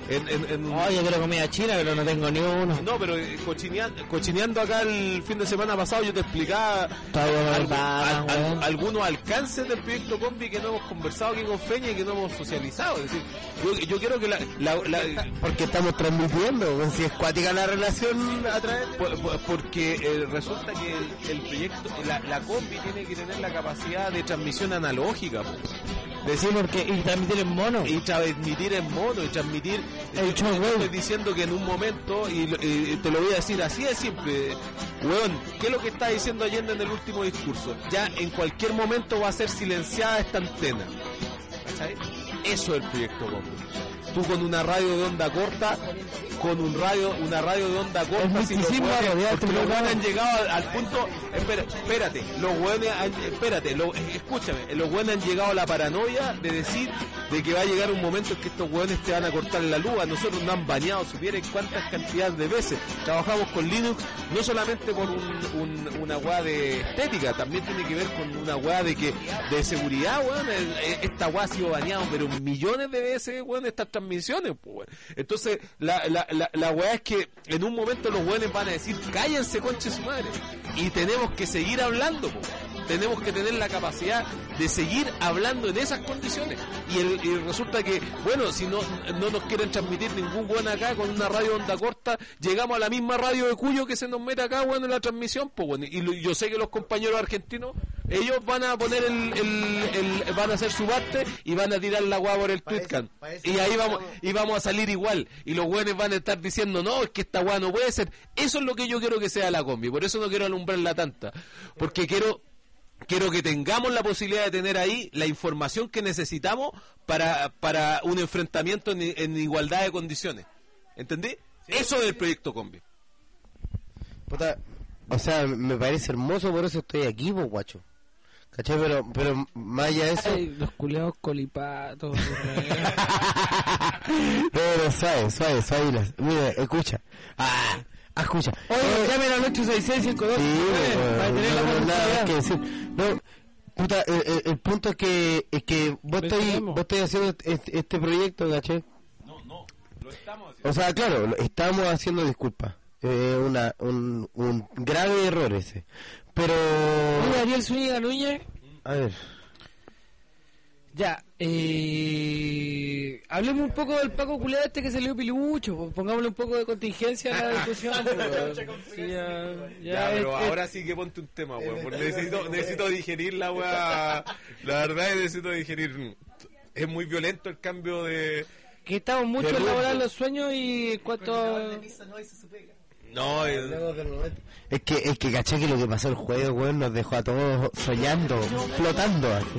en, en, en Oh, yo quiero comida china, pero no tengo ni uno. No, pero eh, cochineando, cochineando acá el fin de semana pasado yo te explicaba Todavía no algo- nada, al- al- weón. algunos alcances del proyecto Combi que no hemos conversado aquí con Feña y que no hemos socializado. Es decir, yo, yo quiero que la... la- la- Porque estamos transmitiendo, weón, si es cuática la relación a través de... por- por- porque eh, resulta que el, el proyecto, la, la Combi tiene que tener la capacidad de transmisión analógica, po. Sí, porque y transmitir en mono. Y transmitir en mono, y transmitir... El yo- show, yo weón. estoy diciendo que en un momento, y, lo- y te lo voy a decir así de simple, weón, ¿qué es lo que está diciendo Allende en el último discurso? Ya en cualquier momento va a ser silenciada esta antena. ¿Cachai? Eso es el proyecto Combi. Tú con una radio de onda corta, con un radio, una radio de onda corta, El si los misticismo hueones- rodeado porque este los programa. hueones han llegado al, al punto, espera, espérate, los hueones han- espérate, lo- escúchame, los hueones han llegado a la paranoia de decir de que va a llegar un momento en que estos hueones te van a cortar la luz. A nosotros nos han bañado, supieran cuántas cantidades de veces. Trabajamos con Linux, no solamente por un, un- una hueá de estética, también tiene que ver con una hueá de que de seguridad, weón. El- eh, Esta hueá ha sido bañado, pero millones de veces, weón, estas transmisiones, pues, weón. Entonces, la, la, la, la weá es que en un momento los weones van a decir, cállense, conche su madre. Y tenemos que seguir hablando, pues. Tenemos que tener la capacidad de seguir hablando en esas condiciones. Y, el, y resulta que, bueno, si no, no nos quieren transmitir ningún weón acá con una radio onda corta, llegamos a la misma radio de Cuyo que se nos mete acá, bueno, en la transmisión, pues, bueno. Y lo- yo sé que los compañeros argentinos, ellos van a poner el, el, el- van a hacer su parte y van a tirar la guagua por el Twitcan. Y ahí vamos, y vamos a salir igual. Y los weones van a estar diciendo, no, es que esta guagua no puede ser. Eso es lo que yo quiero que sea la combi. Por eso no quiero alumbrarla tanta. Porque quiero... Quiero que tengamos la posibilidad de tener ahí la información que necesitamos para, para un enfrentamiento en, en igualdad de condiciones. ¿Entendí? Eso es el proyecto Combi. Puta, o sea, me parece hermoso, por eso estoy aquí, pues, guacho. ¿Cachai? Pero, pero más allá de eso... Ay, los culeados colipatos. No, pero suave, suave, suave. las- Mira, escucha. Ah, escucha. Oye, llamen al ocho seis seis cinco dos Sí, para bueno, tener la no, no, nada posibilidad. que decir. No, puta, el, el- el punto es que, es que vos estáis Pensemos. vos estáis haciendo este, este proyecto, ¿cachai? No, no, lo estamos haciendo. O sea, claro, lo- estamos haciendo disculpas. Eh, una, un, un grave error ese. Pero... Oye, Ariel Zúñiga Núñez. A ver. Ya, eh, hablemos un poco del Paco culeado este que salió pilucho, pues, pongámosle un poco de contingencia a la discusión. pues, sí, ya, ya, Ya, pero es- es- ahora sí que ponte un tema, weón. Porque necesito, necesito digerir la weá. La verdad es que necesito digerir. Es muy violento el cambio de... que estamos mucho de en rumbo. elaborar los sueños y en cuanto a... No, es... Es que, es que caché que lo que pasó el juego, weón, nos dejó a todos soñando, flotando así.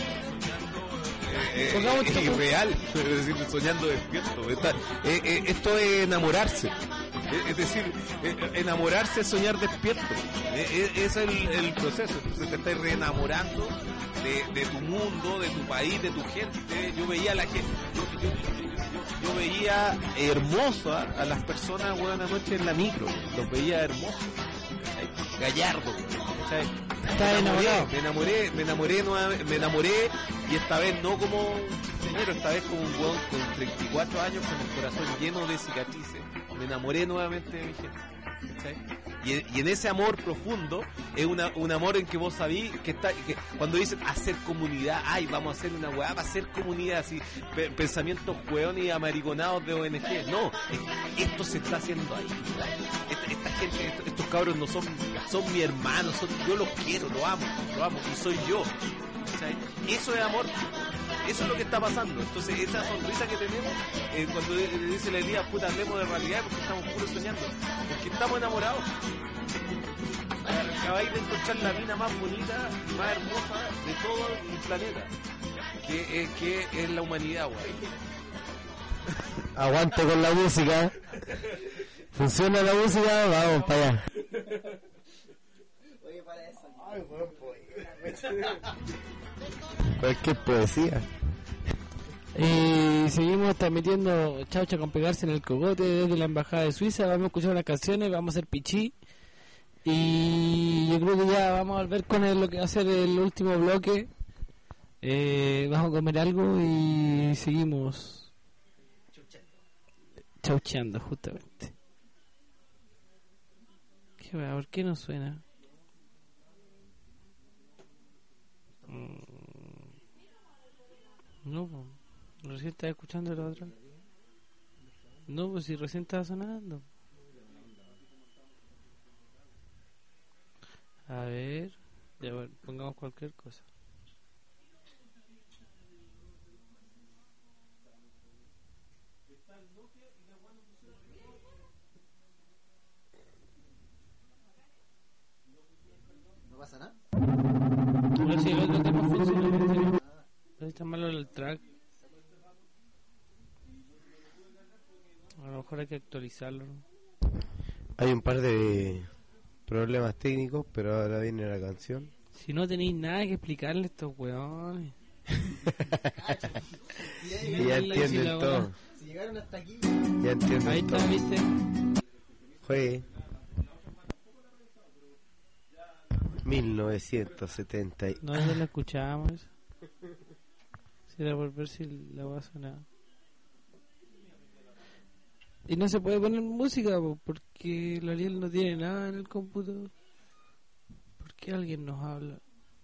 eh, Pongamos es esto- irreal, es decir, soñando despierto. Está- eh, eh, esto es enamorarse. Eh, Es decir, eh, enamorarse es soñar despierto. Eh, eh, ese es el, el proceso. Entonces te estás reenamorando de, de tu mundo, de tu país, de tu gente. Yo veía a la gente, yo, yo- yo- yo- yo veía hermosa a las personas, weón, anoche en la micro. Los veía hermosos. ¿cachai? Gallardo. ¿cachai? Está Me enamoré, enamorado. Me enamoré, me enamoré, nueva- me enamoré y esta vez no como un señor, esta vez como un weón con treinta y cuatro años con el corazón lleno de cicatrices. Me enamoré nuevamente de mi gente. ¿cachai? Y, y en ese amor profundo es una, un amor en que vos sabís que está que cuando dicen hacer comunidad, ay, vamos a hacer una weá, va a hacer comunidad, así, pe- pensamientos hueones y amariconados de O N G. No, es- esto se está haciendo ahí. Esta, esta gente, estos, estos cabros no son, son mi hermano, son, yo los quiero, los amo, los amo, y soy yo. ¿cachai? Eso es amor. Eso es lo que está pasando. Entonces, esa sonrisa que tenemos, eh, cuando le le dice la idea, puta, hablemos de realidad, porque estamos puros soñando. Porque estamos enamorados. Acabáis de encontrar la mina más bonita y más hermosa de todo el planeta. Que, eh, que es la humanidad, güey. Aguante con la música. Funciona la música, vamos para allá. Cualquier poesía. Y seguimos transmitiendo Chaucha con pegarse en el cogote desde la embajada de Suiza. Vamos a escuchar unas canciones, vamos a hacer pichí. Y yo creo que ya vamos a volver con el- lo que va a ser el último bloque. Eh, vamos a comer algo y seguimos. chaucheando, justamente. ¿Qué va? ¿Por qué no suena? Mm. No, po. Recién estaba escuchando la otra. No, pues si recién estaba sonando. A ver, ya bueno, pongamos cualquier cosa. ¿No pasa nada? A ver si el otro tema funciona. Ahí está malo el track. A lo mejor hay que actualizarlo, ¿no? Hay un par de problemas técnicos, pero ahora viene la canción. Si no tenéis nada que explicarle a estos weones. Y ya entienden todo. Si llegaron hasta aquí. Ya entienden Ahí todo. está, ¿viste? Fue mil novecientos setenta. Y... No, ya la escuchábamos. Si era por ver si la va a sonar. Y no se puede poner música po, porque el Ariel no tiene nada en el computador. ¿Por qué alguien nos habla?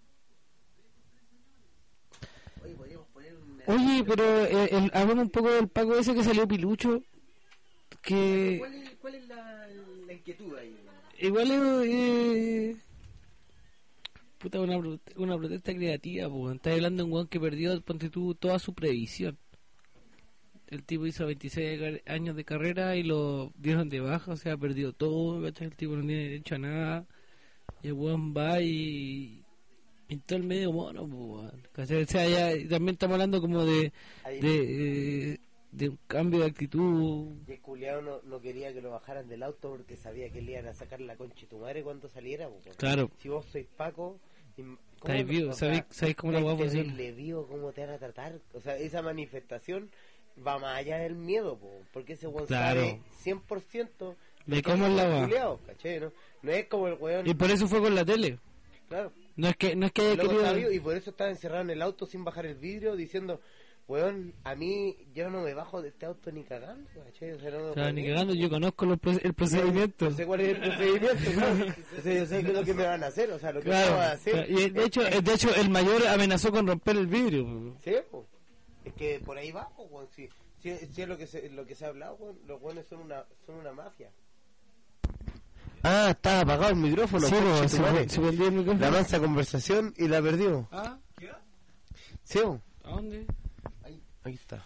Oye, podríamos poner una... Oye, pero eh, el, hablamos un poco del Paco ese que salió pilucho. Que ¿Cuál es, cuál es la, la inquietud ahí? igual es eh, puta una, prote- una protesta creativa. Po. Estás hablando de un weón que perdió, ponte tú, toda su previsión. El tipo hizo veintiséis car- años de carrera y lo dieron de baja, o sea, perdió todo, ¿cachai? El tipo no tiene derecho a nada. Y el weón va y pintó el medio mono, po, weón, ¿cachai? O sea, ya y también estamos hablando como de de, eh, de un cambio de actitud. Y el culiao no, no quería que lo bajaran del auto porque sabía que le iban a sacar la concha de tu madre cuando saliera. Po, porque Claro. Si vos sois Paco... ¿cómo Estáis no- vivo, o sea, ¿sabéis, sabéis cómo la estáis weá funciona? terrible vivo, cómo te van a tratar? O sea, esa manifestación va más allá del miedo, po, porque ese weón Claro. sabe cien por ciento De cómo es la weá. culiao, ¿cachai? ¿No? No es como el weón... Y por eso fue con la tele. Claro. No es que no es que haya El loco querido... estaba vivo y por eso estaba encerrado en el auto sin bajar el vidrio diciendo, weón, a mí yo no me bajo de este auto ni cagando, ¿cachai? O sea, no me O sea, puedo ni ir. cagando, yo conozco los proce- el procedimiento. No sé cuál es el procedimiento, claro. O sea, yo sé qué es lo que me van a hacer, o sea, lo que me van a Claro, hacer. y de hecho, de hecho el mayor amenazó con romper el vidrio. Po. Sí, po. Es que por ahí va, po, weón. Si, si, si es lo que se, lo que se ha hablado, weón, los weones son una, son una mafia. Ah, estaba apagado el micrófono. Sí, conche po, tu se, madre. se perdió el micrófono. La mansa conversación y la perdió. ¿Ah? Sí, po. ¿A dónde? Ahí está.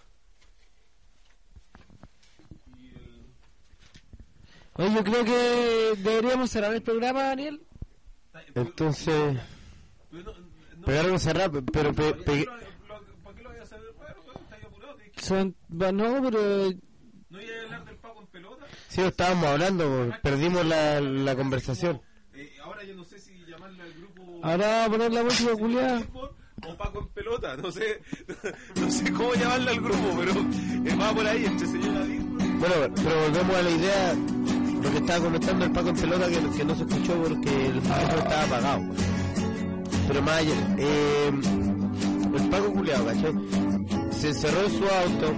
Oye, yo creo que deberíamos cerrar el programa, Daniel. Entonces, pegaron cerrar, pero pe, pe- ¿Para qué lo voy a hacer? Bueno, weón, está ahí apurado. ¿Qué- Son, va, no, pero ¿No iba a hablar del Paco en pelota? sí, estábamos hablando, perdimos la, la conversación. Eh, ahora yo no sé si llamarle al grupo... ahora vamos a poner la música culiada. O Paco en pelota, no sé, no sé cómo llamarle al grupo, pero eh, va por ahí entre señora Díaz. Bueno, pero volvemos a la idea, lo que estaba comentando el Paco en pelota, que, que no se escuchó porque el micrófono estaba apagado. Pero más allá, eh, el Paco culiao, ¿cachai? Se encerró en su auto,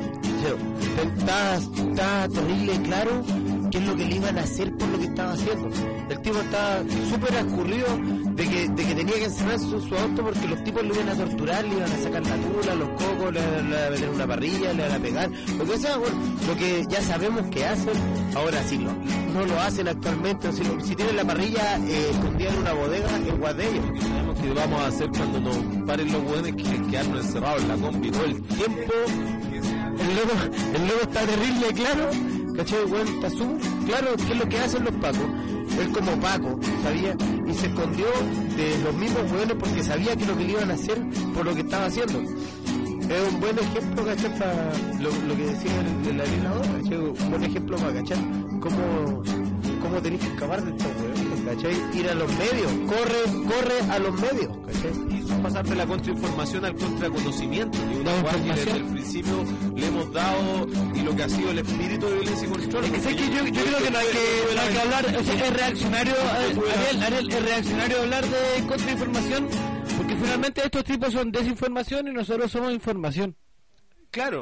está, está terrible claro qué es lo que le iban a hacer por lo que estaba haciendo. El tipo está súper escurrido de que, de que tenía que encerrarse en su auto porque los tipos le iban a torturar, le iban a sacar la tula, los cocos, le, le iban a meter una parrilla, le iban a pegar, lo que sea, bueno, lo que ya sabemos que hacen, ahora sí lo, no lo hacen actualmente, si, si tienen la parrilla eh, escondida en una bodega, en Guadello. Sabemos que vamos a hacer cuando nos paren los hueones que quedarnos encerrados en la combi todo el tiempo. El loco, el loco está terrible claro, ¿cachai? Bueno, está súper claro qué es lo que hacen los pacos. Él como Paco, sabía, y se escondió de los mismos hueones porque sabía que lo que le iban a hacer por lo que estaba haciendo. Es un buen ejemplo, ¿cachai? Para lo, lo que decía el, el Ariel ahora, ¿cachai? Un buen ejemplo para, ¿cachai? Cómo, cómo tenés que escapar de estos hueones, ¿cachai? Ir a los medios, corre, corre a los medios, ¿cachai? Y pasar de la contrainformación al contraconocimiento, que una La cual que desde información. el principio le hemos dado y lo que ha sido el espíritu de violencia y control. Es que, sé que yo, yo creo que no hay que, no hay que hablar, o sea, es reaccionario, eh, Ariel, Ariel, es reaccionario hablar de contrainformación, porque finalmente estos tipos son desinformación y nosotros somos información. Claro,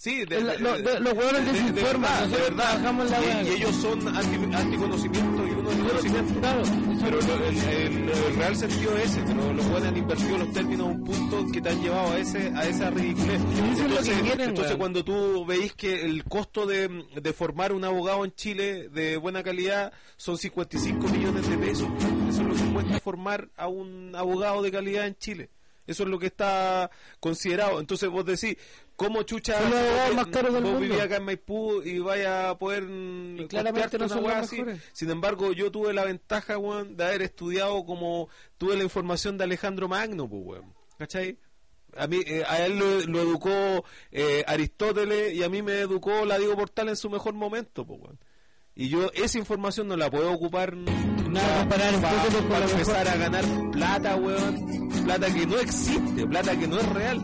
Sí, de, La- de- lo- de- los hueones de- de desinforman, verdad, de nosotros verdad. trabajamos la Y- hueá. y, ellos son anti, anticonocimiento y uno es conocimiento. Claro, Pero lo- el, el- el real sentido es ese, pero los buenos han invertido los términos a un punto que te han llevado a ese a esa ridiculez. Eso es lo que Entonces, quieren, entonces weón. cuando tú veis que el costo de, de formar un abogado en Chile de buena calidad son cincuenta y cinco millones de pesos, eso es lo que cuesta formar a un abogado de calidad en Chile. Eso es lo que está considerado. Entonces vos decís, ¿cómo chucha Son los abogados más caros del vos mundo. vivís acá en Maipú y vaya a poder Y claramente costearte no una son weá los así? mejores. Sin embargo, yo tuve la ventaja, weón, de haber estudiado como tuve la información de Alejandro Magno, pues, weón. ¿Cachai? A mí, eh, a él lo, lo educó eh, Aristóteles y a mí me educó la Diego Portal en su mejor momento, pues, weón. Y yo esa información no la puedo ocupar Nada, comparar Aristóteles con para lo mejor. empezar a ganar plata, weón. Plata que no existe, plata que no es real.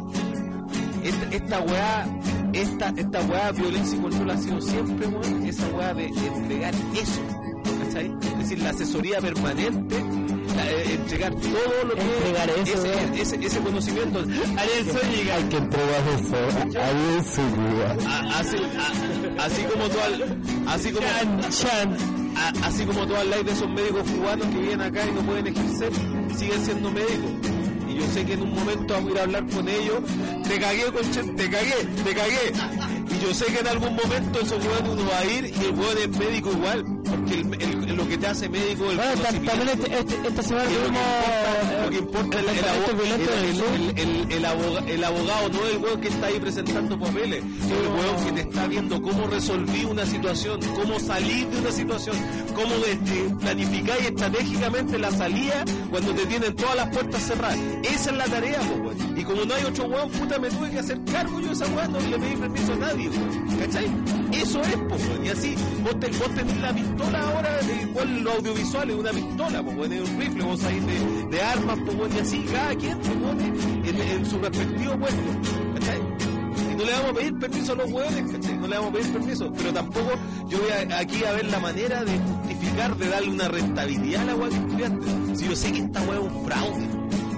Esta, esta weá, esta, esta weá violencia y control ha sido siempre, weón, esa weá de entregar eso, ¿cachai? Es decir, la asesoría permanente, la- eh, entregar todo lo que Entregar eso, ese, weón. ese, ese conocimiento. Ariel Zúñiga. Hay que entregar eso. Ariel Zúñiga. A- así, a- así como tú al, así como Chan, chan. a- así como todas las de esos médicos cubanos que vienen acá y no pueden ejercer, siguen siendo médicos. Y yo sé que en un momento vamos a ir a hablar con ellos. Te cagué, conche, te cagué, te cagué. Y yo sé que en algún momento esos hueones uno va a ir y el hueón es médico igual. Porque el, el- lo que te hace médico es el Bueno, tam- conocimiento. también este, este- esta semana Y lo que tuvimos importa, lo que importa el, el, enfrentamientos abo- violentos en el sur. el, el, el- el aboga- el abogado no es el hueón que está ahí presentando papeles, es el hueón que te está viendo cómo resolví una situación, cómo salir de una situación, cómo este, planificáis estratégicamente la salida cuando te tienen todas las puertas cerradas. Esa es la tarea, po, weón. Y como no hay otro hueón, puta, me tuve que hacer cargo yo de esa hueón, no le pedí permiso a nadie, weón. ¿Cachai? Eso es, po, weón. Y así, vos, te, vos tenés la pistola ahora, de igual lo audiovisual es una pistola, po, weón, es un rifle, vos ahí de, de armas, po, weón, y así cada quien se pone en, en su respectivo puesto, ¿cachai? Y no le vamos a pedir permiso a los hueones, ¿cachai? No le vamos a pedir permiso, pero tampoco yo voy a- aquí a ver la manera de justificar, de darle una rentabilidad a la hueá que estudiaste. Si yo sé que esta hueá es un fraude.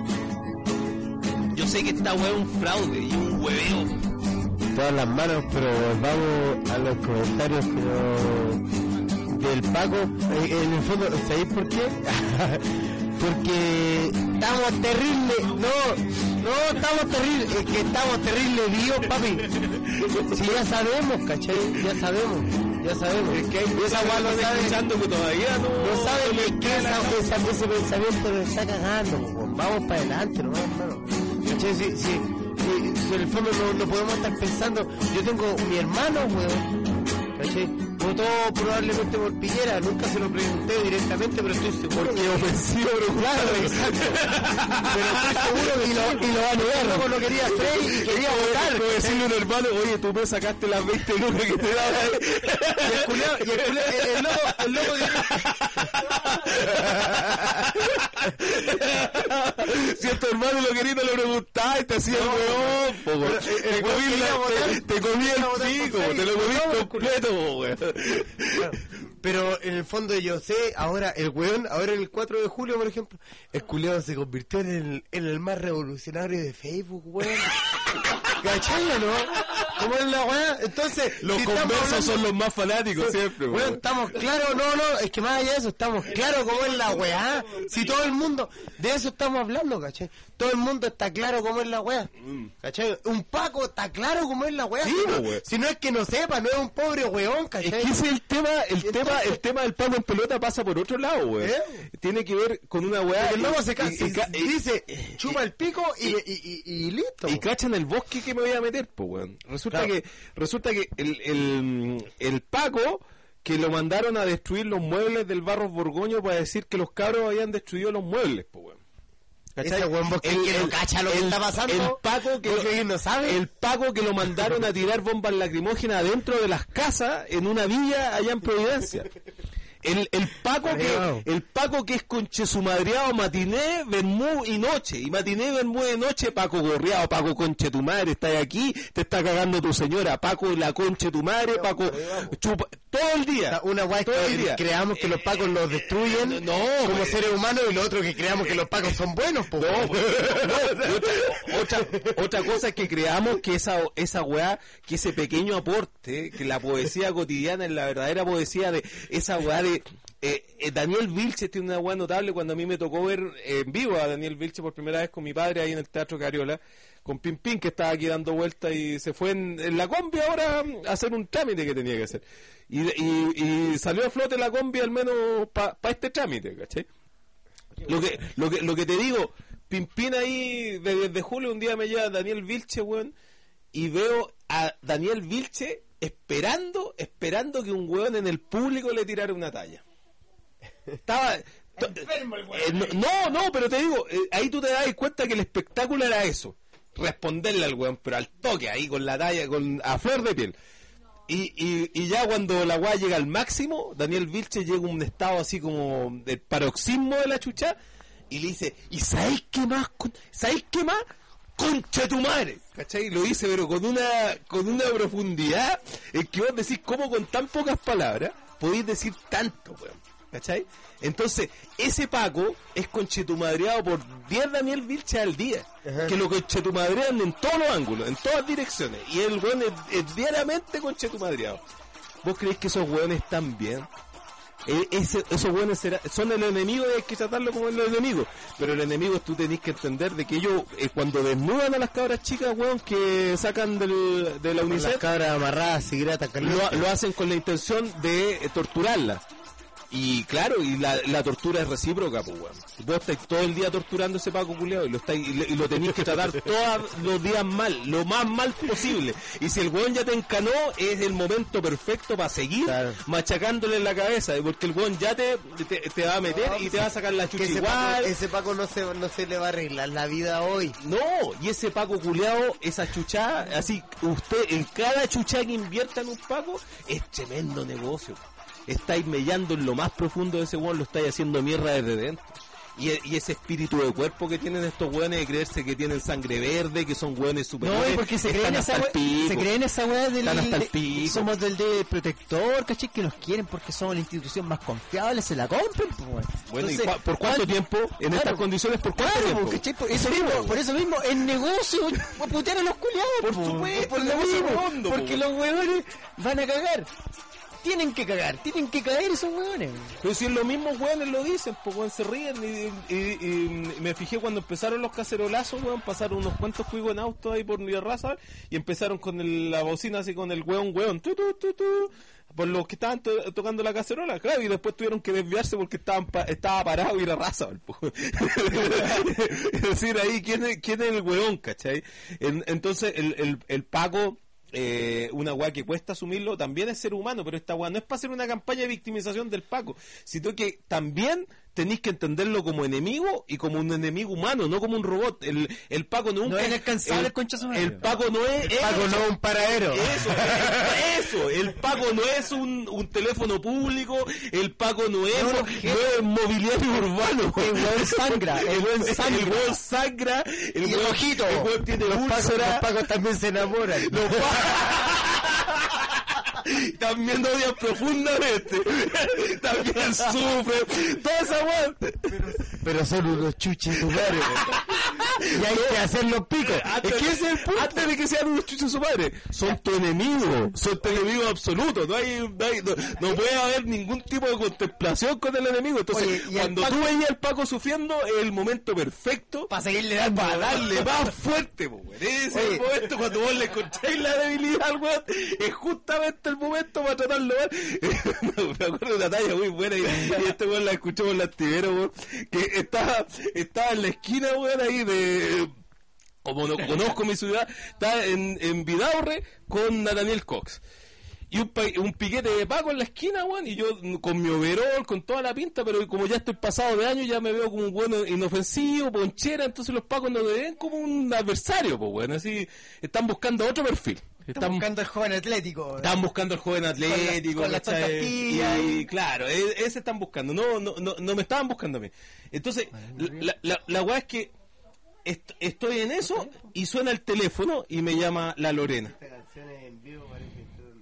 Yo sé que esta hueá es un fraude y un hueveo. Todas las manos, pero vamos a los comentarios pero del Paco. Eh, en el fondo, ¿sabéis por qué? Porque estamos terribles, no, no estamos terribles, es que estamos terribles, Dios, papi. Si ya sabemos, ¿cachai? Ya sabemos, ya sabemos. Es que hay Y esa hueá lo lo sabe, escuchando que todavía no, no saben no que, le que queda la- esa, esa- ese pensamiento nos está cagando, po, vamos para adelante, ¿no, hermano? ¿Cachai? Si, si, si- si en el fondo no, no podemos estar pensando, yo tengo mi hermano, weón, ¿cachai? Votó probablemente por Piñera, nunca se lo pregunté directamente, pero estoy seguro. Porque ofensivo, pero claro, exacto. Pero estoy seguro que y lo, y lo va a negar. Luego lo quería Frey y quería votar. Puedo decirle a un hermano, oye, tú me sacaste las veinte lucas que te daba. Y el culiao, y el culiao, el, el loco, el loco que... Si a tu hermano lo quería, te lo preguntaba y te hacía el huevón, po, weón. pero el- el Te weón comí quería la- votar, te- te comí quería votar el por pico, Frey. te lo comí No, completo, po, weón. Claro. Pero en el fondo yo sé, ahora el weón, ahora el cuatro de julio, por ejemplo, el culiao se convirtió en el, en el más revolucionario de Facebook, weón. ¿Cachai o no? ¿Cómo es la weá? Entonces, Los si estamos conversos hablando- son los más fanáticos siempre, Weón, weón. estamos claros, no, no, es que más allá de eso, estamos claros cómo es la weá. Si todo el mundo, de eso estamos hablando, ¿cachai? Todo el mundo está claro cómo es la weá. ¿Cachai? Un Paco está claro cómo es la weá. Sí, si, no, weón. si no es que no sepa, no es un pobre weón, Es ¿cachai? que ese es el tema, el Y tema, entonces- el tema del Paco en pelota pasa por otro lado, weón. ¿Eh? Tiene que ver con una weá. Porque el lobo se y- ca- y- se- y ca- y- dice, chupa el pico y, y, y, y listo. Y cachan el bosque que me voy a meter, pues, weón. Resulta Claro. que, resulta que el, el, el Paco, que lo mandaron a destruir los muebles del Barros Borgoño para decir que los cabros habían destruido los muebles, pues, weón. ¿Cachai? Ese weón, vos crees que no cacha lo que está pasando. El Paco que ¿Vos lo, crees que no sabe? el Paco que lo mandaron a tirar bombas lacrimógenas dentro de las casas en una villa allá en Providencia. El, el Paco Arribado. que el Paco que es conchesumadreado matiné, vermú y noche. Y matiné, vermú y noche, Paco gorreado, Paco conche tu madre, estás aquí, te está cagando tu señora, Paco la conche tu madre, Paco chupa, todo el día. Una guay todo el que día. creamos que los pacos los destruyen no, como pues, seres humanos y lo otro que creamos que los pacos son buenos, po. No, pues, no, y otra, otra, otra cosa es que creamos que esa esa weá, que ese pequeño aporte, que la poesía cotidiana es la verdadera poesía de esa weá de eh, eh, Daniel Vilches tiene una weá notable. Cuando a mí me tocó ver eh, en vivo a Daniel Vilches por primera vez con mi padre ahí en el Teatro Cariola, con Pim Pim, que estaba aquí dando vueltas y se fue en, en la combi ahora a hacer un trámite que tenía que hacer. Y, y, y salió a flote la combi al menos para pa este trámite, ¿cachai? Lo que, lo que, lo que te digo, Pim Pim ahí, desde de julio un día me lleva Daniel Vilches, weón, y veo a Daniel Vilches esperando, esperando que un weón en el público le tirara una talla. Estaba... Enfermo el eh, no, no, no, pero te digo, eh, ahí tú te das cuenta que el espectáculo era eso. Responderle al weón, pero al toque, ahí con la talla, con a flor de piel. Y, y, y ya cuando la weá llega al máximo, Daniel Vilches llega a un estado así como del paroxismo de la chucha y le dice, ¿y sabéis qué más? ¿Sabéis qué más? ¡Concha tu madre! ¿Cachai? Lo dice, pero con una con una profundidad en que vos decís cómo con tan pocas palabras podéis decir tanto, weón. ¿Cachai? Entonces, ese Paco es conchetumadreado por diez Daniel Vilches al día. Ajá. Que lo conchetumadrean en todos los ángulos, en todas direcciones. Y el weón es, es diariamente conchetumadreado. ¿Vos creéis que esos weones están bien? Eh, ese, esos weones será, son el enemigo y hay que tratarlo como el enemigo. Pero el enemigo tú tenés que entender de que ellos, eh, cuando desnudan a las cabras chicas, weón, que sacan del, de la UNICEF, las cabras amarradas, y grata, lo, lo hacen con la intención de eh, torturarlas. Y claro, y la, la tortura es recíproca, pues, weón. Vos estáis todo el día torturando a ese Paco culiao y lo estáis, y, y lo tenéis que tratar todos los días mal, lo más mal posible. Y si el weón ya te encanó, es el momento perfecto para seguir claro. machacándole en la cabeza, porque el weón ya te, te, te va a meter no, y te va a sacar la chucha ese igual. Paco, ese Paco no se, no se le va a arreglar la vida hoy. No, y ese Paco culiao, esa chuchá, así, usted, en cada chuchá que invierta en un Paco, es tremendo negocio. Estáis mellando en lo más profundo de ese weón, lo estáis haciendo mierda desde dentro. Y, y ese espíritu de cuerpo que tienen estos weones de creerse que tienen sangre verde, que son weones superiores. No, porque se creen esa weá, se creen esa weá del hasta el de, somos del de protector, ¿cachai? Que nos quieren porque somos la institución más confiable, se la compren, pues, weón. Bueno, Entonces, ¿y ¿por cuánto tiempo? En claro, estas condiciones, ¿por cuánto claro, tiempo? ¿cachai? Por eso, mismo, por eso mismo, el negocio, putear a los culiados, por po, supuesto, por el lo negocio mismo, redondo, porque po. los weones van a cagar. Tienen que cagar, tienen que caer esos hueones. Pero si los mismos hueones lo dicen, pues weón, se ríen y, y, y, y me fijé cuando empezaron los cacerolazos, weón, pasaron unos cuantos cuigos en auto ahí por Raza y empezaron con el, la bocina así con el weón, weón, tu, tu, tu, tu, por los que estaban to tocando la cacerola, claro, y después tuvieron que desviarse porque estaban pa estaba parado y era Raza. Es decir, ahí, ¿quién es, quién es el weón, cachai? En, entonces, el, el, el Paco... Eh, una weá que cuesta asumirlo, también es ser humano, pero esta weá no es para hacer una campaña de victimización del Paco, sino que también tenéis que entenderlo como enemigo y como un enemigo humano, no como un robot. El, el Paco no, no es inalcanzable, el, concha su el Paco no es, el Paco no es un paradero. Eso, eso, el Paco no es un, un teléfono público, el Paco no es, no, no, no es mobiliario urbano. El weón sangra, el weón sangra, el weón sangra, el y weón, el ojito, el weón tiene los úlcera. Pacos, los Pacos también se enamoran. Los también odian profundamente, también sufren, toda esa weá. Pero, pero son unos chuches su madre. Y hay que hacer los picos. Antes, es que es el punto. Antes de que sean unos chuches su madre, son tu enemigo, son tu enemigo absoluto. No hay, no, hay, no, no puede haber ningún tipo de contemplación con el enemigo. Entonces, oye, cuando Paco, tú veías al Paco sufriendo, es el momento perfecto para seguirle dando, para darle más fuerte, po, weón. Ese es el momento cuando vos le encontráis la debilidad al weón, es justamente el momento para tratarlo mal. Me acuerdo de una talla muy buena y, y este weón la escuchó por la Antivero, weón, que estaba, estaba en la esquina, weón, ahí de, como no conozco mi ciudad, estaba en, en Vidaurre con Nathaniel Cox. Y un, un piquete de Paco en la esquina, weón, y yo con mi overol, con toda la pinta, pero como ya estoy pasado de año, ya me veo como un weón inofensivo, ponchera, entonces los Pacos no me ven como un adversario, pues, weón, así, están buscando otro perfil. Están, están buscando el joven atlético. Están buscando el joven atlético, con la, con la y, y claro, ese están buscando, no, no, no, no me estaban buscando a mí. Entonces, la, la, la weá es que est estoy en eso y suena el teléfono y me llama la Lorena.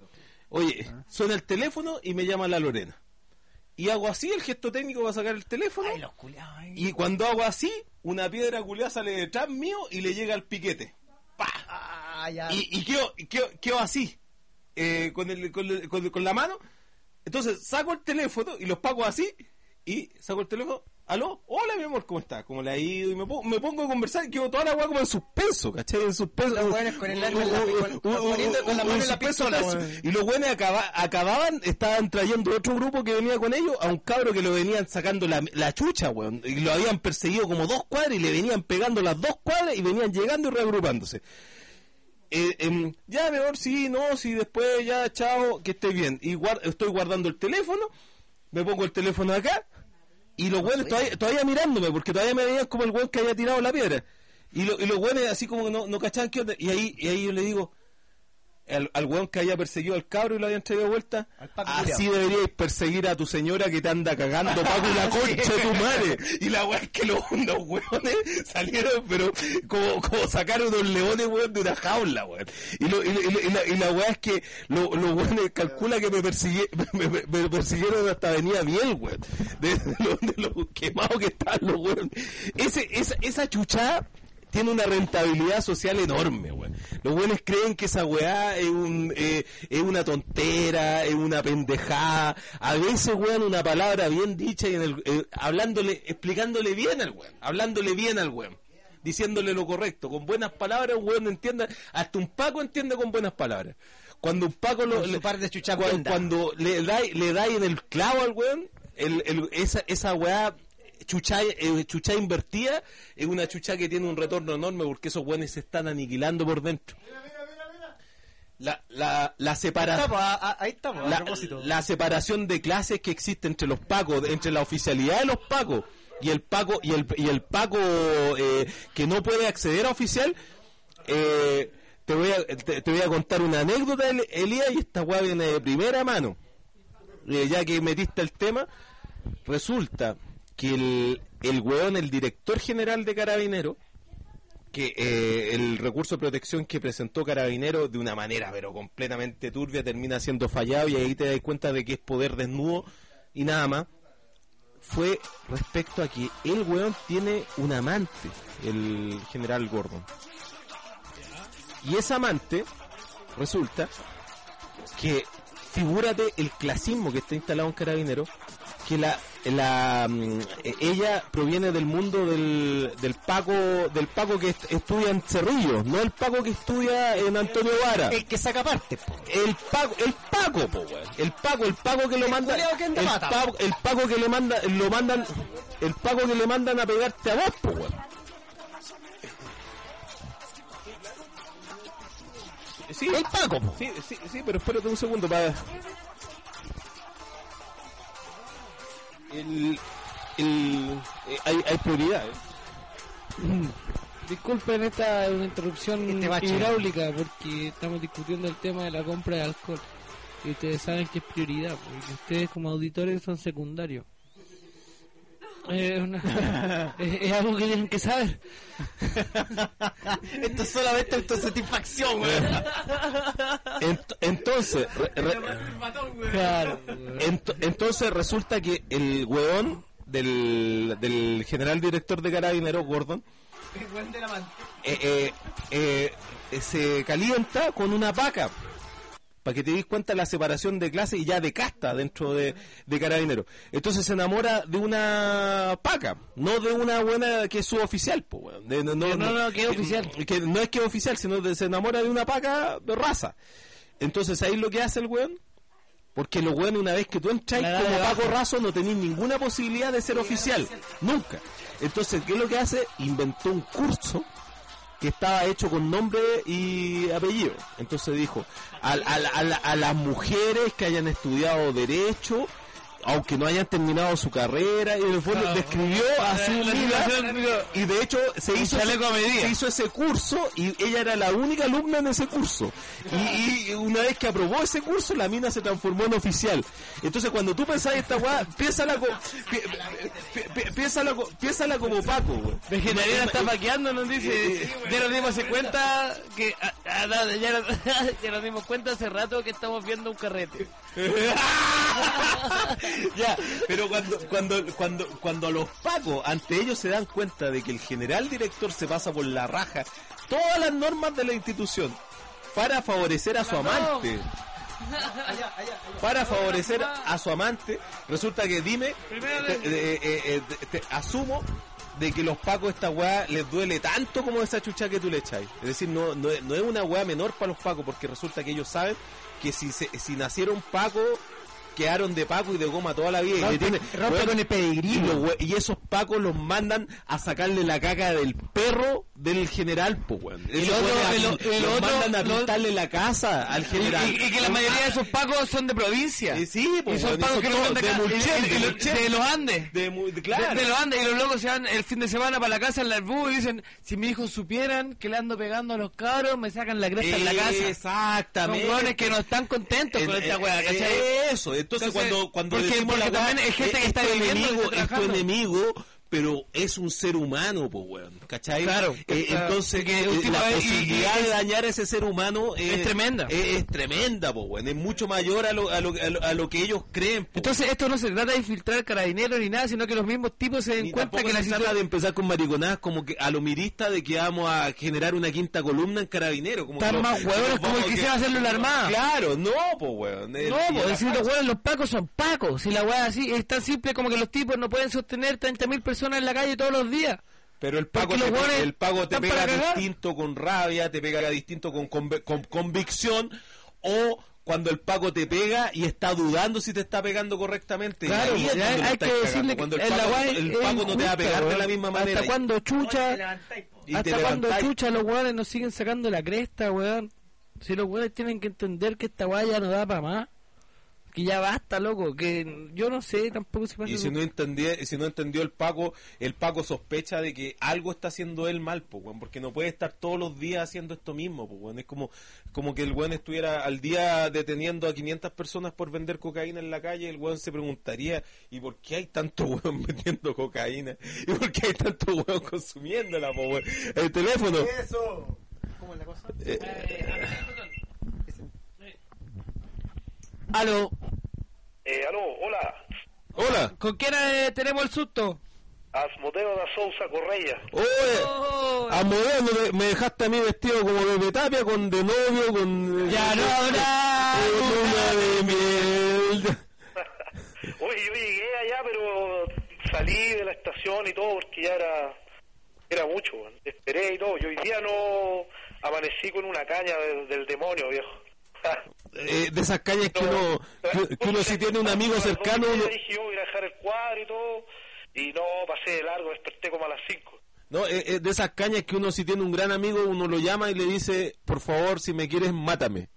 Oye, suena el teléfono y me llama la Lorena. Y hago así el gesto técnico para sacar el teléfono. Ay, los culiados, ay. Y cuando hago así, una piedra culiada sale detrás mío y le llega al piquete. ¡Pah! Ah, ya. Y, y quedo, quedo, quedo así, eh, con, el, con, el- con, con la mano. Entonces saco el teléfono y los pago así. Y saco el teléfono. ¿Aló? Hola, mi amor, ¿cómo estás? ¿Cómo le ha ido? Y me pongo, me pongo a conversar y quedo toda la weá como en suspenso, ¿cachai? En suspenso. Los weones con el arma en la- con- poniendo con la mano en la pistola, weón. Y los buenos acaba, acababan, estaban trayendo otro grupo que venía con ellos a un cabro que lo venían sacando la, la chucha, weón. Y lo habían perseguido como dos cuadras y le venían pegando las dos cuadras y venían llegando y reagrupándose. Eh, em, ya, mejor sí, no, sí, después ya, chao, que esté bien. Y guard- estoy guardando el teléfono, me pongo el teléfono acá. Y los güeyes todavía, todavía mirándome, porque todavía me veían como el güey que había tirado la piedra. Y, lo, y los güeyes así como que no, no cachaban qué onda. Y ahí, y ahí yo le digo, al, al güey que había perseguido al cabro y lo habían traído de vuelta, Paco así culiao. deberíais perseguir a tu señora que te anda cagando, Paco, la concha de tu madre. Y la weá es que los, los güeyes salieron, pero como, como sacaron unos leones, weón, de una jaula, weón. Y, lo, y, y- y la, y la weá es que lo- los güeyes calcula que me, persigue, me, me- me persiguieron hasta Avenida Miel, weón. De, de lo, de lo quemados que están los weones. Ese, esa, esa chuchada tiene una rentabilidad social enorme, weón. Los buenos creen que esa weá es, un, eh, es una tontera, es una pendejada. A veces, weón, una palabra bien dicha y en el, eh, hablándole, explicándole bien al weón, hablándole bien al weón, diciéndole lo correcto, con buenas palabras, un weón entiende, hasta un Paco entiende con buenas palabras. Cuando un Paco lo, Con su le- par de chuchas cuando, buenas. cuando le da le da en el clavo al weón, el, el, esa, esa weá chucha, eh, chucha invertida es una chucha que tiene un retorno enorme porque esos buenos se están aniquilando por dentro. La, la, la separación Está, pues, a- a- ahí estamos, a la, propósito. la separación de clases que existe entre los pacos, entre la oficialidad de los pacos y el paco y el y el paco eh, que no puede acceder a oficial. eh, te voy a te, te voy a contar una anécdota, El- Elías, y esta weá viene de primera mano. Eh, ya que metiste el tema, resulta que el, el weón, el director general de Carabineros, que eh, el recurso de protección que presentó Carabineros de una manera pero completamente turbia termina siendo fallado, y ahí te das cuenta de que es poder desnudo y nada más, fue respecto a que el weón tiene un amante, el general Gordon. Y esa amante resulta que, figúrate el clasismo que está instalado en Carabineros, que la la mm, eh, ella proviene del mundo del, del Paco del Paco que est- estudia en Cerrillo, no el Paco que estudia en Antonio Vara. El que saca parte, po. El Paco, el Paco, po, weón. El Paco, el Paco que lo manda, culiao que anda el, mata. Paco, el Paco que le manda, lo mandan, el Paco que le mandan a pegarte a vos, po, weón. Sí, el Paco, po. Sí, sí, sí, pero espérate un segundo para. El, el, eh, hay, hay prioridades. Disculpen, esta es una interrupción Este bache. hidráulica porque estamos discutiendo el tema de la compra de alcohol. Y ustedes saben que es prioridad, porque ustedes como auditores son secundarios. Es, una- es, es algo que tienen que saber. Esto es solamente autosatisfacción, weón. Ent- entonces, re- re- Claro. ent- entonces resulta que el weón del, del general director de Carabineros, Gordon, eh, eh, eh, eh, se calienta con una paca. Para que te des cuenta la separación de clase y ya de casta dentro de, de Carabineros. Entonces se enamora de una paca, no de una buena que es suboficial, po, weón. De- no, no, No, no, que es oficial. Que no es que es oficial, sino que se enamora de una paca de raza. Entonces ahí lo que hace el weón, porque los weones, una vez que tú entras La da como de abajo. Paco Raso, no tenés ninguna posibilidad de ser oficial, nunca. Entonces, ¿qué es lo que hace? Inventó un curso que estaba hecho con nombre y apellido. Entonces dijo, a, a- a- a las mujeres que hayan estudiado Derecho aunque no hayan terminado su carrera, y en el fondo Claro. describió a su La amiga, situación, y de hecho se un hizo, chaleco a medida. se hizo ese curso, y ella era la única alumna en ese curso, y, y una vez que aprobó ese curso, la mina se transformó en oficial. Entonces cuando tú pensás esta weá, piénsala, co- pi- pi- pi- piénsala, co- piénsala como Paco, weón. Vegetariana está paqueando, nos dice. Ya nos dimos cuenta que. ah, ah, no, ya, nos, ya nos dimos cuenta hace rato que estamos viendo un carrete. Ya, pero cuando, cuando, cuando, cuando los pacos, ante ellos se dan cuenta de que el general director se pasa por la raja todas las normas de la institución para favorecer a su amante, para favorecer a su amante, resulta que dime, te, te- eh, eh, te- te- asumo de que los pacos esta weá les duele tanto como esa chucha que tú le echáis. Es decir, no, no, es- no es una weá menor para los pacos, porque resulta que ellos saben que si se, si nacieron pacos, quedaron de paco y de goma toda la vida. Y, le Rompe- tiene- rompe weón, con el pedigrí, y, los weón. we- y esos pacos los mandan a sacarle la caca del perro del general, po, weón. Y Esos lo otro- weones y lo- a- y lo los otro- mandan a lo- pintarle la casa al general. Y, y- y que la mayoría de esos pacos son de provincia. Eh, sí, po, y son weón, pacos son que no todos son de de acá. Mulchen, y- y- de y- Mulchen. de los Andes. De, mu- de- claro. De, de los Andes, y los locos se van el fin de semana para la casa en la Arbú y dicen, si mis hijos supieran que le ando pegando a los cabros, me sacan la cresta en la casa. Exactamente. Son hueones que no están contentos con Eh, esta eh, weá, ¿cachai? Eso, entonces, Entonces, cuando, cuando porque- decimos porque la weá, también hay gente es- que está es tu viviendo y enemigo, está es tu trabajando. enemigo, pero es un ser humano, pues weón, ¿cachai? Claro. Eh, Claro. entonces, Que eh, un tipo la ahí- posibilidad y- y- de dañar a ese ser humano es, Es tremenda. Es, es tremenda, pues weón, es mucho mayor a lo, a lo, a lo, a lo que ellos creen, po. Entonces esto no se trata de infiltrar carabineros ni nada, sino que los mismos tipos se den Ni cuenta tampoco que la se trata situación... de empezar con mariconadas como que a lo mirista de que vamos a generar una quinta columna en Carabinero. Como Están que más lo- huevones que como vamos el a- quisiera hacerlo en la Armada. Claro, no, pues weón. El- No, y pues la decir los facha. huevos, los pacos son pacos. Si la weá así es tan simple como que los tipos no pueden sostener treinta mil personas en la calle todos los días. Pero el pago Porque te, los hueones el pago te están pega para cagar. distinto con rabia, te pega distinto con, conve- con convicción, o cuando el pago te pega y está dudando si te está pegando correctamente. Claro, Ahí es ya donde lo hay estás que cagando. decirle que Cuando el en la pago, weá el es pago no te va a injusta, pegar de weón. la misma manera. ¿Hasta cuándo chucha? Y te ¿Hasta cuándo levantáis. chucha los weones nos siguen sacando la cresta, weón? Si los weones tienen que entender que esta weá ya no da para más. Que ya basta, loco. Que yo no sé tampoco si pasa. Y si no entendía, si no entendió el Paco, el Paco sospecha de que algo está haciendo él mal, pues, weón, porque no puede estar todos los días haciendo esto mismo, pues, weón. Es como, como que el weón estuviera al día deteniendo a quinientas personas por vender cocaína en la calle, el weón se preguntaría, ¿y por qué hay tanto weón vendiendo cocaína? ¿Y por qué hay tanto weón consumiéndola, pues, weón? El teléfono. Eso. ¿Cómo es la cosa? Eh, Aló. Eh, aló, hola. Hola. ¿Con quién eh, tenemos el susto? Asmodeo da Sousa Correia. Oye, Oh, a Modelo me, me dejaste a mí vestido como de Tapia, con de novio, con... Ya no habrá con luna de miel. Oye, yo llegué allá, pero salí de la estación y todo porque ya era era mucho. Man. Esperé y todo. Yo hoy día no amanecí con una caña del, del demonio, viejo. Eh, de esas cañas que uno, que, que uno si tiene un amigo cercano... Yo uno- dije, yo voy a dejar el cuadro y todo. Y no, pasé de largo, desperté como a las cinco. No, eh, eh, de esas cañas que uno si tiene un gran amigo, uno lo llama y le dice, por favor, si me quieres, mátame.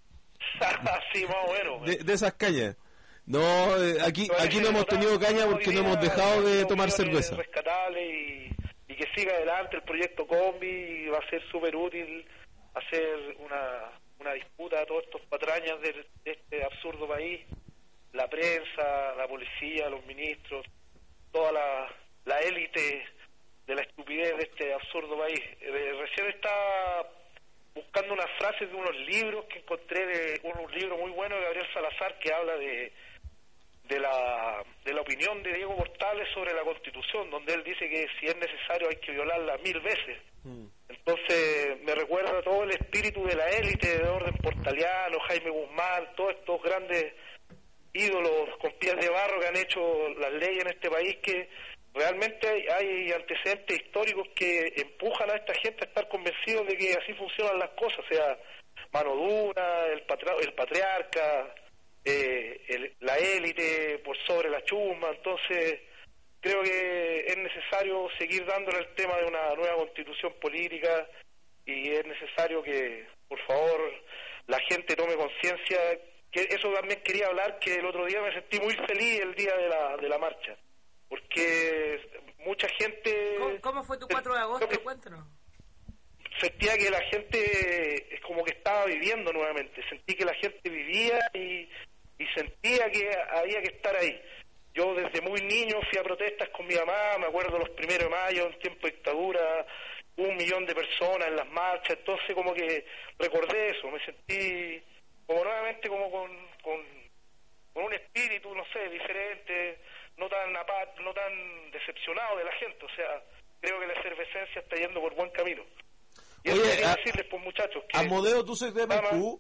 Sí, más o menos. De, de esas cañas. No, eh, aquí Pero aquí ese no hemos total, tenido caña hoy porque no día, hemos dejado de las tomar opiniones cerveza. rescatables y, y que siga adelante el proyecto Combi, y va a ser súper útil hacer una, una disputa a todas estas patrañas de, de este absurdo país, la prensa, la policía, los ministros, toda la, la élite de la estupidez de este absurdo país. Eh, recién estaba buscando unas frases de unos libros que encontré, de un, un libro muy bueno de Gabriel Salazar que habla de de la de la opinión de Diego Portales sobre la Constitución, donde él dice que si es necesario hay que violarla mil veces. Mm. Entonces me recuerda todo el espíritu de la élite de orden portaliano, Jaime Guzmán, todos estos grandes ídolos con pies de barro que han hecho las leyes en este país, que realmente hay, hay antecedentes históricos que empujan a esta gente a estar convencidos de que así funcionan las cosas, o sea, mano dura, el, patra, el patriarca, eh, el, la élite por sobre la chusma. Entonces creo que es necesario seguir dándole el tema de una nueva constitución política y es necesario que, por favor, la gente tome conciencia que eso también quería hablar, que el otro día me sentí muy feliz el día de la, de la marcha, porque mucha gente... ¿Cómo, cómo fue tu cuatro de agosto? Cuéntanos. Sentía que la gente es como que estaba viviendo nuevamente, sentí que la gente vivía y, y sentía que había que estar ahí. Yo desde muy niño fui a protestas con mi mamá, me acuerdo los primeros de mayo, en tiempo de dictadura, un millón de personas en las marchas, entonces como que recordé eso, me sentí como nuevamente como con, con, con un espíritu, no sé, diferente, no tan apat, no tan decepcionado de la gente, o sea, creo que la efervescencia está yendo por buen camino. Y eso Oye, quería a, decirles, pues muchachos, que Amodeo, ¿tú sois de Maipú?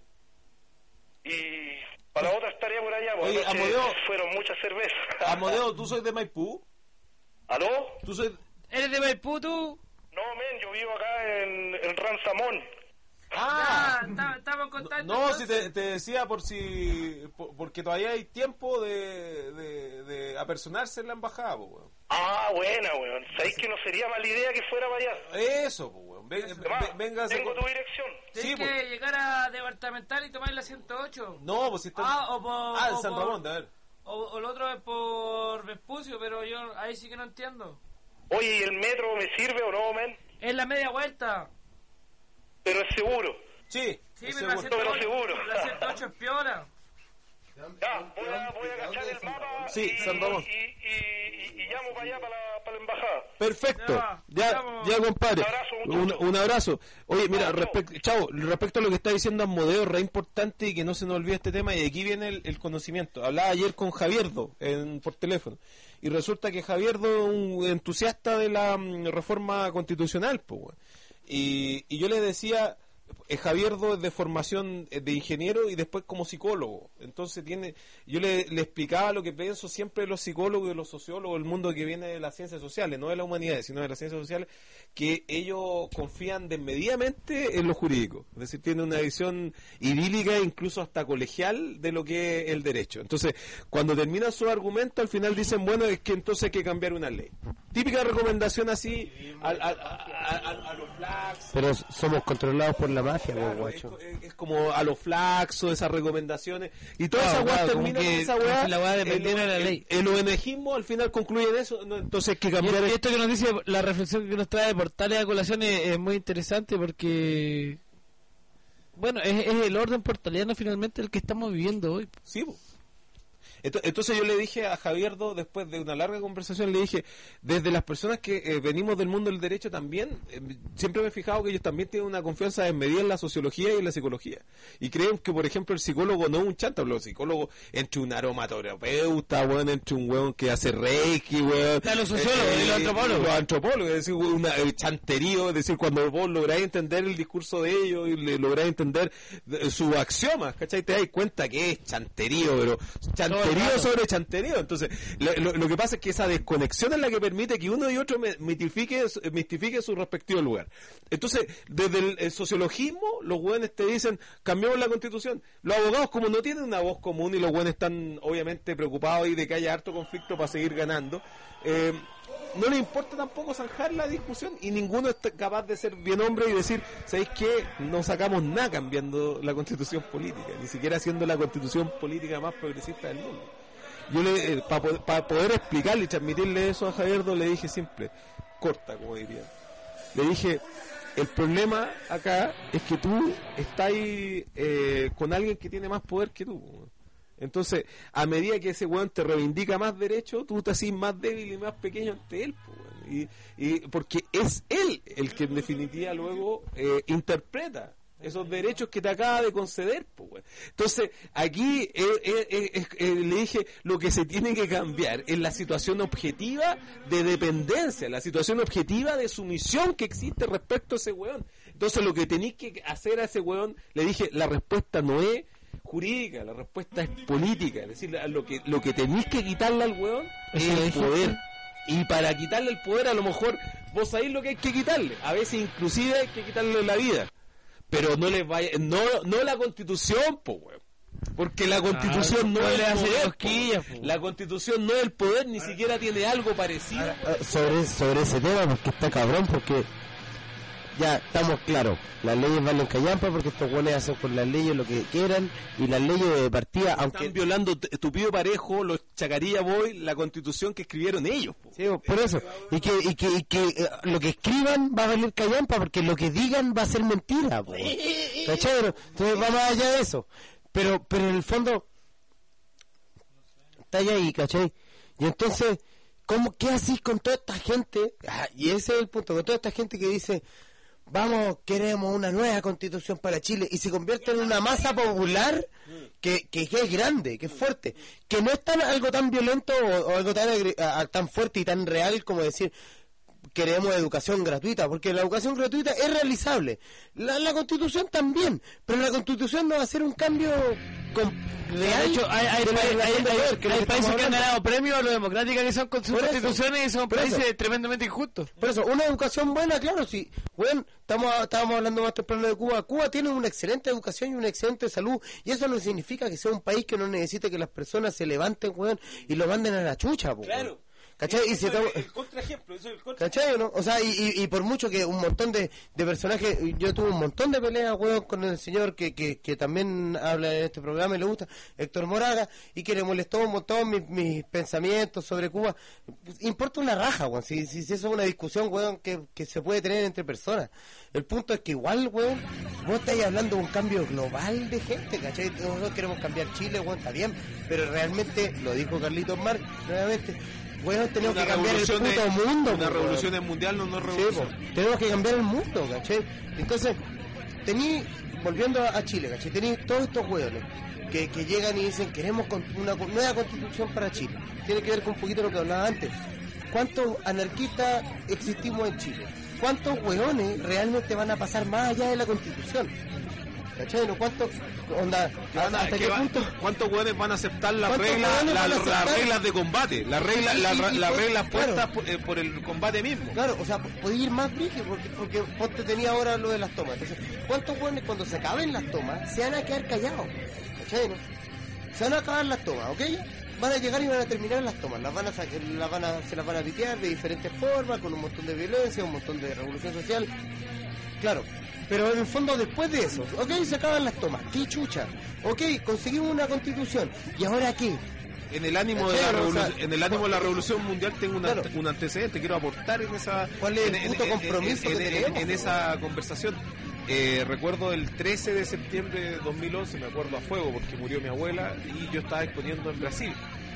Y para la otra estaría por allá, porque Oye, Amodeo, fueron muchas cervezas. Amodeo, ¿tú sois de Maipú? ¿Aló? ¿Tú sois... ¿Eres de Maipú tú? No, men, yo vivo acá en, en Ransamón. Ah, Ya, estamos contando. No, no si te, te decía por si... por- porque todavía hay tiempo de, de, de apersonarse en la embajada, po, weón. Ah, buena, weón. ¿Sabéis que no sería mala idea que fuera para allá? Eso, po, weón. Ven- ven- Además, venga, tengo tu dirección. Tienes Sí, que pues. llegar a departamental y tomar la ciento ocho. No, pues si está... Ah, o por... Ah, en o San por- Ramón, a ver. O, o el otro es por Vespucio, pero yo ahí sí que no entiendo. Oye, ¿y el metro me sirve o no, men? Es la media vuelta. Pero es seguro. Sí, Sí, es pero la seguro. ciento ocho, Pero seguro. la ciento ocho es piola. Ya, voy a, voy a cachar el mapa Sí, y, San Ramón. y, y, y, y llamo para allá, para la, para la embajada. Perfecto, Ya, ya, vamos. ya compadre, Un abrazo, un, muchachos. un abrazo. Oye, mira, Chao, respecto, chao, respecto a lo que está diciendo Amodeo, re importante y que no se nos olvide este tema, y aquí viene el, el conocimiento. Hablaba ayer con Javierdo en, por teléfono, y resulta que Javierdo es un entusiasta de la mm, reforma constitucional, pues, weón. y, y yo le decía... eh, Javierdo es de formación eh, de ingeniero y después como psicólogo. Entonces tiene, yo le, le explicaba lo que pienso siempre de los psicólogos y de los sociólogos, el mundo que viene de las ciencias sociales, no de la humanidad, sino de las ciencias sociales, que ellos confían desmedidamente en lo jurídico. Es decir, tienen una visión idílica, incluso hasta colegial, de lo que es el derecho. Entonces, cuando terminan su argumento, al final dicen, bueno, es que entonces hay que cambiar una ley. Típica recomendación así a, a, a, a- a los flax. Pero somos controlados por la mafia, Claro, po, es, guacho. es- es como a los flaxos, esas recomendaciones. Y todas Claro, esas weas claro, como terminan que- en esa como weá. si la weá el- dependiera de la el- ley. El O N Gismo al final concluye en eso. No, entonces hay que Y cambiar. esto que nos dice, la reflexión que nos trae Portales a colación es, es muy interesante porque, bueno, es, es el orden portaliano finalmente el que estamos viviendo hoy. Sí, po. Ento- Entonces yo le dije a Javierdo, después de una larga conversación, le dije, desde las personas que eh, venimos del mundo del derecho también, eh, siempre me he fijado que ellos también tienen una confianza desmedida en la sociología y en la psicología. Y creen que, por ejemplo, el psicólogo no es un chanta, pero el psicólogo entre un aromaterapeuta, weón, entre un weón que hace reiki, weón. Están los sociólogos y los antropólogos. Los antropólogos, es decir, una, el chanterío, es decir, cuando vos lográis entender el discurso de ellos y le lográis entender de- sus axiomas, ¿cachai? Te das cuenta que es chanterío, pero chanterío sobre chanterío. Entonces, lo, lo- lo que pasa es que esa desconexión es la que permite que uno y otro me- mitifique, mistifique su respectivo lugar. Entonces, desde el, el sociologismo, los güeyes te dicen, cambiamos la constitución. Los abogados, como no tienen una voz común y los güeyes están obviamente preocupados ahí de que haya harto conflicto para seguir ganando, eh, no les importa tampoco zanjar la discusión y ninguno está capaz de ser bien hombre y decir, ¿sabéis qué? No sacamos nada cambiando la constitución política, ni siquiera haciendo la constitución política más progresista del mundo. Yo le, eh, para poder explicarle y transmitirle eso a Javierdo, le dije simple, corta, como diría. Le dije, el problema acá es que tú estás ahí, eh, con alguien que tiene más poder que tú. weón. Entonces, a medida que ese weón te reivindica más derecho, tú te haces más débil y más pequeño ante él. po, weón. Y, y porque es él el que en definitiva luego eh, interpreta esos derechos que te acaba de conceder. po, weón. Entonces, aquí eh, eh, eh, eh, le dije, lo que se tiene que cambiar es la situación objetiva de dependencia, la situación objetiva de sumisión que existe respecto a ese weón. Entonces, lo que tenéis que hacer a ese weón, le dije, la respuesta no es jurídica, la respuesta es política, es decir, lo que lo que tenéis que quitarle al weón es Eso lo el dijiste. poder. Y para quitarle el poder, a lo mejor vos sabéis lo que hay que quitarle, a veces inclusive hay que quitarle la vida, pero no les vaya, no no la Constitución, po, weón. Porque la Constitución no no es le el hace poder, cosquillas, po. po. La Constitución no es el poder, ni siquiera tiene algo parecido. Ah, sobre, sobre ese tema, porque está cabrón, porque ya estamos claros, las leyes valen callampa porque estos buenos hacen con las leyes lo que quieran y las leyes de partida, aunque están violando t- tupido parejo los Chacarilla Boy, la constitución que escribieron ellos. Po. Sí, por eso, y que, y que, y que eh, lo que escriban va a valer callampa porque lo que digan va a ser mentira, po. ¿Cachai? Entonces va más allá de eso, pero, pero en el fondo está ahí, ¿cachai? Y entonces, ¿cómo, qué haces con toda esta gente? Ah, y ese es el punto, con toda esta gente que dice, vamos, queremos una nueva constitución para Chile, y se convierte en una masa popular que, que, que es grande, que es fuerte, que no es tan, algo tan violento o, o algo tan, agri- a- tan fuerte y tan real como decir, queremos educación gratuita, porque la educación gratuita es realizable. La, la Constitución también, pero la Constitución no va a ser un cambio con, real. De hecho, hay, hay, de la hay, relación hay- de poder, que es lo hay que países estamos que han hablando. ganado premios a lo democrática que son con sus Por eso, constituciones y son por eso. países tremendamente injustos. Por eso, una educación buena, claro, sí. Bueno, estamos, estábamos hablando más temprano de Cuba. Cuba tiene una excelente educación y una excelente salud, y eso no significa que sea un país que no necesite que las personas se levanten, weón, y lo manden a la chucha, po, Claro. weón. ¿Cachai? Y Eso si es estamos- el, el contraejemplo, eso es el contra. ¿Cachai o no? O sea, y, y, y por mucho que un montón de, de personajes, yo tuve un montón de peleas, weón, con el señor que, que, que también habla en este programa y le gusta, Héctor Moraga, y que le molestó un montón mis, mis pensamientos sobre Cuba. Importa una raja, weón, si, si, si eso es una discusión, weón, que, que se puede tener entre personas. El punto es que igual, weón, vos estáis hablando de un cambio global de gente, ¿cachai? Nosotros queremos cambiar Chile, weón, está bien, pero realmente, lo dijo Carlitos Marx, nuevamente, weón, tenemos Una que cambiar el revolución puto es- mundo. Una po, revolución weón. es mundial, no, no es Sí, revolución. po, tenemos que cambiar el mundo, ¿cachai? Entonces, tení, volviendo a, a Chile, ¿cachai? Tení todos estos hueones que, que llegan y dicen, queremos con- una con- nueva constitución para Chile. Tiene que ver con un poquito lo que hablaba antes. ¿Cuántos anarquistas existimos en Chile? ¿Cuántos hueones realmente van a pasar más allá de la constitución? ¿Cachai? ¿No? ¿Cuántos? Onda, Que van a- ¿hasta que qué va- punto? ¿Cuántos hueones van a aceptar las ¿Cuántos reglas, hueones la- van a las aceptar? reglas de combate? Las reglas, Y- y- las y- y las pues, reglas claro. puestas por, eh, por el combate mismo. Claro, o sea, podés ir más brígido porque, porque ponte tenía ahora lo de las tomas. Entonces, ¿cuántos hueones cuando se acaben las tomas se van a quedar callados? ¿Cachai, no? Se van a acabar las tomas, ¿ok? Van a llegar y van a terminar las tomas. Las van a, sa- las van a, se las van a pitear de diferentes formas, con un montón de violencia, un montón de revolución social. Claro. Pero en el fondo, después de eso, ok, se acaban las tomas. ¿Qué chucha? Ok, conseguimos una constitución. ¿Y ahora qué? En el ánimo de la Claro, o sea, revolución, en el ánimo de la revolución mundial tengo una- Claro. un antecedente, quiero aportar en esa ¿Cuál es el en, puto en- compromiso en- que en- tenemos, en po? esa conversación. Eh, recuerdo el trece de septiembre de dos mil once, me acuerdo a fuego porque murió mi abuela y yo estaba exponiendo en Brasil.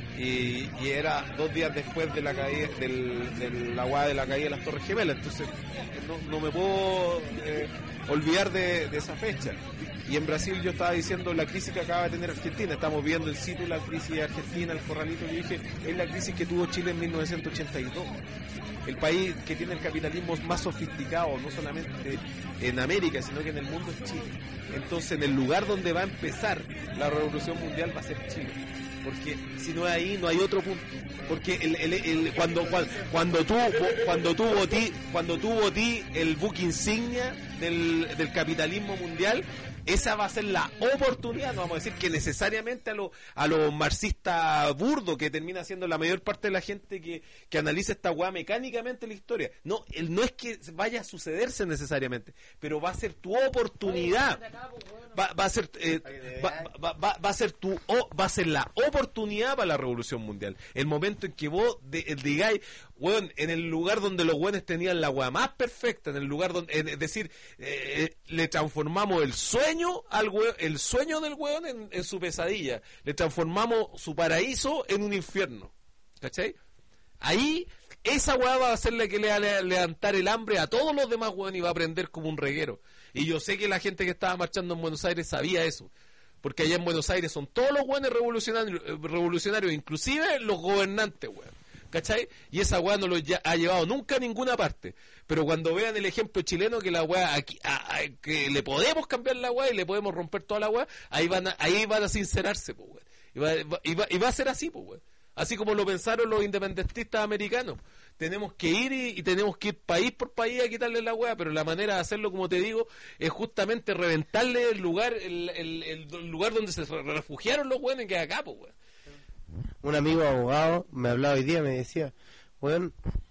Y, y era dos días después de la caída del, del agua de la caída de las Torres Gemelas, entonces no, no me puedo eh, olvidar de, de esa fecha. Y en Brasil yo estaba diciendo la crisis que acaba de tener Argentina, estamos viendo el sitio la crisis argentina, el corralito, y dije, es la crisis que tuvo Chile en mil novecientos ochenta y dos. El país que tiene el capitalismo más sofisticado, no solamente en América, sino que en el mundo es Chile. Entonces, en el lugar donde va a empezar la revolución mundial va a ser Chile. Porque si no es ahí, no hay otro punto. Porque el, el, el- cuando, cuando, cuando tú cuando tú votí, cuando tú votí el buque insignia del, del capitalismo mundial, esa va a ser la oportunidad, no vamos a decir que necesariamente a los a los marxistas burdos, que termina siendo la mayor parte de la gente que, que analiza esta weá mecánicamente la historia. No, el, no es que vaya a sucederse necesariamente, pero va a ser tu oportunidad. Va, va a ser eh, va, va, va, va a ser tu o, va a ser la oportunidad para la revolución mundial. El momento en que vos de, eh, digáis, weón, en el lugar donde los weones tenían la weá más perfecta, en el lugar donde, en- es decir, eh, le transformamos el sueño al weón, el sueño del weón en, en su pesadilla, le transformamos su paraíso en un infierno, ¿cachai? Ahí esa weá va a hacerle que le va a le- levantar el hambre a todos los demás weón y va a aprender como un reguero. Y yo sé que la gente que estaba marchando en Buenos Aires sabía eso. Porque allá en Buenos Aires son todos los weones revolucionarios, eh, revolucionarios, inclusive los gobernantes, weón. ¿Cachai? Y esa weá no lo ya- ha llevado nunca a ninguna parte. Pero cuando vean el ejemplo chileno que la weá aquí, a- a- que le podemos cambiar la weá y le podemos romper toda la weá, ahí van a, ahí van a sincerarse, pues, weón. Y va, va- y, va, y va a ser así, pues, weón. Así como lo pensaron los independentistas americanos. Tenemos que ir y, y tenemos que ir país por país a quitarle la weá, pero la manera de hacerlo, como te digo, es justamente reventarle el lugar, el, el, el lugar donde se refugiaron los weones, que es acá, pues, weón. Un amigo abogado me hablaba hoy día, me decía, bueno,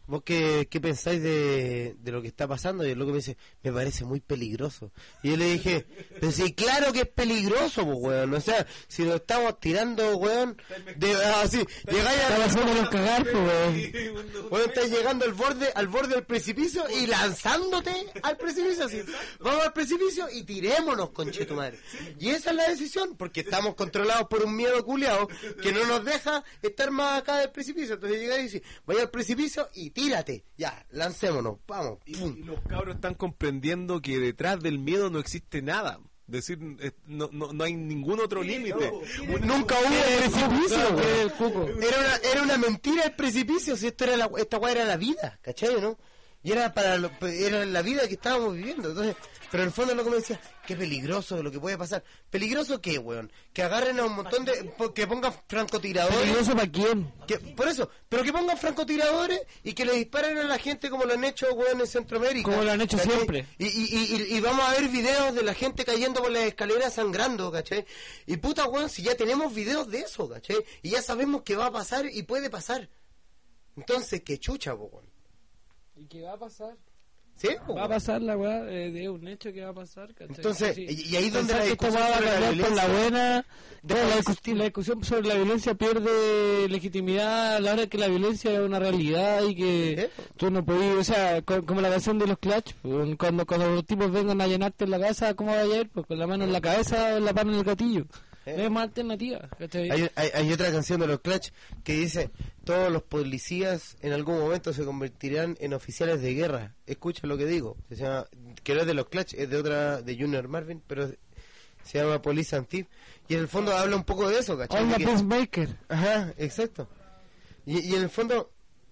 ¿Vos qué, qué pensáis de, de lo que está pasando? Y el loco me dice, me parece muy peligroso. Y yo le dije, pero sí, claro que es peligroso, pues, weón. O sea, si lo estamos tirando, weón, de, así, llegáis a... Estaba haciéndolos cagar, pues, weón. Weón, estás llegando al borde, al borde del precipicio y lanzándote al precipicio, así. Vamos al precipicio y tirémonos, conchetumadre. Y esa es la decisión, porque estamos controlados por un miedo culiao que no nos deja estar más acá del precipicio. Entonces llegáis y decís, vaya al precipicio y tírate, ya, lancémonos, vamos. Y, y los cabros están comprendiendo que detrás del miedo no existe nada. Es decir, eh, no, no, no hay ningún otro límite. No, nunca hubo precipicio, güey. Era una, era una mentira el precipicio, si esto era la, esta weá era la vida, ¿cachai, no? Y era para lo, era la vida que estábamos viviendo. Entonces, pero en el fondo lo que me decía, qué peligroso lo que puede pasar. ¿Peligroso qué, weón? Que agarren a un montón de... que pongan francotiradores. ¿Peligroso para quién? Que, por eso, pero que pongan francotiradores y que le disparen a la gente como lo han hecho, weón, en Centroamérica. Como lo han hecho, ¿cachai? Siempre. Y, y, y, y vamos a ver videos de la gente cayendo por las escaleras sangrando, ¿cachai? Y puta, weón, si ya tenemos videos de eso, ¿cachai? Y ya sabemos que va a pasar y puede pasar. Entonces, qué chucha, weón. ¿Y qué va a pasar? ¿Sí? Va a pasar la weá, eh, de un hecho que va a pasar, ¿cachai? Entonces, sí. y, y ahí donde la discusión discusión va a sobre la por la violencia buena, la, la, discusión, la discusión sobre la violencia pierde legitimidad a la hora de que la violencia es una realidad y que ¿Eh? tú no podías, o sea, co- como la canción de los Clash, cuando, cuando los tipos vengan a llenarte en la casa, ¿cómo va a ir? Pues con la mano en la cabeza o la mano en el gatillo. ¿Eh? No hay más alternativa, ¿cachai? Hay, hay, hay otra canción de los Clash que dice, todos los policías en algún momento se convertirán en oficiales de guerra. Escucha lo que digo. Se llama, que no es de los Clash, es de otra, de Junior Marvin, pero se llama Police and Thief. Y en el fondo habla un poco de eso, ¿cachai? Hola, Que- Peacemaker. Ajá, exacto. Y, y en el fondo,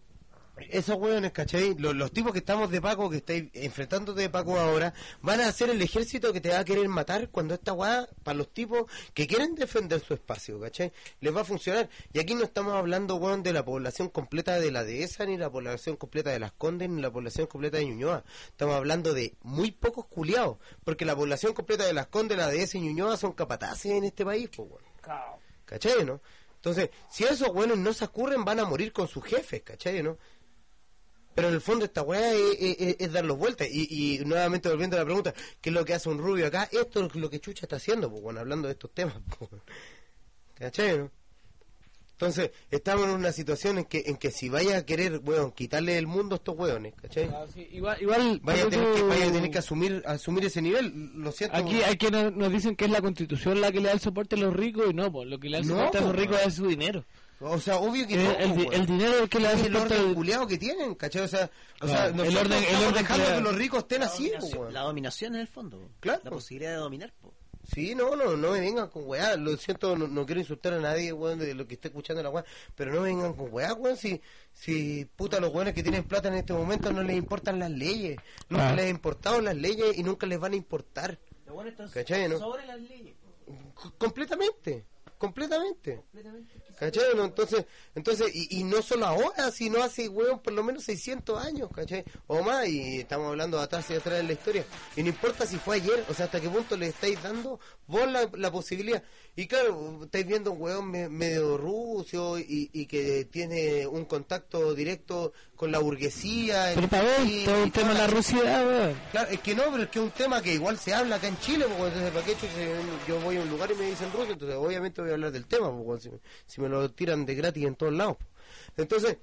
esos hueones, ¿cachai? Los, los tipos que estamos de Paco, que estáis enfrentándote de Paco ahora, van a ser el ejército que te va a querer matar cuando esta weá, para los tipos que quieren defender su espacio, ¿cachai? Les va a funcionar. Y aquí no estamos hablando, weón, de la población completa de la dehesa, ni la población completa de Las Condes, ni la población completa de Ñuñoa. Estamos hablando de muy pocos culiados, porque la población completa de Las Condes, la dehesa y Ñuñoa son capataces en este país, pues, weón. ¿Cachai, no? Entonces, si esos weones no se ocurren, van a morir con sus jefes, ¿cachai, no? Pero en el fondo esta weá es, es, es dar los vueltas. Y, y nuevamente volviendo a la pregunta, ¿qué es lo que hace un rubio acá? Esto es lo que Chucha está haciendo, pues, bueno, hablando de estos temas. Pues, ¿cachai, no? Entonces, estamos en una situación en que en que si vaya a querer, weón, quitarle el mundo a estos weones, ¿cachai? Ah, sí, igual, igual Vaya a tener yo- que, vaya a tener que asumir, asumir ese nivel, lo siento. Aquí hay quienes nos dicen que es la Constitución la que le da el soporte a los ricos y no, pues lo que le da el No, soporte a los pues, ricos es su dinero. O sea, obvio que El- no, el, pues, di- weón. el dinero es el que le da Es el el soporte orden al- culiado que tienen, ¿cachai? O sea, o sea Claro, el nosotros orden- el estamos orden dejando que- que los ricos estén La así, pues, dominación, weón. la dominación en el fondo. Claro. La posibilidad de dominar. Po. Sí, no, no, no me vengan con weá, lo siento, no, no quiero insultar a nadie, weón, de lo que esté escuchando la weá, pero no me vengan con weá, weón, si, si puta los weones que tienen plata en este momento no les importan las leyes, nunca Ah. les ha importado las leyes y nunca les van a importar, Los buenos están ¿cachai, no? sobre las leyes. po. C- completamente, completamente. ¿Cachai? ¿No? Entonces, entonces y, y no solo ahora, sino hace, weón, por lo menos seiscientos años, ¿cachai? O más, y estamos hablando de atrás y atrás en la historia. Y no importa si fue ayer, o sea, hasta qué punto le estáis dando vos la, la posibilidad. Y claro, estáis viendo un weón me- medio rucio y, y que tiene un contacto directo con la burguesía. Pero para ver, y- todo y el tema de toda la Rusia, weón. Claro, es que no, pero es que es un tema que igual se habla acá en Chile, porque entonces, ¿para qué chucha? Yo voy a un lugar y me dicen ruso, entonces obviamente voy a hablar del tema, porque si, me- si me lo tiran de gratis en todos lados. Entonces,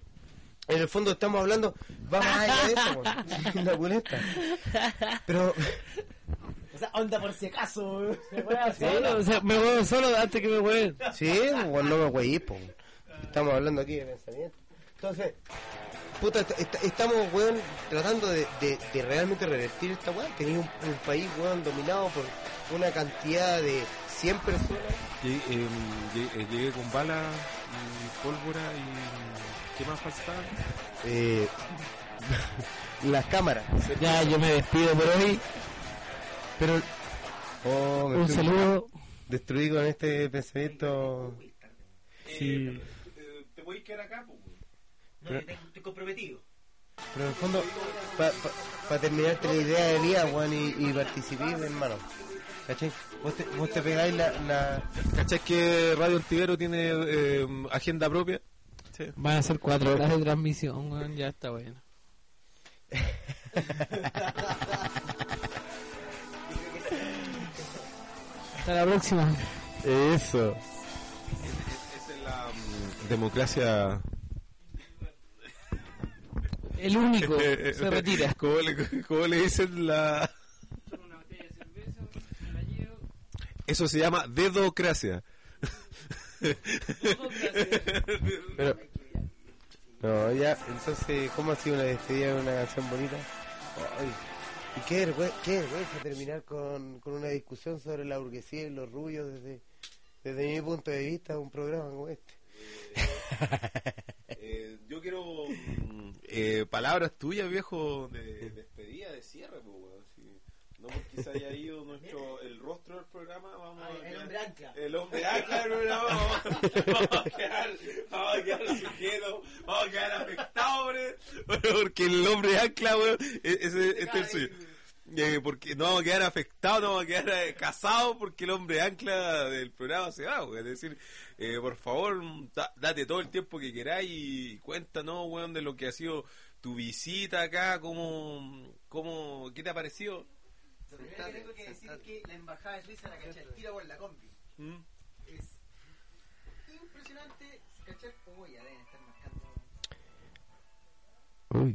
en el fondo estamos hablando, va más allá de eso, po, la culeta. Pero, O sea, onda por si acaso. Sí, O sea, me huevo solo antes que me hueven. sí, pues no me güey, po. Estamos hablando aquí de pensamiento. Entonces, puta, est- est- estamos, weón, tratando de, de, de realmente revertir esta weón. Tenéis un, un país, weón, dominado por una cantidad de cien personas. Llegué, eh, llegué, eh, llegué con bala y pólvora y... ¿Qué más faltaba? Eh, las cámaras. Ya, yo me despido por hoy. Pero, oh, me Un estoy saludo. destruí con este pensamiento. Sí. Eh, ¿Te podéis quedar acá, pues? No, yo tengo- estoy comprometido. Pero en el fondo, para pa, pa terminarte la idea de día, weón, y, y participar, hermano. ¿Cachai? Vos te, vos te pegáis la, la... ¿Cachai que Radio Antivero tiene eh, agenda propia? Sí. Van a ser cuatro horas de transmisión, weón, ya está bueno. Hasta la próxima. Eso. Esa es la mm, democracia. El único se retira. ¿Cómo le, cómo le dicen la...? Eso se llama dedocracia. Pero, no, ya, entonces, ¿cómo ha sido una despedida de una canción bonita? Ay, y qué vergüenza, qué vergüenza terminar con, con una discusión sobre la burguesía y los rubios desde, desde mi punto de vista, un programa como este. Eh, yo quiero mm, eh, palabras tuyas, viejo, de, de despedida, de cierre, pues, weón. Si no porque se haya ido nuestro, el rostro del programa, vamos Ay, a el quedar- hombre ancla. El hombre ancla del programa, vamos, vamos a quedar, vamos a quedar sujetos, vamos a quedar afectados, hombre, porque el hombre ancla, weón, e- ese, este es el suyo. Eh, porque no vamos a quedar afectados, no vamos a quedar eh, casados porque el hombre ancla del programa se va, weón. Es decir, eh, por favor, da- date todo el tiempo que queráis y cuéntanos, weón, de lo que ha sido tu visita acá, cómo, cómo, ¿qué te ha parecido? Lo primero que tengo que decir es que la embajada de Suiza la caché el tiro por la combi. ¿Mm? Es impresionante. ¿Cachai? Oh, ya deben estar marcando. Uy.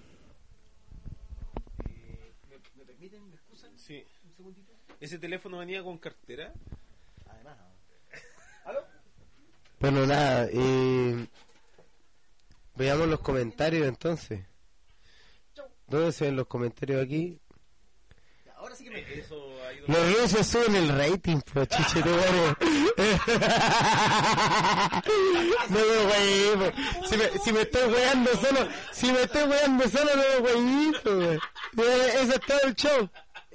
Eh, ¿me, ¿Me permiten? ¿Me excusan? Sí. Un segundito. ¿Ese teléfono venía con cartera? Además, ¿aló? Bueno, nada, eh, veamos los comentarios entonces. ¿Dónde se ven los comentarios aquí? Ahora sí que me. Eso ha ido... Los rusos suben el rating, pues, chichetumare. No me güey, pues. Si me, si me estoy weando solo, si me estoy weando solo, no me güey, pues. Eso es todo el show.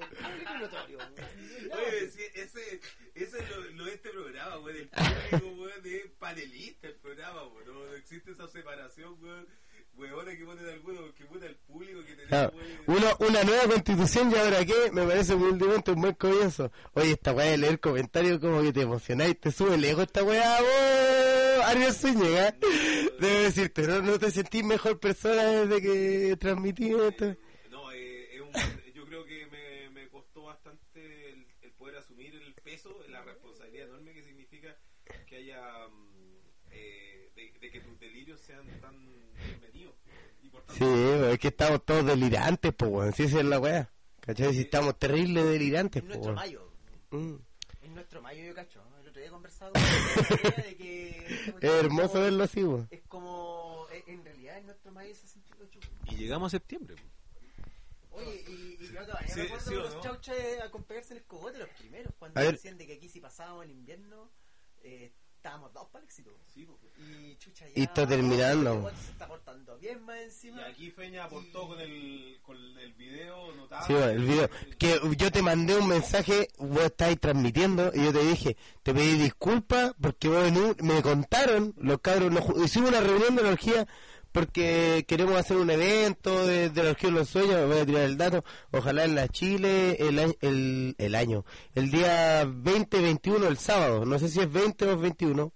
Oye, sí, ese, ese es lo, lo de este programa, weón, el público, weón, de panelista el programa, weón, no, no existe esa separación, weón, weones que ponen algunos, que ponen al público, que tenemos, Claro, weón. una, una nueva constitución y ahora qué, me parece humildemente un buen comienzo. Oye, esta weá de leer comentarios como que te emocionáis, te sube el ego esta weá, vos, Ariel Zúñiga. Debo decirte, ¿no, no te sentís mejor persona desde que transmití esto? No, eh, es un, yo creo que me, me costó bastante el, el poder asumir el peso, la responsabilidad enorme que significa que haya, mm, eh, de, de que tus delirios sean tan bienvenidos. Y por tanto, Sí, es que estamos todos delirantes, pues weón, si esa es la weá. ¿Cachai? Si estamos terribles delirantes, Es pues nuestro weón. mayo. Mm. Es nuestro mayo, yo cacho. ¿no? El otro día he conversado con la idea de que. Es hermoso verlo así, weón. Es como. es- En realidad, es nuestro mayo sesenta y ocho. y llegamos a septiembre. Oye, y, y no te vayas. Sí, me acuerdo sí de o los no. chauchas a con pegarse en el cogote, los primeros. Cuando A ver. decían de que aquí si pasábamos el invierno, eh, estábamos dos para el éxito. Sí, pues. Y chucha, ya. Y está terminando. este weón se está portando bien más Y encima. aquí Feña aportó con el, con el video notable. Sí, bueno, el video. Que yo te mandé un mensaje, vos estáis transmitiendo, y yo te dije, te pedí disculpas porque vos en un- me contaron, los cabros, nos ju- hicimos una reunión de energía porque queremos hacer un evento de, de la orgía de los sueños, voy a tirar el dato, ojalá en la Chile el, año- el, el año, el día veinte veintiuno, el sábado, no sé si es veinte o es veintiuno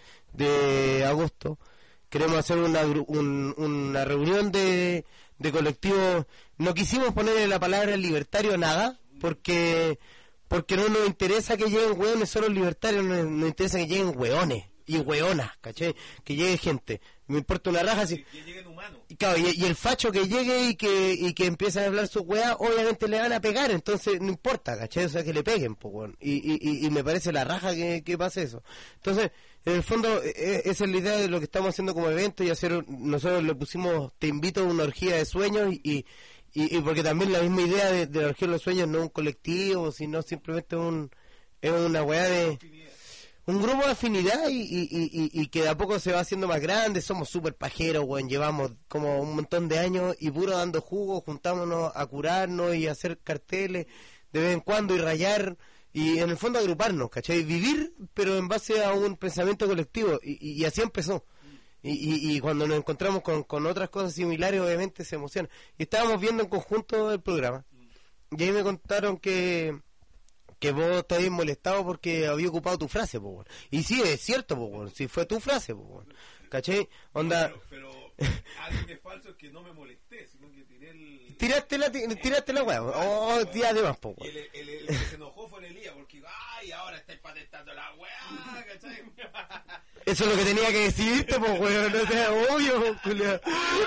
de agosto, queremos hacer una, gru- un- una reunión de, de colectivos, no quisimos ponerle la palabra libertario nada, porque porque no nos interesa que lleguen hueones solo libertarios, nos, nos interesa que lleguen hueones y hueonas, ¿cachai? Que llegue gente, me importa una raja si... Que lleguen humanos. Y, claro, y, y el facho que llegue y que y que empiece a hablar su weá, obviamente le van a pegar, entonces no importa, ¿cachai? O sea, que le peguen, pues, weón. Y, y, y, y me parece la raja que, que pase eso. Entonces, en el fondo, eh, esa es la idea de lo que estamos haciendo como evento y hacer, nosotros le pusimos, te invito a una orgía de sueños y, y, y porque también la misma idea de, de la orgía de los sueños no es un colectivo, sino simplemente un, es una weá de... un grupo de afinidad y, y, y, y que de a poco se va haciendo más grande, somos súper pajeros, weón, llevamos como un montón de años y puro dando jugo, juntámonos a curarnos y hacer carteles de vez en cuando y rayar y en el fondo agruparnos, ¿cachai? Vivir, pero en base a un pensamiento colectivo y, y, y así empezó. Y, y, y cuando nos encontramos con, con otras cosas similares, obviamente se emociona. Y estábamos viendo en conjunto el programa y ahí me contaron que... que vos te habías molestado porque había ocupado tu frase, po, weón. Y sí, es cierto, po, weón. Si fue tu frase, po, weón. ¿cachai? Onda... Pero, pero algo que es falso es que no me molesté, sino que tiré el... Tiraste la, tiraste la weá, oh, día de más, po, Y el, el, el que se enojó fue el Elías, porque, ay, ahora estáis patentando la weá, ¿cachai? Eso es lo que tenía que decirte, pues, weón, no sea obvio, Julio.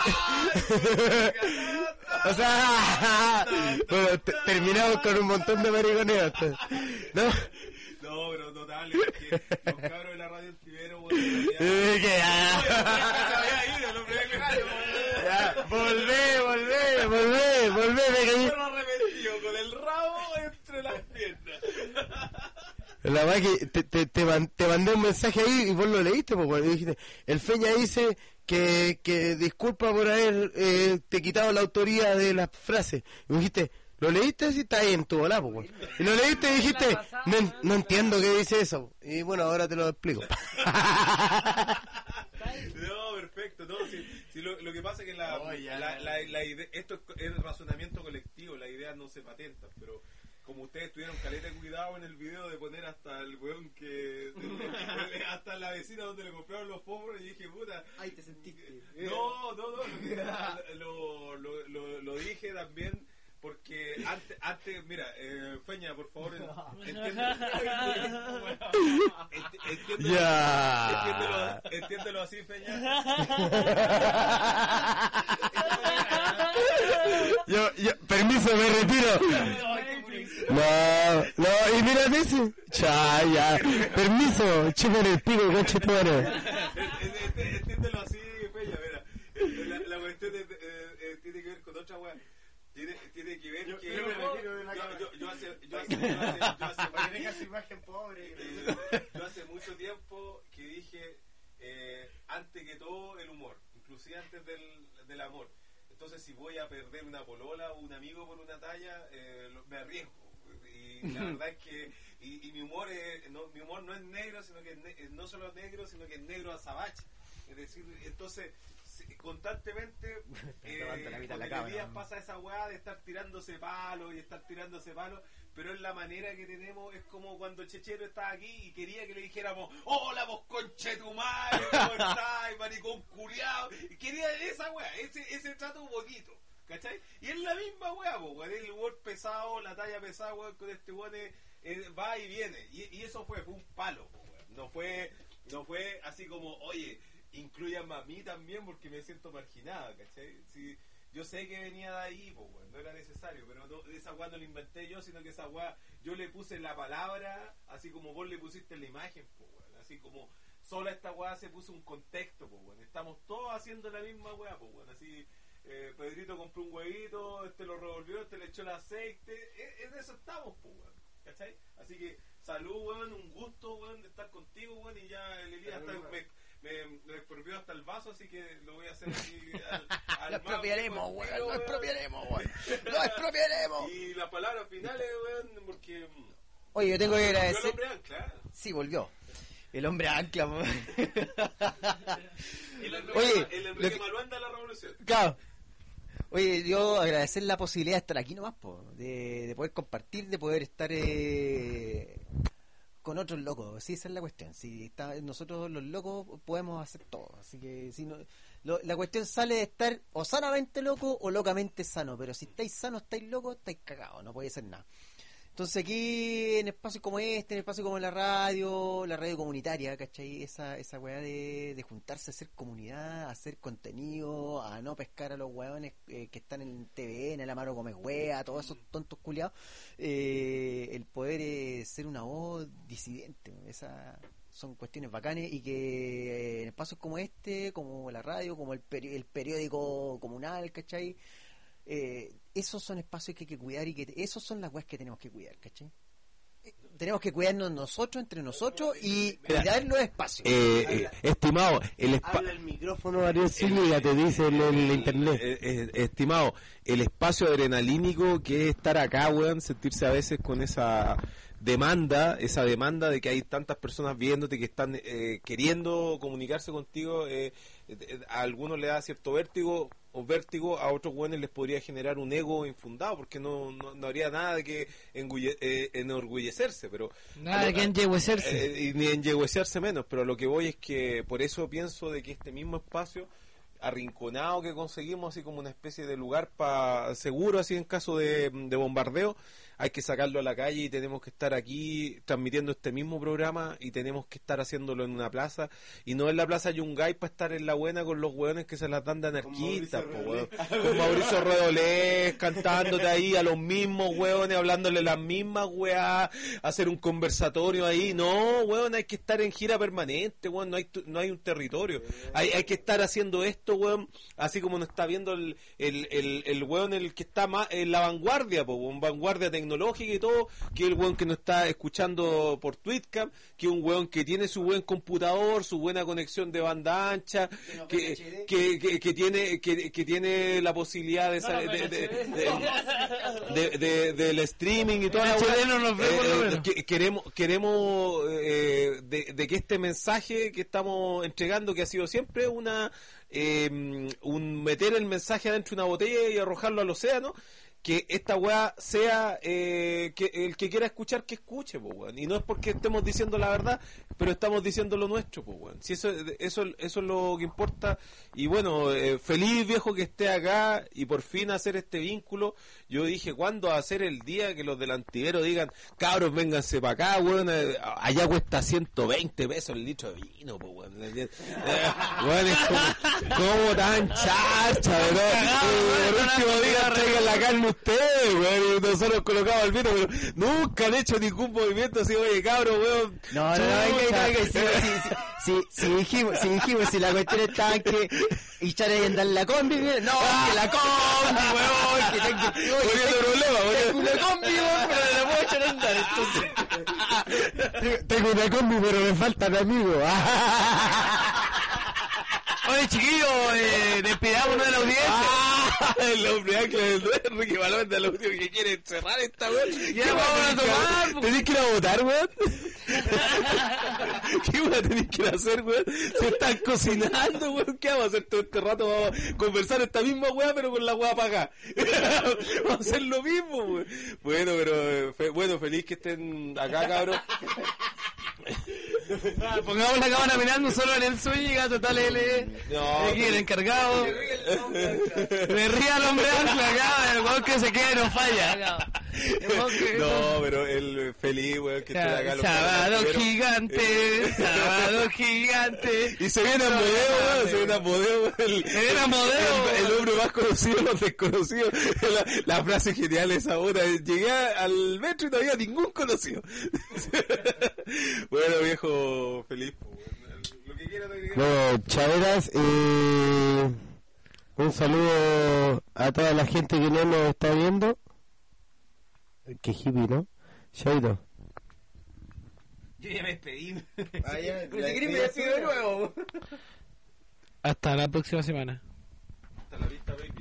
O sea, bueno, te- terminamos con un montón de mariconeos, ¿no? No, pero total, es que los cabros de la radio Antivero, weón, Eh, que ya. Ya, volvé, volvé, volvé, volvé, me caí. Pero arrepentido, con el rabo entre las piernas. La verdad que te, te, te, man- te mandé un mensaje ahí y vos lo leíste, pues, weón, y dijiste, el Feña dice que, que disculpa por haber eh, te quitado la autoría de las frases. Y me dijiste, ¿lo leíste? Sí, está ahí en tu volá, pues, weón. Y lo leíste y dijiste, no, en- no entiendo qué dice eso. Y bueno, ahora te lo explico. No, perfecto, no, si, si lo, lo que pasa es que la, la, la, la idea, esto es, es razonamiento colectivo, las ideas no se patentan, pero como ustedes tuvieron caleta de cuidado en el video de poner hasta el weón que, hasta la vecina donde le compraron los fósforos, y dije, puta, Ay, te sentiste. no, no, no, lo, lo, lo, lo dije también. Porque antes, antes mira, eh, Feña, por favor, entiéndelo, entiéndelo, Ya. entiéndelo, entiéndelo así, Feña. Yo, yo, permiso, me retiro. No, no, y mira ese. Cha, ya. Permiso, chúpale el pico, conche tu madre. Entiéndelo así, Feña, mira. La, la cuestión de, eh, eh, tiene que ver con otra weá. Tiene, tiene que ver que yo me retiro de la yo, cámara. yo, yo hace yo hace, yo hace, yo hace, Para que tenga su imagen pobre. eh, yo hace mucho tiempo que dije eh, antes que todo el humor, inclusive antes del, del amor. Entonces si voy a perder una polola o un amigo por una talla, eh, lo- me arriesgo. Y la verdad es que y, y mi humor es, no, mi humor no es negro, sino que es ne- no solo negro, sino que es negro azabache. Es decir, entonces si- constantemente eh, Levanta la mitad con de la el cámara, Elías ¿no? pasa esa weá de estar tirándose palos y estar tirándose palos, pero en la manera que tenemos es como cuando Chechero estaba aquí y quería que le dijéramos, hola vos conchetumare, ¿cómo estás, maricón culiao? Y quería esa weá, ese, ese trato bonito, ¿cachai? Y es la misma weá, po, weón, el humor pesado, la talla pesada, weón, con este weón eh, eh, va y viene, y, y eso fue, fue un palo, po, weón. No fue, no fue así como, oye, incluyanme a mí también porque me siento marginada, ¿cachai? Si, yo sé que venía de ahí, pues, bueno, no era necesario, pero no, esa weá no la inventé yo, sino que esa weá yo le puse la palabra, así como vos le pusiste la imagen, pues, bueno, así como sola esta weá se puso un contexto, pues, bueno, estamos todos haciendo la misma weá, pues, bueno, así, eh, Pedrito compró un huevito, este lo revolvió, este le echó el aceite, en, en eso estamos, pues, bueno, ¿cachai? Así que, salud, weón, un gusto, weón, de estar contigo, weón, y ya el Elías está, me, me, me expropió hasta el vaso, así que lo voy a hacer así al, al Lo más expropiaremos, viejo weón, estilo, lo expropiaremos, weón. Lo expropiaremos. Y las palabras finales, weón, porque... Oye, yo tengo que volvió el agradecer. hombre ancla. Sí, volvió. El hombre ancla, weón. El Enrique, Oye, el lo Enrique que- Maluanda de la revolución. Claro. Oye, yo agradecer la posibilidad de estar aquí nomás, po, de, de poder compartir, de poder estar eh, con otros locos. Sí, esa es la cuestión. Si está, nosotros los locos podemos hacer todo. Así que si no, lo- la cuestión sale de estar o sanamente loco o locamente sano. Pero si estáis sanos, estáis locos, estáis cagados. No puede ser nada. Entonces aquí en espacios como este, en espacios como la radio, la radio comunitaria, ¿cachai? Esa, esa weá de, de juntarse a hacer comunidad, a hacer contenido, a no pescar a los weones eh, que están en T V N, el Amaro Gómez Wea, todos esos tontos culiados, eh, el poder eh, ser una voz disidente, esas son cuestiones bacanes y que en espacios como este, como la radio, como el, peri- el periódico comunal, ¿cachai? Eh, esos son espacios que hay que cuidar y que te- esos son las weas que tenemos que cuidar, ¿cachai? Eh, tenemos que cuidarnos nosotros, entre nosotros y cuidar los espacios. Eh, eh, estimado, el espa- Habla el micrófono, Ariel Zúñiga, te dice el, el internet. Eh, eh, estimado, el espacio adrenalínico que es estar acá, weón, sentirse a veces con esa demanda, esa demanda de que hay tantas personas viéndote que están eh, queriendo comunicarse contigo, eh, eh, a algunos le da cierto vértigo, o vértigo, a otros hueones les podría generar un ego infundado, porque no, no, no habría nada de que engulle, eh, enorgullecerse, pero nada de que enyeguecerse, eh, y ni enyeguecerse menos, pero lo que voy es que por eso pienso de que este mismo espacio arrinconado que conseguimos, así como una especie de lugar para seguro, así en caso de, de bombardeo, hay que sacarlo a la calle y tenemos que estar aquí transmitiendo este mismo programa y tenemos que estar haciéndolo en una plaza y no en la plaza Yungay para estar en la buena con los hueones que se las dan de anarquistas, po, hueón. Con Mauricio Redolés cantándote ahí a los mismos hueones, hablándole las mismas weas, hacer un conversatorio ahí. No, hueón, hay que estar en gira permanente, hueón, no hay, no hay un territorio, hay, hay que estar haciendo esto, hueón, así como nos está viendo el, el, el, el hueón el que está más en la vanguardia, po, hueón, vanguardia tecnológica y todo, que el weón que nos está escuchando por Twitcam, que un weón que tiene su buen computador, su buena conexión de banda ancha, que, que, que, que tiene que, que tiene la posibilidad de, no, de, de, de, de, de, del streaming y toda la weá. No nos vemos, eh, que, queremos queremos eh, de, de que este mensaje que estamos entregando, que ha sido siempre una eh, un meter el mensaje adentro de una botella y arrojarlo al océano, que esta weá sea eh, que el que quiera escuchar que escuche, po, weón. Y no es porque estemos diciendo la verdad, pero estamos diciendo lo nuestro, po, weón. Si eso, eso, eso es lo que importa. Y bueno, eh, feliz viejo que esté acá y por fin hacer este vínculo. Yo dije, ¿cuándo va a ser el día que los del Antivero digan, cabros, vénganse para acá, weón? Allá cuesta ciento veinte pesos el litro de vino, po, weón. Eh, weón, es como, como tan charcha, ¿verdad? Eh, el último día traigan la carne ustedes, weón, y nosotros colocamos el vino, pero nunca han hecho ningún movimiento así, oye, cabro, weón. No, no, no, hay que, sí, sí, sí, sí, dijimos, si dijimos, si la cuestión estaba en que echar ahí andar la combi, no, que la combi, weón, que tengo que, poniendo problema, tengo una combi, weón, pero no la puedo echar a andar, entonces. Tengo una combi, pero me faltan amigos. Oye, chiquillos, eh, despidámonos de la audiencia. Ah, el hombre Ángel del Enrique Balón de lo único que quiere cerrar esta weón. Ya vamos a tomar. ¿Tenés que ir a votar, weón? ¿Qué weón tenés que ir a hacer, weón? Se están cocinando, weón. ¿Qué vamos a hacer todo este rato? Vamos a conversar esta misma weá, pero con la weá para acá. Vamos a hacer lo mismo, weón. Bueno, pero fe, bueno, feliz que estén acá, cabrón. Ah, pongamos la cámara mirando solo en el Zúñiga, total L. No, aquí el encargado. Me ría el hombre ancla acá, el weón que se queda y no falla. No, pero el feliz, weón, que esté acá. Sábado gigante, sábado gigante. Y se viene a Modeo, weón, se viene a Modeo. El, se viene a Modeo. El, el hombre más conocido de los desconocidos. La, la frase genial es ahora, llegué al metro y no había ningún conocido. Bueno, viejo, feliz. Lo que quiera, bueno, chaveras, eh, un saludo a toda la gente que no nos está viendo. Que hippie, ¿no? Chaito. Yo ya me despedí. Ah, ya, pero si querés me despido de nuevo. Hasta la próxima semana. Hasta la vista, baby.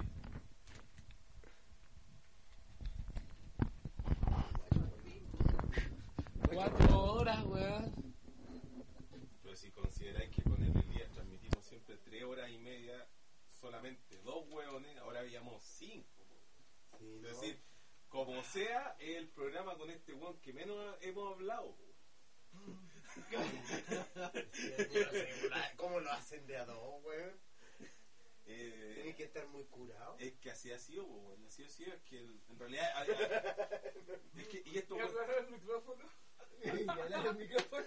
Cuatro horas, weón. Pero si consideráis que con el día transmitimos siempre tres horas y media, solamente dos hueones, ahora habíamos cinco. Sí, es ¿no? decir, como sea, es el programa con este hueón que menos hemos hablado. ¿Cómo lo hacen de a dos, weón? Eh, Tienes que estar muy curado. Es que así ha sido, weón. Así ha sido, es que el, en realidad. A, a, es que, y esto. ¿Y hablar el micrófono? ¿Y hablar el micrófono?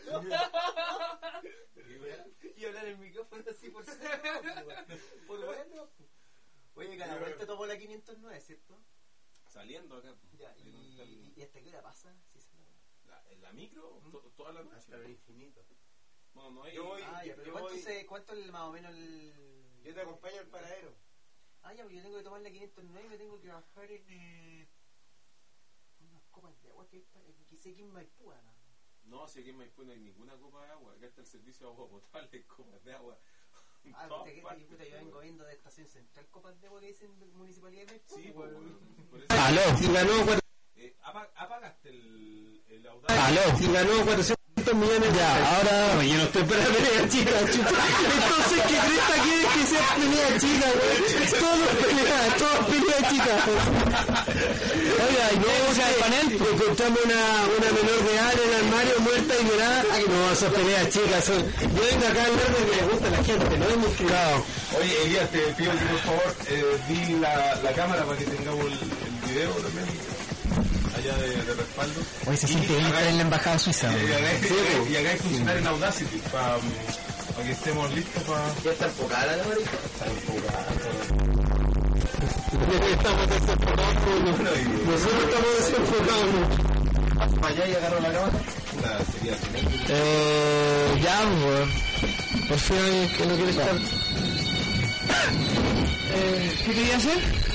¿Y hablar el micrófono así por sí? Por bueno. Oye, cada vuelta tomó la quinientos nueve, ¿cierto? Saliendo acá. Ya, y, ¿y hasta qué hora pasa? Sí, la, ¿En la micro? ¿Mm? To, ¿Toda la noche? Hasta lo infinito. Bueno, no hay. Yo voy, ah, ya, pero yo ¿cuánto, voy, se, ¿cuánto es más o menos el...? Yo te acompaño al paradero. Ah, ya, pues yo tengo que tomar la quinientos nueve y me tengo que bajar en... Eh, unas copas de agua que hay para... Que sé que en Maipú, ¿no? No, si aquí en Maipú no hay ninguna copa de agua. Acá está el servicio de agua potable, copas de agua. Ah, ¿usted qué? Que puta, yo vengo viendo de Estación Central copas de agua que dicen Municipalidad de Maipú. Sí, pues, bueno. Aló, si ganó... Eh, apagaste el, el Aló, si ganó cuatrocientos quinientos millones de Ya, dólares. ahora... No, yo no estoy para pelea chica, chucha. Entonces, ¿qué cresta quieres que sea pelea chica, güey? Todo pelea, todo pelea chica. Oiga, ¿y qué usa el panel? Encontramos una, una menor de edad en el armario muerta y llorada. Ay, no, son peleas chicas. Son... Yo vengo acá a hablar de que le gusta a la gente, no es muy claro. Oye, Elías, te pido que por favor eh, di la, la cámara para que tengamos el, el video también allá de, de respaldo. Hoy se Y siente bien estar en la embajada suiza. Y, y hagáis, Sí, y hagáis funcionar en Audacity para pa que estemos listos para... ¿Ya está enfocada la cámara? Está enfocada. Estamos desenfocados. Nosotros estamos desenfocados. Para allá y agarro la cámara. Nada, sería genial. Eh, ya, weón. Por fin alguien que no quiere estar. Eh, ¿Qué quería hacer?